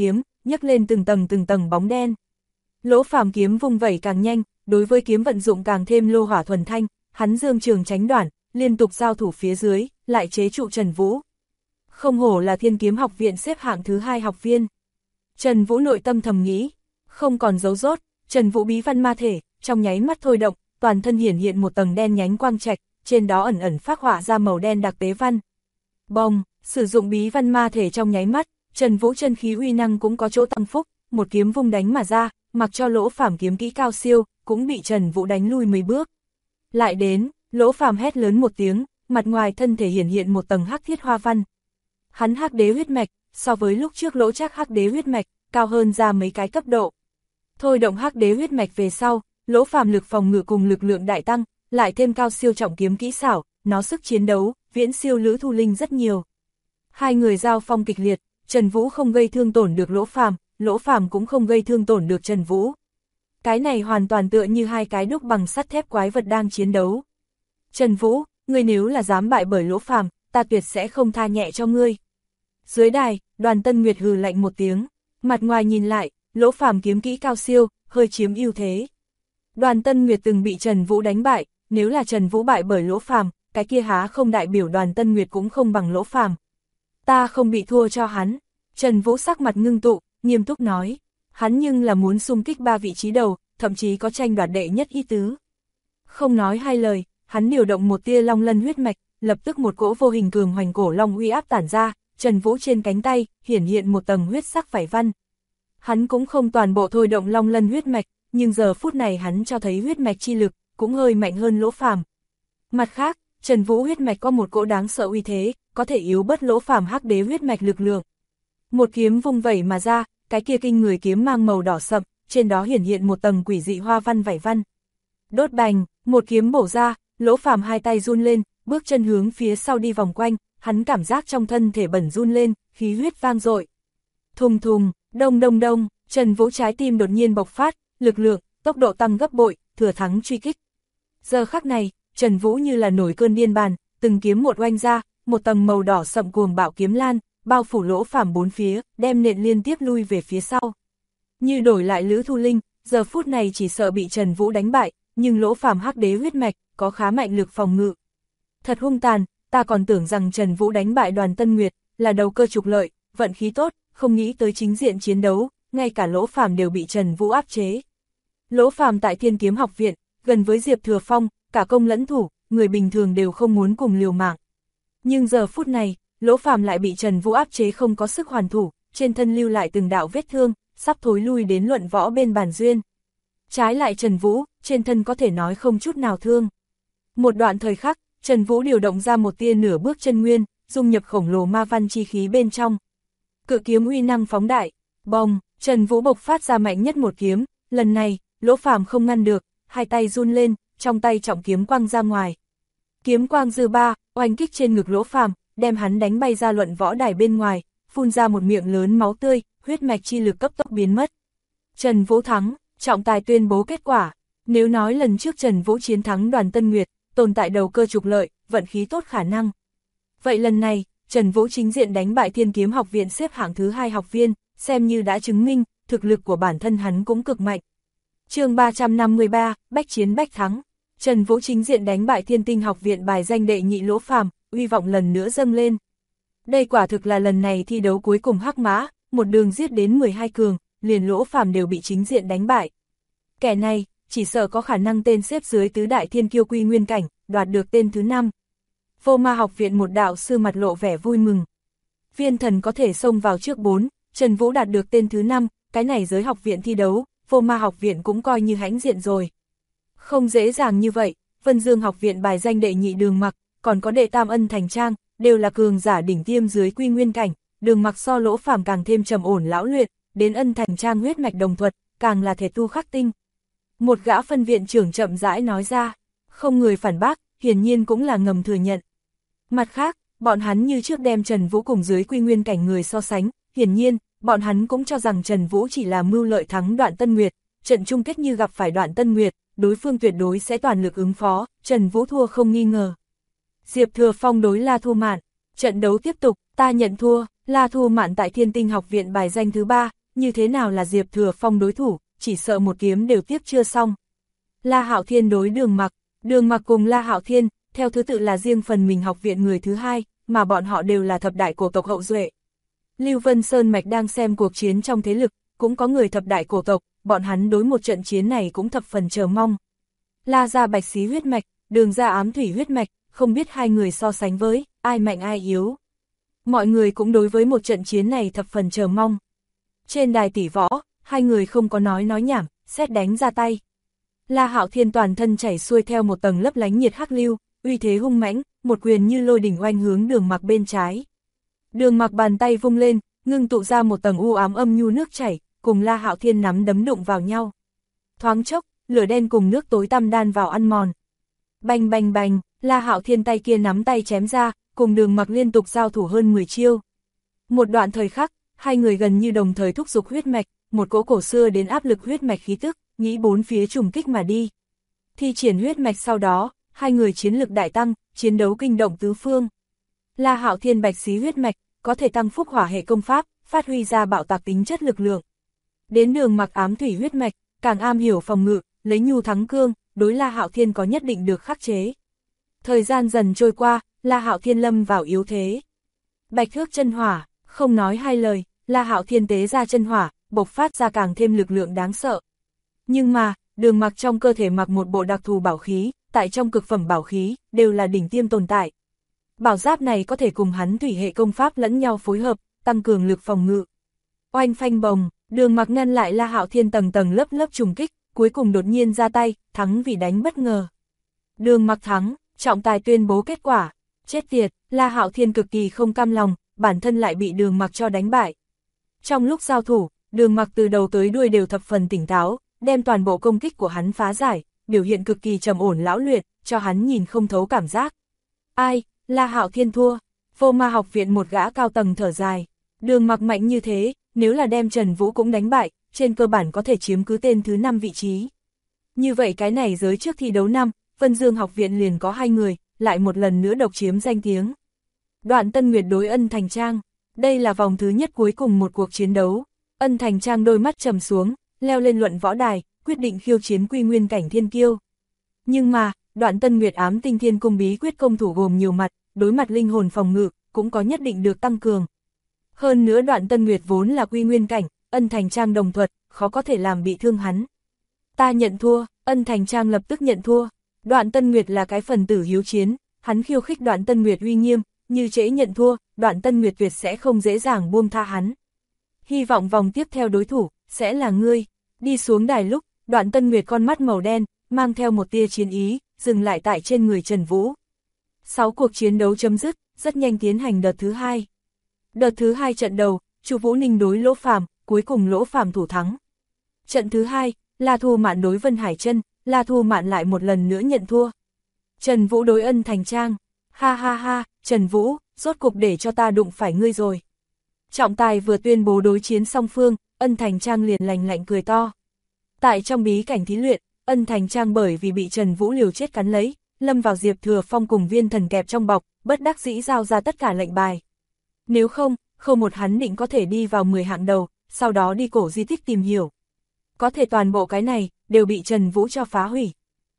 nhấc lên từng tầng bóng đen. Lỗ Phàm kiếm vung vẩy càng nhanh, đối với kiếm vận dụng càng thêm lô hỏa thuần thanh, hắn dương trường tránh đoạn, liên tục giao thủ phía dưới, lại chế trụ Trần Vũ. Không hổ là Thiên Kiếm Học viện xếp hạng thứ 2 học viên. Trần Vũ nội tâm thầm nghĩ, không còn giấu rốt, Trần Vũ bí văn ma thể, trong nháy mắt thôi động, toàn thân hiển hiện một tầng đen nhánh quang trạch, trên đó ẩn ẩn phác họa ra màu đen đặc tế văn. Bồng, sử dụng bí văn ma thể trong nháy mắt, Trần Vũ chân khí uy năng cũng có chỗ tăng phúc, một kiếm vung đánh mà ra, mặc cho Lỗ Phàm kiếm kỹ cao siêu, cũng bị Trần Vũ đánh lui mấy bước. Lại đến, Lỗ Phàm hét lớn một tiếng, mặt ngoài thân thể hiển hiện một tầng hắc thiết hoa văn. Hắn hắc đế huyết mạch, so với lúc trước Lỗ Trác hắc đế huyết mạch, cao hơn ra mấy cái cấp độ. Thôi động hắc đế huyết mạch về sau, Lỗ Phàm lực phòng ngự cùng lực lượng đại tăng, lại thêm cao siêu trọng kiếm kỹ xảo, nó sức chiến đấu, viễn siêu Lữ Thu Linh rất nhiều. Hai người giao phong kịch liệt, Trần Vũ không gây thương tổn được Lỗ Phàm cũng không gây thương tổn được Trần Vũ. Cái này hoàn toàn tựa như hai cái đúc bằng sắt thép quái vật đang chiến đấu. Trần Vũ, ngươi nếu là dám bại bởi Lỗ Phàm, ta tuyệt sẽ không tha nhẹ cho ngươi. Dưới đài, Đoàn Tân Nguyệt hừ lạnh một tiếng, mặt ngoài nhìn lại, Lỗ Phàm kiếm kỹ cao siêu, hơi chiếm ưu thế. Đoàn Tân Nguyệt từng bị Trần Vũ đánh bại, nếu là Trần Vũ bại bởi Lỗ Phàm, cái kia há không đại biểu Đoàn Tân Nguyệt cũng không bằng Lỗ Phàm. Ta không bị thua cho hắn. Trần Vũ sắc mặt ngưng tụ, nghiêm túc nói, hắn nhưng là muốn xung kích 3 vị trí đầu, thậm chí có tranh đoạt đệ nhất ý tứ. Không nói hai lời, hắn điều động một tia long lân huyết mạch, lập tức một cỗ vô hình cường hoành cổ long uy áp tản ra, Trần Vũ trên cánh tay, hiển hiện một tầng huyết sắc vảy văn. Hắn cũng không toàn bộ thôi động long lân huyết mạch, nhưng giờ phút này hắn cho thấy huyết mạch chi lực, cũng hơi mạnh hơn Lỗ Phàm. Mặt khác, Trần Vũ huyết mạch có một cỗ đáng sợ uy thế, có thể yếu bớt Lỗ Phàm hắc đế huyết mạch lực lượng. Một kiếm vung vẩy mà ra, cái kia kinh người kiếm mang màu đỏ sậm, trên đó hiển hiện một tầng quỷ dị hoa văn vảy văn. Đốt bành, một kiếm bổ ra, Lỗ Phàm hai tay run lên, bước chân hướng phía sau đi vòng quanh, hắn cảm giác trong thân thể bẩn run lên, khí huyết vang dội. Thùng thùng, đông đông đông, Trần Vũ trái tim đột nhiên bộc phát, lực lượng, tốc độ tăng gấp bội, thừa thắng truy kích. Giờ khắc này, Trần Vũ như là nổi cơn điên bàn, từng kiếm một oanh ra, một tầng màu đỏ sậm cuồng bạo kiếm lan, bao phủ Lỗ Phàm bốn phía, đem nện liên tiếp lui về phía sau. Như đổi lại Lữ Thu Linh, giờ phút này chỉ sợ bị Trần Vũ đánh bại, nhưng Lỗ Phàm hắc đế huyết mạch, có khá mạnh lực phòng ngự. Thật hung tàn, ta còn tưởng rằng Trần Vũ đánh bại Đoàn Tân Nguyệt, là đầu cơ trục lợi, vận khí tốt, không nghĩ tới chính diện chiến đấu, ngay cả Lỗ Phàm đều bị Trần Vũ áp chế. Lỗ Phàm tại Thiên Kiếm Học viện, gần với Diệp Thừa Phong, cả công lẫn thủ, người bình thường đều không muốn cùng liều mạng. Nhưng giờ phút này, Lỗ Phàm lại bị Trần Vũ áp chế không có sức hoàn thủ, trên thân lưu lại từng đạo vết thương, sắp thối lui đến luận võ bên bàn duyên. Trái lại Trần Vũ, trên thân có thể nói không chút nào thương. Một đoạn thời khắc, Trần Vũ điều động ra một tia nửa bước chân nguyên, dung nhập khổng lồ ma văn chi khí bên trong. Cự kiếm uy năng phóng đại, bồng, Trần Vũ bộc phát ra mạnh nhất một kiếm, lần này, Lỗ Phàm không ngăn được, hai tay run lên, trong tay trọng kiếm quăng ra ngoài. Kiếm quang dư ba, oanh kích trên ngực Lỗ Phàm, đem hắn đánh bay ra luận võ đài bên ngoài, phun ra một miệng lớn máu tươi, huyết mạch chi lực cấp tốc biến mất. Trần Vũ thắng, trọng tài tuyên bố kết quả. Nếu nói lần trước Trần Vũ chiến thắng Đoàn Tân Nguyệt, tồn tại đầu cơ trục lợi, vận khí tốt khả năng. Vậy lần này, Trần Vũ chính diện đánh bại Thiên Kiếm Học viện xếp hạng thứ 2 học viên, xem như đã chứng minh, thực lực của bản thân hắn cũng cực mạnh. Chương 353, bách chiến bách thắng. Trần Vũ chính diện đánh bại Thiên Tinh Học viện bài danh đệ nhị Lỗ Phàm, uy vọng lần nữa dâng lên. Đây quả thực là lần này thi đấu cuối cùng hắc mã, một đường giết đến 12 cường, liền Lỗ Phàm đều bị chính diện đánh bại. Kẻ này, chỉ sợ có khả năng tên xếp dưới tứ đại thiên kiêu quy nguyên cảnh, đoạt được tên thứ 5. Vô Ma học viện một đạo sư mặt lộ vẻ vui mừng. Viên thần có thể xông vào trước 4, Trần Vũ đạt được tên thứ 5, cái này giới học viện thi đấu, Vô Ma học viện cũng coi như hãnh diện rồi. Không dễ dàng như vậy, Vân Dương học viện bài danh đệ nhị Đường Mặc, còn có đệ tam Ân Thành Trang, đều là cường giả đỉnh tiêm dưới quy nguyên cảnh, Đường Mặc so Lỗ Phàm càng thêm trầm ổn lão luyện, đến Ân Thành Trang huyết mạch đồng thuật, càng là thể tu khắc tinh. Một gã phân viện trưởng chậm rãi nói ra, không người phản bác, hiển nhiên cũng là ngầm thừa nhận. Mặt khác, bọn hắn như trước đem Trần Vũ cùng dưới quy nguyên cảnh người so sánh, hiển nhiên, bọn hắn cũng cho rằng Trần Vũ chỉ là mưu lợi thắng Đoạn Tân Nguyệt, trận chung kết như gặp phải Đoạn Tân Nguyệt, đối phương tuyệt đối sẽ toàn lực ứng phó, Trần Vũ thua không nghi ngờ. Diệp Thừa Phong đối La Thu Mạn, trận đấu tiếp tục, ta nhận thua, La Thu Mạn tại Thiên Tinh học viện bài danh thứ 3, như thế nào là Diệp Thừa Phong đối thủ, chỉ sợ một kiếm đều tiếp chưa xong. La Hạo Thiên đối Đường Mặc cùng La Hạo Thiên, theo thứ tự là riêng phần mình học viện người thứ hai, mà bọn họ đều là thập đại cổ tộc hậu duệ. Lưu Vân Sơn Mạch đang xem cuộc chiến trong thế lực, cũng có người thập đại cổ tộc, bọn hắn đối một trận chiến này cũng thập phần chờ mong. La gia Bạch Xí huyết mạch, Đường gia Ám Thủy huyết mạch, không biết hai người so sánh với, ai mạnh ai yếu. Mọi người cũng đối với một trận chiến này thập phần chờ mong. Trên đài tỷ võ, hai người không có nói nhảm, sét đánh ra tay. La Hạo Thiên toàn thân chảy xuôi theo một tầng lấp lánh nhiệt hắc lưu, uy thế hung mãnh, một quyền như lôi đỉnh oanh hướng Đường Mặc bên trái. Đường Mặc bàn tay vung lên, ngưng tụ ra một tầng u ám âm nhu nước chảy, cùng La Hạo Thiên nắm đấm đụng vào nhau. Thoáng chốc, lửa đen cùng nước tối tăm đan vào ăn mòn. Bành bành bành, La Hạo Thiên tay kia nắm tay chém ra, cùng Đường Mặc liên tục giao thủ hơn 10 chiêu. Một đoạn thời khắc, hai người gần như đồng thời thúc giục huyết mạch, một cỗ cổ xưa đến áp lực huyết mạch khí tức, nghĩ bốn phía trùng kích mà đi. Thi triển huyết mạch sau đó, hai người chiến lực đại tăng, chiến đấu kinh động tứ phương. La Hạo Thiên Bạch Xí huyết mạch, có thể tăng phúc hỏa hệ công pháp, phát huy ra bạo tạc tính chất lực lượng. Đến Đường Mặc Ám Thủy huyết mạch, càng am hiểu phòng ngự, lấy nhu thắng cương, đối La Hạo Thiên có nhất định được khắc chế. Thời gian dần trôi qua, La Hạo Thiên lâm vào yếu thế. Bạch Thước chân hỏa, không nói hai lời, La Hạo Thiên tế ra chân hỏa, bộc phát ra càng thêm lực lượng đáng sợ. Nhưng mà, Đường Mặc trong cơ thể mặc một bộ đặc thù bảo khí, tại trong cực phẩm bảo khí, đều là đỉnh tiêm tồn tại. Bảo giáp này có thể cùng hắn thủy hệ công pháp lẫn nhau phối hợp, tăng cường lực phòng ngự. Oanh phanh bồng, Đường Mặc ngăn lại La Hạo Thiên tầng tầng lớp lớp trùng kích, cuối cùng đột nhiên ra tay, thắng vì đánh bất ngờ. Đường Mặc thắng, trọng tài tuyên bố kết quả. Chết tiệt, La Hạo Thiên cực kỳ không cam lòng, bản thân lại bị Đường Mặc cho đánh bại. Trong lúc giao thủ, Đường Mặc từ đầu tới đuôi đều thập phần tỉnh táo, đem toàn bộ công kích của hắn phá giải, biểu hiện cực kỳ trầm ổn lão luyện, cho hắn nhìn không thấu cảm giác. Ai, La Hạo Thiên thua. Vô Ma học viện một gã cao tầng thở dài. Đường Mặc mạnh như thế, nếu là đem Trần Vũ cũng đánh bại, trên cơ bản có thể chiếm cứ tên thứ 5 vị trí. Như vậy cái này giới trước thi đấu năm, Vân Dương học viện liền có 2 người, lại một lần nữa độc chiếm danh tiếng. Đoạn Tân Nguyệt đối Ân Thành Trang, đây là vòng thứ nhất cuối cùng một cuộc chiến đấu. Ân Thành Trang đôi mắt trầm xuống, leo lên luận võ đài, quyết định khiêu chiến Quy Nguyên cảnh thiên kiêu. Nhưng mà, Đoạn Tân Nguyệt Ám Tinh Thiên Cung bí quyết công thủ gồm nhiều mặt, đối mặt linh hồn phòng ngự, cũng có nhất định được tăng cường. Hơn nữa Đoạn Tân Nguyệt vốn là Quy Nguyên cảnh, Ân Thành Trang đồng thuật, khó có thể làm bị thương hắn. Ta nhận thua, Ân Thành Trang lập tức nhận thua. Đoạn Tân Nguyệt là cái phần tử hiếu chiến, hắn khiêu khích Đoạn Tân Nguyệt uy nghiêm, như trễ nhận thua, Đoạn Tân Nguyệt tuyệt sẽ không dễ dàng buông tha hắn. Hy vọng vòng tiếp theo đối thủ, sẽ là ngươi. Đi xuống đài lúc, Đoạn Tân Nguyệt con mắt màu đen, mang theo một tia chiến ý, dừng lại tại trên người Trần Vũ. 6 cuộc chiến đấu chấm dứt, rất nhanh tiến hành đợt thứ 2. Đợt thứ 2 trận đầu, Chu Vũ Ninh đối Lỗ Phàm, cuối cùng Lỗ Phàm thủ thắng. Trận thứ 2, La Thu Mạn đối Vân Hải Chân, La Thu Mạn lại một lần nữa nhận thua. Trần Vũ đối Ân Thành Trang, ha ha ha, Trần Vũ, rốt cục để cho ta đụng phải ngươi rồi. Trọng tài vừa tuyên bố đối chiến song phương, Ân Thành Trang liền lành lạnh cười to. Tại trong bí cảnh thí luyện, Ân Thành Trang bởi vì bị Trần Vũ liều chết cắn lấy, lâm vào Diệp Thừa Phong cùng Viên Thần kẹp trong bọc, bất đắc dĩ giao ra tất cả lệnh bài. Nếu không, không một hắn định có thể đi vào 10 hạng đầu, sau đó đi cổ di tích tìm hiểu. Có thể toàn bộ cái này, đều bị Trần Vũ cho phá hủy.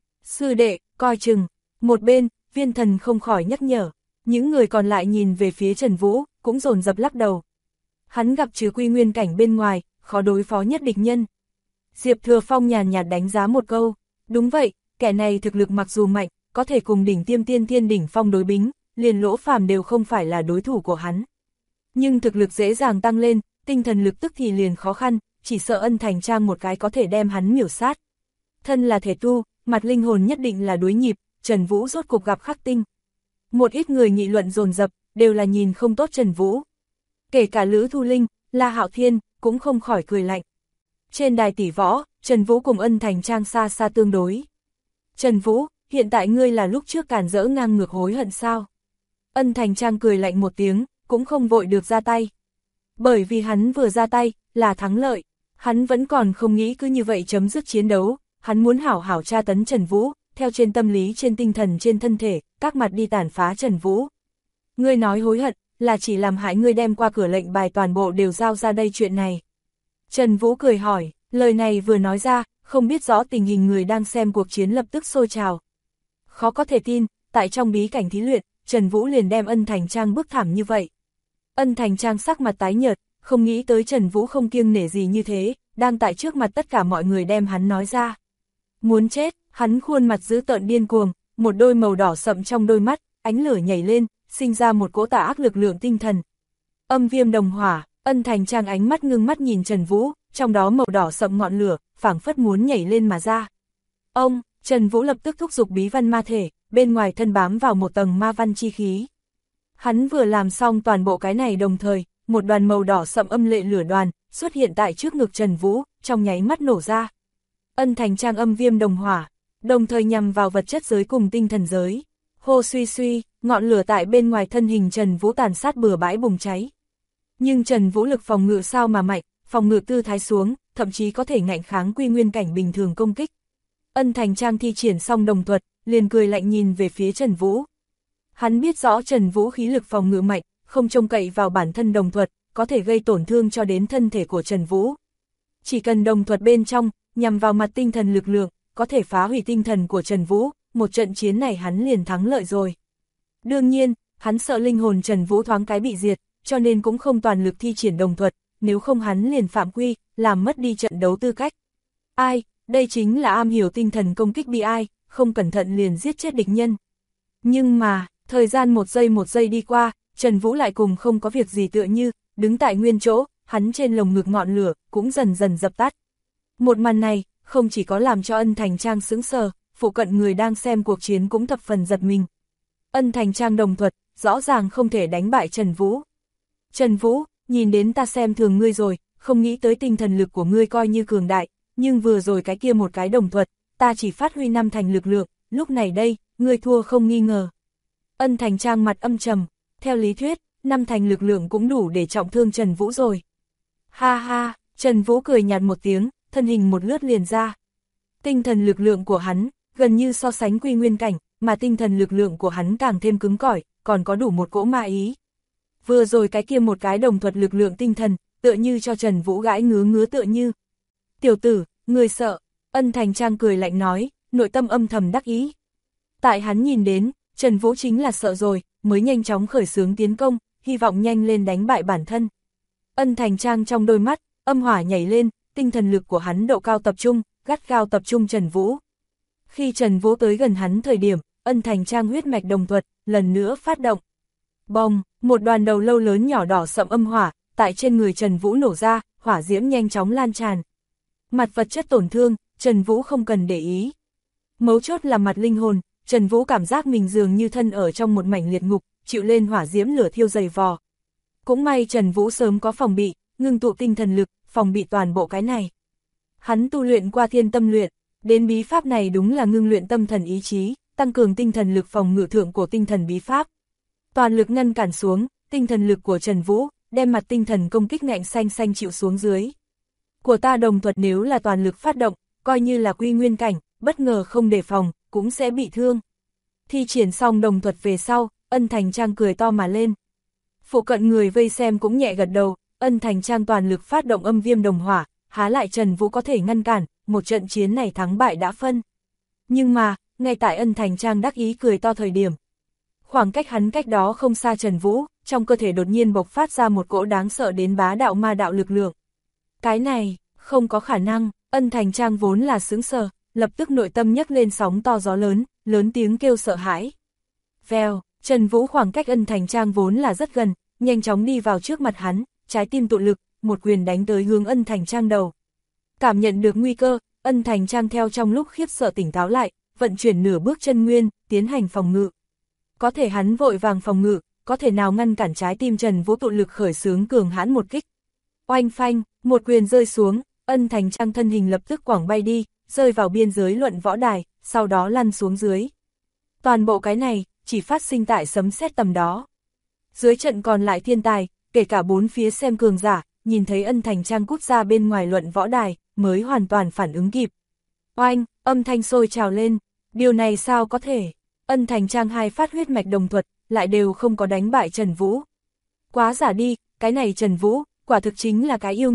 Sư đệ, coi chừng. Một bên, Viên Thần không khỏi nhắc nhở. Những người còn lại nhìn về phía Trần Vũ, cũng dồn dập lắc đầu. Hắn gặp trừ Quy Nguyên cảnh bên ngoài, khó đối phó nhất địch nhân. Diệp Thừa Phong nhàn nhạt đánh giá một câu. Đúng vậy, kẻ này thực lực mặc dù mạnh, có thể cùng đỉnh tiêm tiên thiên đỉnh phong đối bính, liền Lỗ Phàm đều không phải là đối thủ của hắn. Nhưng thực lực dễ dàng tăng lên, tinh thần lực tức thì liền khó khăn, chỉ sợ Ân Thành Trang một cái có thể đem hắn miểu sát. Thân là thể tu, mặt linh hồn nhất định là đối nhịp, Trần Vũ rốt cục gặp khắc tinh. Một ít người nghị luận dồn dập, đều là nhìn không tốt Trần Vũ. Kể cả Lữ Thu Linh, La Hạo Thiên, cũng không khỏi cười lạnh. Trên đài tỷ võ, Trần Vũ cùng Ân Thành Trang xa xa tương đối. Trần Vũ, hiện tại ngươi là lúc trước cản rỡ ngang ngược hối hận sao? Ân Thành Trang cười lạnh một tiếng, cũng không vội được ra tay. Bởi vì hắn vừa ra tay, là thắng lợi. Hắn vẫn còn không nghĩ cứ như vậy chấm dứt chiến đấu, hắn muốn hảo hảo tra tấn Trần Vũ, theo trên tâm lý trên tinh thần trên thân thể, các mặt đi tàn phá Trần Vũ. Ngươi nói hối hận, là chỉ làm hại ngươi đem qua cửa lệnh bài toàn bộ đều giao ra đây chuyện này. Trần Vũ cười hỏi, lời này vừa nói ra, không biết rõ tình hình người đang xem cuộc chiến lập tức sôi trào. Khó có thể tin, tại trong bí cảnh thí luyện, Trần Vũ liền đem Ân Thành Trang bức thảm như vậy. Ân Thành Trang sắc mặt tái nhợt, không nghĩ tới Trần Vũ không kiêng nể gì như thế, đang tại trước mặt tất cả mọi người đem hắn nói ra. Muốn chết, hắn khuôn mặt dữ tợn điên cuồng, một đôi màu đỏ sậm trong đôi mắt, ánh lửa nhảy lên, sinh ra một cỗ tà ác lực lượng tinh thần. Âm viêm đồng hỏa, Ân Thành Trang ánh mắt ngưng mắt nhìn Trần Vũ, trong đó màu đỏ sậm ngọn lửa, phảng phất muốn nhảy lên mà ra. Trần Vũ lập tức thúc giục bí văn ma thể, bên ngoài thân bám vào một tầng ma văn chi khí. Hắn vừa làm xong toàn bộ cái này đồng thời, một đoàn màu đỏ sậm âm lệ lửa đoàn, xuất hiện tại trước ngực Trần Vũ, trong nháy mắt nổ ra. Ân Thành Trang âm viêm đồng hỏa, đồng thời nhằm vào vật chất giới cùng tinh thần giới. Hô suy suy, ngọn lửa tại bên ngoài thân hình Trần Vũ tàn sát bừa bãi bùng cháy. Nhưng Trần Vũ lực phòng ngự sao mà mạnh, phòng ngự tư thái xuống, thậm chí có thể ngạnh kháng quy nguyên cảnh bình thường công kích. Ân Thành Trang thi triển xong đồng thuật, liền cười lạnh nhìn về phía Trần Vũ. Hắn biết rõ Trần Vũ khí lực phòng ngự mạnh, không trông cậy vào bản thân đồng thuật, có thể gây tổn thương cho đến thân thể của Trần Vũ. Chỉ cần đồng thuật bên trong, nhằm vào mặt tinh thần lực lượng, có thể phá hủy tinh thần của Trần Vũ, một trận chiến này hắn liền thắng lợi rồi. Đương nhiên, hắn sợ linh hồn Trần Vũ thoáng cái bị diệt, cho nên cũng không toàn lực thi triển đồng thuật, nếu không hắn liền phạm quy, làm mất đi trận đấu tư cách. Ai, đây chính là am hiểu tinh thần công kích bi ai, không cẩn thận liền giết chết địch nhân. Nhưng mà, thời gian một giây đi qua, Trần Vũ lại cùng không có việc gì tựa như, đứng tại nguyên chỗ, hắn trên lồng ngực ngọn lửa, cũng dần dần dập tắt. Một màn này, không chỉ có làm cho Ân Thành Trang sững sờ, phụ cận người đang xem cuộc chiến cũng thập phần giật mình. Ân Thành Trang đồng thuật, rõ ràng không thể đánh bại Trần Vũ. Trần Vũ, nhìn đến ta xem thường ngươi rồi, không nghĩ tới tinh thần lực của ngươi coi như cường đại, nhưng vừa rồi cái kia một cái đồng thuật, ta chỉ phát huy 5 thành lực lượng, lúc này đây, ngươi thua không nghi ngờ. Ân Thành Trang mặt âm trầm, theo lý thuyết, 5 thành lực lượng cũng đủ để trọng thương Trần Vũ rồi. Ha ha, Trần Vũ cười nhạt một tiếng, thân hình một lướt liền ra. Tinh thần lực lượng của hắn, gần như so sánh quy nguyên cảnh, mà tinh thần lực lượng của hắn càng thêm cứng cỏi, còn có đủ một cỗ ma ý. Vừa rồi cái kia một cái đồng thuật lực lượng tinh thần, tựa như cho Trần Vũ gãi ngứa tựa như. Tiểu tử, ngươi sợ, Ân Thành Trang cười lạnh nói, nội tâm âm thầm đắc ý. Tại hắn nhìn đến, Trần Vũ chính là sợ rồi, mới nhanh chóng khởi xướng tiến công, hy vọng nhanh lên đánh bại bản thân. Ân Thành Trang trong đôi mắt, âm hỏa nhảy lên, tinh thần lực của hắn độ cao tập trung, gắt gao tập trung Trần Vũ. Khi Trần Vũ tới gần hắn thời điểm, Ân Thành Trang huyết mạch đồng thuật, lần nữa phát động. Bông, một đoàn đầu lâu lớn nhỏ đỏ sậm âm hỏa, tại trên người Trần Vũ nổ ra, hỏa diễm nhanh chóng lan tràn. Mặt vật chất tổn thương, Trần Vũ không cần để ý. Mấu chốt là mặt linh hồn, Trần Vũ cảm giác mình dường như thân ở trong một mảnh liệt ngục, chịu lên hỏa diễm lửa thiêu dày vò. Cũng may Trần Vũ sớm có phòng bị, ngưng tụ tinh thần lực, phòng bị toàn bộ cái này. Hắn tu luyện qua thiên tâm luyện, đến bí pháp này đúng là ngưng luyện tâm thần ý chí, tăng cường tinh thần lực phòng ngự thượng của tinh thần bí pháp. Toàn lực ngăn cản xuống, tinh thần lực của Trần Vũ, đem mặt tinh thần công kích ngạnh xanh chịu xuống dưới. Của ta đồng thuật nếu là toàn lực phát động, coi như là quy nguyên cảnh, bất ngờ không đề phòng, cũng sẽ bị thương. Thi triển xong đồng thuật về sau, Ân Thành Trang cười to mà lên. Phụ cận người vây xem cũng nhẹ gật đầu, Ân Thành Trang toàn lực phát động âm viêm đồng hỏa, há lại Trần Vũ có thể ngăn cản, một trận chiến này thắng bại đã phân. Nhưng mà, ngay tại Ân Thành Trang đắc ý cười to thời điểm, khoảng cách hắn cách đó không xa Trần Vũ, trong cơ thể đột nhiên bộc phát ra một cỗ đáng sợ đến bá đạo ma đạo lực lượng. Cái này, không có khả năng, Ân Thành Trang vốn là sững sờ, lập tức nội tâm nhấc lên sóng to gió lớn, lớn tiếng kêu sợ hãi. Vèo, Trần Vũ khoảng cách Ân Thành Trang vốn là rất gần, nhanh chóng đi vào trước mặt hắn, trái tim tụ lực, một quyền đánh tới hướng Ân Thành Trang đầu. Cảm nhận được nguy cơ, Ân Thành Trang theo trong lúc khiếp sợ tỉnh táo lại, vận chuyển nửa bước chân nguyên, tiến hành phòng ngự. Có thể hắn vội vàng phòng ngự, có thể nào ngăn cản trái tim Trần Vũ tụ lực khởi xướng cường hãn một kích. Oanh phanh, một quyền rơi xuống, Ân Thành Trang thân hình lập tức quẳng bay đi, rơi vào biên giới luận võ đài, sau đó lăn xuống dưới. Toàn bộ cái này, chỉ phát sinh tại sấm sét tầm đó. Dưới trận còn lại thiên tài, kể cả bốn phía xem cường giả, nhìn thấy Ân Thành Trang cút ra bên ngoài luận võ đài, mới hoàn toàn phản ứng kịp. Oanh, âm thanh sôi trào lên, điều này sao có thể? Ân Thành Trang hai phát huyết mạch đồng thuật, lại đều không có đánh bại Trần Vũ. Quá giả đi, cái này Trần Vũ, quả thực chính là cái yêu nghiệt,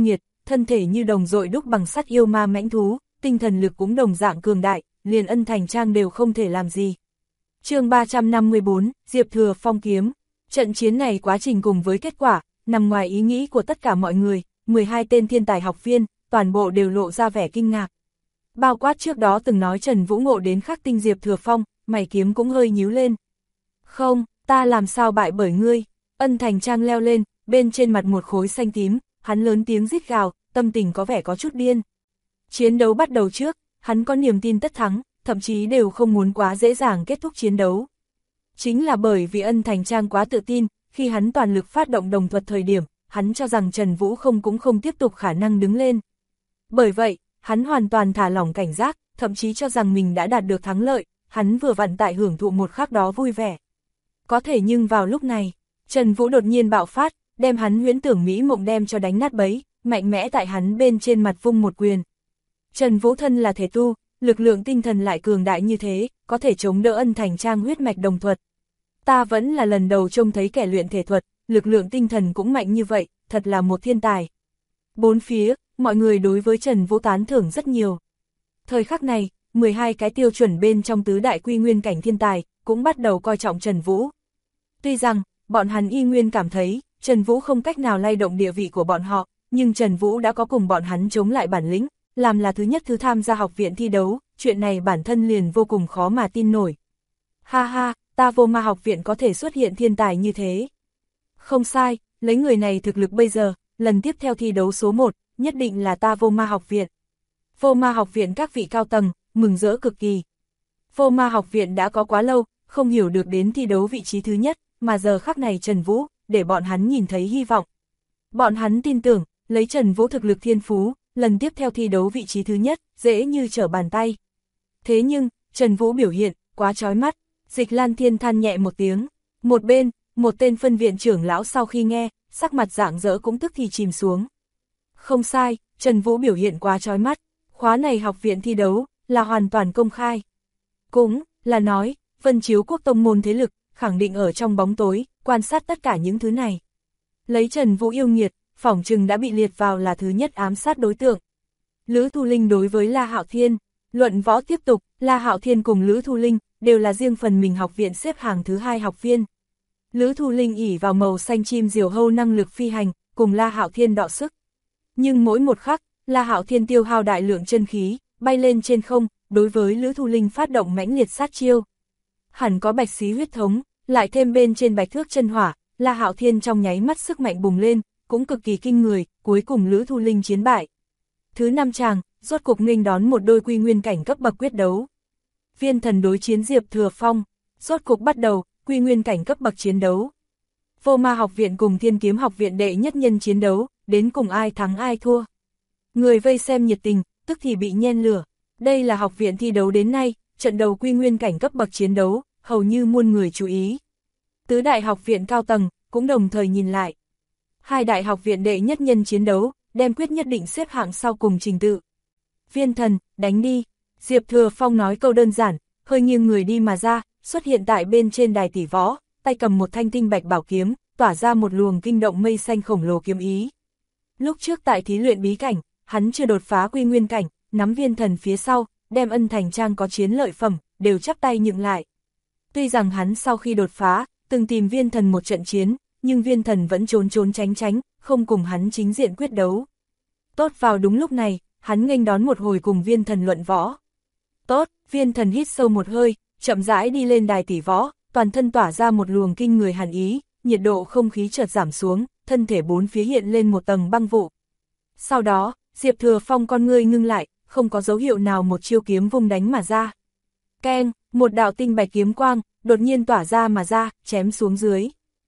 thân thể như đồng dội đúc bằng sắt yêu ma mãnh thú, tinh thần lực cũng đồng dạng cường đại, liền Ân Thành Trang đều không thể làm gì. Chương 354, Diệp Thừa Phong kiếm. Trận chiến này quá trình cùng với kết quả, nằm ngoài ý nghĩ của tất cả mọi người, 12 tên thiên tài học viên, toàn bộ đều lộ ra vẻ kinh ngạc. Bao quát trước đó từng nói Trần Vũ ngộ đến khắc tinh Diệp Thừa Phong, mày kiếm cũng hơi nhíu lên. Không, ta làm sao bại bởi ngươi? Ân Thành Trang leo lên, bên trên mặt một khối xanh tím, hắn lớn tiếng rít gào, tâm tình có vẻ có chút điên. Chiến đấu bắt đầu trước, hắn có niềm tin tất thắng, thậm chí đều không muốn quá dễ dàng kết thúc chiến đấu. Chính là bởi vì Ân Thành Trang quá tự tin, khi hắn toàn lực phát động đồng thuật thời điểm, hắn cho rằng Trần Vũ cũng không tiếp tục khả năng đứng lên. Bởi vậy, hắn hoàn toàn thả lỏng cảnh giác, thậm chí cho rằng mình đã đạt được thắng lợi, hắn vừa vặn tại hưởng thụ một khắc đó vui vẻ. Có thể nhưng vào lúc này, Trần Vũ đột nhiên bạo phát, đem hắn huyễn tưởng mỹ mộng đem cho đánh nát bấy, mạnh mẽ tại hắn bên trên mặt vung một quyền. Trần Vũ thân là thể tu, lực lượng tinh thần lại cường đại như thế, có thể chống đỡ Ân Thành Trang huyết mạch đồng thuật. Ta vẫn là lần đầu trông thấy kẻ luyện thể thuật, lực lượng tinh thần cũng mạnh như vậy, thật là một thiên tài. Bốn phía, mọi người đối với Trần Vũ tán thưởng rất nhiều. Thời khắc này, 12 cái tiêu chuẩn bên trong tứ đại quy nguyên cảnh thiên tài, cũng bắt đầu coi trọng Trần Vũ. Tuy rằng, bọn hắn y nguyên cảm thấy, Trần Vũ không cách nào lay động địa vị của bọn họ, nhưng Trần Vũ đã có cùng bọn hắn chống lại bản lĩnh, làm là thứ nhất thứ tham gia học viện thi đấu, chuyện này bản thân liền vô cùng khó mà tin nổi. Ha ha, ta Vô Ma học viện có thể xuất hiện thiên tài như thế. Không sai, lấy người này thực lực bây giờ, lần tiếp theo thi đấu số 1, nhất định là ta Vô Ma học viện. Vô Ma học viện các vị cao tầng, mừng rỡ cực kỳ. Vô Ma học viện đã có quá lâu, không hiểu được đến thi đấu vị trí thứ nhất, mà giờ khắc này Trần Vũ, để bọn hắn nhìn thấy hy vọng. Bọn hắn tin tưởng, lấy Trần Vũ thực lực thiên phú, lần tiếp theo thi đấu vị trí thứ nhất, dễ như trở bàn tay. Thế nhưng, Trần Vũ biểu hiện, quá chói mắt, Dịch Lan Thiên than nhẹ một tiếng. Một bên, một tên phân viện trưởng lão sau khi nghe, sắc mặt rạng rỡ cũng tức thì chìm xuống. Không sai, Trần Vũ biểu hiện quá chói mắt, khóa này học viện thi đấu, là hoàn toàn công khai. Cũng, là nói, Vân Chiếu Quốc tông môn thế lực, khẳng định ở trong bóng tối, quan sát tất cả những thứ này. Lấy Trần Vũ yêu nghiệt, phỏng chừng đã bị liệt vào là thứ nhất ám sát đối tượng. Lữ Thu Linh đối với La Hạo Thiên, luận võ tiếp tục, La Hạo Thiên cùng Lữ Thu Linh, đều là riêng phần mình học viện xếp hàng thứ 2 học viên. Lữ Thu Linh ỷ vào màu xanh chim diều hâu năng lực phi hành, cùng La Hạo Thiên đọ sức. Nhưng mỗi một khắc, La Hạo Thiên tiêu hao đại lượng chân khí, bay lên trên không, đối với Lữ Thu Linh phát động mãnh liệt sát chiêu. Hẳn có bạch xí huyết thống, lại thêm bên trên bạch thước chân hỏa, La Hạo Thiên trong nháy mắt sức mạnh bùng lên, cũng cực kỳ kinh người, cuối cùng Lữ Thu Linh chiến bại. Thứ 5 tràng, rốt cục nghênh đón một đôi quy nguyên cảnh cấp bậc quyết đấu. Viên Thần đối chiến Diệp Thừa Phong, rốt cục bắt đầu, quy nguyên cảnh cấp bậc chiến đấu. Vô Ma học viện cùng Thiên Kiếm học viện đệ nhất nhân chiến đấu, đến cùng ai thắng ai thua. Người vây xem nhiệt tình, tức thì bị nhen lửa. Đây là học viện thi đấu đến nay, trận đầu quy nguyên cảnh cấp bậc chiến đấu, hầu như muôn người chú ý. Tứ đại học viện cao tầng, cũng đồng thời nhìn lại. Hai đại học viện đệ nhất nhân chiến đấu, đem quyết nhất định xếp hạng sau cùng trình tự. Viên Thần, đánh đi. Diệp Thừa Phong nói câu đơn giản, hơi nghiêng người đi mà ra, xuất hiện tại bên trên đài tỷ võ, tay cầm một thanh tinh bạch bảo kiếm, tỏa ra một luồng kinh động mây xanh khổng lồ kiếm ý. Lúc trước tại thí luyện bí cảnh, hắn chưa đột phá quy nguyên cảnh, nắm Viên Thần phía sau, đem Ân Thành Trang có chiến lợi phẩm, đều chắp tay nhượng lại. Tuy rằng hắn sau khi đột phá, từng tìm Viên Thần một trận chiến, nhưng Viên Thần vẫn trốn tránh tránh, không cùng hắn chính diện quyết đấu. Tốt vào đúng lúc này, hắn nghênh đón một hồi cùng Viên Thần luận võ. Tốt, Viên Thần hít sâu một hơi, chậm rãi đi lên đài tỷ võ, toàn thân tỏa ra một luồng kinh người hàn ý, nhiệt độ không khí chợt giảm xuống, thân thể bốn phía hiện lên một tầng băng vụ. Sau đó, Diệp Thừa Phong con ngươi ngưng lại, không có dấu hiệu nào một chiêu kiếm vung đánh mà ra. Keng, một đạo tinh bạch kiếm quang, đột nhiên tỏa ra mà ra, chém xuống dưới.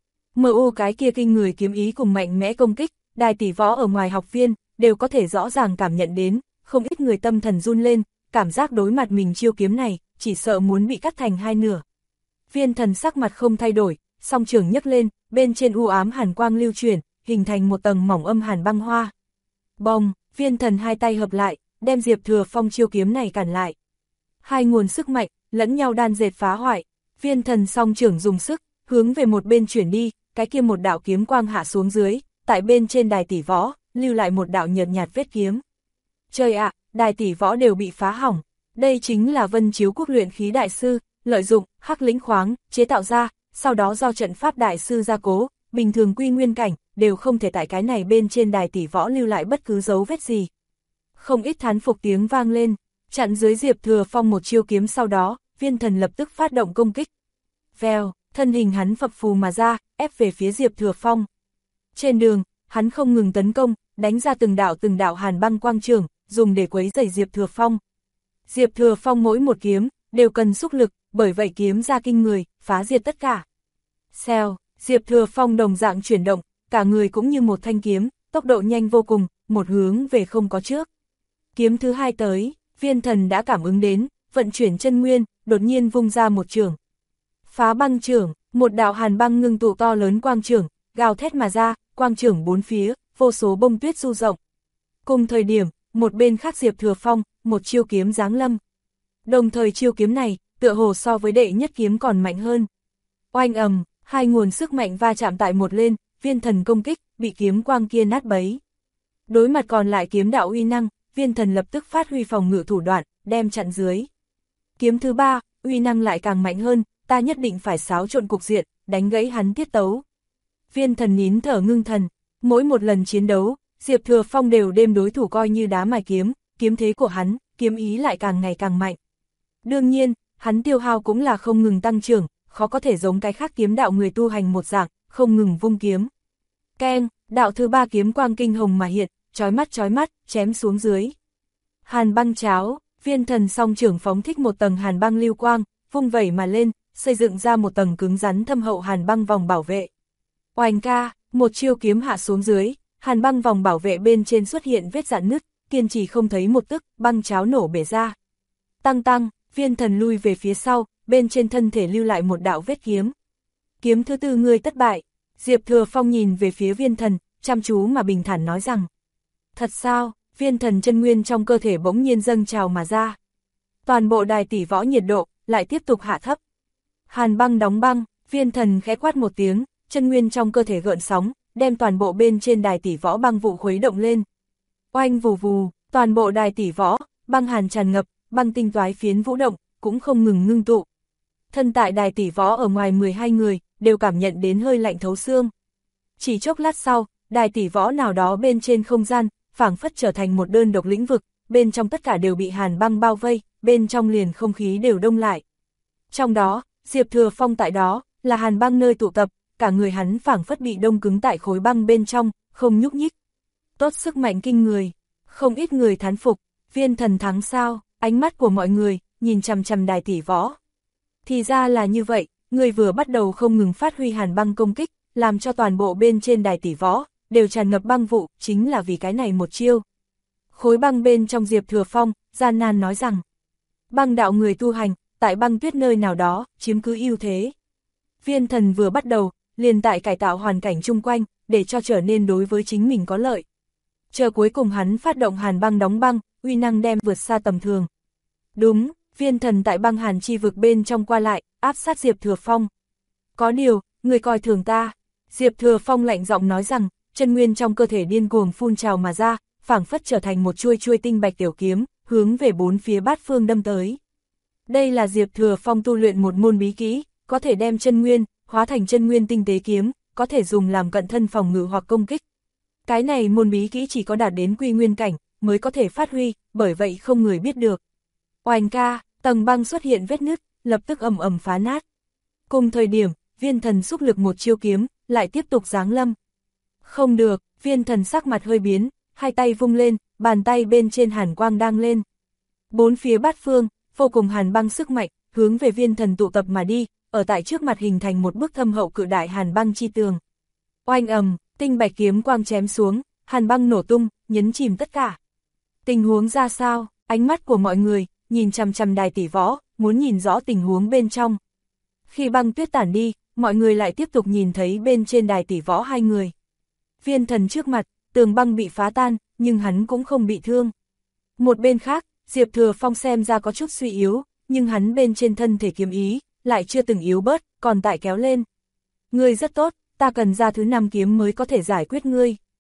MU cái kia kinh người kiếm ý cùng mạnh mẽ công kích, đài tỷ võ ở ngoài học viên, đều có thể rõ ràng cảm nhận đến, không ít người tâm thần run lên, cảm giác đối mặt mình chiêu kiếm này, chỉ sợ muốn bị cắt thành hai nửa. Viên Thần sắc mặt không thay đổi, song trường nhấc lên, bên trên u ám hàn quang lưu chuyển, hình thành một tầng mỏng âm hàn băng hoa. Bồng, Viên Thần hai tay hợp lại, đem Diệp Thừa Phong chiêu kiếm này cản lại. Hai nguồn sức mạnh, lẫn nhau đan dệt phá hoại, Viên Thần song trưởng dùng sức, hướng về một bên chuyển đi, cái kia một đạo kiếm quang hạ xuống dưới, tại bên trên đài tỷ võ, lưu lại một đạo nhợt nhạt vết kiếm. Trời ạ, đài tỷ võ đều bị phá hỏng. Đây chính là Vân Chiếu Quốc luyện khí đại sư, lợi dụng hắc lĩnh khoáng, chế tạo ra, sau đó do trận pháp đại sư gia cố, bình thường quy nguyên cảnh, đều không thể tại cái này bên trên đài tỷ võ lưu lại bất cứ dấu vết gì. Không ít thán phục tiếng vang lên, chặn dưới Diệp Thừa Phong một chiêu kiếm sau đó, Viên Thần lập tức phát động công kích. Vèo, thân hình hắn phập phù mà ra, ép về phía Diệp Thừa Phong. Trên đường, hắn không ngừng tấn công, đánh ra từng đạo hàn băng quang trường, dùng để quấy rầy Diệp Thừa Phong. Diệp Thừa Phong mỗi một kiếm, đều cần xúc lực, bởi vậy kiếm ra kinh người, phá diệt tất cả. Xèo, Diệp Thừa Phong đồng dạng chuyển động, cả người cũng như một thanh kiếm, tốc độ nhanh vô cùng, một hướng về không có trước. Kiếm thứ hai tới, Viên Thần đã cảm ứng đến, vận chuyển chân nguyên, đột nhiên vung ra một chưởng. Phá băng chưởng, một đạo hàn băng ngưng tụ to lớn quang chưởng, gào thét mà ra, quang chưởng bốn phía, vô số bông tuyết du rộng. Cùng thời điểm, một bên khác Diệp Thừa Phong, một chiêu kiếm giáng lâm. Đồng thời chiêu kiếm này, tựa hồ so với đệ nhất kiếm còn mạnh hơn. Oanh ầm, hai nguồn sức mạnh va chạm tại một lên, Viên Thần công kích, bị kiếm quang kia nát bấy. Đối mặt còn lại kiếm đạo uy năng, Viên Thần lập tức phát huy phòng ngự thủ đoạn, đem chặn dưới. Kiếm thứ ba, uy năng lại càng mạnh hơn, ta nhất định phải xáo trộn cục diện, đánh gãy hắn tiết tấu. Viên Thần nín thở ngưng thần, mỗi một lần chiến đấu, Diệp Thừa Phong đều đem đối thủ coi như đá mài kiếm, kiếm thế của hắn, kiếm ý lại càng ngày càng mạnh. Đương nhiên, hắn tiêu hao cũng là không ngừng tăng trưởng, khó có thể giống cái khác kiếm đạo người tu hành một dạng, không ngừng vung kiếm. Keng, đạo thứ ba kiếm quang kinh hồng mà hiện, chói mắt, chém xuống dưới. Hàn băng cháo, Viên Thần song trưởng phóng thích một tầng hàn băng lưu quang, vung vẩy mà lên, xây dựng ra một tầng cứng rắn thâm hậu hàn băng vòng bảo vệ. Oanh ca, một chiêu kiếm hạ xuống dưới, hàn băng vòng bảo vệ bên trên xuất hiện vết rạn nứt, kiên trì không thấy một tức, băng cháo nổ bể ra. Tăng, Viên Thần lui về phía sau, bên trên thân thể lưu lại một đạo vết kiếm. Kiếm thứ tư ngươi thất bại. Diệp Thừa Phong nhìn về phía Viên Thần, chăm chú mà bình thản nói rằng. Thật sao? Viên Thần chân nguyên trong cơ thể bỗng nhiên dâng trào mà ra. Toàn bộ đài tỷ võ nhiệt độ, lại tiếp tục hạ thấp. Hàn băng đóng băng, Viên Thần khẽ quát một tiếng, chân nguyên trong cơ thể gợn sóng, đem toàn bộ bên trên đài tỷ võ băng vụ khuấy động lên. Oanh vù vù, toàn bộ đài tỷ võ, băng hàn tràn ngập, băng tinh toái phiến vũ động, cũng không ngừng ngưng tụ. Thân tại đài tỷ võ ở ngoài 12 người, đều cảm nhận đến hơi lạnh thấu xương. Chỉ chốc lát sau, đài tỷ võ nào đó bên trên không gian, phảng phất trở thành một đơn độc lĩnh vực, bên trong tất cả đều bị hàn băng bao vây, bên trong liền không khí đều đông lại. Trong đó, Diệp Thừa Phong tại đó, là hàn băng nơi tụ tập, cả người hắn phảng phất bị đông cứng tại khối băng bên trong, không nhúc nhích. Tốt sức mạnh kinh người, không ít người thán phục, Viên Thần thắng sao, ánh mắt của mọi người, nhìn chằm chằm đài tỷ võ. Thì ra là như vậy, người vừa bắt đầu không ngừng phát huy hàn băng công kích, làm cho toàn bộ bên trên đài tỷ võ, đều tràn ngập băng vụ, chính là vì cái này một chiêu. Khối băng bên trong Diệp Thừa Phong, gian nan nói rằng, băng đạo người tu hành, tại băng tuyết nơi nào đó, chiếm cứ ưu thế. Viên Thần vừa bắt đầu, liền tại cải tạo hoàn cảnh chung quanh, để cho trở nên đối với chính mình có lợi. Chờ cuối cùng hắn phát động hàn băng đóng băng, uy năng đem vượt xa tầm thường. Đúng, Viên Thần tại băng hàn chi vực bên trong qua lại, áp sát Diệp Thừa Phong. Có điều, người coi thường ta. Diệp Thừa Phong lạnh giọng nói rằng, chân nguyên trong cơ thể điên cuồng phun trào mà ra, phảng phất trở thành một chuôi tinh bạch tiểu kiếm, hướng về bốn phía bát phương đâm tới. Đây là Diệp Thừa Phong tu luyện một môn bí kỹ, có thể đem chân nguyên, hóa thành chân nguyên tinh tế kiếm, có thể dùng làm cận thân phòng ngự hoặc công kích. Cái này môn bí kỹ chỉ có đạt đến quy nguyên cảnh, mới có thể phát huy, bởi vậy không người biết được. Oanh ca, tầng băng xuất hiện vết nứt, lập tức ầm ầm phá nát. Cùng thời điểm, Viên Thần xúc lực một chiêu kiếm, lại tiếp tục giáng lâm. Không được, Viên Thần sắc mặt hơi biến, hai tay vung lên, bàn tay bên trên hàn quang đang lên. Bốn phía bát phương, vô cùng hàn băng sức mạnh, hướng về Viên Thần tụ tập mà đi, ở tại trước mặt hình thành một bức thâm hậu cự đại hàn băng chi tường. Oanh ầm, tinh bạch kiếm quang chém xuống, hàn băng nổ tung, nhấn chìm tất cả. Tình huống ra sao? Ánh mắt của mọi người nhìn chằm chằm đài tỷ võ, muốn nhìn rõ tình huống bên trong. Khi băng tuyết tản đi, mọi người lại tiếp tục nhìn thấy bên trên đài tỷ võ hai người. Viên Thần trước mặt, tường băng bị phá tan, nhưng hắn cũng không bị thương. Một bên khác, Diệp Thừa Phong xem ra có chút suy yếu, nhưng hắn bên trên thân thể kiếm ý, lại chưa từng yếu bớt, còn tại kéo lên. Ngươi rất tốt, ta cần ra thứ 5 kiếm mới có thể giải quyết ngươi.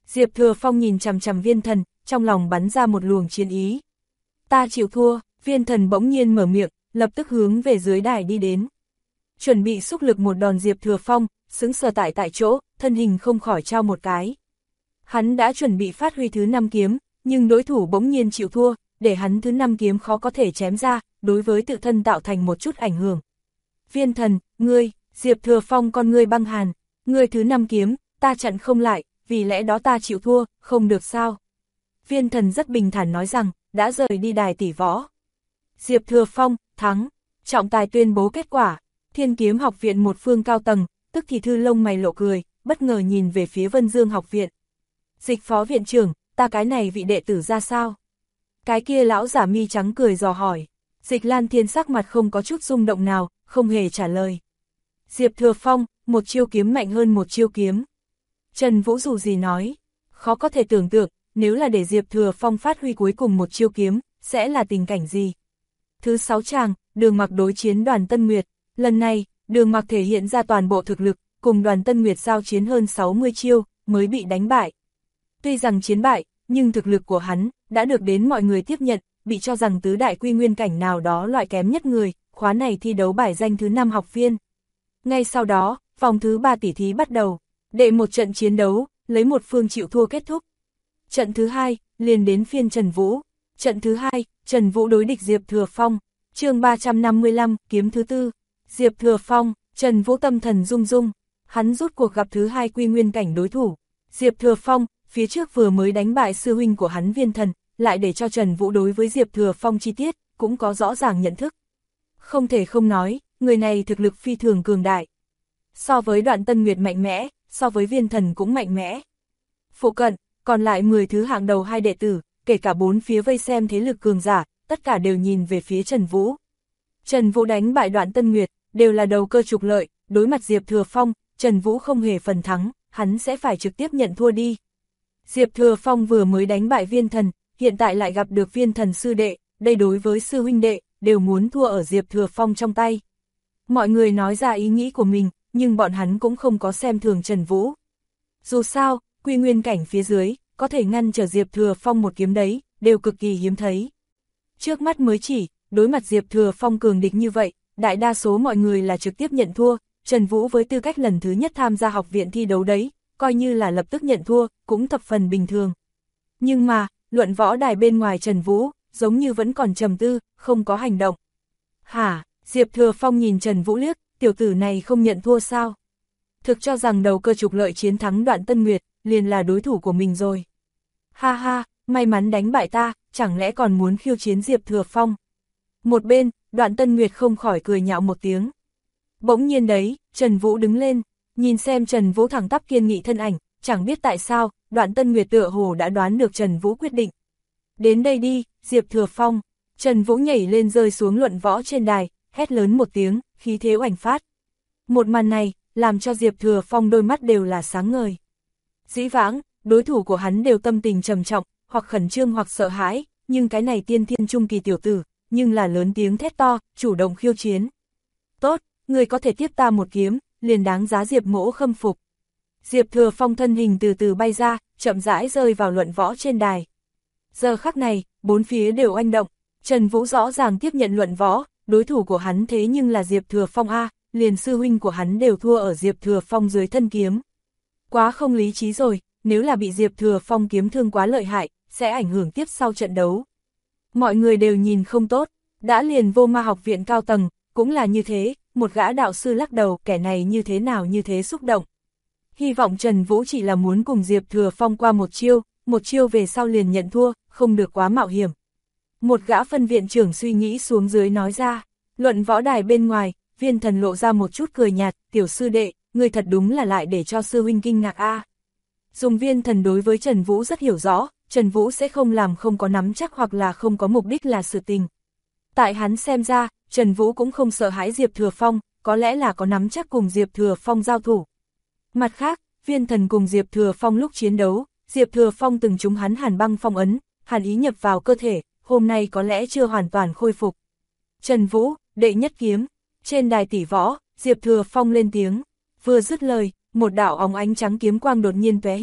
Diệp Thừa Phong nhìn chằm chằm Viên Thần, trong lòng bắn ra một luồng chiến ý. Ta chịu thua, Viên Thần bỗng nhiên mở miệng, lập tức hướng về dưới đài đi đến. Chuẩn bị xúc lực một đòn Diệp Thừa Phong, sững sờ tại chỗ, thân hình không khỏi trao một cái. Hắn đã chuẩn bị phát huy thứ 5 kiếm, nhưng đối thủ bỗng nhiên chịu thua, để hắn thứ 5 kiếm khó có thể chém ra, đối với tự thân tạo thành một chút ảnh hưởng. Viên Thần, ngươi, Diệp Thừa Phong con ngươi băng hàn, ngươi thứ 5 kiếm, ta chặn không lại, vì lẽ đó ta chịu thua, không được sao. Viên Thần rất bình thản nói rằng, đã rời đi đài tỷ võ. Diệp Thừa Phong, thắng, trọng tài tuyên bố kết quả. Thiên Kiếm học viện một phương cao tầng, tức thì Thư lông mày lộ cười, bất ngờ nhìn về phía Vân Dương học viện. Dịch phó viện trưởng, ta cái này vị đệ tử ra sao? Cái kia lão giả mi trắng cười dò hỏi. Dịch Lan Thiên sắc mặt không có chút rung động nào, không hề trả lời. Diệp Thừa Phong, một chiêu kiếm mạnh hơn một chiêu kiếm. Trần Vũ dù gì nói, khó có thể tưởng tượng, nếu là để Diệp Thừa Phong phát huy cuối cùng một chiêu kiếm, sẽ là tình cảnh gì? Thứ 6 tràng, Đường Mặc đối chiến Đoàn Tân Nguyệt. Lần này, Đường Mặc thể hiện ra toàn bộ thực lực, cùng Đoàn Tân Nguyệt giao chiến hơn 60 chiêu, mới bị đánh bại. Tuy rằng chiến bại, nhưng thực lực của hắn đã được đến mọi người tiếp nhận, bị cho rằng tứ đại quy nguyên cảnh nào đó loại kém nhất người, khóa này thi đấu bài danh thứ 5 học viên. Ngay sau đó, vòng thứ 3 tỷ thí bắt đầu, đệ một trận chiến đấu, lấy một phương chịu thua kết thúc. Trận thứ 2, liền đến phiên Trần Vũ. Trận thứ 2, Trần Vũ đối địch Diệp Thừa Phong. Chương 355, kiếm thứ 4. Diệp Thừa Phong, Trần Vũ tâm thần rung rung, hắn rút cuộc gặp thứ 2 quy nguyên cảnh đối thủ. Diệp Thừa Phong, phía trước vừa mới đánh bại sư huynh của hắn Viên Thần, lại để cho Trần Vũ đối với Diệp Thừa Phong chi tiết, cũng có rõ ràng nhận thức. Không thể không nói, người này thực lực phi thường cường đại. So với Đoạn Tân Nguyệt mạnh mẽ, so với Viên Thần cũng mạnh mẽ. Phụ cận, còn lại 10 thứ hạng đầu 2 đệ tử, kể cả 4 phía vây xem thế lực cường giả, tất cả đều nhìn về phía Trần Vũ. Trần Vũ đánh bại Đoạn Tân Nguyệt, đều là đầu cơ trục lợi, đối mặt Diệp Thừa Phong, Trần Vũ không hề phần thắng, hắn sẽ phải trực tiếp nhận thua đi. Diệp Thừa Phong vừa mới đánh bại Viên Thần, hiện tại lại gặp được Viên Thần sư đệ, đây đối với sư huynh đệ, đều muốn thua ở Diệp Thừa Phong trong tay. Mọi người nói ra ý nghĩ của mình, nhưng bọn hắn cũng không có xem thường Trần Vũ. Dù sao, quy nguyên cảnh phía dưới, có thể ngăn trở Diệp Thừa Phong một kiếm đấy, đều cực kỳ hiếm thấy. Trước mắt mới chỉ, đối mặt Diệp Thừa Phong cường địch như vậy, đại đa số mọi người là trực tiếp nhận thua, Trần Vũ với tư cách lần thứ nhất tham gia học viện thi đấu đấy, coi như là lập tức nhận thua, cũng thập phần bình thường. Nhưng mà, luận võ đài bên ngoài Trần Vũ, giống như vẫn còn trầm tư, không có hành động. Hả, Diệp Thừa Phong nhìn Trần Vũ liếc, tiểu tử này không nhận thua sao? Thực cho rằng đầu cơ trục lợi chiến thắng Đoạn Tân Nguyệt, liền là đối thủ của mình rồi. Ha ha, may mắn đánh bại ta, chẳng lẽ còn muốn khiêu chiến Diệp Thừa Phong? Một bên, Đoạn Tân Nguyệt không khỏi cười nhạo một tiếng. Bỗng nhiên đấy, Trần Vũ đứng lên, nhìn xem Trần Vũ thẳng tắp kiên nghị thân ảnh, chẳng biết tại sao, Đoạn Tân Nguyệt tựa hồ đã đoán được Trần Vũ quyết định. Đến đây đi, Diệp Thừa Phong. Trần Vũ nhảy lên rơi xuống luận võ trên đài, hét lớn một tiếng, khí thế oanh phát. Một màn này, làm cho Diệp Thừa Phong đôi mắt đều là sáng ngời. Dĩ vãng, đối thủ của hắn đều tâm tình trầm trọng, hoặc khẩn trương hoặc sợ hãi, nhưng cái này tiên thiên trung kỳ tiểu tử, nhưng là lớn tiếng thét to, chủ động khiêu chiến. Tốt, người có thể tiếp ta một kiếm, liền đáng giá Diệp Mỗ khâm phục. Diệp Thừa Phong thân hình từ từ bay ra, chậm rãi rơi vào luận võ trên đài. Giờ khắc này, bốn phía đều oanh động, Trần Vũ rõ ràng tiếp nhận luận võ, đối thủ của hắn thế nhưng là Diệp Thừa Phong A, liền sư huynh của hắn đều thua ở Diệp Thừa Phong dưới thân kiếm. Quá không lý trí rồi, nếu là bị Diệp Thừa Phong kiếm thương quá lợi hại, sẽ ảnh hưởng tiếp sau trận đấu. Mọi người đều nhìn không tốt, đã liền Vô Ma học viện cao tầng, cũng là như thế, một gã đạo sư lắc đầu, kẻ này như thế nào như thế xúc động. Hy vọng Trần Vũ chỉ là muốn cùng Diệp Thừa Phong qua một chiêu về sau liền nhận thua, không được quá mạo hiểm. Một gã phân viện trưởng suy nghĩ xuống dưới nói ra, luận võ đài bên ngoài, Viên Thần lộ ra một chút cười nhạt, tiểu sư đệ, người thật đúng là lại để cho sư huynh kinh ngạc a. Dùng Viên Thần đối với Trần Vũ rất hiểu rõ, Trần Vũ sẽ không làm không có nắm chắc hoặc là không có mục đích là sự tình. Tại hắn xem ra, Trần Vũ cũng không sợ hãi Diệp Thừa Phong, có lẽ là có nắm chắc cùng Diệp Thừa Phong giao thủ. Mặt khác, Viên Thần cùng Diệp Thừa Phong lúc chiến đấu, Diệp Thừa Phong từng trúng hắn hàn băng phong ấn, hàn ý nhập vào cơ thể, hôm nay có lẽ chưa hoàn toàn khôi phục. Trần Vũ, đệ nhất kiếm, trên đài tỷ võ, Diệp Thừa Phong lên tiếng, vừa dứt lời, một đạo óng ánh trắng kiếm quang đột nhiên tóe hiện,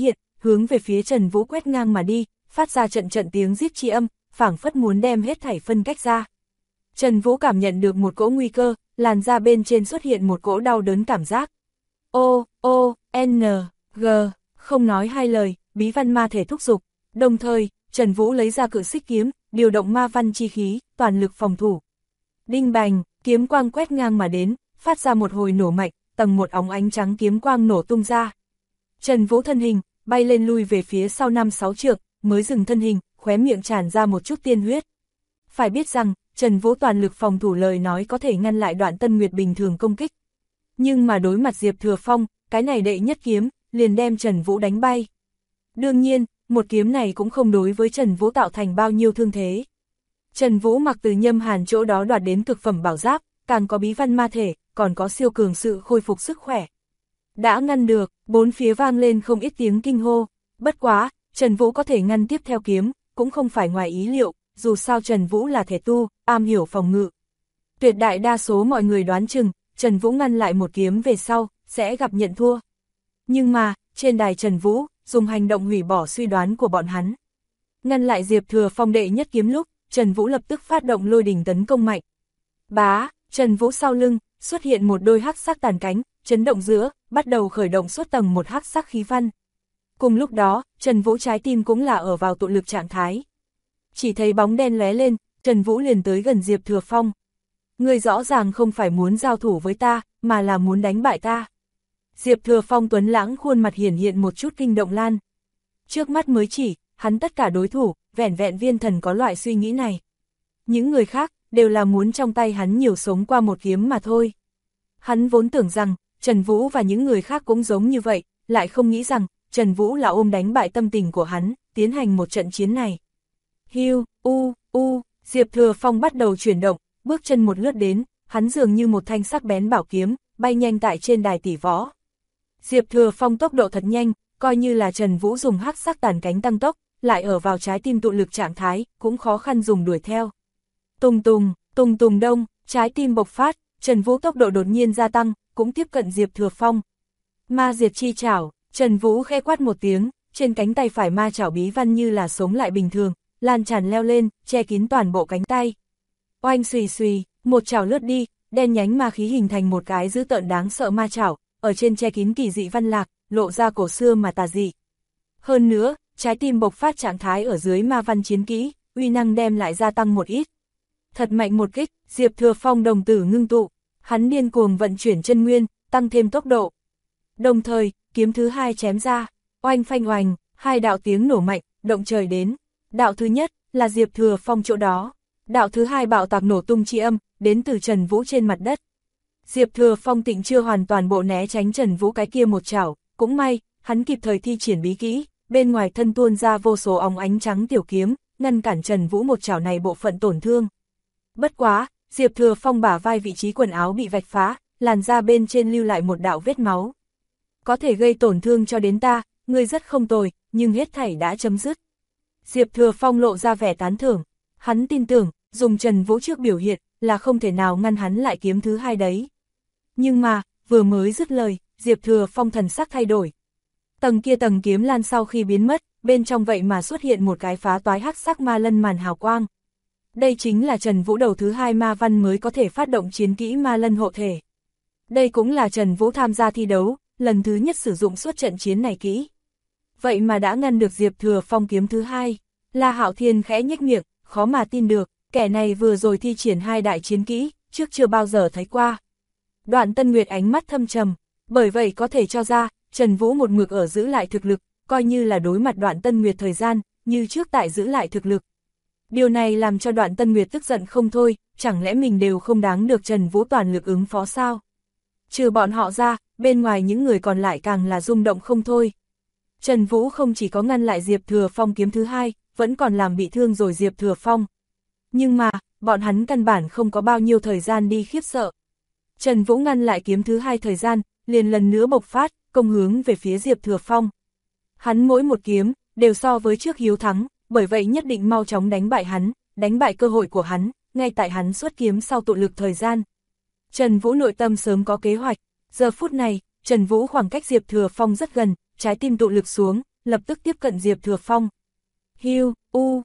hướng về phía Trần Vũ quét ngang mà đi, phát ra trận trận tiếng rít chi âm, phảng phất muốn đem hết thảy phân cách ra. Trần Vũ cảm nhận được một cỗ nguy cơ, làn da bên trên xuất hiện một cỗ đau đớn cảm giác. N, G, không nói hai lời, bí văn ma thể thúc dục, đồng thời, Trần Vũ lấy ra cự xích kiếm, điều động ma văn chi khí, toàn lực phòng thủ. Đinh bành, kiếm quang quét ngang mà đến, phát ra một hồi nổ mạnh, tầng một óng ánh trắng kiếm quang nổ tung ra. Trần Vũ thân hình, bay lên lui về phía sau 5-6 trượng, mới dừng thân hình, khóe miệng tràn ra một chút tiên huyết. Phải biết rằng, Trần Vũ toàn lực phòng thủ lời nói có thể ngăn lại Đoạn Tân Nguyệt bình thường công kích. Nhưng mà đối mặt Diệp Thừa Phong, cái này đệ nhất kiếm, liền đem Trần Vũ đánh bay. Đương nhiên, một kiếm này cũng không đối với Trần Vũ tạo thành bao nhiêu thương thế. Trần Vũ mặc từ Nhâm Hàn chỗ đó đoạt đến cực phẩm bảo giáp, càng có bí văn ma thể, còn có siêu cường sự khôi phục sức khỏe. Đã ngăn được, bốn phía vang lên không ít tiếng kinh hô, bất quá, Trần Vũ có thể ngăn tiếp theo kiếm, cũng không phải ngoài ý liệu, dù sao Trần Vũ là thể tu, am hiểu phòng ngự. Tuyệt đại đa số mọi người đoán chừng, Trần Vũ ngăn lại một kiếm về sau, sẽ gặp nhận thua. Nhưng mà, trên đài Trần Vũ, dùng hành động hủy bỏ suy đoán của bọn hắn. Ngăn lại Diệp Thừa Phong đệ nhất kiếm lúc, Trần Vũ lập tức phát động lôi đỉnh tấn công mạnh. Bá, Trần Vũ sau lưng, xuất hiện một đôi hắc sắc tàn cánh, chấn động giữa, bắt đầu khởi động suốt tầng một hắc sắc khí văn. Cùng lúc đó, Trần Vũ trái tim cũng là ở vào tụ lực trạng thái. Chỉ thấy bóng đen lóe lên, Trần Vũ liền tới gần Diệp Thừa Phong. Ngươi rõ ràng không phải muốn giao thủ với ta, mà là muốn đánh bại ta. Diệp Thừa Phong tuấn lãng khuôn mặt hiển hiện một chút kinh động lan. Trước mắt mới chỉ, hắn tất cả đối thủ, vẻn vẹn Viên Thần có loại suy nghĩ này. Những người khác, đều là muốn trong tay hắn nhiều sống qua một kiếm mà thôi. Hắn vốn tưởng rằng, Trần Vũ và những người khác cũng giống như vậy, lại không nghĩ rằng, Trần Vũ là ôm đánh bại tâm tình của hắn, tiến hành một trận chiến này. Hiu, Diệp Thừa Phong bắt đầu chuyển động, bước chân một lướt đến, hắn dường như một thanh sắc bén bảo kiếm, bay nhanh tại trên đài tỷ võ. Diệp Thừa Phong tốc độ thật nhanh, coi như là Trần Vũ dùng hắc sắc tàn cánh tăng tốc, lại ở vào trái tim tụ lực trạng thái, cũng khó khăn dùng đuổi theo. Tùng tùng đông, trái tim bộc phát, Trần Vũ tốc độ đột nhiên gia tăng, cũng tiếp cận Diệp Thừa Phong. Ma diệt chi chảo, Trần Vũ khẽ quát một tiếng, trên cánh tay phải ma chảo bí văn như là sống lại bình thường, lan tràn leo lên, che kín toàn bộ cánh tay. Oanh xùy xùy, một chảo lướt đi, đen nhánh ma khí hình thành một cái dữ tợn đáng sợ ma chảo, ở trên che kín kỳ dị văn lạc, lộ ra cổ xưa mà tà dị. Hơn nữa, trái tim bộc phát trạng thái ở dưới ma văn chiến kỹ, uy năng đem lại gia tăng một ít. Thật mạnh một kích, Diệp Thừa Phong đồng tử ngưng tụ, hắn điên cuồng vận chuyển chân nguyên, tăng thêm tốc độ. Đồng thời, kiếm thứ hai chém ra, oanh phanh oanh, hai đạo tiếng nổ mạnh, động trời đến. Đạo thứ nhất là Diệp Thừa Phong chỗ đó, đạo thứ hai bạo tạc nổ tung chi âm, đến từ Trần Vũ trên mặt đất. Diệp Thừa Phong tịnh chưa hoàn toàn bộ né tránh Trần Vũ cái kia một chảo, cũng may, hắn kịp thời thi triển bí kỹ, bên ngoài thân tuôn ra vô số óng ánh trắng tiểu kiếm, ngăn cản Trần Vũ một chảo này bộ phận tổn thương. Bất quá, Diệp Thừa Phong bả vai vị trí quần áo bị vạch phá, làn da bên trên lưu lại một đạo vết máu. Có thể gây tổn thương cho đến ta, ngươi rất không tồi, nhưng hết thảy đã chấm dứt. Diệp Thừa Phong lộ ra vẻ tán thưởng, hắn tin tưởng, dùng Trần Vũ trước biểu hiện, là không thể nào ngăn hắn lại kiếm thứ hai đấy. Nhưng mà, vừa mới dứt lời, Diệp Thừa Phong thần sắc thay đổi. Tầng kia tầng kiếm lan sau khi biến mất, bên trong vậy mà xuất hiện một cái phá toái hắc sắc ma lân màn hào quang. Đây chính là Trần Vũ đầu thứ hai ma văn mới có thể phát động chiến kỹ ma lân hộ thể. Đây cũng là Trần Vũ tham gia thi đấu, lần thứ nhất sử dụng suốt trận chiến này kỹ. Vậy mà đã ngăn được Diệp Thừa Phong kiếm thứ hai. La Hạo Thiên khẽ nhếch miệng, khó mà tin được, kẻ này vừa rồi thi triển hai đại chiến kỹ, trước chưa bao giờ thấy qua. Đoạn Tân Nguyệt ánh mắt thâm trầm, bởi vậy có thể cho ra, Trần Vũ một mực ở giữ lại thực lực, coi như là đối mặt Đoạn Tân Nguyệt thời gian, như trước tại giữ lại thực lực. Điều này làm cho Đoạn Tân Nguyệt tức giận không thôi, chẳng lẽ mình đều không đáng được Trần Vũ toàn lực ứng phó sao? Trừ bọn họ ra, bên ngoài những người còn lại càng là rung động không thôi. Trần Vũ không chỉ có ngăn lại Diệp Thừa Phong kiếm thứ hai, vẫn còn làm bị thương rồi Diệp Thừa Phong. Nhưng mà, bọn hắn căn bản không có bao nhiêu thời gian đi khiếp sợ. Trần Vũ ngăn lại kiếm thứ hai thời gian, liền lần nữa bộc phát, công hướng về phía Diệp Thừa Phong. Hắn mỗi một kiếm, đều so với trước hiếu thắng, bởi vậy nhất định mau chóng đánh bại hắn, đánh bại cơ hội của hắn, ngay tại hắn xuất kiếm sau tụ lực thời gian. Trần Vũ nội tâm sớm có kế hoạch, giờ phút này, Trần Vũ khoảng cách Diệp Thừa Phong rất gần, trái tim tụ lực xuống, lập tức tiếp cận Diệp Thừa Phong. Hiu,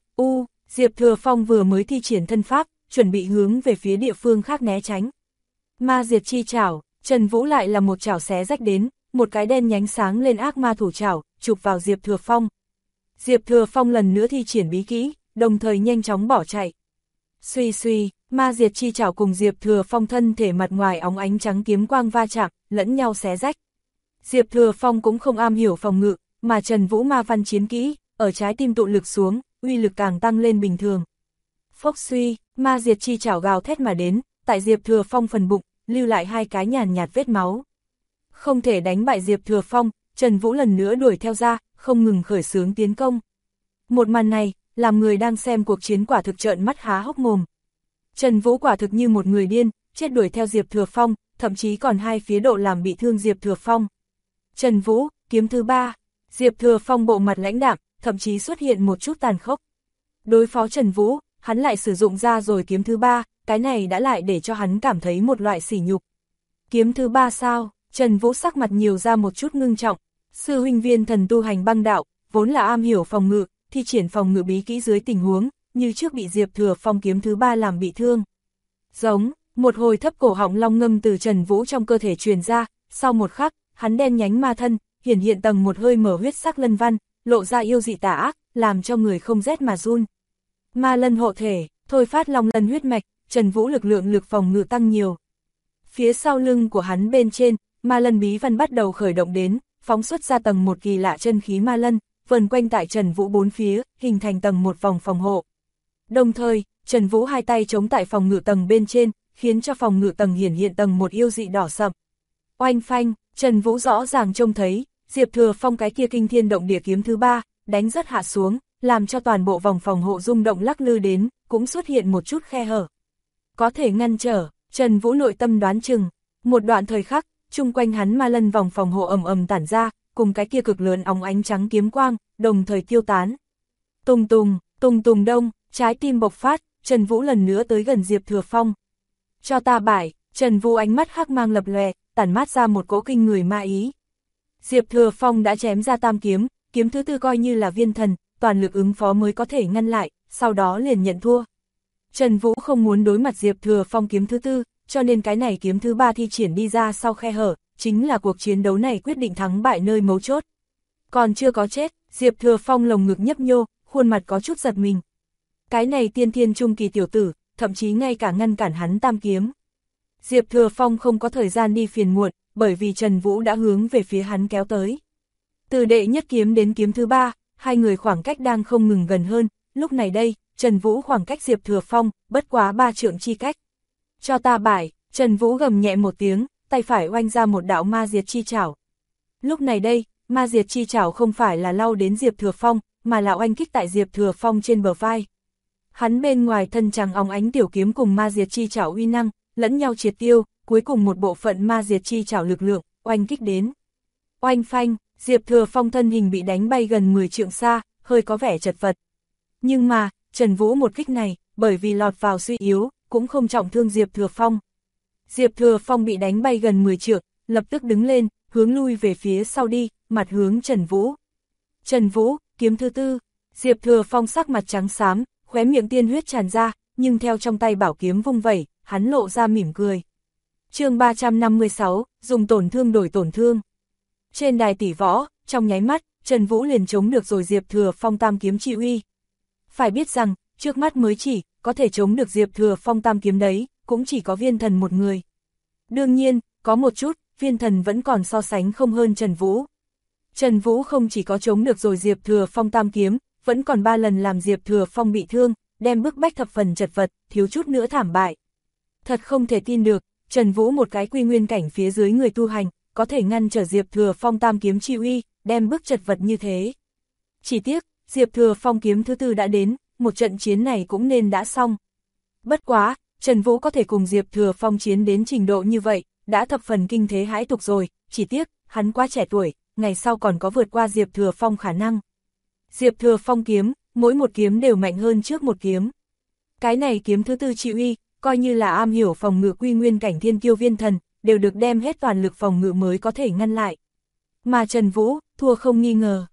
Diệp Thừa Phong vừa mới thi triển thân pháp, chuẩn bị hướng về phía địa phương khác né tránh. Ma diệt chi chảo, Trần Vũ lại là một chảo xé rách đến, một cái đen nhánh sáng lên ác ma thủ chảo, chụp vào Diệp Thừa Phong. Diệp Thừa Phong lần nữa thi triển bí kỹ, đồng thời nhanh chóng bỏ chạy. Suy suy, ma diệt chi chảo cùng Diệp Thừa Phong thân thể mặt ngoài óng ánh trắng kiếm quang va chạm, lẫn nhau xé rách. Diệp Thừa Phong cũng không am hiểu phòng ngự, mà Trần Vũ ma văn chiến kỹ, ở trái tim tụ lực xuống, uy lực càng tăng lên bình thường. Phốc suy, ma diệt chi chảo gào thét mà đến, tại Diệp Thừa Phong phần bụng, lưu lại hai cái nhàn nhạt vết máu. Không thể đánh bại Diệp Thừa Phong, Trần Vũ lần nữa đuổi theo ra, không ngừng khởi xướng tiến công. Một màn này, làm người đang xem cuộc chiến quả thực trợn mắt há hốc mồm. Trần Vũ quả thực như một người điên, chết đuổi theo Diệp Thừa Phong, thậm chí còn hai phía độ làm bị thương Diệp Thừa Phong. Trần Vũ, kiếm thứ 3, Diệp Thừa Phong bộ mặt lãnh đạm, thậm chí xuất hiện một chút tàn khốc. Đối phó Trần Vũ, hắn lại sử dụng ra rồi kiếm thứ 3, cái này đã lại để cho hắn cảm thấy một loại sỉ nhục. Kiếm thứ 3 sao? Trần Vũ sắc mặt nhiều ra một chút ngưng trọng. Sư huynh Viên Thần tu hành băng đạo, vốn là am hiểu phòng ngự, thi triển phòng ngự bí kỹ dưới tình huống, như trước bị Diệp Thừa Phong kiếm thứ 3 làm bị thương. Giống, một hồi thấp cổ họng long ngâm từ Trần Vũ trong cơ thể truyền ra, sau một khắc, hắn đen nhánh ma thân, hiển hiện tầng một hơi mở huyết sắc lân văn, lộ ra yêu dị tà ác, làm cho người không rét mà run. Ma lân hộ thể, thôi phát long lân huyết mạch, Trần Vũ lực phòng ngự tăng nhiều. Phía sau lưng của hắn bên trên, ma lân bí văn bắt đầu khởi động đến, phóng xuất ra tầng một kỳ lạ chân khí ma lân, vần quanh tại Trần Vũ bốn phía, hình thành tầng một vòng phòng hộ. Đồng thời, Trần Vũ hai tay chống tại phòng ngự tầng bên trên, khiến cho phòng ngự tầng hiển hiện tầng một yêu dị đỏ sậm. Oanh phanh, Trần Vũ rõ ràng trông thấy, Diệp Thừa Phong cái kia kinh thiên động địa kiếm thứ 3, đánh rất hạ xuống, làm cho toàn bộ vòng phòng hộ rung động lắc lư đến, cũng xuất hiện một chút khe hở. Có thể ngăn trở, Trần Vũ nội tâm đoán chừng, một đoạn thời khắc, chung quanh hắn ma lân vòng phòng hộ ầm tản ra, cùng cái kia cực lớn óng ánh trắng kiếm quang, đồng thời tiêu tán. Tùng tùng đông, trái tim bộc phát, Trần Vũ lần nữa tới gần Diệp Thừa Phong. Cho ta bại, Trần Vũ ánh mắt hắc mang lập lòe, tản mát ra một cỗ kinh người ma ý. Diệp Thừa Phong đã chém ra tam kiếm, kiếm thứ 4 coi như là viên thần, toàn lực ứng phó mới có thể ngăn lại, sau đó liền nhận thua. Trần Vũ không muốn đối mặt Diệp Thừa Phong kiếm thứ 4, cho nên cái này kiếm thứ 3 thi triển đi ra sau khe hở, chính là cuộc chiến đấu này quyết định thắng bại nơi mấu chốt. Còn chưa có chết, Diệp Thừa Phong lồng ngực nhấp nhô, khuôn mặt có chút giật mình. Cái này tiên thiên trung kỳ tiểu tử, thậm chí ngay cả ngăn cản hắn tam kiếm. Diệp Thừa Phong không có thời gian đi phiền muộn, bởi vì Trần Vũ đã hướng về phía hắn kéo tới. Từ đệ nhất kiếm đến kiếm thứ 3, hai người khoảng cách đang không ngừng gần hơn, lúc này đây, Trần Vũ khoảng cách Diệp Thừa Phong, bất quá 3 trượng chi cách. Cho ta bại, Trần Vũ gầm nhẹ một tiếng, tay phải oanh ra một đạo ma diệt chi chảo. Lúc này đây, ma diệt chi chảo không phải là lao đến Diệp Thừa Phong, mà là oanh kích tại Diệp Thừa Phong trên bờ vai. Hắn bên ngoài thân trắng óng ánh tiểu kiếm cùng ma diệt chi chảo uy năng, lẫn nhau triệt tiêu, cuối cùng một bộ phận ma diệt chi chảo lực lượng, oanh kích đến. Oanh phanh, Diệp Thừa Phong thân hình bị đánh bay gần 10 trượng xa, hơi có vẻ chật vật. Nhưng mà, Trần Vũ một kích này, bởi vì lọt vào suy yếu, cũng không trọng thương Diệp Thừa Phong. Diệp Thừa Phong bị đánh bay gần 10 trượng, lập tức đứng lên, hướng lui về phía sau đi, mặt hướng Trần Vũ. Trần Vũ, kiếm thứ 4, Diệp Thừa Phong sắc mặt trắng xám, khóe miệng tiên huyết tràn ra, nhưng theo trong tay bảo kiếm vung vẩy, hắn lộ ra mỉm cười. Chương 356, dùng tổn thương đổi tổn thương. Trên đài tỷ võ, trong nháy mắt, Trần Vũ liền chống được rồi Diệp Thừa Phong tam kiếm chi uy. Phải biết rằng, trước mắt mới chỉ, có thể chống được Diệp Thừa Phong tam kiếm đấy, cũng chỉ có Viên Thần một người. Đương nhiên, có một chút, Viên Thần vẫn còn so sánh không hơn Trần Vũ. Trần Vũ không chỉ có chống được rồi Diệp Thừa Phong tam kiếm, vẫn còn 3 lần làm Diệp Thừa Phong bị thương, đem bức bách thập phần chật vật, thiếu chút nữa thảm bại. Thật không thể tin được, Trần Vũ một cái quy nguyên cảnh phía dưới người tu hành, có thể ngăn trở Diệp Thừa Phong tam kiếm chi uy, đem bức chật vật như thế. Chỉ tiếc, Diệp Thừa Phong kiếm thứ 4 đã đến, một trận chiến này cũng nên đã xong. Bất quá, Trần Vũ có thể cùng Diệp Thừa Phong chiến đến trình độ như vậy, đã thập phần kinh thế hãi tục rồi, chỉ tiếc, hắn quá trẻ tuổi, ngày sau còn có vượt qua Diệp Thừa Phong khả năng. Diệp Thừa Phong kiếm, mỗi một kiếm đều mạnh hơn trước một kiếm. Cái này kiếm thứ 4 chi uy, coi như là am hiểu phòng ngự quy nguyên cảnh thiên kiêu Viên Thần, đều được đem hết toàn lực phòng ngự mới có thể ngăn lại. Mà Trần Vũ, thua không nghi ngờ.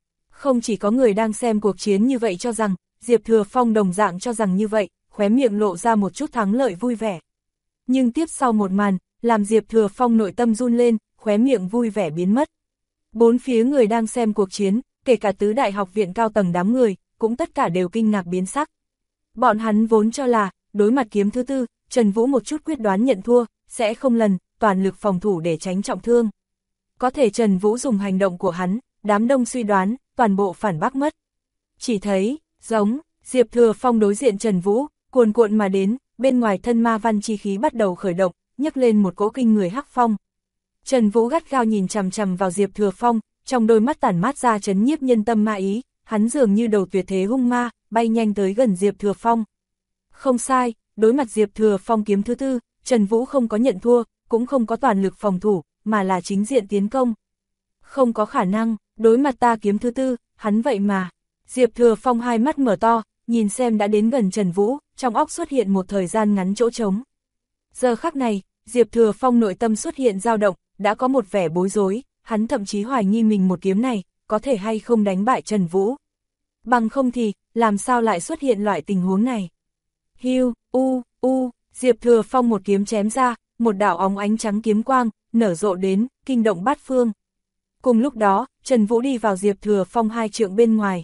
Không chỉ có người đang xem cuộc chiến như vậy cho rằng, Diệp Thừa Phong đồng dạng cho rằng như vậy, khóe miệng lộ ra một chút thắng lợi vui vẻ. Nhưng tiếp sau một màn, làm Diệp Thừa Phong nội tâm run lên, khóe miệng vui vẻ biến mất. Bốn phía người đang xem cuộc chiến, kể cả tứ đại học viện cao tầng đám người, cũng tất cả đều kinh ngạc biến sắc. Bọn hắn vốn cho là, đối mặt kiếm thứ tư, Trần Vũ một chút quyết đoán nhận thua, sẽ không lần, toàn lực phòng thủ để tránh trọng thương. Có thể Trần Vũ dùng hành động của hắn, đám đông suy đoán, toàn bộ phản bác mất. Chỉ thấy, giống, Diệp Thừa Phong đối diện Trần Vũ, cuồn cuộn mà đến, bên ngoài thân ma văn chi khí bắt đầu khởi động, nhấc lên một cỗ kinh người hắc phong. Trần Vũ gắt gao nhìn chằm chằm vào Diệp Thừa Phong, trong đôi mắt tản mát ra trấn nhiếp nhân tâm ma ý, hắn dường như đầu tuyệt thế hung ma, bay nhanh tới gần Diệp Thừa Phong. Không sai, đối mặt Diệp Thừa Phong kiếm thứ tư, Trần Vũ không có nhận thua, cũng không có toàn lực phòng thủ, mà là chính diện tiến công. Không có khả năng, đối mặt ta kiếm thứ tư, hắn vậy mà. Diệp Thừa Phong hai mắt mở to, nhìn xem đã đến gần Trần Vũ, trong óc xuất hiện một thời gian ngắn chỗ trống. Giờ khắc này, Diệp Thừa Phong nội tâm xuất hiện dao động, đã có một vẻ bối rối, hắn thậm chí hoài nghi mình một kiếm này, có thể hay không đánh bại Trần Vũ. Bằng không thì, làm sao lại xuất hiện loại tình huống này. Hiu, Diệp Thừa Phong một kiếm chém ra, một đạo óng ánh trắng kiếm quang, nở rộ đến, kinh động bát phương. Cùng lúc đó, Trần Vũ đi vào Diệp Thừa Phong hai trượng bên ngoài.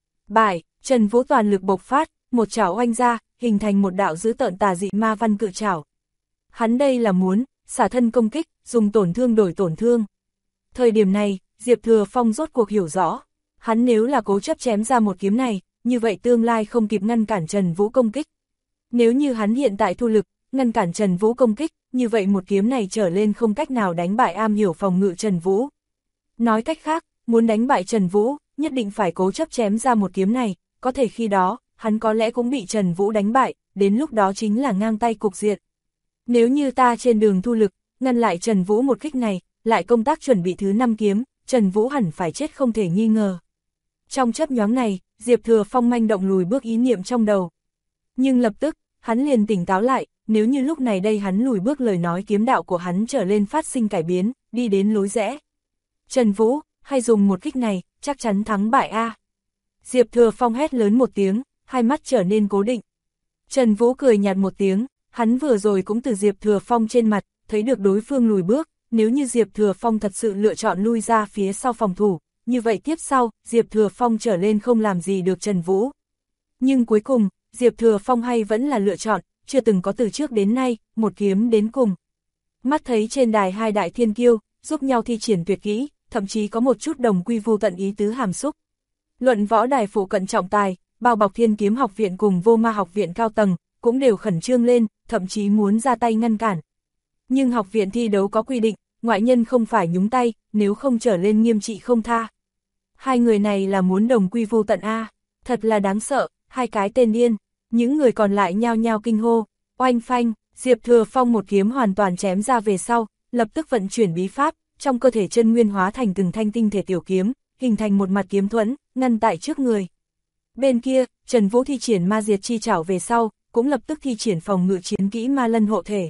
Trần Vũ toàn lực bộc phát, một chảo oanh ra, hình thành một đạo dữ tợn tà dị ma văn cự chảo. Hắn đây là muốn, xả thân công kích, dùng tổn thương đổi tổn thương. Thời điểm này, Diệp Thừa Phong rốt cuộc hiểu rõ, hắn nếu là cố chấp chém ra một kiếm này, như vậy tương lai không kịp ngăn cản Trần Vũ công kích. Nếu như hắn hiện tại thu lực, ngăn cản Trần Vũ công kích, như vậy một kiếm này trở lên không cách nào đánh bại am hiểu phòng ngự Trần Vũ. Nói cách khác, muốn đánh bại Trần Vũ, nhất định phải cố chấp chém ra một kiếm này, có thể khi đó, hắn có lẽ cũng bị Trần Vũ đánh bại, đến lúc đó chính là ngang tay cục diện. Nếu như ta trên đường thu lực, ngăn lại Trần Vũ một kích này, lại công tác chuẩn bị thứ 5 kiếm, Trần Vũ hẳn phải chết không thể nghi ngờ. Trong chớp nhoáng này, Diệp Thừa Phong manh động lùi bước ý niệm trong đầu. Nhưng lập tức, hắn liền tỉnh táo lại, nếu như lúc này đây hắn lùi bước lời nói kiếm đạo của hắn trở lên phát sinh cải biến, đi đến lối rẽ. Trần Vũ, hay dùng một kích này, chắc chắn thắng bại a. Diệp Thừa Phong hét lớn một tiếng, hai mắt trở nên cố định. Trần Vũ cười nhạt một tiếng, hắn vừa rồi cũng từ Diệp Thừa Phong trên mặt, thấy được đối phương lùi bước, nếu như Diệp Thừa Phong thật sự lựa chọn lui ra phía sau phòng thủ, như vậy tiếp sau, Diệp Thừa Phong trở lên không làm gì được Trần Vũ. Nhưng cuối cùng, Diệp Thừa Phong hay vẫn là lựa chọn, chưa từng có từ trước đến nay, một kiếm đến cùng. Mắt thấy trên đài hai đại thiên kiêu, giúp nhau thi triển tuyệt kỹ, thậm chí có một chút đồng quy vu tận ý tứ hàm xúc. Luận võ đài phụ cận trọng tài, bao bọc Thiên Kiếm học viện cùng Vô Ma học viện cao tầng, cũng đều khẩn trương lên, thậm chí muốn ra tay ngăn cản. Nhưng học viện thi đấu có quy định, ngoại nhân không phải nhúng tay, nếu không trở lên nghiêm trị không tha. Hai người này là muốn đồng quy vu tận a, thật là đáng sợ, hai cái tên điên. Những người còn lại nhao nhao kinh hô, oanh phanh, Diệp Thừa Phong một kiếm hoàn toàn chém ra về sau, lập tức vận chuyển bí pháp, trong cơ thể chân nguyên hóa thành từng thanh tinh thể tiểu kiếm, hình thành một mặt kiếm thuẫn, ngăn tại trước người. Bên kia, Trần Vũ thi triển ma diệt chi trảo về sau, cũng lập tức thi triển phòng ngự chiến kỹ ma lân hộ thể.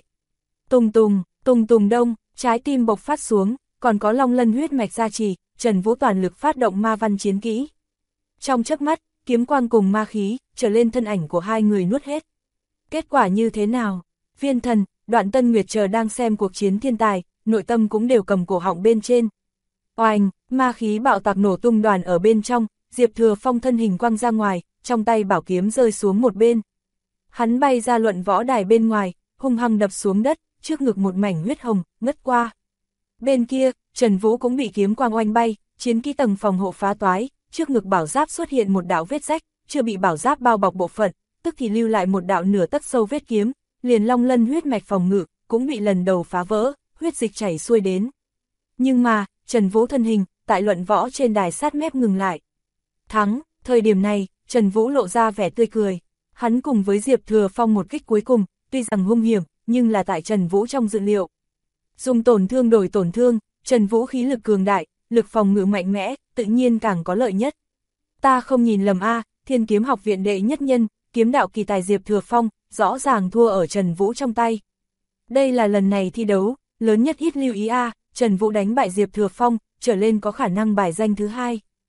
Tùng tùng đông, trái tim bộc phát xuống, còn có long lân huyết mạch gia trì, Trần Vũ toàn lực phát động ma văn chiến kỹ. Trong chớp mắt, kiếm quang cùng ma khí, trở lên thân ảnh của hai người nuốt hết. Kết quả như thế nào? Viên Thần, Đoạn Tân Nguyệt chờ đang xem cuộc chiến thiên tài, nội tâm cũng đều cầm cổ họng bên trên. Oanh, ma khí bạo tạc nổ tung đoàn ở bên trong, Diệp Thừa Phong thân hình quăng ra ngoài, trong tay bảo kiếm rơi xuống một bên. Hắn bay ra luận võ đài bên ngoài, hung hăng đập xuống đất, trước ngực một mảnh huyết hồng, ngất qua. Bên kia, Trần Vũ cũng bị kiếm quang oanh bay, chiến kỹ tầng phòng hộ phá toái, trước ngực bảo giáp xuất hiện một đạo vết rách, chưa bị bảo giáp bao bọc bộ phận, tức thì lưu lại một đạo nửa tấc sâu vết kiếm, liền long lân huyết mạch phòng ngự, cũng bị lần đầu phá vỡ, huyết dịch chảy xuôi đến. Nhưng mà, Trần Vũ thân hình, tại luận võ trên đài sát mép ngừng lại. Thắng, thời điểm này, Trần Vũ lộ ra vẻ tươi cười. Hắn cùng với Diệp Thừa Phong một kích cuối cùng, tuy rằng hung hiểm, nhưng là tại Trần Vũ trong dự liệu. Dùng tổn thương đổi tổn thương, Trần Vũ khí lực cường đại, lực phòng ngự mạnh mẽ, tự nhiên càng có lợi nhất. Ta không nhìn lầm a, Thiên Kiếm học viện đệ nhất nhân, kiếm đạo kỳ tài Diệp Thừa Phong, rõ ràng thua ở Trần Vũ trong tay. Đây là lần này thi đấu, lớn nhất ít lưu ý a, Trần Vũ đánh bại Diệp Thừa Phong, trở lên có khả năng bài danh thứ 2.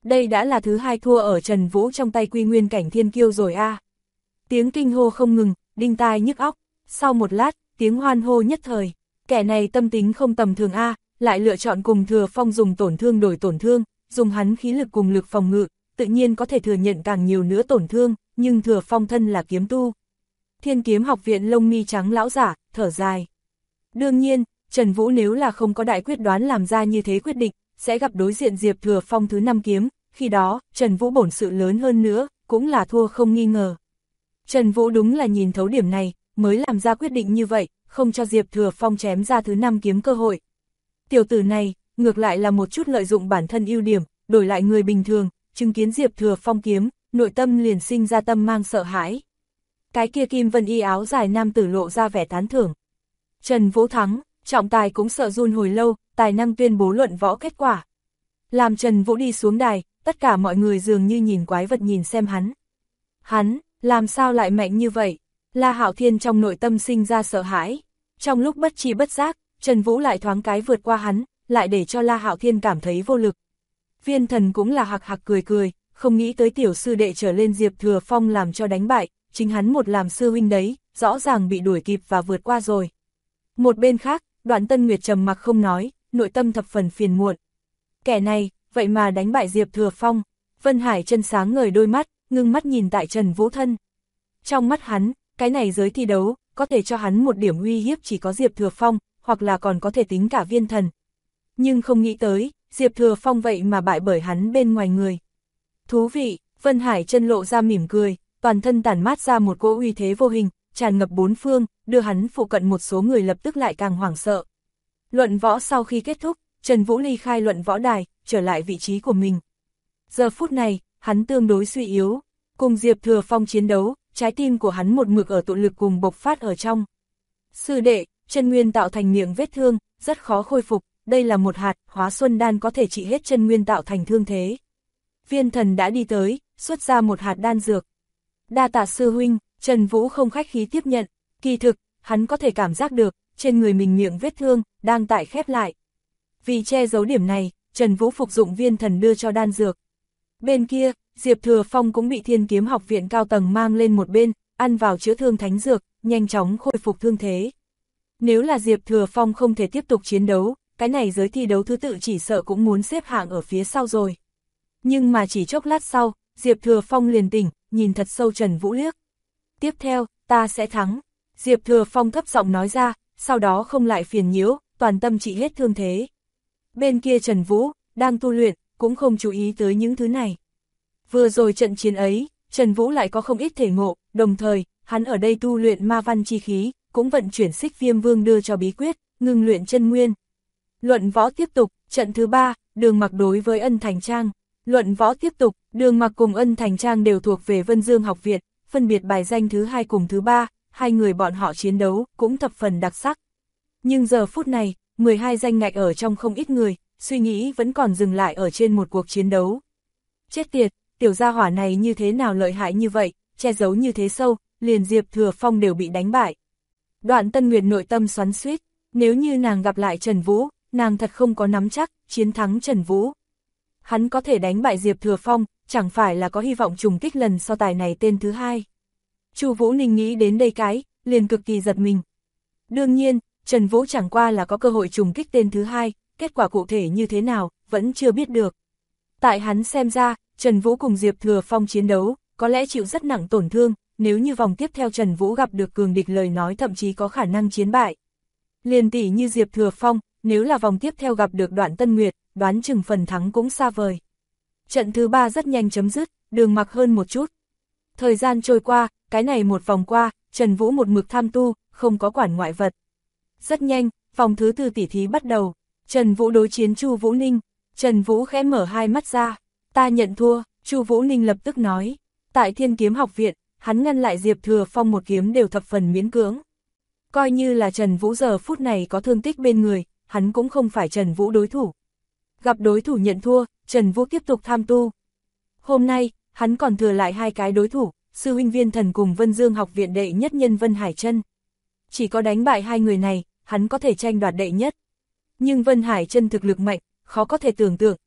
Đây đã là thứ hai thua ở Trần Vũ trong tay Quy Nguyên cảnh thiên kiêu rồi a. Tiếng kinh hô không ngừng, đinh tai nhức óc. Sau một lát, tiếng hoan hô nhất thời. Kẻ này tâm tính không tầm thường a, lại lựa chọn cùng Thừa Phong dùng tổn thương đổi tổn thương, dùng hắn khí lực cùng lực phòng ngự, tự nhiên có thể thừa nhận càng nhiều nữa tổn thương, nhưng Thừa Phong thân là kiếm tu. Thiên Kiếm Học viện lông mi trắng lão giả, thở dài. Đương nhiên, Trần Vũ nếu là không có đại quyết đoán làm ra như thế quyết định, sẽ gặp đối diện Diệp Thừa Phong thứ 5 kiếm, khi đó, Trần Vũ bổn sự lớn hơn nữa, cũng là thua không nghi ngờ. Trần Vũ đúng là nhìn thấu điểm này, mới làm ra quyết định như vậy, không cho Diệp Thừa Phong chém ra thứ 5 kiếm cơ hội. Tiểu tử này, ngược lại là một chút lợi dụng bản thân ưu điểm, đổi lại người bình thường, chứng kiến Diệp Thừa Phong kiếm, nội tâm liền sinh ra tâm mang sợ hãi. Cái kia Kim Vân Y áo dài nam tử lộ ra vẻ tán thưởng. Trần Vũ thắng, trọng tài cũng sợ run hồi lâu, tài năng tuyên bố luận võ kết quả. Làm Trần Vũ đi xuống đài, tất cả mọi người dường như nhìn quái vật nhìn xem hắn. Hắn, làm sao lại mạnh như vậy? La Hạo Thiên trong nội tâm sinh ra sợ hãi. Trong lúc bất tri bất giác, Trần Vũ lại thoáng cái vượt qua hắn, lại để cho La Hạo Thiên cảm thấy vô lực. Viên Thần cũng là hạc hạc cười cười, không nghĩ tới tiểu sư đệ trở lên Diệp Thừa Phong làm cho đánh bại, chính hắn một làm sư huynh đấy, rõ ràng bị đuổi kịp và vượt qua rồi. Một bên khác, Đoạn Tân Nguyệt trầm mặc không nói, nội tâm thập phần phiền muộn. Kẻ này, vậy mà đánh bại Diệp Thừa Phong. Vân Hải chân sáng ngời đôi mắt, ngưng mắt nhìn tại Trần Vũ thân. Trong mắt hắn, cái này giới thi đấu, có thể cho hắn một điểm uy hiếp chỉ có Diệp Thừa Phong, hoặc là còn có thể tính cả Viên Thần. Nhưng không nghĩ tới, Diệp Thừa Phong vậy mà bại bởi hắn bên ngoài người. Thú vị, Vân Hải chân lộ ra mỉm cười, toàn thân tản mát ra một cỗ uy thế vô hình, tràn ngập bốn phương, đưa hắn phụ cận một số người lập tức lại càng hoảng sợ. Luận võ sau khi kết thúc, Trần Vũ ly khai luận võ đài, trở lại vị trí của mình. Giờ phút này, hắn tương đối suy yếu, cùng Diệp Thừa Phong chiến đấu, trái tim của hắn một mực ở tụ lực cùng bộc phát ở trong. Sư đệ, chân nguyên tạo thành miệng vết thương, rất khó khôi phục, đây là một hạt, Hóa Xuân Đan có thể trị hết chân nguyên tạo thành thương thế. Viên Thần đã đi tới, xuất ra một hạt đan dược. Đa tạ sư huynh, Trần Vũ không khách khí tiếp nhận, kỳ thực, hắn có thể cảm giác được, trên người mình miệng vết thương, đang tại khép lại. Vì che giấu điểm này, Trần Vũ phục dụng Viên Thần đưa cho đan dược. Bên kia, Diệp Thừa Phong cũng bị Thiên Kiếm Học viện cao tầng mang lên một bên, ăn vào chữa thương thánh dược, nhanh chóng khôi phục thương thế. Nếu là Diệp Thừa Phong không thể tiếp tục chiến đấu, cái này giới thi đấu thứ tự chỉ sợ cũng muốn xếp hạng ở phía sau rồi. Nhưng mà chỉ chốc lát sau, Diệp Thừa Phong liền tỉnh, nhìn thật sâu Trần Vũ liếc. Tiếp theo, ta sẽ thắng. Diệp Thừa Phong thấp giọng nói ra, sau đó không lại phiền nhiễu, toàn tâm trị hết thương thế. Bên kia Trần Vũ, đang tu luyện, cũng không chú ý tới những thứ này. Vừa rồi trận chiến ấy, Trần Vũ lại có không ít thể ngộ, đồng thời, hắn ở đây tu luyện ma văn chi khí, cũng vận chuyển Xích Viêm Vương đưa cho bí quyết, ngưng luyện chân nguyên. Luận võ tiếp tục, trận thứ 3, Đường Mặc đối với Ân Thành Trang. Luận võ tiếp tục, Đường Mặc cùng Ân Thành Trang đều thuộc về Vân Dương Học viện, phân biệt bài danh thứ 2 cùng thứ 3, hai người bọn họ chiến đấu cũng thập phần đặc sắc. Nhưng giờ phút này, 12 danh ngạch ở trong không ít người, suy nghĩ vẫn còn dừng lại ở trên một cuộc chiến đấu. Chết tiệt, tiểu gia hỏa này như thế nào lợi hại như vậy, che giấu như thế sâu, liền Diệp Thừa Phong đều bị đánh bại. Đoạn Tân Nguyệt nội tâm xoắn xuýt, nếu như nàng gặp lại Trần Vũ, nàng thật không có nắm chắc chiến thắng Trần Vũ. Hắn có thể đánh bại Diệp Thừa Phong, chẳng phải là có hy vọng trùng kích lần so tài này tên thứ 2. Chu Vũ Ninh nghĩ đến đây cái, liền cực kỳ giật mình. Đương nhiên, Trần Vũ chẳng qua là có cơ hội trùng kích tên thứ 2, kết quả cụ thể như thế nào, vẫn chưa biết được. Tại hắn xem ra, Trần Vũ cùng Diệp Thừa Phong chiến đấu, có lẽ chịu rất nặng tổn thương, nếu như vòng tiếp theo Trần Vũ gặp được cường địch lời nói thậm chí có khả năng chiến bại. Liền tỷ như Diệp Thừa Phong, nếu là vòng tiếp theo gặp được Đoạn Tân Nguyệt, đoán chừng phần thắng cũng xa vời. Trận thứ 3 rất nhanh chấm dứt, Đường Mặc hơn một chút. Thời gian trôi qua, cái này một vòng qua, Trần Vũ một mực tham tu, không có quản ngoại vật. Rất nhanh, vòng thứ 4 tỉ thí bắt đầu, Trần Vũ đối chiến Chu Vũ Ninh. Trần Vũ khẽ mở hai mắt ra, ta nhận thua, Chu Vũ Ninh lập tức nói. Tại Thiên Kiếm Học viện, hắn ngăn lại Diệp Thừa Phong một kiếm đều thập phần miễn cưỡng. Coi như là Trần Vũ giờ phút này có thương tích bên người, hắn cũng không phải Trần Vũ đối thủ. Gặp đối thủ nhận thua, Trần Vũ tiếp tục tham tu. Hôm nay, hắn còn thừa lại hai cái đối thủ, sư huynh Viên Thần cùng Vân Dương Học viện đệ nhất nhân Vân Hải Chân. Chỉ có đánh bại hai người này, hắn có thể tranh đoạt đệ nhất. Nhưng Vân Hải Chân thực lực mạnh, khó có thể tưởng tượng,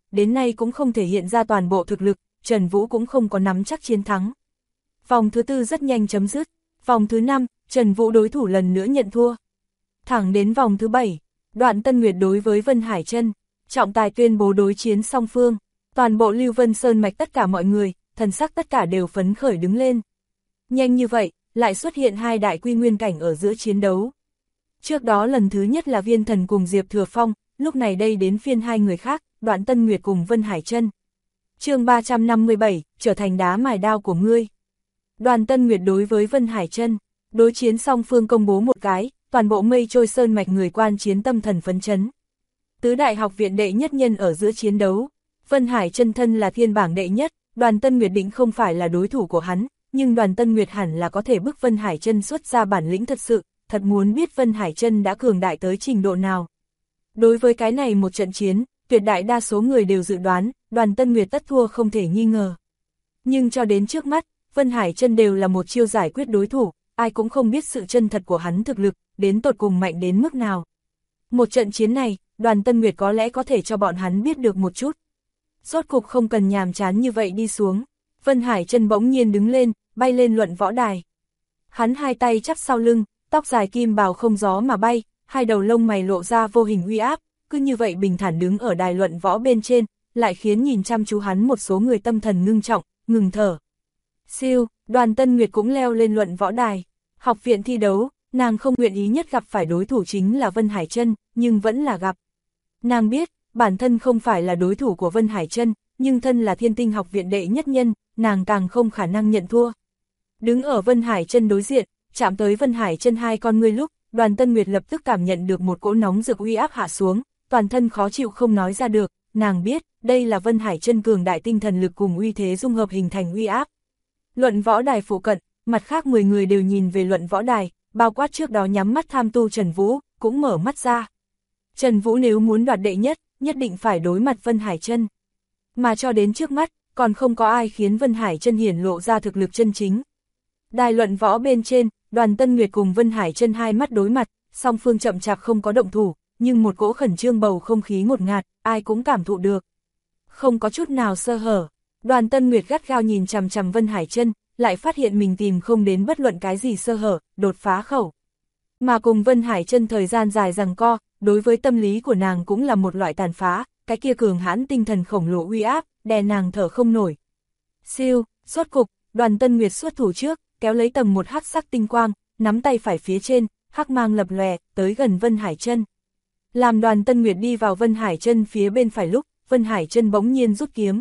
đến nay cũng không thể hiện ra toàn bộ thực lực, Trần Vũ cũng không có nắm chắc chiến thắng. Vòng thứ 4 rất nhanh chấm dứt, vòng thứ 5, Trần Vũ đối thủ lần nữa nhận thua. Thẳng đến vòng thứ 7, Đoạn Tân Nguyệt đối với Vân Hải Trân, trọng tài tuyên bố đối chiến song phương, toàn bộ Lưu Vân Sơn mạch tất cả mọi người, thần sắc tất cả đều phấn khởi đứng lên. Nhanh như vậy, lại xuất hiện hai đại quy nguyên cảnh ở giữa chiến đấu. Trước đó lần thứ nhất là Viên Thần cùng Diệp Thừa Phong, lúc này đây đến phiên hai người khác, Đoạn Tân Nguyệt cùng Vân Hải Trân. Chương 357, trở thành đá mài đao của ngươi. Đoạn Tân Nguyệt đối với Vân Hải Trân, đối chiến song phương công bố một cái, toàn bộ Mây Trôi Sơn mạch người quan chiến tâm thần phấn chấn. Tứ đại học viện đệ nhất nhân ở giữa chiến đấu, Vân Hải Trân thân là thiên bảng đệ nhất, Đoạn Tân Nguyệt định không phải là đối thủ của hắn, nhưng Đoạn Tân Nguyệt hẳn là có thể bức Vân Hải Trân xuất ra bản lĩnh thật sự, thật muốn biết Vân Hải Trân đã cường đại tới trình độ nào. Đối với cái này một trận chiến, tuyệt đại đa số người đều dự đoán, Đoạn Tân Nguyệt tất thua không thể nghi ngờ. Nhưng cho đến trước mắt, Vân Hải Trân đều là một chiêu giải quyết đối thủ, ai cũng không biết sự chân thật của hắn thực lực, đến tột cùng mạnh đến mức nào. Một trận chiến này, Đoạn Tân Nguyệt có lẽ có thể cho bọn hắn biết được một chút. Rốt cục không cần nhàm chán như vậy đi xuống, Vân Hải Trân bỗng nhiên đứng lên, bay lên luận võ đài. Hắn hai tay chắp sau lưng, tóc dài kim bào không gió mà bay, hai đầu lông mày lộ ra vô hình uy áp, cứ như vậy bình thản đứng ở đài luận võ bên trên, lại khiến nhìn chăm chú hắn một số người tâm thần ngưng trọng, ngừng thở. Siêu, Đoạn Tân Nguyệt cũng leo lên luận võ đài. Học viện thi đấu, nàng không nguyện ý nhất gặp phải đối thủ chính là Vân Hải Trân, nhưng vẫn là gặp. Nàng biết, bản thân không phải là đối thủ của Vân Hải Trân, nhưng thân là Thiên Tinh học viện đệ nhất nhân, nàng càng không khả năng nhận thua. Đứng ở Vân Hải Trân đối diện, chạm tới Vân Hải Trân hai con ngươi lúc, Đoạn Tân Nguyệt lập tức cảm nhận được một cỗ nóng rực uy áp hạ xuống, toàn thân khó chịu không nói ra được, nàng biết, đây là Vân Hải Trân cường đại tinh thần lực cùng uy thế dung hợp hình thành uy áp. Luận võ đài phụ cận, mặt khác 10 người đều nhìn về luận võ đài, bao quát trước đó nhắm mắt tham tu Trần Vũ, cũng mở mắt ra. Trần Vũ nếu muốn đoạt đệ nhất, nhất định phải đối mặt Vân Hải Trân. Mà cho đến trước mắt, còn không có ai khiến Vân Hải Trân hiển lộ ra thực lực chân chính. Đài luận võ bên trên, Đoạn Tân Nguyệt cùng Vân Hải Trân hai mắt đối mặt, song phương chậm chạp không có động thủ, nhưng một cỗ khẩn trương bầu không khí ngột ngạt, ai cũng cảm thụ được. Không có chút nào sơ hở, Đoạn Tân Nguyệt gắt gao nhìn chằm chằm Vân Hải Trân, lại phát hiện mình tìm không đến bất luận cái gì sơ hở, đột phá khẩu. Mà cùng Vân Hải Trân thời gian dài giằng co, đối với tâm lý của nàng cũng là một loại tàn phá, cái kia cường hãn tinh thần khổng lồ uy áp, đè nàng thở không nổi. Siêu, rốt cục, Đoạn Tân Nguyệt xuất thủ trước, kéo lấy tầng một hắc sắc tinh quang, nắm tay phải phía trên, hắc mang lập lòe, tới gần Vân Hải Trân. Làm Đoạn Tân Nguyệt đi vào Vân Hải Trân phía bên phải lúc, Vân Hải Trân bỗng nhiên rút kiếm.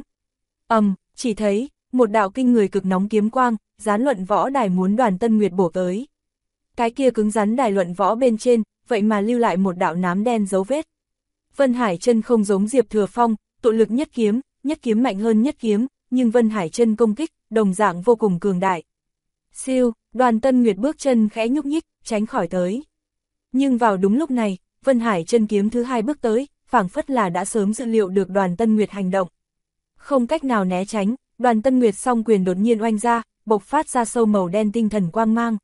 Chỉ thấy, một đạo kinh người cực nóng kiếm quang, dán luận võ đài muốn Đoạn Tân Nguyệt bổ tới. Cái kia cứng rắn đài luận võ bên trên, vậy mà lưu lại một đạo nám đen dấu vết. Vân Hải Trân không giống Diệp Thừa Phong, tụ lực nhất kiếm mạnh hơn nhất kiếm, nhưng Vân Hải Trân công kích, đồng dạng vô cùng cường đại. Siêu, Đoạn Tân Nguyệt bước chân khẽ nhúc nhích, tránh khỏi tới. Nhưng vào đúng lúc này, Vân Hải Trân kiếm thứ hai bước tới, phảng phất là đã sớm dự liệu được Đoạn Tân Nguyệt hành động. Không cách nào né tránh, Đoạn Tân Nguyệt song quyền đột nhiên oanh ra, bộc phát ra sâu màu đen tinh thần quang mang.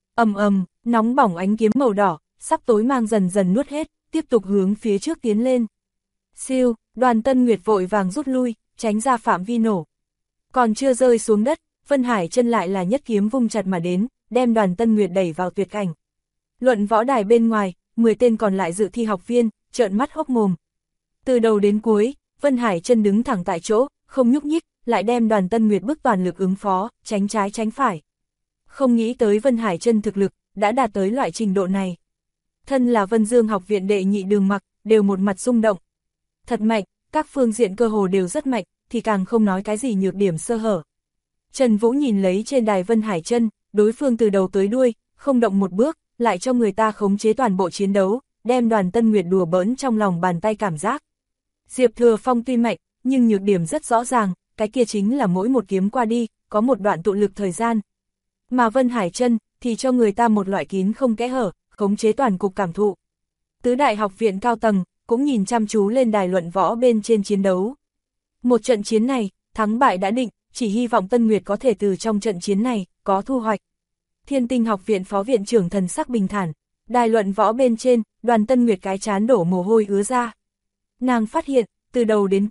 Nóng bỏng ánh kiếm màu đỏ, sắp tối mang dần dần nuốt hết, tiếp tục hướng phía trước tiến lên. Siêu, Đoạn Tân Nguyệt vội vàng rút lui, tránh ra phạm vi nổ. Còn chưa rơi xuống đất, Vân Hải Trân lại là nhất kiếm vung chặt mà đến, đem Đoạn Tân Nguyệt đẩy vào tuyệt cảnh. Luận võ đài bên ngoài, 10 tên còn lại dự thi học viên, trợn mắt hốc mồm. Từ đầu đến cuối, Vân Hải Trân đứng thẳng tại chỗ, không nhúc nhích, lại đem Đoạn Tân Nguyệt bức toàn lực ứng phó, tránh trái tránh phải. Không nghĩ tới Vân Hải Trân thực lực, đã đạt tới loại trình độ này. Thân là Vân Dương học viện đệ nhị Đường Mặc, đều một mặt rung động. Thật mạnh, các phương diện cơ hồ đều rất mạnh, thì càng không nói cái gì nhược điểm sơ hở. Trần Vũ nhìn lấy trên đài Vân Hải Trân, đối phương từ đầu tới đuôi, không động một bước, lại cho người ta khống chế toàn bộ chiến đấu, đem Đoạn Tân Nguyệt đùa bỡn trong lòng bàn tay cảm giác. Diệp Thừa Phong tuy mạnh, nhưng nhược điểm rất rõ ràng, cái kia chính là mỗi một kiếm qua đi, có một đoạn tụ lực thời gian. Mà Vân Hải Trân thì cho người ta một loại kín không kẽ hở, khống chế toàn cục cảm thụ. Tứ đại học viện cao tầng, cũng nhìn chăm chú lên đài luận võ bên trên chiến đấu. Một trận chiến này, thắng bại đã định, chỉ hy vọng Tân Nguyệt có thể từ trong trận chiến này, có thu hoạch. Thiên Tinh học viện phó viện trưởng thần sắc bình thản, đài luận võ bên trên, Đoạn Tân Nguyệt cái chán đổ mồ hôi ứa ra. Nàng phát hiện, từ đầu đến cuối,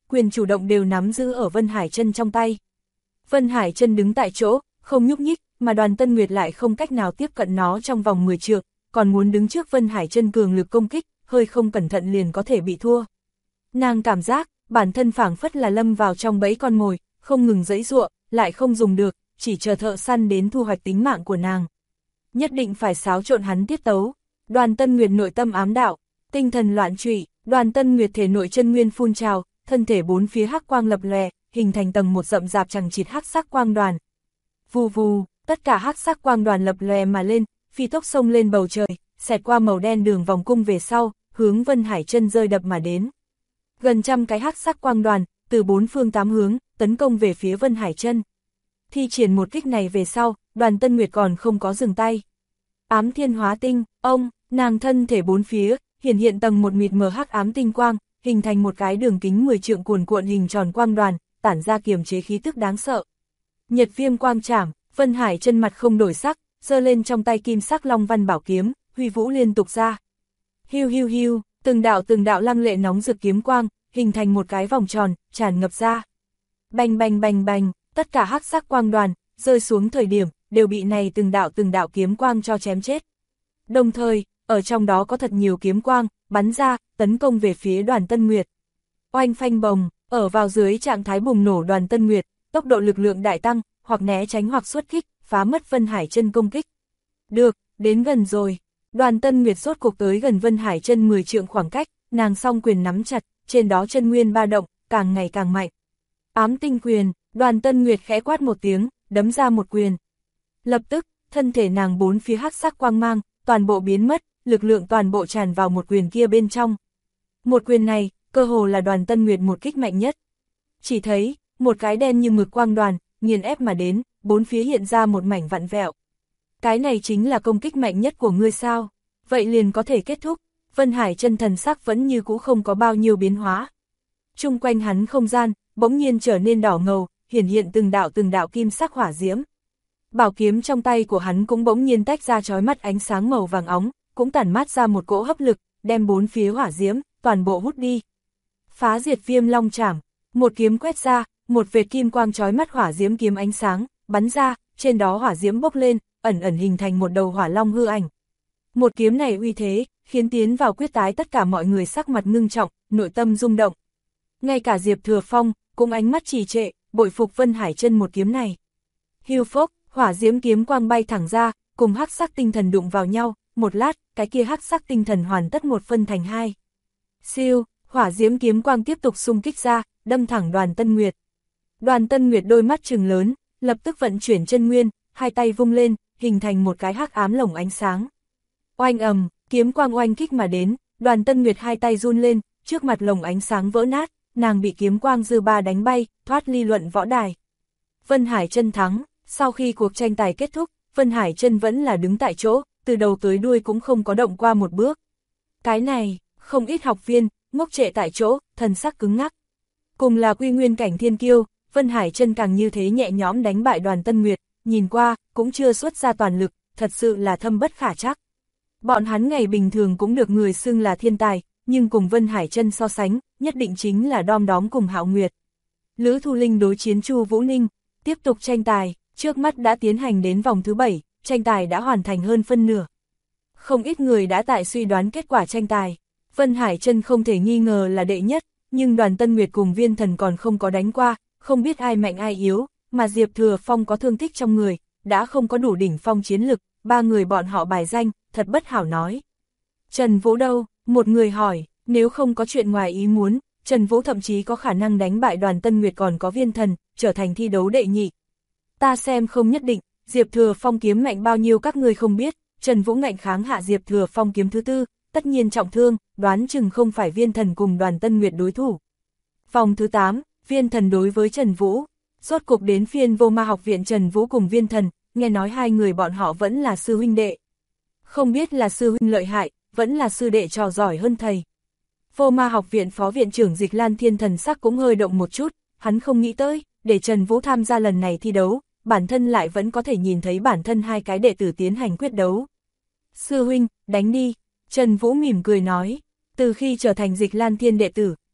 quyền chủ động đều nắm giữ ở Vân Hải Chân trong tay. Vân Hải Chân đứng tại chỗ, không nhúc nhích, mà Đoàn Tân Nguyệt lại không cách nào tiếp cận nó trong vòng 10 trượng, còn muốn đứng trước Vân Hải Chân cường lực công kích, hơi không cẩn thận liền có thể bị thua. Nàng cảm giác, bản thân phảng phất là lâm vào trong bẫy con mồi, không ngừng giãy giụa, lại không dùng được, chỉ chờ thợ săn đến thu hoạch tính mạng của nàng. Nhất định phải xáo trộn hắn tiết tấu. Đoàn Tân Nguyệt nội tâm ám đạo, tinh thần loạn trụy, Đoàn Tân Nguyệt thể nội chân nguyên phun trào, thân thể bốn phía hắc quang lập lòe, hình thành tầng một rậm rạp chằng chịt hắc sắc quang đoàn. Vù vù, tất cả hắc sắc quang đoàn lập lòe mà lên, phi tốc xông lên bầu trời, xẹt qua màu đen đường vòng cung về sau, hướng Vân Hải Chân rơi đập mà đến. Gần trăm cái hắc sắc quang đoàn, từ bốn phương tám hướng, tấn công về phía Vân Hải Chân. Thi triển một kích này về sau, Đoàn Tân Nguyệt còn không có dừng tay. Ám thiên hóa tinh, nàng thân thể bốn phía, hiện tầng một mịt mờ hắc ám tinh quang, hình thành một cái đường kính 10 trượng cuồn cuộn hình tròn quang đoàn, tản ra kiềm chế khí tức đáng sợ. Nhật viêm quang trảm, Vân Hải Chân mặt không đổi sắc, giơ lên trong tay kim sắc long văn bảo kiếm, huy vũ liên tục ra. Hiu hiu hiu, từng đạo lăng lệ nóng rực kiếm quang, hình thành một cái vòng tròn, tràn ngập ra. Bành bành bành bành, tất cả hắc sắc quang đoàn, rơi xuống thời điểm, đều bị này từng đạo kiếm quang cho chém chết. Đồng thời, ở trong đó có thật nhiều kiếm quang, bắn ra, tấn công về phía Đoàn Tân Nguyệt. Oanh phanh bồng, ở vào dưới trạng thái bùng nổ Đoàn Tân Nguyệt, tốc độ lực lượng đại tăng, hoặc né tránh hoặc xuất kích, phá mất Vân Hải Chân công kích. Được, đến gần rồi. Đoàn Tân Nguyệt rốt cuộc tới gần Vân Hải Chân 10 trượng khoảng cách, nàng song quyền nắm chặt, trên đó chân nguyên ba động, càng ngày càng mạnh. Ám tinh quyền, Đoàn Tân Nguyệt khẽ quát một tiếng, đấm ra một quyền. Lập tức, thân thể nàng bốn phía hắc sắc quang mang, toàn bộ biến mất, lực lượng toàn bộ tràn vào một quyền kia bên trong. Một quyền này, cơ hồ là Đoàn Tân Nguyệt một kích mạnh nhất. Chỉ thấy, một cái đen như mực quang đoàn, nghiền ép mà đến, bốn phía hiện ra một mảnh vặn vẹo. Cái này chính là công kích mạnh nhất của ngươi sao? Vậy liền có thể kết thúc. Vân Hải Chân thần sắc vẫn như cũ không có bao nhiêu biến hóa. Chung quanh hắn không gian, bỗng nhiên trở nên đỏ ngầu, hiện từng đạo kim sắc hỏa diễm. Bảo kiếm trong tay của hắn cũng bỗng nhiên tách ra chói mắt ánh sáng màu vàng óng, cũng tản mát ra một cỗ hấp lực, đem bốn phía hỏa diễm, toàn bộ hút đi. Phá diệt viêm long trảm, một kiếm quét ra, một vệt kim quang chói mắt hỏa diễm kiếm ánh sáng, bắn ra, trên đó hỏa diễm bốc lên, ẩn hình thành một đầu hỏa long hư ảnh. Một kiếm này uy thế, khiến tiến vào quyết tái tất cả mọi người sắc mặt ngưng trọng, nội tâm rung động. Ngay cả Diệp Thừa Phong, cũng ánh mắt trì trệ, bội phục Vân Hải Chân một kiếm này. Hiu phốc, hỏa diễm kiếm quang bay thẳng ra, cùng hắc sắc tinh thần đụng vào nhau, một lát, cái kia hắc sắc tinh thần hoàn tất một phân thành hai. Siêu, hỏa diễm kiếm quang tiếp tục xung kích ra, đâm thẳng Đoàn Tân Nguyệt. Đoàn Tân Nguyệt đôi mắt trừng lớn, lập tức vận chuyển chân nguyên, hai tay vung lên, hình thành một cái hắc ám lồng ánh sáng. Oanh ầm, kiếm quang oanh kích mà đến, Đoàn Tân Nguyệt hai tay run lên, trước mặt lồng ánh sáng vỡ nát, nàng bị kiếm quang dư ba đánh bay, thoát ly luận võ đài. Vân Hải Chân thắng, sau khi cuộc tranh tài kết thúc, Vân Hải Chân vẫn là đứng tại chỗ, từ đầu tới đuôi cũng không có động qua một bước. Cái này, không ít học viên, ngốc trệ tại chỗ, thần sắc cứng ngắc. Cùng là quy nguyên cảnh thiên kiêu, Vân Hải Chân càng như thế nhẹ nhõm đánh bại Đoàn Tân Nguyệt, nhìn qua, cũng chưa xuất ra toàn lực, thật sự là thâm bất khả trắc. Bọn hắn ngày bình thường cũng được người xưng là thiên tài, nhưng cùng Vân Hải Chân so sánh, nhất định chính là đom đóm cùng Hạo Nguyệt. Lữ Thu Linh đối chiến Chu Vũ Ninh, tiếp tục tranh tài, trước mắt đã tiến hành đến vòng thứ 7, tranh tài đã hoàn thành hơn phân nửa. Không ít người đã tại suy đoán kết quả tranh tài. Vân Hải Chân không thể nghi ngờ là đệ nhất, nhưng Đoàn Tân Nguyệt cùng Viên Thần còn không có đánh qua, không biết ai mạnh ai yếu, mà Diệp Thừa Phong có thương tích trong người, đã không có đủ đỉnh phong chiến lực, ba người bọn họ bài danh, thật bất hảo nói. Trần Vũ đâu? Một người hỏi, nếu không có chuyện ngoài ý muốn, Trần Vũ thậm chí có khả năng đánh bại Đoàn Tân Nguyệt còn có Viên Thần, trở thành thi đấu đệ nhị. Ta xem không nhất định, Diệp Thừa Phong kiếm mạnh bao nhiêu các ngươi không biết, Trần Vũ ngạnh kháng hạ Diệp Thừa Phong kiếm thứ tư, tất nhiên trọng thương, đoán chừng không phải Viên Thần cùng Đoàn Tân Nguyệt đối thủ. Vòng thứ 8, Viên Thần đối với Trần Vũ, rốt cục đến phiên Vô Ma học viện Trần Vũ cùng Viên Thần, nghe nói hai người bọn họ vẫn là sư huynh đệ. Không biết là sư huynh lợi hại, vẫn là sư đệ trò giỏi hơn thầy. Vô Ma học viện phó viện trưởng Dịch Lan Thiên thần sắc cũng hơi động một chút, hắn không nghĩ tới, để Trần Vũ tham gia lần này thi đấu, bản thân lại vẫn có thể nhìn thấy bản thân hai cái đệ tử tiến hành quyết đấu. Sư huynh, đánh đi, Trần Vũ mỉm cười nói, từ khi trở thành Dịch Lan Thiên đệ tử,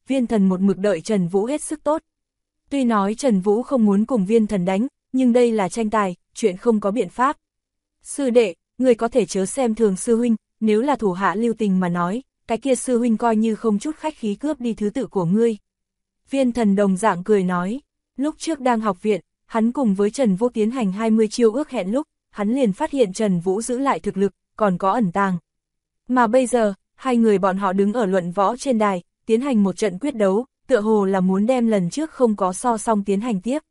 Viên Thần một mực đợi Trần Vũ hết sức tốt. Tuy nói Trần Vũ không muốn cùng Viên Thần đánh, nhưng đây là tranh tài, chuyện không có biện pháp. Sư đệ, người có thể chớ xem thường sư huynh, nếu là thủ hạ lưu tình mà nói, cái kia sư huynh coi như không chút khách khí cướp đi thứ tự của ngươi. Viên Thần đồng dạng cười nói, lúc trước đang học viện, hắn cùng với Trần Vũ tiến hành 20 chiêu ước hẹn lúc, hắn liền phát hiện Trần Vũ giữ lại thực lực, còn có ẩn tàng. Mà bây giờ, hai người bọn họ đứng ở luận võ trên đài, tiến hành một trận quyết đấu, tựa hồ là muốn đem lần trước không có so song tiến hành tiếp.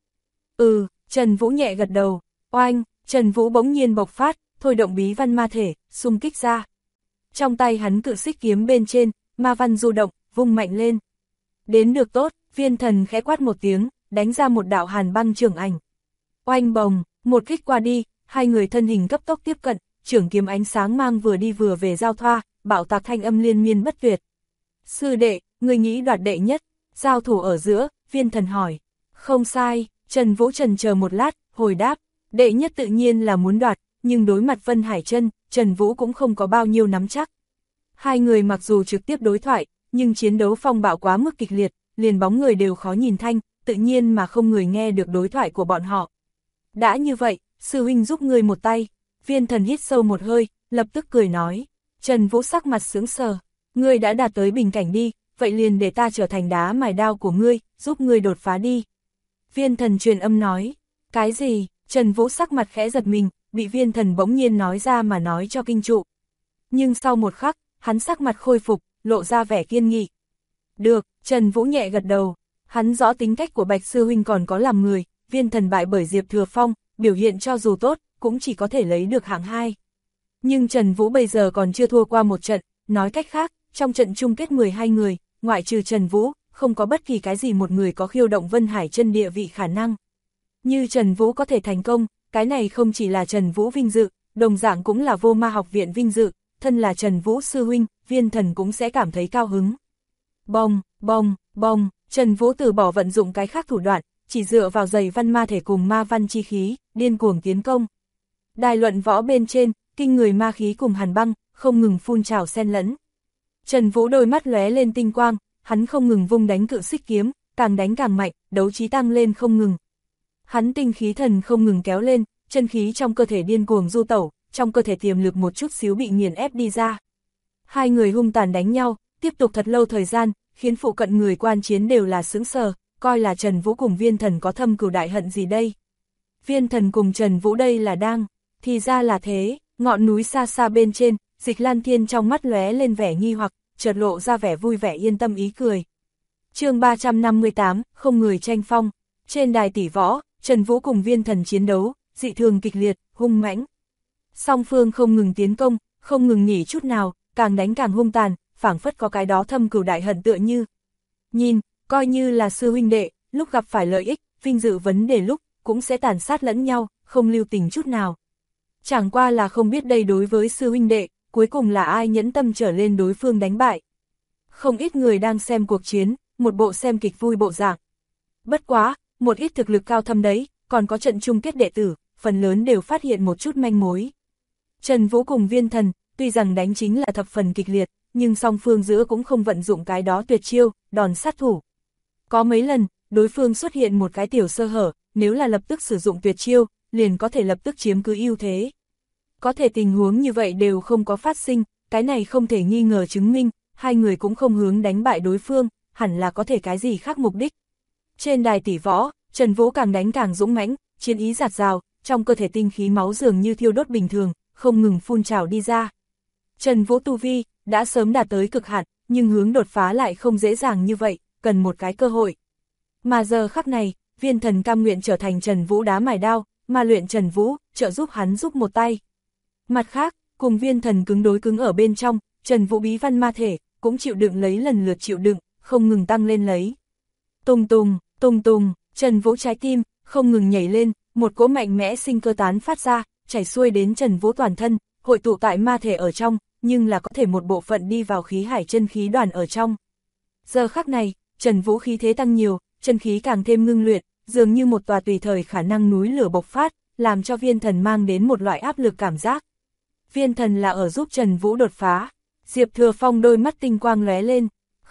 Trần Vũ nhẹ gật đầu, oanh, Trần Vũ bỗng nhiên bộc phát, thôi động bí văn ma thể, xung kích ra. Trong tay hắn cự xích kiếm bên trên, ma văn du động, vung mạnh lên. Đến được tốt, Viên Thần khẽ quát một tiếng, đánh ra một đạo hàn băng trường ảnh. Oanh bồng, một kích qua đi, hai người thân hình cấp tốc tiếp cận, trường kiếm ánh sáng mang vừa đi vừa về giao thoa, bạo tạc thanh âm liên miên bất tuyệt. Sư đệ, người nghĩ đoạt đệ nhất, giao thủ ở giữa, Viên Thần hỏi. Không sai, Trần Vũ trần chờ một lát, hồi đáp, đệ nhất tự nhiên là muốn đoạt, nhưng đối mặt Vân Hải Chân, Trần Vũ cũng không có bao nhiêu nắm chắc. Hai người mặc dù trực tiếp đối thoại, nhưng chiến đấu phong bạo quá mức kịch liệt, liền bóng người đều khó nhìn thanh, tự nhiên mà không người nghe được đối thoại của bọn họ. Đã như vậy, sư huynh giúp ngươi một tay. Viên Thần hít sâu một hơi, lập tức cười nói. Trần Vũ sắc mặt sướng sờ, ngươi đã đạt tới bình cảnh đi, vậy liền để ta trở thành đá mài đao của ngươi, giúp ngươi đột phá đi. Viên Thần truyền âm nói. Cái gì? Trần Vũ sắc mặt khẽ giật mình, bị Viên Thần bỗng nhiên nói ra mà nói cho kinh trụ. Nhưng sau một khắc, hắn sắc mặt khôi phục, lộ ra vẻ kiên nghị. Được, Trần Vũ nhẹ gật đầu, hắn rõ tính cách của Bạch sư huynh còn có làm người, Viên Thần bại bởi Diệp Thừa Phong, biểu hiện cho dù tốt, cũng chỉ có thể lấy được hạng 2. Nhưng Trần Vũ bây giờ còn chưa thua qua một trận, nói cách khác, trong trận chung kết 12 người, ngoại trừ Trần Vũ, không có bất kỳ cái gì một người có khiêu động Vân Hải Chân địa vị khả năng. Như Trần Vũ có thể thành công, cái này không chỉ là Trần Vũ vinh dự, đồng dạng cũng là Vô Ma học viện vinh dự, thân là Trần Vũ sư huynh, Viên Thần cũng sẽ cảm thấy cao hứng. Bông, bông, bông, Trần Vũ từ bỏ vận dụng cái khác thủ đoạn, chỉ dựa vào giày văn ma thể cùng ma văn chi khí, điên cuồng tiến công. Đài luận võ bên trên, kinh người ma khí cùng hàn băng, không ngừng phun trào xen lẫn. Trần Vũ đôi mắt lóe lên tinh quang, hắn không ngừng vung đánh cự xích kiếm, càng đánh càng mạnh, đấu trí tăng lên không ngừng. Hắn tinh khí thần không ngừng kéo lên, chân khí trong cơ thể điên cuồng du tẩu, trong cơ thể tiềm lực một chút xíu bị nghiền ép đi ra. Hai người hung tàn đánh nhau, tiếp tục thật lâu thời gian, khiến phụ cận người quan chiến đều là sững sờ, coi là Trần Vũ cùng Viên Thần có thâm cừu đại hận gì đây. Viên Thần cùng Trần Vũ đây là đang, thì ra là thế, ngọn núi xa xa bên trên, Dịch Lan Thiên trong mắt lóe lên vẻ nghi hoặc, chợt lộ ra vẻ vui vẻ yên tâm ý cười. Chương 358, không người tranh phong. Trên đài tỷ võ, Trần Vũ cùng Viên Thần chiến đấu, dị thường kịch liệt, hung mãnh. Song phương không ngừng tiến công, không ngừng nghỉ chút nào, càng đánh càng hung tàn, phảng phất có cái đó thâm cừu đại hận tựa như. Nhìn, coi như là sư huynh đệ, lúc gặp phải lợi ích, vinh dự vấn đề lúc, cũng sẽ tàn sát lẫn nhau, không lưu tình chút nào. Chẳng qua là không biết đây đối với sư huynh đệ, cuối cùng là ai nhẫn tâm trở lên đối phương đánh bại. Không ít người đang xem cuộc chiến, một bộ xem kịch vui bộ dạng. Bất quá, một ít thực lực cao thâm đấy, còn có trận chung kết đệ tử, phần lớn đều phát hiện một chút manh mối. Trần Vũ cùng Viên Thần, tuy rằng đánh chính là thập phần kịch liệt, nhưng song phương giữa cũng không vận dụng cái đó tuyệt chiêu, đòn sát thủ. Có mấy lần, đối phương xuất hiện một cái tiểu sơ hở, nếu là lập tức sử dụng tuyệt chiêu, liền có thể lập tức chiếm cứ ưu thế. Có thể tình huống như vậy đều không có phát sinh, cái này không thể nghi ngờ chứng minh, hai người cũng không hướng đánh bại đối phương, hẳn là có thể cái gì khác mục đích. Trên đài tỷ võ, Trần Vũ càng đánh càng dũng mãnh, chiến ý dạt dào, trong cơ thể tinh khí máu dường như thiêu đốt bình thường, không ngừng phun trào đi ra. Trần Vũ tu vi đã sớm đạt tới cực hạn, nhưng hướng đột phá lại không dễ dàng như vậy, cần một cái cơ hội. Mà giờ khắc này, Viên Thần cam nguyện trở thành Trần Vũ đá mài đao, mà luyện Trần Vũ, trợ giúp hắn giúp một tay. Mặt khác, cùng Viên Thần cứng đối cứng ở bên trong, Trần Vũ bí văn ma thể, cũng chịu đựng lấy lần lượt chịu đựng, không ngừng tăng lên lấy. Tùng tùng, tùng tùng, Trần Vũ trái tim, không ngừng nhảy lên, một cỗ mạnh mẽ sinh cơ tán phát ra, chảy xuôi đến Trần Vũ toàn thân, hội tụ tại ma thể ở trong, nhưng là có thể một bộ phận đi vào khí hải chân khí đoàn ở trong. Giờ khắc này, Trần Vũ khí thế tăng nhiều, chân khí càng thêm ngưng luyện, dường như một tòa tùy thời khả năng núi lửa bộc phát, làm cho Viên Thần mang đến một loại áp lực cảm giác. Viên Thần là ở giúp Trần Vũ đột phá. Diệp Thừa Phong đôi mắt tinh quang lóe lên,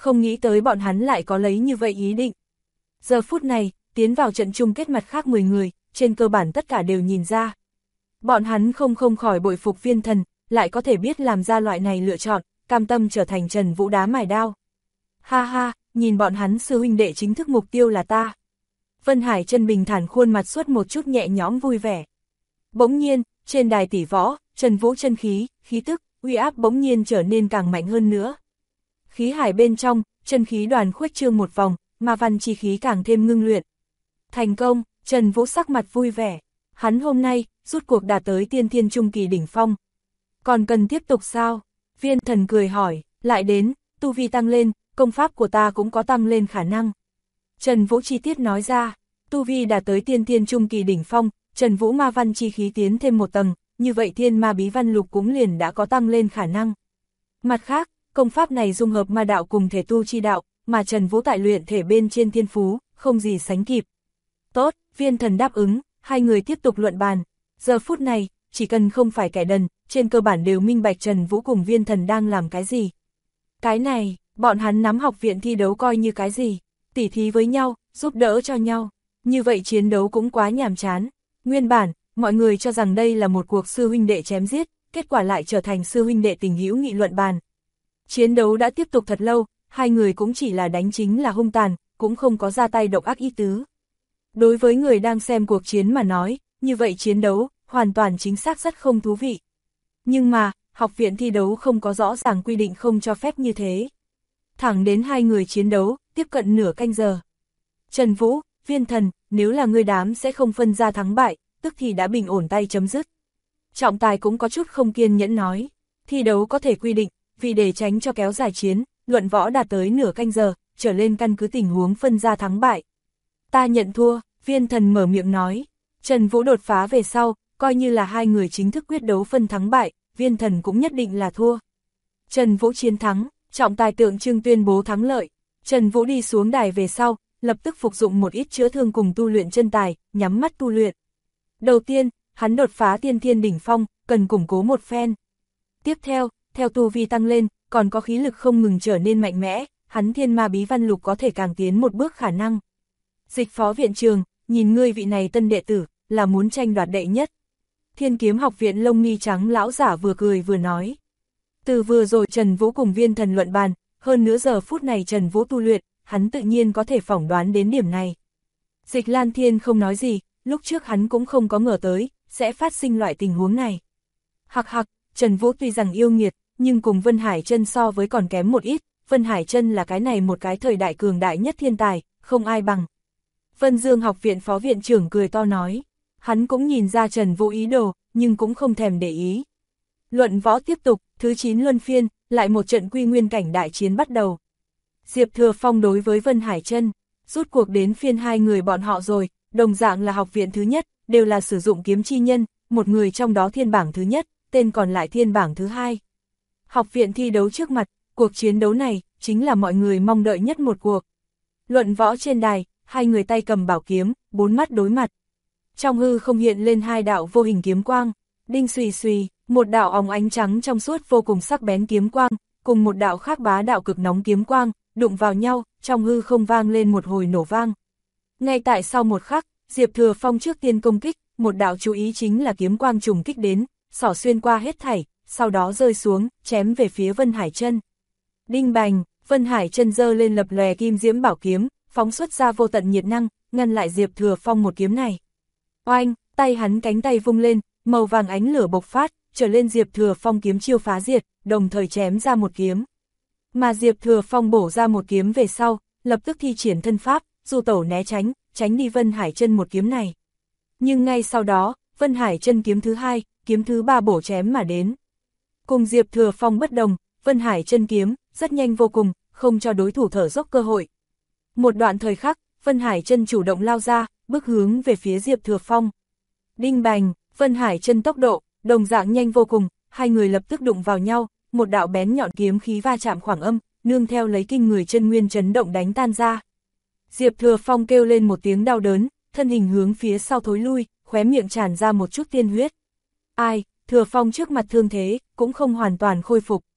không nghĩ tới bọn hắn lại có lấy như vậy ý định. Giờ phút này, tiến vào trận chung kết mặt khác 10 người, trên cơ bản tất cả đều nhìn ra. Bọn hắn không khỏi bội phục Viên Thần, lại có thể biết làm ra loại này lựa chọn, cam tâm trở thành Trần Vũ đá mài đao. Ha ha, nhìn bọn hắn sư huynh đệ chính thức mục tiêu là ta. Vân Hải Chân bình thản khuôn mặt suốt một chút nhẹ nhõm vui vẻ. Bỗng nhiên, trên đài tỷ võ, Trần Vũ chân khí, khí tức, uy áp bỗng nhiên trở nên càng mạnh hơn nữa. Khí hải bên trong, chân khí đoàn khuếch trương một vòng, ma văn chi khí càng thêm ngưng luyện. Thành công, Trần Vũ sắc mặt vui vẻ. Hắn hôm nay, rút cuộc đạt tới tiên thiên trung kỳ đỉnh phong. Còn cần tiếp tục sao? Viên Thần cười hỏi, lại đến, tu vi tăng lên, công pháp của ta cũng có tăng lên khả năng. Trần Vũ chi tiết nói ra, tu vi đạt tới tiên thiên trung kỳ đỉnh phong, Trần Vũ ma văn chi khí tiến thêm một tầng, như vậy thiên ma bí văn lục cũng liền đã có tăng lên khả năng. Mặt khác, công pháp này dung hợp ma đạo cùng thể tu chi đạo, mà Trần Vũ tại luyện thể bên trên thiên phú, không gì sánh kịp. Tốt, Viên Thần đáp ứng, hai người tiếp tục luận bàn. Giờ phút này, chỉ cần không phải kẻ đần, trên cơ bản đều minh bạch Trần Vũ cùng Viên Thần đang làm cái gì. Cái này, bọn hắn nắm học viện thi đấu coi như cái gì, tỉ thí với nhau, giúp đỡ cho nhau. Như vậy chiến đấu cũng quá nhàm chán. Nguyên bản, mọi người cho rằng đây là một cuộc sư huynh đệ chém giết, kết quả lại trở thành sư huynh đệ tình hữu nghị luận bàn. Chiến đấu đã tiếp tục thật lâu, hai người cũng chỉ là đánh chính là hung tàn, cũng không có ra tay độc ác ý tứ. Đối với người đang xem cuộc chiến mà nói, như vậy chiến đấu, hoàn toàn chính xác rất không thú vị. Nhưng mà, học viện thi đấu không có rõ ràng quy định không cho phép như thế. Thẳng đến hai người chiến đấu, tiếp cận nửa canh giờ. Trần Vũ, Viên Thần, nếu là ngươi đám sẽ không phân ra thắng bại, tức thì đã bình ổn tay chấm dứt. Trọng tài cũng có chút không kiên nhẫn nói, thi đấu có thể quy định, vì để tránh cho kéo dài chiến, luận võ đạt tới nửa canh giờ, trở lên căn cứ tình huống phân ra thắng bại. Ta nhận thua, Viên Thần mở miệng nói. Trần Vũ đột phá về sau, coi như là hai người chính thức quyết đấu phân thắng bại, Viên Thần cũng nhất định là thua. Trần Vũ chiến thắng, trọng tài tượng trưng tuyên bố thắng lợi. Trần Vũ đi xuống đài về sau, lập tức phục dụng một ít chữa thương cùng tu luyện chân tài, nhắm mắt tu luyện. Đầu tiên, hắn đột phá tiên thiên đỉnh phong, cần củng cố một phen. Tiếp theo, theo tu vi tăng lên, còn có khí lực không ngừng trở nên mạnh mẽ, hắn thiên ma bí văn lục có thể càng tiến một bước khả năng. Dịch phó viện trường, nhìn ngươi vị này tân đệ tử, là muốn tranh đoạt đệ nhất. Thiên Kiếm học viện lông mi trắng lão giả vừa cười vừa nói. Từ vừa rồi Trần Vũ cùng Viên Thần luận bàn, hơn nữa giờ phút này Trần Vũ tu luyện, hắn tự nhiên có thể phỏng đoán đến điểm này. Dịch Lan Thiên không nói gì, lúc trước hắn cũng không có ngờ tới, sẽ phát sinh loại tình huống này. Hặc hặc, Trần Vũ tuy rằng yêu nghiệt, nhưng cùng Vân Hải Chân so với còn kém một ít, Vân Hải Chân là cái này một cái thời đại cường đại nhất thiên tài, không ai bằng. Vân Dương học viện phó viện trưởng cười to nói, hắn cũng nhìn ra Trần Vũ ý đồ, nhưng cũng không thèm để ý. Luận võ tiếp tục, thứ 9 luân phiên, lại một trận quy nguyên cảnh đại chiến bắt đầu. Diệp Thừa Phong đối với Vân Hải Chân, rút cuộc đến phiên hai người bọn họ rồi, đồng dạng là học viện thứ nhất, đều là sử dụng kiếm chi nhân, một người trong đó thiên bảng thứ nhất, tên còn lại thiên bảng thứ hai. Học viện thi đấu trước mặt, cuộc chiến đấu này, chính là mọi người mong đợi nhất một cuộc. Luận võ trên đài, hai người tay cầm bảo kiếm, bốn mắt đối mặt. Trong hư không hiện lên hai đạo vô hình kiếm quang, đinh xùy xùy, một đạo óng ánh trắng trong suốt vô cùng sắc bén kiếm quang, cùng một đạo khác bá đạo cực nóng kiếm quang, đụng vào nhau, trong hư không vang lên một hồi nổ vang. Ngay tại sau một khắc, Diệp Thừa Phong trước tiên công kích, một đạo chú ý chính là kiếm quang trùng kích đến, xỏ xuyên qua hết thảy, sau đó rơi xuống, chém về phía Vân Hải Chân. Đinh bành, Vân Hải Chân giơ lên lập lòe kim diễm bảo kiếm, phóng xuất ra vô tận nhiệt năng, ngăn lại Diệp Thừa Phong một kiếm này. Oanh, tay hắn cánh tay vung lên, màu vàng ánh lửa bộc phát, trở lên Diệp Thừa Phong kiếm chiêu phá diệt, đồng thời chém ra một kiếm. Mà Diệp Thừa Phong bổ ra một kiếm về sau, lập tức thi triển thân pháp, du tẩu né tránh, tránh đi Vân Hải Chân một kiếm này. Nhưng ngay sau đó, Vân Hải Chân kiếm thứ hai, kiếm thứ ba bổ chém mà đến. Cùng Diệp Thừa Phong bất đồng, Vân Hải Chân kiếm, rất nhanh vô cùng, không cho đối thủ thở dốc cơ hội. Một đoạn thời khắc, Vân Hải Chân chủ động lao ra, bước hướng về phía Diệp Thừa Phong. Đinh bành, Vân Hải Chân tốc độ, đồng dạng nhanh vô cùng, hai người lập tức đụng vào nhau, một đạo bén nhọn kiếm khí va chạm khoảng âm, nương theo lấy kinh người chân nguyên chấn động đánh tan ra. Diệp Thừa Phong kêu lên một tiếng đau đớn, thân hình hướng phía sau thối lui, khóe miệng tràn ra một chút tiên huyết. Ai, Thừa Phong trước mặt thương thế, cũng không hoàn toàn khôi phục.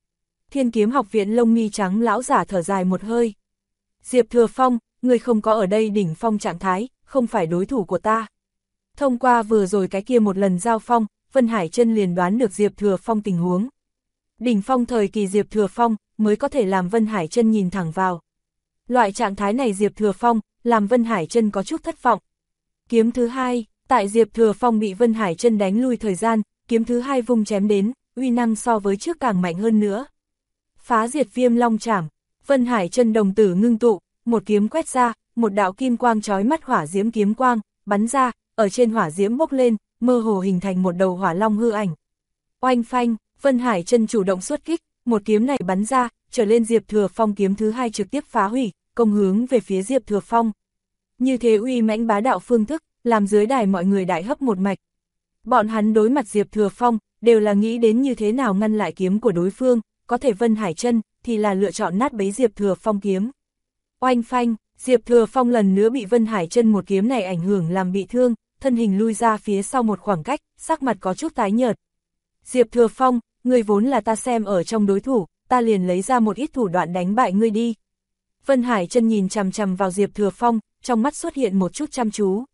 Thiên Kiếm Học viện lông mi trắng lão giả thở dài một hơi. Diệp Thừa Phong, người không có ở đây đỉnh phong trạng thái, không phải đối thủ của ta. Thông qua vừa rồi cái kia một lần giao phong, Vân Hải Chân liền đoán được Diệp Thừa Phong tình huống. Đỉnh phong thời kỳ Diệp Thừa Phong mới có thể làm Vân Hải Chân nhìn thẳng vào. Loại trạng thái này Diệp Thừa Phong làm Vân Hải Chân có chút thất vọng. Kiếm thứ hai, tại Diệp Thừa Phong bị Vân Hải Chân đánh lui thời gian, kiếm thứ hai vung chém đến, uy năng so với trước càng mạnh hơn nữa. Phá diệt viêm long chảm, Vân Hải Chân đồng tử ngưng tụ, một kiếm quét ra, một đạo kim quang chói mắt hỏa diễm kiếm quang bắn ra, ở trên hỏa diễm bốc lên, mơ hồ hình thành một đầu hỏa long hư ảnh. Oanh phanh, Vân Hải Chân chủ động xuất kích, một kiếm này bắn ra, trở lên Diệp Thừa Phong kiếm thứ hai trực tiếp phá hủy, công hướng về phía Diệp Thừa Phong. Như thế uy mãnh bá đạo phương thức, làm dưới đài mọi người đại hấp một mạch. Bọn hắn đối mặt Diệp Thừa Phong, đều là nghĩ đến như thế nào ngăn lại kiếm của đối phương, có thể Vân Hải Chân thì là lựa chọn nát bấy Diệp Thừa Phong kiếm. Oanh phanh, Diệp Thừa Phong lần nữa bị Vân Hải Chân một kiếm này ảnh hưởng làm bị thương, thân hình lui ra phía sau một khoảng cách, sắc mặt có chút tái nhợt. Diệp Thừa Phong, ngươi vốn là ta xem ở trong đối thủ, ta liền lấy ra một ít thủ đoạn đánh bại ngươi đi. Vân Hải Chân nhìn chằm chằm vào Diệp Thừa Phong, trong mắt xuất hiện một chút chăm chú.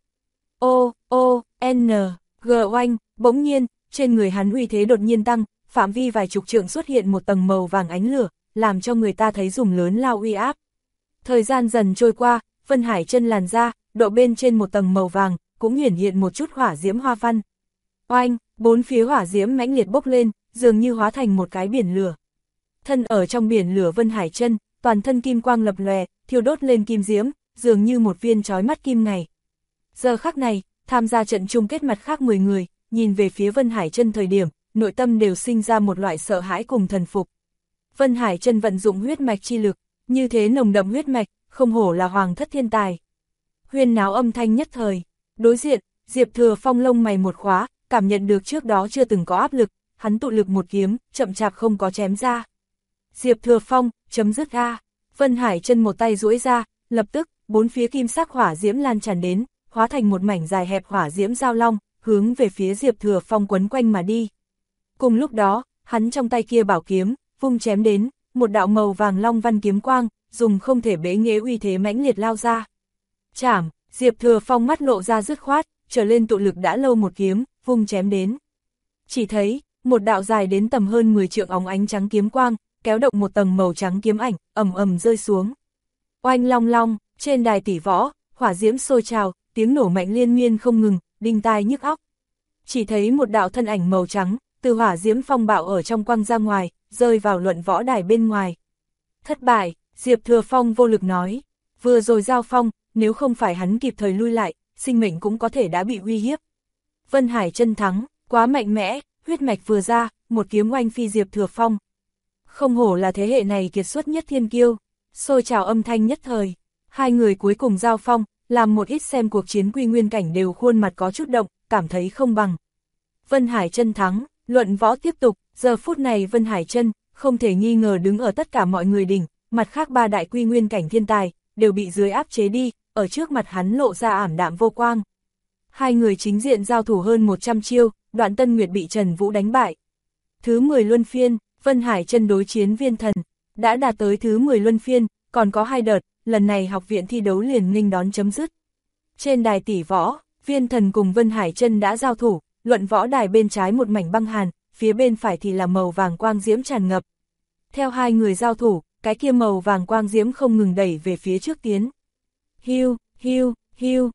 G oanh, bỗng nhiên, trên người hắn uy thế đột nhiên tăng, phạm vi vài chục trượng xuất hiện một tầng màu vàng ánh lửa, làm cho người ta thấy dùng lớn lao uy áp. Thời gian dần trôi qua, Vân Hải Chân làn ra, độ bên trên một tầng màu vàng, cũng hiển hiện một chút hỏa diễm hoa văn. Oanh, bốn phía hỏa diễm mãnh liệt bốc lên, dường như hóa thành một cái biển lửa. Thân ở trong biển lửa Vân Hải Chân, toàn thân kim quang lập lòe, thiêu đốt lên kim diễm, dường như một viên chói mắt kim ngày. Giờ khắc này, tham gia trận chung kết mặt khác 10 người, nhìn về phía Vân Hải Chân thời điểm, nội tâm đều sinh ra một loại sợ hãi cùng thần phục. Vân Hải Chân vận dụng huyết mạch chi lực, như thế nồng đậm huyết mạch, không hổ là hoàng thất thiên tài. Huyên náo âm thanh nhất thời, đối diện, Diệp Thừa Phong lông mày một khóa, cảm nhận được trước đó chưa từng có áp lực, hắn tụ lực một kiếm, chậm chạp không có chém ra. Diệp Thừa Phong, chấm dứt a. Vân Hải Chân một tay duỗi ra, lập tức, bốn phía kim sắc hỏa diễm lan tràn đến, hóa thành một mảnh dài hẹp hỏa diễm giao long, hướng về phía Diệp Thừa Phong quấn quanh mà đi. Cùng lúc đó, hắn trong tay kia bảo kiếm, vung chém đến, một đạo màu vàng long văn kiếm quang, dùng không thể bế nghệ uy thế mãnh liệt lao ra. Chảm, Diệp Thừa Phong mắt lộ ra dứt khoát, trở lên tụ lực đã lâu một kiếm, vung chém đến. Chỉ thấy, một đạo dài đến tầm hơn 10 trượng óng ánh trắng kiếm quang, kéo động một tầng màu trắng kiếm ảnh, ầm ầm rơi xuống. Oanh long long, trên đài tỷ võ, hỏa diễm sôi trào, tiếng nổ mạnh liên miên không ngừng, đinh tai nhức óc. Chỉ thấy một đạo thân ảnh màu trắng, từ hỏa diễm phong bạo ở trong quăng ra ngoài, rơi vào luận võ đài bên ngoài. Thất bại, Diệp Thừa Phong vô lực nói. Vừa rồi giao phong, nếu không phải hắn kịp thời lui lại, sinh mệnh cũng có thể đã bị uy hiếp. Vân Hải Chân thắng, quá mạnh mẽ, huyết mạch vừa ra, một kiếm oanh phi Diệp Thừa Phong. Không hổ là thế hệ này kiệt xuất nhất thiên kiêu, xôi trào âm thanh nhất thời. Hai người cuối cùng giao phong, làm một ít xem cuộc chiến quy nguyên cảnh đều khuôn mặt có chút động, cảm thấy không bằng. Vân Hải Chân thắng, luận võ tiếp tục, giờ phút này Vân Hải Chân không thể nghi ngờ đứng ở tất cả mọi người đỉnh, mặt khác ba đại quy nguyên cảnh thiên tài, đều bị dưới áp chế đi, ở trước mặt hắn lộ ra ảm đạm vô quang. Hai người chính diện giao thủ hơn 100 chiêu, Đoạn Tân Nguyệt bị Trần Vũ đánh bại. Thứ 10 luân phiên, Vân Hải Chân đối chiến Viên Thần, đã đạt tới thứ 10 luân phiên, còn có 2 đợt, lần này học viện thi đấu liền nghênh đón chấm dứt. Trên đài tỷ võ, Viên Thần cùng Vân Hải Chân đã giao thủ, luận võ đài bên trái một mảnh băng hàn, phía bên phải thì là màu vàng quang diễm tràn ngập. Theo hai người giao thủ, cái kia màu vàng quang diễm không ngừng đẩy về phía trước tiến. Hiu, hiu, hiu,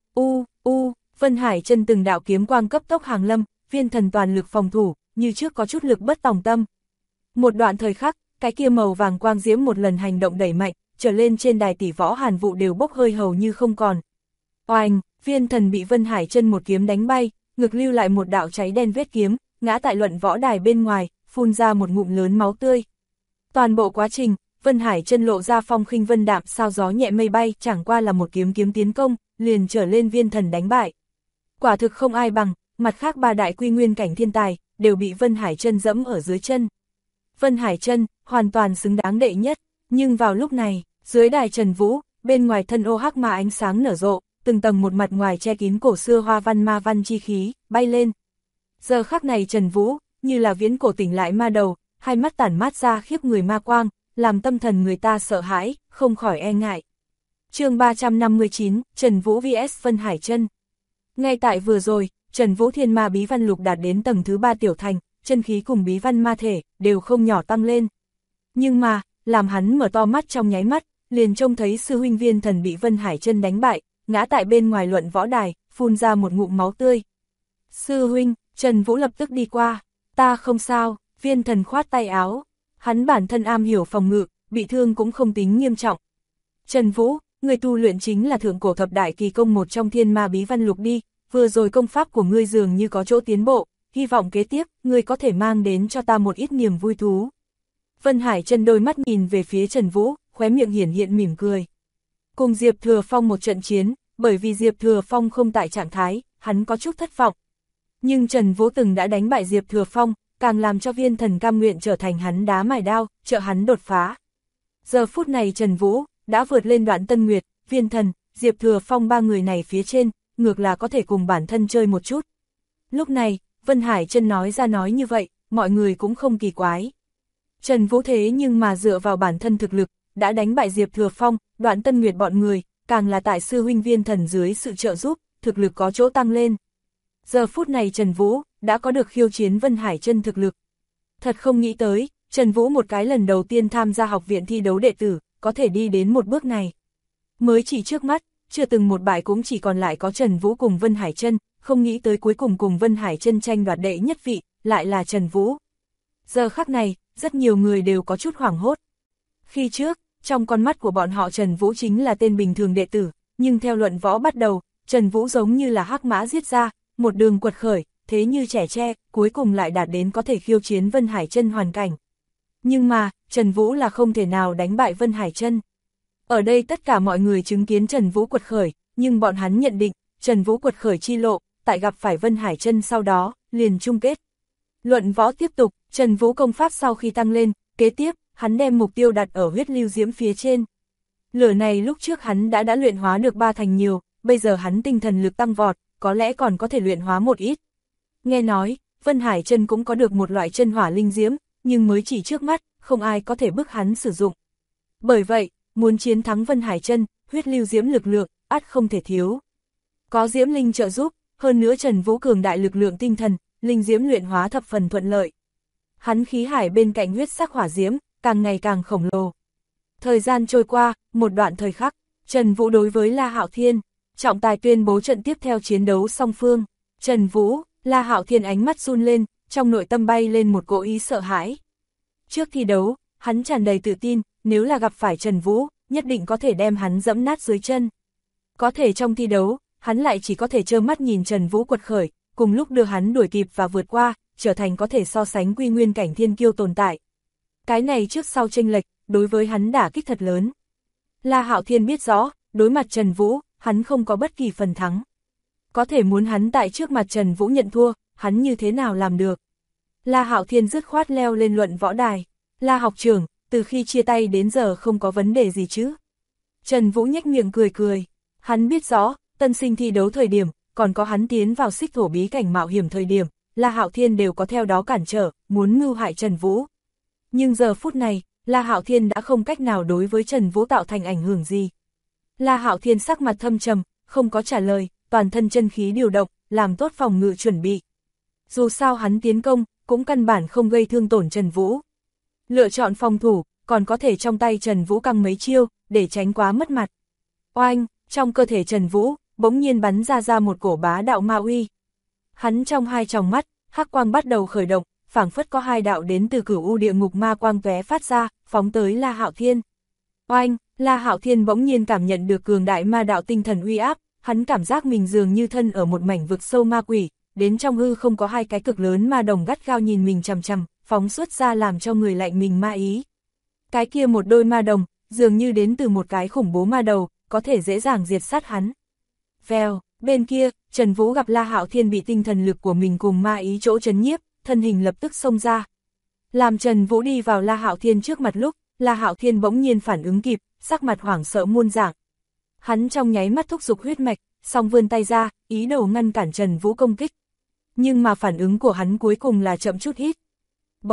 Vân Hải Chân từng đạo kiếm quang cấp tốc hàng lâm, Viên Thần toàn lực phòng thủ, như trước có chút lực bất tòng tâm. Một đoạn thời khắc, cái kia màu vàng quang diễm một lần hành động đẩy mạnh, trở lên trên đài tỷ võ hàn vụ đều bốc hơi hầu như không còn. Oanh, Viên Thần bị Vân Hải Chân một kiếm đánh bay, ngực lưu lại một đạo cháy đen vết kiếm, ngã tại luận võ đài bên ngoài, phun ra một ngụm lớn máu tươi. Toàn bộ quá trình, Vân Hải Chân lộ ra phong khinh vân đạm sao gió nhẹ mây bay, chẳng qua là một kiếm tiến công, liền trở lên Viên Thần đánh bại. Quả thực không ai bằng, mặt khác ba đại quy nguyên cảnh thiên tài, đều bị Vân Hải Chân dẫm ở dưới chân. Vân Hải Chân hoàn toàn xứng đáng đệ nhất, nhưng vào lúc này, dưới đài Trần Vũ, bên ngoài thân ô hắc ma ánh sáng nở rộ, từng tầng một mặt ngoài che kín cổ xưa hoa văn ma văn chi khí, bay lên. Giờ khắc này Trần Vũ, như là viễn cổ tỉnh lại ma đầu, hai mắt tản mát ra khiếp người ma quang, làm tâm thần người ta sợ hãi, không khỏi e ngại. Chương 359, Trần Vũ vs Vân Hải Chân. Ngay tại vừa rồi, Trần Vũ thiên ma bí văn lục đạt đến tầng thứ 3 tiểu thành, chân khí cùng bí văn ma thể đều không nhỏ tăng lên. Nhưng mà, làm hắn mở to mắt trong nháy mắt, liền trông thấy sư huynh Viên Thần bị Vân Hải Chân đánh bại, ngã tại bên ngoài luận võ đài, phun ra một ngụm máu tươi. Sư huynh, Trần Vũ lập tức đi qua, ta không sao, Viên Thần khoát tay áo, hắn bản thân am hiểu phòng ngự, bị thương cũng không tính nghiêm trọng. Trần Vũ, người tu luyện chính là thượng cổ thập đại kỳ công một trong thiên ma bí văn lục đi, vừa rồi công pháp của ngươi dường như có chỗ tiến bộ, hy vọng kế tiếp, ngươi có thể mang đến cho ta một ít niềm vui thú. Vân Hải Chân đôi mắt nhìn về phía Trần Vũ, khóe miệng hiển hiện mỉm cười. Cùng Diệp Thừa Phong một trận chiến, bởi vì Diệp Thừa Phong không tại trạng thái, hắn có chút thất vọng. Nhưng Trần Vũ từng đã đánh bại Diệp Thừa Phong, càng làm cho Viên Thần cam nguyện trở thành hắn đá mài đao, trợ hắn đột phá. Giờ phút này Trần Vũ đã vượt lên Đoạn Tân Nguyệt, Viên Thần, Diệp Thừa Phong ba người này phía trên, ngược là có thể cùng bản thân chơi một chút. Lúc này, Vân Hải Chân nói ra nói như vậy, mọi người cũng không kỳ quái. Trần Vũ thế nhưng mà dựa vào bản thân thực lực, đã đánh bại Diệp Thừa Phong, Đoạn Tân Nguyệt bọn người, càng là tại sư huynh Viên Thần dưới sự trợ giúp, thực lực có chỗ tăng lên. Giờ phút này Trần Vũ đã có được khiêu chiến Vân Hải Chân thực lực. Thật không nghĩ tới, Trần Vũ một cái lần đầu tiên tham gia học viện thi đấu đệ tử, có thể đi đến một bước này. Mới chỉ trước mắt, chưa từng một bại cũng chỉ còn lại có Trần Vũ cùng Vân Hải Chân, không nghĩ tới cuối cùng cùng Vân Hải Chân tranh đoạt đệ nhất vị, lại là Trần Vũ. Giờ khắc này, rất nhiều người đều có chút hoảng hốt. Khi trước, trong con mắt của bọn họ Trần Vũ chính là tên bình thường đệ tử, nhưng theo luận võ bắt đầu, Trần Vũ giống như là hắc mã giết ra, một đường quật khởi, thế như trẻ tre, cuối cùng lại đạt đến có thể khiêu chiến Vân Hải Chân hoàn cảnh. Nhưng mà, Trần Vũ là không thể nào đánh bại Vân Hải Chân. Ở đây tất cả mọi người chứng kiến Trần Vũ quật khởi, nhưng bọn hắn nhận định, Trần Vũ quật khởi chi lộ, tại gặp phải Vân Hải Chân sau đó, liền chung kết. Luận võ tiếp tục, Trần Vũ công pháp sau khi tăng lên, kế tiếp, hắn đem mục tiêu đặt ở huyết lưu diễm phía trên. Lửa này lúc trước hắn đã luyện hóa được 3 thành nhiều, bây giờ hắn tinh thần lực tăng vọt, có lẽ còn có thể luyện hóa một ít. Nghe nói, Vân Hải Chân cũng có được một loại chân hỏa linh diễm, nhưng mới chỉ trước mắt, không ai có thể bức hắn sử dụng. Bởi vậy, muốn chiến thắng Vân Hải Chân, huyết lưu diễm lực lượng, ắt không thể thiếu. Có diễm linh trợ giúp, hơn nữa Trần Vũ cường đại lực lượng tinh thần, linh diễm luyện hóa thập phần thuận lợi. Hắn khí hải bên cạnh huyết sắc hỏa diễm, càng ngày càng khổng lồ. Thời gian trôi qua, một đoạn thời khắc, Trần Vũ đối với La Hạo Thiên, trọng tài tuyên bố trận tiếp theo chiến đấu song phương. Trần Vũ, La Hạo Thiên ánh mắt run lên, trong nội tâm bay lên một cỗ ý sợ hãi. Trước thi đấu, hắn tràn đầy tự tin, nếu là gặp phải Trần Vũ, nhất định có thể đem hắn dẫm nát dưới chân. Có thể trong thi đấu, hắn lại chỉ có thể trơ mắt nhìn Trần Vũ quật khởi, cùng lúc đưa hắn đuổi kịp và vượt qua, trở thành có thể so sánh quy nguyên cảnh thiên kiêu tồn tại. Cái này trước sau chênh lệch, đối với hắn đả kích thật lớn. La Hạo Thiên biết rõ, đối mặt Trần Vũ, hắn không có bất kỳ phần thắng. Có thể muốn hắn tại trước mặt Trần Vũ nhận thua, hắn như thế nào làm được. La Hạo Thiên dứt khoát leo lên luận võ đài. La học trưởng, từ khi chia tay đến giờ không có vấn đề gì chứ? Trần Vũ nhếch miệng cười cười. Hắn biết rõ, tân sinh thi đấu thời điểm, còn có hắn tiến vào xích thổ bí cảnh mạo hiểm thời điểm, La Hạo Thiên đều có theo đó cản trở, muốn mưu hại Trần Vũ. Nhưng giờ phút này, La Hạo Thiên đã không cách nào đối với Trần Vũ tạo thành ảnh hưởng gì. La Hạo Thiên sắc mặt thâm trầm, không có trả lời, toàn thân chân khí điều động, làm tốt phòng ngự chuẩn bị. Dù sao hắn tiến công, cũng căn bản không gây thương tổn Trần Vũ. Lựa chọn phòng thủ, còn có thể trong tay Trần Vũ căng mấy chiêu, để tránh quá mất mặt. Oanh, trong cơ thể Trần Vũ, bỗng nhiên bắn ra một cổ bá đạo ma uy. Hắn trong hai tròng mắt, hắc quang bắt đầu khởi động, phảng phất có hai đạo đến từ Cửu U địa ngục ma quang tóe phát ra, phóng tới La Hạo Thiên. Oanh, La Hạo Thiên bỗng nhiên cảm nhận được cường đại ma đạo tinh thần uy áp, hắn cảm giác mình dường như thân ở một mảnh vực sâu ma quỷ, đến trong hư không có hai cái cực lớn ma đồng gắt gao nhìn mình chằm chằm, phóng xuất ra làm cho người lạnh mình ma ý. Cái kia một đôi ma đồng, dường như đến từ một cái khủng bố ma đầu, có thể dễ dàng diệt sát hắn. Vèo, bên kia, Trần Vũ gặp La Hạo Thiên bị tinh thần lực của mình cùng ma ý chỗ chấn nhiếp, thân hình lập tức xông ra. Làm Trần Vũ đi vào La Hạo Thiên trước mặt lúc, La Hạo Thiên bỗng nhiên phản ứng kịp, sắc mặt hoảng sợ muôn dạng. Hắn trong nháy mắt thúc giục huyết mạch, song vươn tay ra, ý đồ ngăn cản Trần Vũ công kích. Nhưng mà phản ứng của hắn cuối cùng là chậm chút ít. Bồng,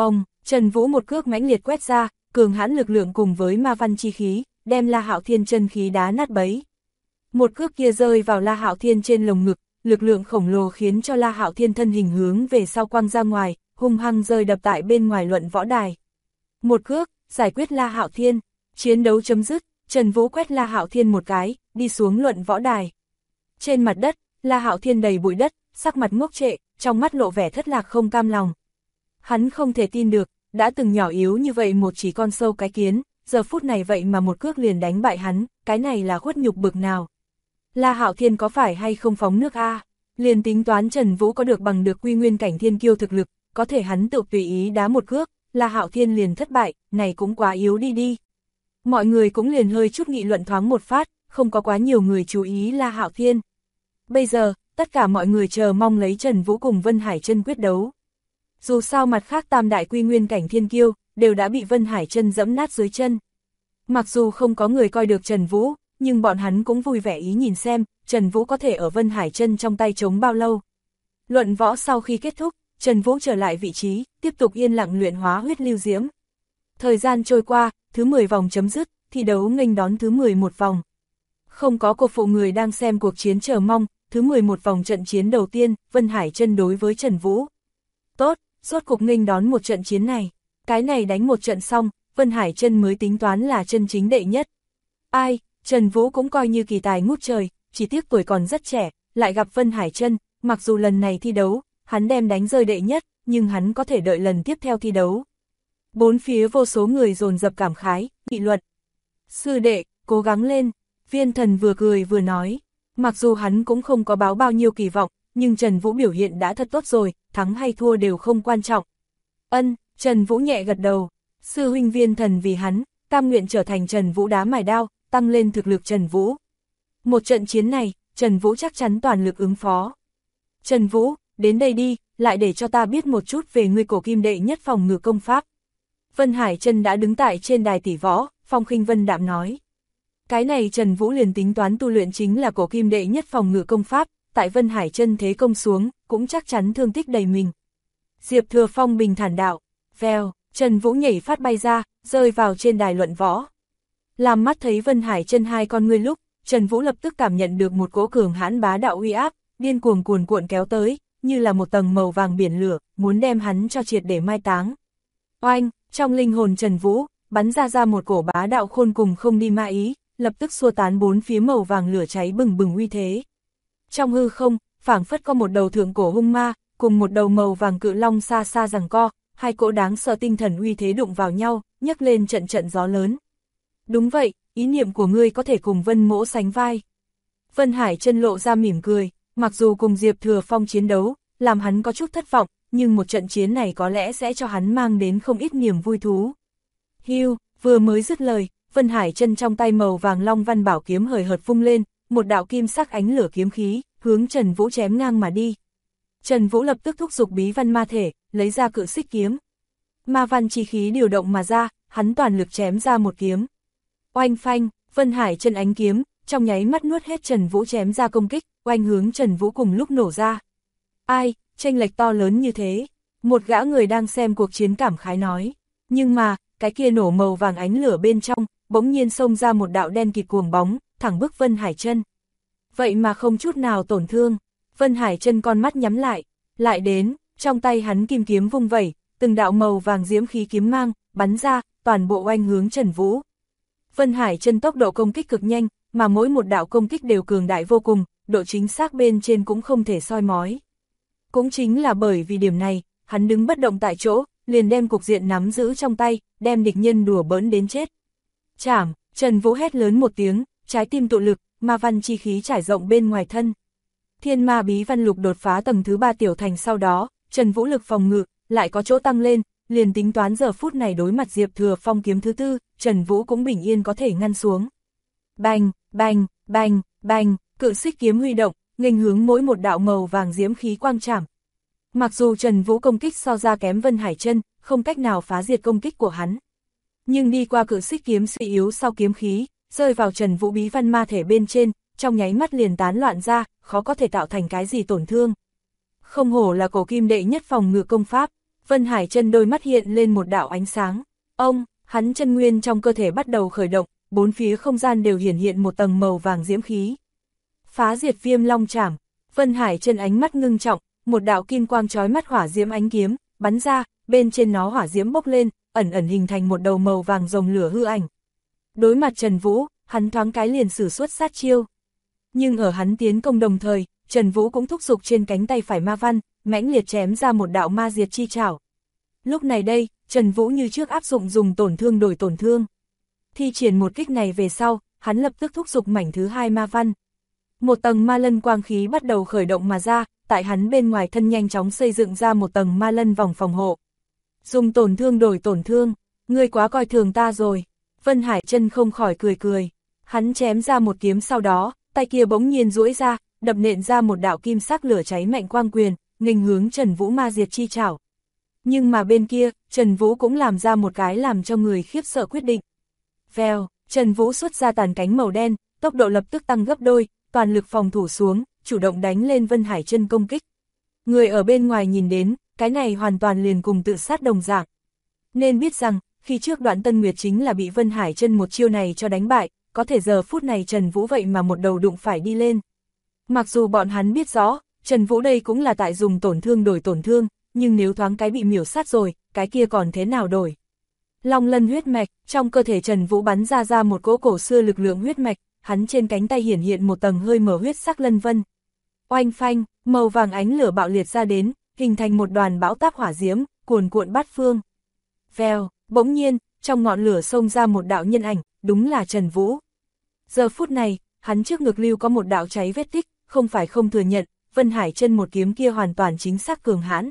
Trần Vũ một cước mãnh liệt quét ra, cường hãn lực lượng cùng với ma văn chi khí, đem La Hạo Thiên chân khí đá nát bấy. Một cước kia rơi vào La Hạo Thiên trên lồng ngực, lực lượng khổng lồ khiến cho La Hạo Thiên thân hình hướng về sau quăng ra ngoài, hung hăng rơi đập tại bên ngoài luận võ đài. Một cước, giải quyết La Hạo Thiên, chiến đấu chấm dứt, Trần Vũ quét La Hạo Thiên một cái, đi xuống luận võ đài. Trên mặt đất, La Hạo Thiên đầy bụi đất, sắc mặt ngốc trệ, trong mắt lộ vẻ thất lạc không cam lòng. Hắn không thể tin được, đã từng nhỏ yếu như vậy một chỉ con sâu cái kiến, giờ phút này vậy mà một cước liền đánh bại hắn, cái này là khuất nhục bực nào. La Hạo Thiên có phải hay không phóng nước a? Liền tính toán Trần Vũ có được bằng được quy nguyên cảnh thiên kiêu thực lực, có thể hắn tự tùy ý đá một cước, La Hạo Thiên liền thất bại, này cũng quá yếu đi. Mọi người cũng liền hơi chút nghị luận thoáng một phát, không có quá nhiều người chú ý La Hạo Thiên. Bây giờ, tất cả mọi người chờ mong lấy Trần Vũ cùng Vân Hải Chân quyết đấu. Dù sao mặt khác tam đại quy nguyên cảnh thiên kiêu, đều đã bị Vân Hải Chân dẫm nát dưới chân. Mặc dù không có người coi được Trần Vũ, nhưng bọn hắn cũng vui vẻ ý nhìn xem, Trần Vũ có thể ở Vân Hải Chân trong tay chống bao lâu. Luận võ sau khi kết thúc, Trần Vũ trở lại vị trí, tiếp tục yên lặng luyện hóa huyết lưu diễm. Thời gian trôi qua, thứ 10 vòng chấm dứt, thi đấu nghênh đón thứ 11 vòng. Không có cô phụ người đang xem cuộc chiến chờ mong, thứ 11 vòng trận chiến đầu tiên, Vân Hải Chân đối với Trần Vũ. Tốt, rốt cục nghênh đón một trận chiến này. Cái này đánh một trận xong, Vân Hải Chân mới tính toán là chân chính đệ nhất. Ai, Trần Vũ cũng coi như kỳ tài ngút trời, chỉ tiếc tuổi còn rất trẻ, lại gặp Vân Hải Chân, mặc dù lần này thi đấu, hắn đem đánh rơi đệ nhất, nhưng hắn có thể đợi lần tiếp theo thi đấu. Bốn phía vô số người dồn dập cảm khái, nghị luận. Sư đệ, cố gắng lên, Viên Thần vừa cười vừa nói, mặc dù hắn cũng không có báo bao nhiêu kỳ vọng, nhưng Trần Vũ biểu hiện đã thật tốt rồi, thắng hay thua đều không quan trọng. Ân, Trần Vũ nhẹ gật đầu, sư huynh Viên Thần vì hắn, cam nguyện trở thành Trần Vũ đá mài đao, tăng lên thực lực Trần Vũ. Một trận chiến này, Trần Vũ chắc chắn toàn lực ứng phó. Trần Vũ, đến đây đi, lại để cho ta biết một chút về ngươi cổ kim đệ nhất phòng ngự công pháp. Vân Hải Chân đã đứng tại trên đài tỷ võ, Phong Khinh Vân đạm nói. Cái này Trần Vũ liền tính toán tu luyện chính là cổ kim đệ nhất phòng ngự công pháp, tại Vân Hải Chân thế công xuống, cũng chắc chắn thương tích đầy mình. Diệp Thừa Phong bình thản đạo, vèo, Trần Vũ nhảy phát bay ra, rơi vào trên đài luận võ. Làm mắt thấy Vân Hải Chân hai con ngươi lúc, Trần Vũ lập tức cảm nhận được một cỗ cường hãn bá đạo uy áp, điên cuồng cuồn cuộn kéo tới, như là một tầng màu vàng biển lửa, muốn đem hắn cho triệt để mai táng. Oanh, trong linh hồn Trần Vũ, bắn ra một cổ bá đạo khôn cùng không đi ma ý, lập tức xua tán bốn phía màu vàng lửa cháy bừng bừng uy thế. Trong hư không, phảng phất có một đầu thượng cổ hung ma, cùng một đầu màu vàng cự long xa xa giằng co, hai cỗ đáng sợ tinh thần uy thế đụng vào nhau, nhấc lên trận trận gió lớn. Đúng vậy, ý niệm của ngươi có thể cùng Vân Mỗ sánh vai. Vân Hải Chân lộ ra mỉm cười, mặc dù cùng Diệp Thừa Phong chiến đấu, làm hắn có chút thất vọng, nhưng một trận chiến này có lẽ sẽ cho hắn mang đến không ít niềm vui thú. Hiu, vừa mới dứt lời, Vân Hải Chân trong tay màu vàng long văn bảo kiếm hời hợt vung lên, một đạo kim sắc ánh lửa kiếm khí, hướng Trần Vũ chém ngang mà đi. Trần Vũ lập tức thúc giục bí văn ma thể, lấy ra cự xích kiếm. Ma văn chi khí điều động mà ra, hắn toàn lực chém ra một kiếm. Oanh phanh, Vân Hải Chân ánh kiếm, trong nháy mắt nuốt hết Trần Vũ chém ra công kích, oanh hướng Trần Vũ cùng lúc nổ ra. Ai, chênh lệch to lớn như thế, một gã người đang xem cuộc chiến cảm khái nói. Nhưng mà, cái kia nổ màu vàng ánh lửa bên trong, bỗng nhiên xông ra một đạo đen kịt cuồng bóng, thẳng bức Vân Hải Chân. Vậy mà không chút nào tổn thương, Vân Hải Chân con mắt nhắm lại đến, trong tay hắn kim kiếm vung vẩy, từng đạo màu vàng diễm khí kiếm mang, bắn ra, toàn bộ oanh hướng Trần Vũ. Vân Hải Chân tốc độ công kích cực nhanh, mà mỗi một đạo công kích đều cường đại vô cùng, độ chính xác bên trên cũng không thể soi mói. Cũng chính là bởi vì điểm này, hắn đứng bất động tại chỗ, liền đem cục diện nắm giữ trong tay, đem địch nhân đùa bỡn đến chết. Chảm, Trần Vũ hét lớn một tiếng, trái tim tụ lực, ma văn chi khí trải rộng bên ngoài thân. Thiên ma bí văn lục đột phá tầng thứ 3 tiểu thành sau đó, Trần Vũ lực phòng ngự lại có chỗ tăng lên, liền tính toán giờ phút này đối mặt Diệp Thừa Phong kiếm thứ tư, Trần Vũ cũng bình yên có thể ngăn xuống. Bành, bành, bành, bành, cự xích kiếm huy động, nghênh hướng mỗi một đạo màu vàng diễm khí quang trảm. Mặc dù Trần Vũ công kích so ra kém Vân Hải Chân, không cách nào phá diệt công kích của hắn. Nhưng đi qua cự xích kiếm suy yếu sau kiếm khí, rơi vào Trần Vũ bí văn ma thể bên trên, trong nháy mắt liền tán loạn ra, khó có thể tạo thành cái gì tổn thương. Không hổ là cổ kim đệ nhất phòng ngự công pháp, Vân Hải Chân đôi mắt hiện lên một đạo ánh sáng. Hắn chân nguyên trong cơ thể bắt đầu khởi động, bốn phía không gian đều hiển hiện một tầng màu vàng diễm khí. Phá diệt viêm long chảm. Vân Hải Chân ánh mắt ngưng trọng, một đạo kim quang chói mắt hỏa diễm ánh kiếm bắn ra, bên trên nó hỏa diễm bốc lên, ẩn ẩn hình thành một đầu màu vàng rồng lửa hư ảnh. Đối mặt Trần Vũ, hắn thoáng cái liền sử xuất sát chiêu. Nhưng ở hắn tiến công đồng thời, Trần Vũ cũng thúc giục trên cánh tay phải ma văn, mãnh liệt chém ra một đạo ma diệt chi trảo. Lúc này đây, Trần Vũ như trước áp dụng dùng tổn thương đổi tổn thương. Thi triển một kích này về sau, hắn lập tức thúc giục mảnh thứ hai ma văn. Một tầng ma lân quang khí bắt đầu khởi động mà ra, tại hắn bên ngoài thân nhanh chóng xây dựng ra một tầng ma lân vòng phòng hộ. Dùng tổn thương đổi tổn thương, ngươi quá coi thường ta rồi. Vân Hải Chân không khỏi cười cười. Hắn chém ra một kiếm sau đó, tay kia bỗng nhiên duỗi ra, đập nện ra một đạo kim sắc lửa cháy mạnh quang quyền, nghênh hướng Trần Vũ ma diệt chi trảo. Nhưng mà bên kia, Trần Vũ cũng làm ra một cái làm cho người khiếp sợ quyết định. Vèo, Trần Vũ xuất ra tàn cánh màu đen, tốc độ lập tức tăng gấp đôi, toàn lực phòng thủ xuống, chủ động đánh lên Vân Hải Chân công kích. Người ở bên ngoài nhìn đến, cái này hoàn toàn liền cùng tự sát đồng dạng. Nên biết rằng, khi trước Đoạn Tân Nguyệt chính là bị Vân Hải Chân một chiêu này cho đánh bại, có thể giờ phút này Trần Vũ vậy mà một đầu đụng phải đi lên. Mặc dù bọn hắn biết rõ, Trần Vũ đây cũng là tại dùng tổn thương đổi tổn thương, nhưng nếu thoáng cái bị miểu sát rồi, cái kia còn thế nào đổi. Long lân huyết mạch, trong cơ thể Trần Vũ bắn ra một cỗ cổ xưa lực lượng huyết mạch, hắn trên cánh tay hiển hiện một tầng hơi mở huyết sắc lân vân. Oanh phanh, màu vàng ánh lửa bạo liệt ra đến, hình thành một đoàn bão táp hỏa diễm, cuồn cuộn bát phương. Vèo, bỗng nhiên, trong ngọn lửa xông ra một đạo nhân ảnh, đúng là Trần Vũ. Giờ phút này, hắn trước ngực lưu có một đạo cháy vết tích, không phải không thừa nhận, Vân Hải Chân một kiếm kia hoàn toàn chính xác cường hãn.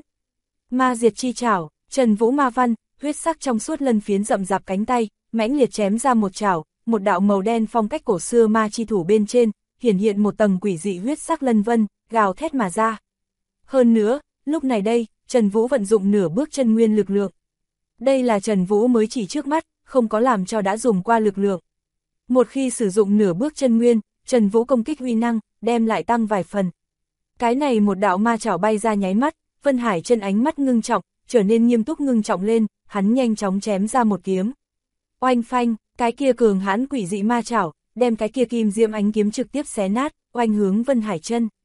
Ma diệt chi trảo, Trần Vũ ma văn, huyết sắc trong suốt lân phiến rậm rạp cánh tay, mãnh liệt chém ra một trảo, một đạo màu đen phong cách cổ xưa ma chi thủ bên trên, hiển hiện một tầng quỷ dị huyết sắc lân vân, gào thét mà ra. Hơn nữa, lúc này đây, Trần Vũ vận dụng nửa bước chân nguyên lực lượng. Đây là Trần Vũ mới chỉ trước mắt, không có làm cho đã dùng qua lực lượng. Một khi sử dụng nửa bước chân nguyên, Trần Vũ công kích uy năng, đem lại tăng vài phần. Cái này một đạo ma chảo bay ra nháy mắt, Vân Hải Chân ánh mắt ngưng trọng, trở nên nghiêm túc ngưng trọng lên, hắn nhanh chóng chém ra một kiếm. Oanh phanh, cái kia cường hãn quỷ dị ma chảo, đem cái kia kim diễm ánh kiếm trực tiếp xé nát, oanh hướng Vân Hải Chân.